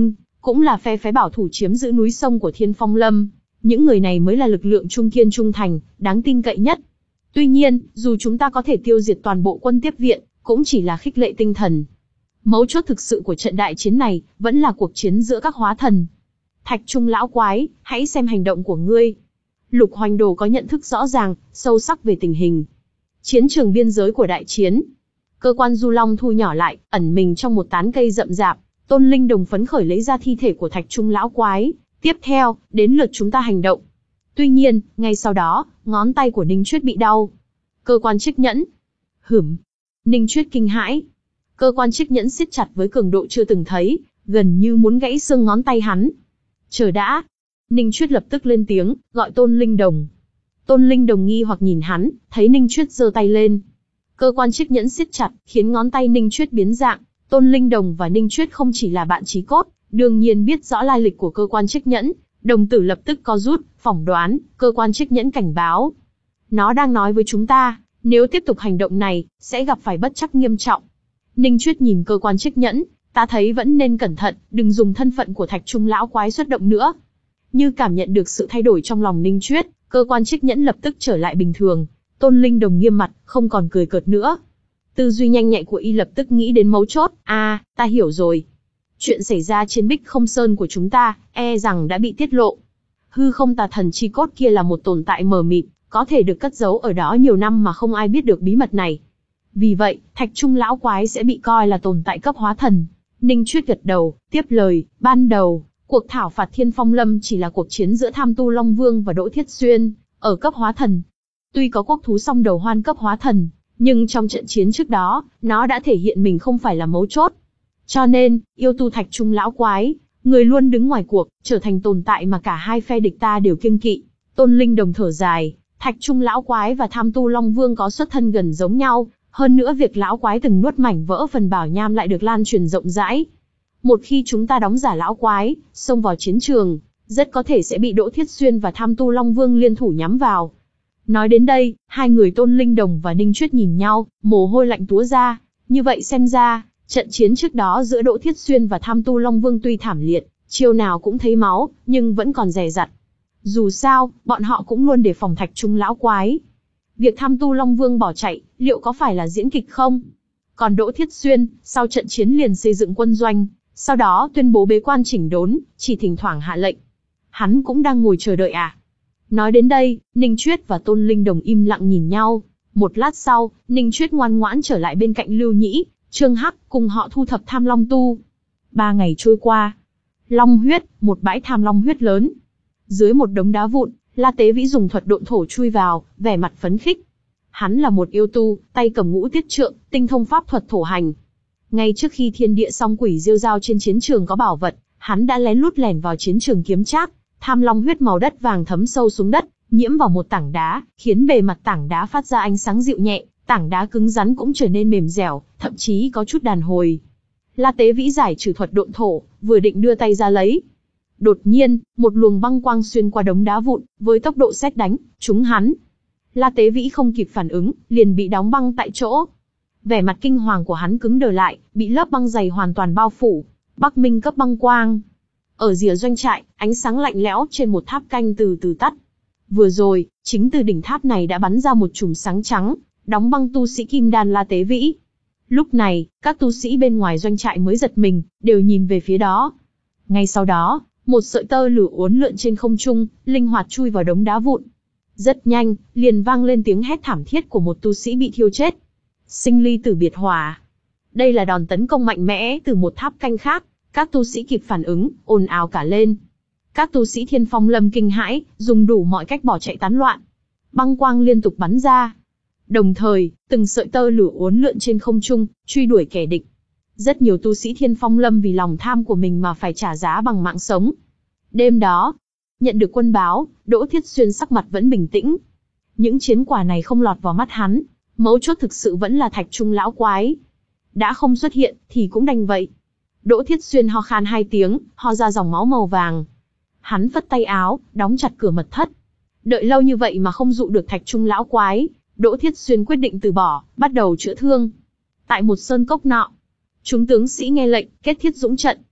cũng là phe phái bảo thủ chiếm giữ núi sông của Thiên Phong Lâm. Những người này mới là lực lượng trung kiên trung thành, đáng tin cậy nhất. Tuy nhiên, dù chúng ta có thể tiêu diệt toàn bộ quân tiếp viện, cũng chỉ là khích lệ tinh thần. Mấu chốt thực sự của trận đại chiến này, vẫn là cuộc chiến giữa các hóa thần. Thạch Trung lão quái, hãy xem hành động của ngươi. Lục Hoành Đồ có nhận thức rõ ràng, sâu sắc về tình hình. Chiến trường biên giới của đại chiến. Cơ quan Du Long thu nhỏ lại, ẩn mình trong một tán cây rậm rạp. Tôn Linh Đồng phấn khởi lấy ra thi thể của Thạch Trung lão quái. Tiếp theo, đến lượt chúng ta hành động. Tuy nhiên, ngay sau đó, ngón tay của Ninh Chuyết bị đau. Cơ quan chiếc nhẫn. Hửm. Ninh Chuyết kinh hãi. Cơ quan chiếc nhẫn siết chặt với cường độ chưa từng thấy, gần như muốn gãy xương ngón tay hắn. Chờ đã. Ninh Chuyết lập tức lên tiếng, gọi Tôn Linh Đồng. Tôn Linh Đồng nghi hoặc nhìn hắn, thấy Ninh Chuyết giơ tay lên. Cơ quan chiếc nhẫn siết chặt, khiến ngón tay Ninh Chuyết biến dạng. Tôn Linh Đồng và Ninh Chuyết không chỉ là bạn chí cốt, đương nhiên biết rõ lai lịch của cơ quan chiếc nhẫn. Đồng tử lập tức co rút, phỏng đoán, cơ quan chiếc nhẫn cảnh báo. Nó đang nói với chúng ta, nếu tiếp tục hành động này, sẽ gặp phải bất trắc nghiêm trọng. Ninh Chuyết nhìn cơ quan chiếc nhẫn, ta thấy vẫn nên cẩn thận, đừng dùng thân phận của Thạch Trung lão quái xuất động nữa. Như cảm nhận được sự thay đổi trong lòng Ninh Chuyết, cơ quan chiếc nhẫn lập tức trở lại bình thường. Tôn Linh Đồng nghiêm mặt, không còn cười cợt nữa. Tư duy nhanh nhạy của y lập tức nghĩ đến mấu chốt, a, à, ta hiểu rồi. Chuyện xảy ra trên Bích Không Sơn của chúng ta, e rằng đã bị tiết lộ. Hư không tà thần chi cốt kia là một tồn tại mờ mịt, có thể được cất giấu ở đó nhiều năm mà không ai biết được bí mật này. Vì vậy, Thạch Trung lão quái sẽ bị coi là tồn tại cấp hóa thần. Ninh Chuyết gật đầu, tiếp lời, ban đầu, cuộc thảo phạt Thiên Phong Lâm chỉ là cuộc chiến giữa Tham Tu Long Vương và Đỗ Thiết Xuyên, ở cấp hóa thần. Tuy có quốc thú song đầu hoan cấp hóa thần, nhưng trong trận chiến trước đó, nó đã thể hiện mình không phải là mấu chốt. Cho nên, yêu tu Thạch Trung lão quái, người luôn đứng ngoài cuộc, trở thành tồn tại mà cả hai phe địch ta đều kiêng kỵ. Tôn Linh Đồng thở dài, Thạch Trung lão quái và Tham Tu Long Vương có xuất thân gần giống nhau, hơn nữa việc lão quái từng nuốt mảnh vỡ phần bảo nham lại được lan truyền rộng rãi. Một khi chúng ta đóng giả lão quái, xông vào chiến trường, rất có thể sẽ bị Đỗ Thiết Xuyên và Tham Tu Long Vương liên thủ nhắm vào. Nói đến đây, hai người Tôn Linh Đồng và Ninh Chuyết nhìn nhau, mồ hôi lạnh túa ra. Như vậy xem ra, trận chiến trước đó giữa Đỗ Thiết Xuyên và Tham Tu Long Vương tuy thảm liệt, chiêu nào cũng thấy máu, nhưng vẫn còn dè dặt. Dù sao, bọn họ cũng luôn đề phòng Thạch Trung lão quái. Việc Tham Tu Long Vương bỏ chạy, liệu có phải là diễn kịch không? Còn Đỗ Thiết Xuyên, sau trận chiến liền xây dựng quân doanh, sau đó tuyên bố bế quan chỉnh đốn, chỉ thỉnh thoảng hạ lệnh. Hắn cũng đang ngồi chờ đợi à? Nói đến đây, Ninh Chuyết và Tôn Linh Đồng im lặng nhìn nhau. Một lát sau, Ninh Chuyết ngoan ngoãn trở lại bên cạnh Lưu Nhĩ, Trương Hắc, cùng họ thu thập tham long tu. Ba ngày trôi qua. Long huyết, một bãi tham long huyết lớn. Dưới một đống đá vụn, La Tế Vĩ dùng thuật độn thổ chui vào, vẻ mặt phấn khích. Hắn là một yêu tu, tay cầm ngũ tiết trượng, tinh thông pháp thuật thổ hành. Ngay trước khi thiên địa song quỷ rêu rao trên chiến trường có bảo vật, hắn đã lén lút lẻn vào chiến trường kiếm trác. Tham long huyết màu đất vàng thấm sâu xuống đất, nhiễm vào một tảng đá, khiến bề mặt tảng đá phát ra ánh sáng dịu nhẹ, tảng đá cứng rắn cũng trở nên mềm dẻo, thậm chí có chút đàn hồi. La Tế Vĩ giải trừ thuật độn thổ, vừa định đưa tay ra lấy. Đột nhiên, một luồng băng quang xuyên qua đống đá vụn, với tốc độ sét đánh, trúng hắn. La Tế Vĩ không kịp phản ứng, liền bị đóng băng tại chỗ. Vẻ mặt kinh hoàng của hắn cứng đờ lại, bị lớp băng dày hoàn toàn bao phủ. Bắc Minh cấp băng quang. Ở rìa doanh trại, ánh sáng lạnh lẽo trên một tháp canh từ từ tắt. Vừa rồi, chính từ đỉnh tháp này đã bắn ra một chùm sáng trắng, đóng băng tu sĩ kim đan La Tế Vĩ. Lúc này, các tu sĩ bên ngoài doanh trại mới giật mình, đều nhìn về phía đó. Ngay sau đó, một sợi tơ lửa uốn lượn trên không trung, linh hoạt chui vào đống đá vụn. Rất nhanh, liền vang lên tiếng hét thảm thiết của một tu sĩ bị thiêu chết. Sinh ly tử biệt hỏa. Đây là đòn tấn công mạnh mẽ từ một tháp canh khác. Các tu sĩ kịp phản ứng, ồn ào cả lên. Các tu sĩ Thiên Phong Lâm kinh hãi, dùng đủ mọi cách bỏ chạy tán loạn. Băng quang liên tục bắn ra. Đồng thời, từng sợi tơ lửa uốn lượn trên không trung, truy đuổi kẻ địch. Rất nhiều tu sĩ Thiên Phong Lâm vì lòng tham của mình mà phải trả giá bằng mạng sống. Đêm đó, nhận được quân báo, Đỗ Thiết Xuyên sắc mặt vẫn bình tĩnh. Những chiến quả này không lọt vào mắt hắn, mấu chốt thực sự vẫn là Thạch Trung lão quái. Đã không xuất hiện, thì cũng đành vậy. Đỗ Thiết Xuyên ho khan hai tiếng, ho ra dòng máu màu vàng. Hắn phất tay áo, đóng chặt cửa mật thất. Đợi lâu như vậy mà không dụ được Thạch Trung lão quái, Đỗ Thiết Xuyên quyết định từ bỏ, bắt đầu chữa thương. Tại một sơn cốc nọ, chúng tướng sĩ nghe lệnh, kết thiết dũng trận.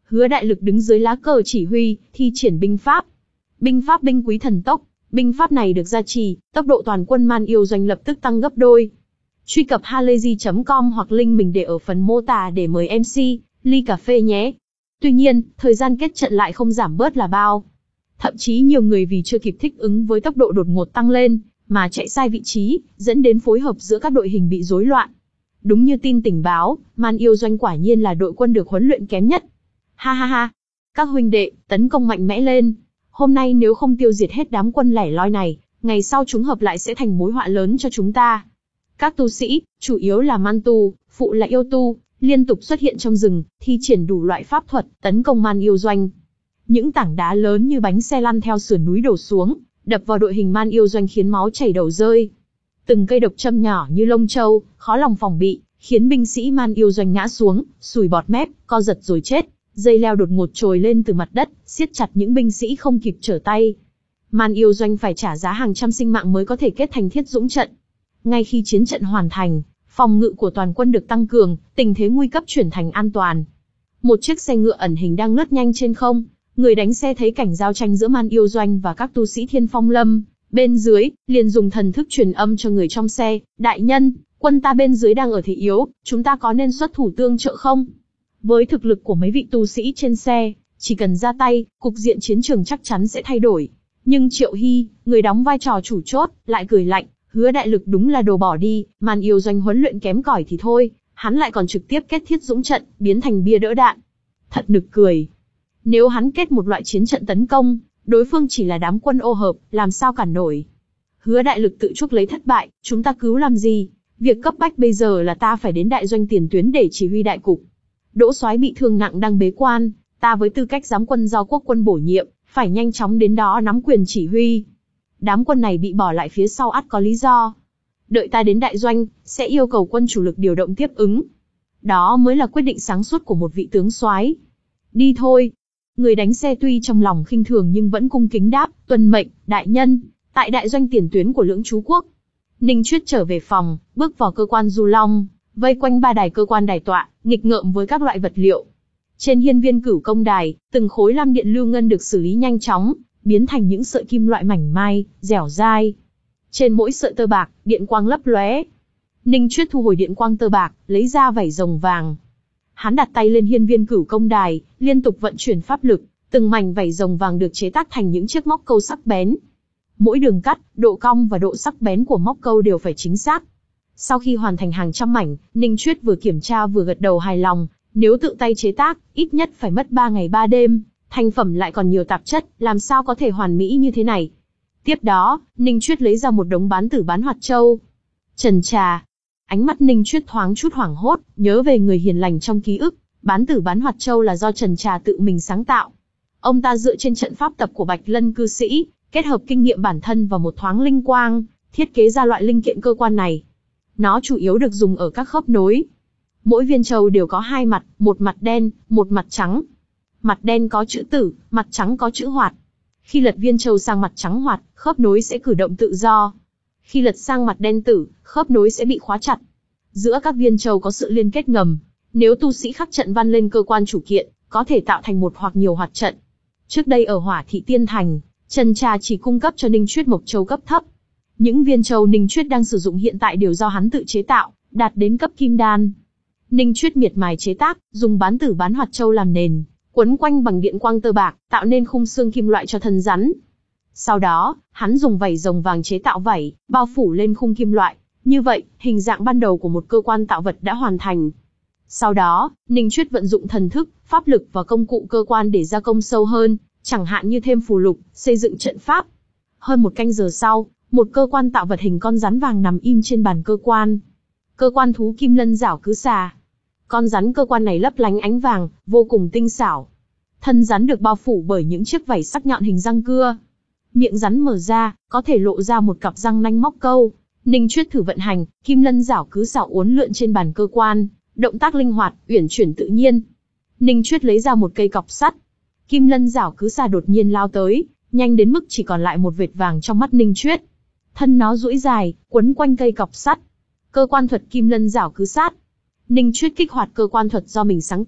Hứa Đại Lực đứng dưới lá cờ chỉ huy, thi triển binh pháp. Binh pháp binh quý thần tốc, binh pháp này được gia trì, tốc độ toàn quân Man Yêu Doanh lập tức tăng gấp đôi. Truy cập halayzi chấm com hoặc link mình để ở phần mô tả để mời em xê, ly cà phê nhé. Tuy nhiên, thời gian kết trận lại không giảm bớt là bao. Thậm chí nhiều người vì chưa kịp thích ứng với tốc độ đột ngột tăng lên, mà chạy sai vị trí, dẫn đến phối hợp giữa các đội hình bị rối loạn. Đúng như tin tình báo, Man Yêu Doanh quả nhiên là đội quân được huấn luyện kém nhất. Ha ha ha! Các huynh đệ, tấn công mạnh mẽ lên. Hôm nay nếu không tiêu diệt hết đám quân lẻ loi này, ngày sau chúng hợp lại sẽ thành mối họa lớn cho chúng ta. Các tu sĩ, chủ yếu là man tu, phụ là yêu tu, liên tục xuất hiện trong rừng, thi triển đủ loại pháp thuật, tấn công Man Yêu Doanh. Những tảng đá lớn như bánh xe lăn theo sườn núi đổ xuống, đập vào đội hình Man Yêu Doanh khiến máu chảy đầu rơi. Từng cây độc châm nhỏ như lông châu, khó lòng phòng bị, khiến binh sĩ Man Yêu Doanh ngã xuống, sùi bọt mép, co giật rồi chết. Dây leo đột ngột trồi lên từ mặt đất, siết chặt những binh sĩ không kịp trở tay. Man Yêu Doanh phải trả giá hàng trăm sinh mạng mới có thể kết thành Thiết Dũng trận. Ngay khi chiến trận hoàn thành, phòng ngự của toàn quân được tăng cường, tình thế nguy cấp chuyển thành an toàn. Một chiếc xe ngựa ẩn hình đang lướt nhanh trên không, người đánh xe thấy cảnh giao tranh giữa Man Yêu Doanh và các tu sĩ Thiên Phong Lâm, bên dưới, liền dùng thần thức truyền âm cho người trong xe, đại nhân, quân ta bên dưới đang ở thế yếu, chúng ta có nên xuất thủ tương trợ không? Với thực lực của mấy vị tu sĩ trên xe, chỉ cần ra tay, cục diện chiến trường chắc chắn sẽ thay đổi. Nhưng Triệu Hy, người đóng vai trò chủ chốt, lại cười lạnh, Hứa Đại Lực đúng là đồ bỏ đi, Man Yêu Doanh huấn luyện kém cỏi thì thôi, hắn lại còn trực tiếp kết Thiết Dũng trận, biến thành bia đỡ đạn. Thật nực cười. Nếu hắn kết một loại chiến trận tấn công, đối phương chỉ là đám quân ô hợp, làm sao cản nổi. Hứa Đại Lực tự chuốc lấy thất bại, chúng ta cứu làm gì? Việc cấp bách bây giờ là ta phải đến đại doanh tiền tuyến để chỉ huy đại cục. Đỗ Soái bị thương nặng đang bế quan, ta với tư cách giám quân do quốc quân bổ nhiệm, phải nhanh chóng đến đó nắm quyền chỉ huy. Đám quân này bị bỏ lại phía sau ắt có lý do. Đợi ta đến đại doanh, sẽ yêu cầu quân chủ lực điều động tiếp ứng. Đó mới là quyết định sáng suốt của một vị tướng soái. Đi thôi. Người đánh xe tuy trong lòng khinh thường nhưng vẫn cung kính đáp, tuân mệnh, đại nhân, tại đại doanh tiền tuyến của Lưỡng Chú Quốc. Ninh Chuyết trở về phòng, bước vào cơ quan Du Long, vây quanh ba đài cơ quan đài tọa, nghịch ngợm với các loại vật liệu. Trên hiên viên Cửu Công đài, từng khối lam điện lưu ngân được xử lý nhanh chóng, biến thành những sợi kim loại mảnh mai, dẻo dai. Trên mỗi sợi tơ bạc, điện quang lấp lóe. Ninh Chuyết thu hồi điện quang tơ bạc, lấy ra vảy rồng vàng. Hắn đặt tay lên hiên viên Cửu Công đài, liên tục vận chuyển pháp lực, từng mảnh vảy rồng vàng được chế tác thành những chiếc móc câu sắc bén. Mỗi đường cắt, độ cong và độ sắc bén của móc câu đều phải chính xác. Sau khi hoàn thành hàng trăm mảnh, Ninh Chuyết vừa kiểm tra vừa gật đầu hài lòng, nếu tự tay chế tác, ít nhất phải mất ba ngày ba đêm, thành phẩm lại còn nhiều tạp chất, làm sao có thể hoàn mỹ như thế này. Tiếp đó, Ninh Chuyết lấy ra một đống bán tử bán hoạt châu. Trần trà. Ánh mắt Ninh Chuyết thoáng chút hoảng hốt, nhớ về người hiền lành trong ký ức, bán tử bán hoạt châu là do Trần Trà tự mình sáng tạo. Ông ta dựa trên trận pháp tập của Bạch Lân cư sĩ, kết hợp kinh nghiệm bản thân và một thoáng linh quang, thiết kế ra loại linh kiện cơ quan này. Nó chủ yếu được dùng ở các khớp nối. Mỗi viên châu đều có hai mặt, một mặt đen, một mặt trắng. Mặt đen có chữ tử, mặt trắng có chữ hoạt. Khi lật viên châu sang mặt trắng hoạt, khớp nối sẽ cử động tự do. Khi lật sang mặt đen tử, khớp nối sẽ bị khóa chặt. Giữa các viên châu có sự liên kết ngầm. Nếu tu sĩ khắc trận văn lên cơ quan chủ kiện, có thể tạo thành một hoặc nhiều hoạt trận. Trước đây ở Hỏa Thị Tiên Thành, Trần Trà chỉ cung cấp cho Ninh Chuyết mộc châu cấp thấp. Những viên châu Ninh Chuyết đang sử dụng hiện tại đều do hắn tự chế tạo, đạt đến cấp kim đan. Ninh Chuyết miệt mài chế tác, dùng bán tử bán hoạt châu làm nền, quấn quanh bằng điện quang tơ bạc, tạo nên khung xương kim loại cho thân rắn. Sau đó, hắn dùng vảy rồng vàng chế tạo vảy, bao phủ lên khung kim loại. Như vậy, hình dạng ban đầu của một cơ quan tạo vật đã hoàn thành. Sau đó, Ninh Chuyết vận dụng thần thức, pháp lực và công cụ cơ quan để gia công sâu hơn, chẳng hạn như thêm phù lục, xây dựng trận pháp. Hơn một canh giờ sau, một cơ quan tạo vật hình con rắn vàng nằm im trên bàn cơ quan. Cơ quan thú Kim Lân Giảo Cứ Xà. Con rắn cơ quan này lấp lánh ánh vàng, vô cùng tinh xảo. Thân rắn được bao phủ bởi những chiếc vảy sắc nhọn hình răng cưa. Miệng rắn mở ra, có thể lộ ra một cặp răng nanh móc câu. Ninh Chuyết thử vận hành, Kim Lân Giảo Cứ Xà uốn lượn trên bàn cơ quan, động tác linh hoạt, uyển chuyển tự nhiên. Ninh Chuyết lấy ra một cây cọc sắt. Kim Lân Giảo Cứ Xà đột nhiên lao tới, nhanh đến mức chỉ còn lại một vệt vàng trong mắt Ninh Chuyết. Thân nó duỗi dài, quấn quanh cây cọc sắt. Cơ quan thuật Kim Lân Giảo Cứ Sát. Ninh Chuyết kích hoạt cơ quan thuật do mình sáng tạo,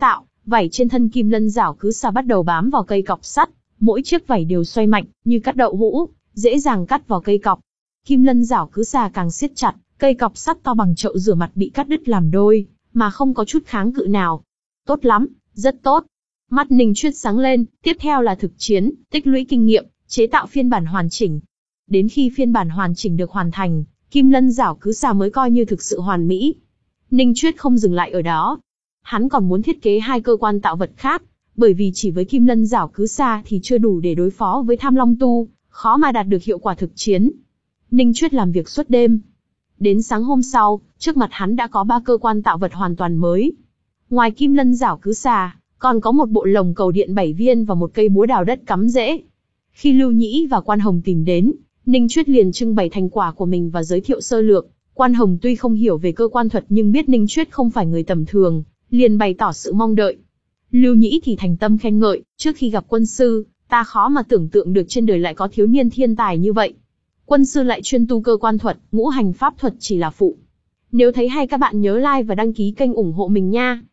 vảy trên thân Kim Lân Giảo Cứ Xà bắt đầu bám vào cây cọc sắt, mỗi chiếc vảy đều xoay mạnh, như cắt đậu hũ, dễ dàng cắt vào cây cọc. Kim Lân Giảo Cứ Xà càng siết chặt, cây cọc sắt to bằng chậu rửa mặt bị cắt đứt làm đôi, mà không có chút kháng cự nào. Tốt lắm, rất tốt. Mắt Ninh Chuyết sáng lên, tiếp theo là thực chiến, tích lũy kinh nghiệm, chế tạo phiên bản hoàn chỉnh. Đến khi phiên bản hoàn chỉnh được hoàn thành, Kim Lân Giảo Cứ Xà mới coi như thực sự hoàn mỹ. Ninh Chuyết không dừng lại ở đó. Hắn còn muốn thiết kế hai cơ quan tạo vật khác, bởi vì chỉ với Kim Lân Giảo Cứ Xà thì chưa đủ để đối phó với Tham Long Tu, khó mà đạt được hiệu quả thực chiến. Ninh Chuyết làm việc suốt đêm. Đến sáng hôm sau, trước mặt hắn đã có ba cơ quan tạo vật hoàn toàn mới. Ngoài Kim Lân Giảo Cứ Xà, còn có một bộ lồng cầu điện bảy viên và một cây búa đào đất cắm rễ. Khi Lưu Nhĩ và Quan Hồng tìm đến, Ninh Chuyết liền trưng bày thành quả của mình và giới thiệu sơ lược. Quan Hồng tuy không hiểu về cơ quan thuật nhưng biết Ninh Chuyết không phải người tầm thường, liền bày tỏ sự mong đợi. Lưu Nhĩ thì thành tâm khen ngợi, trước khi gặp quân sư, ta khó mà tưởng tượng được trên đời lại có thiếu niên thiên tài như vậy. Quân sư lại chuyên tu cơ quan thuật, ngũ hành pháp thuật chỉ là phụ. Nếu thấy hay các bạn nhớ like và đăng ký kênh ủng hộ mình nha.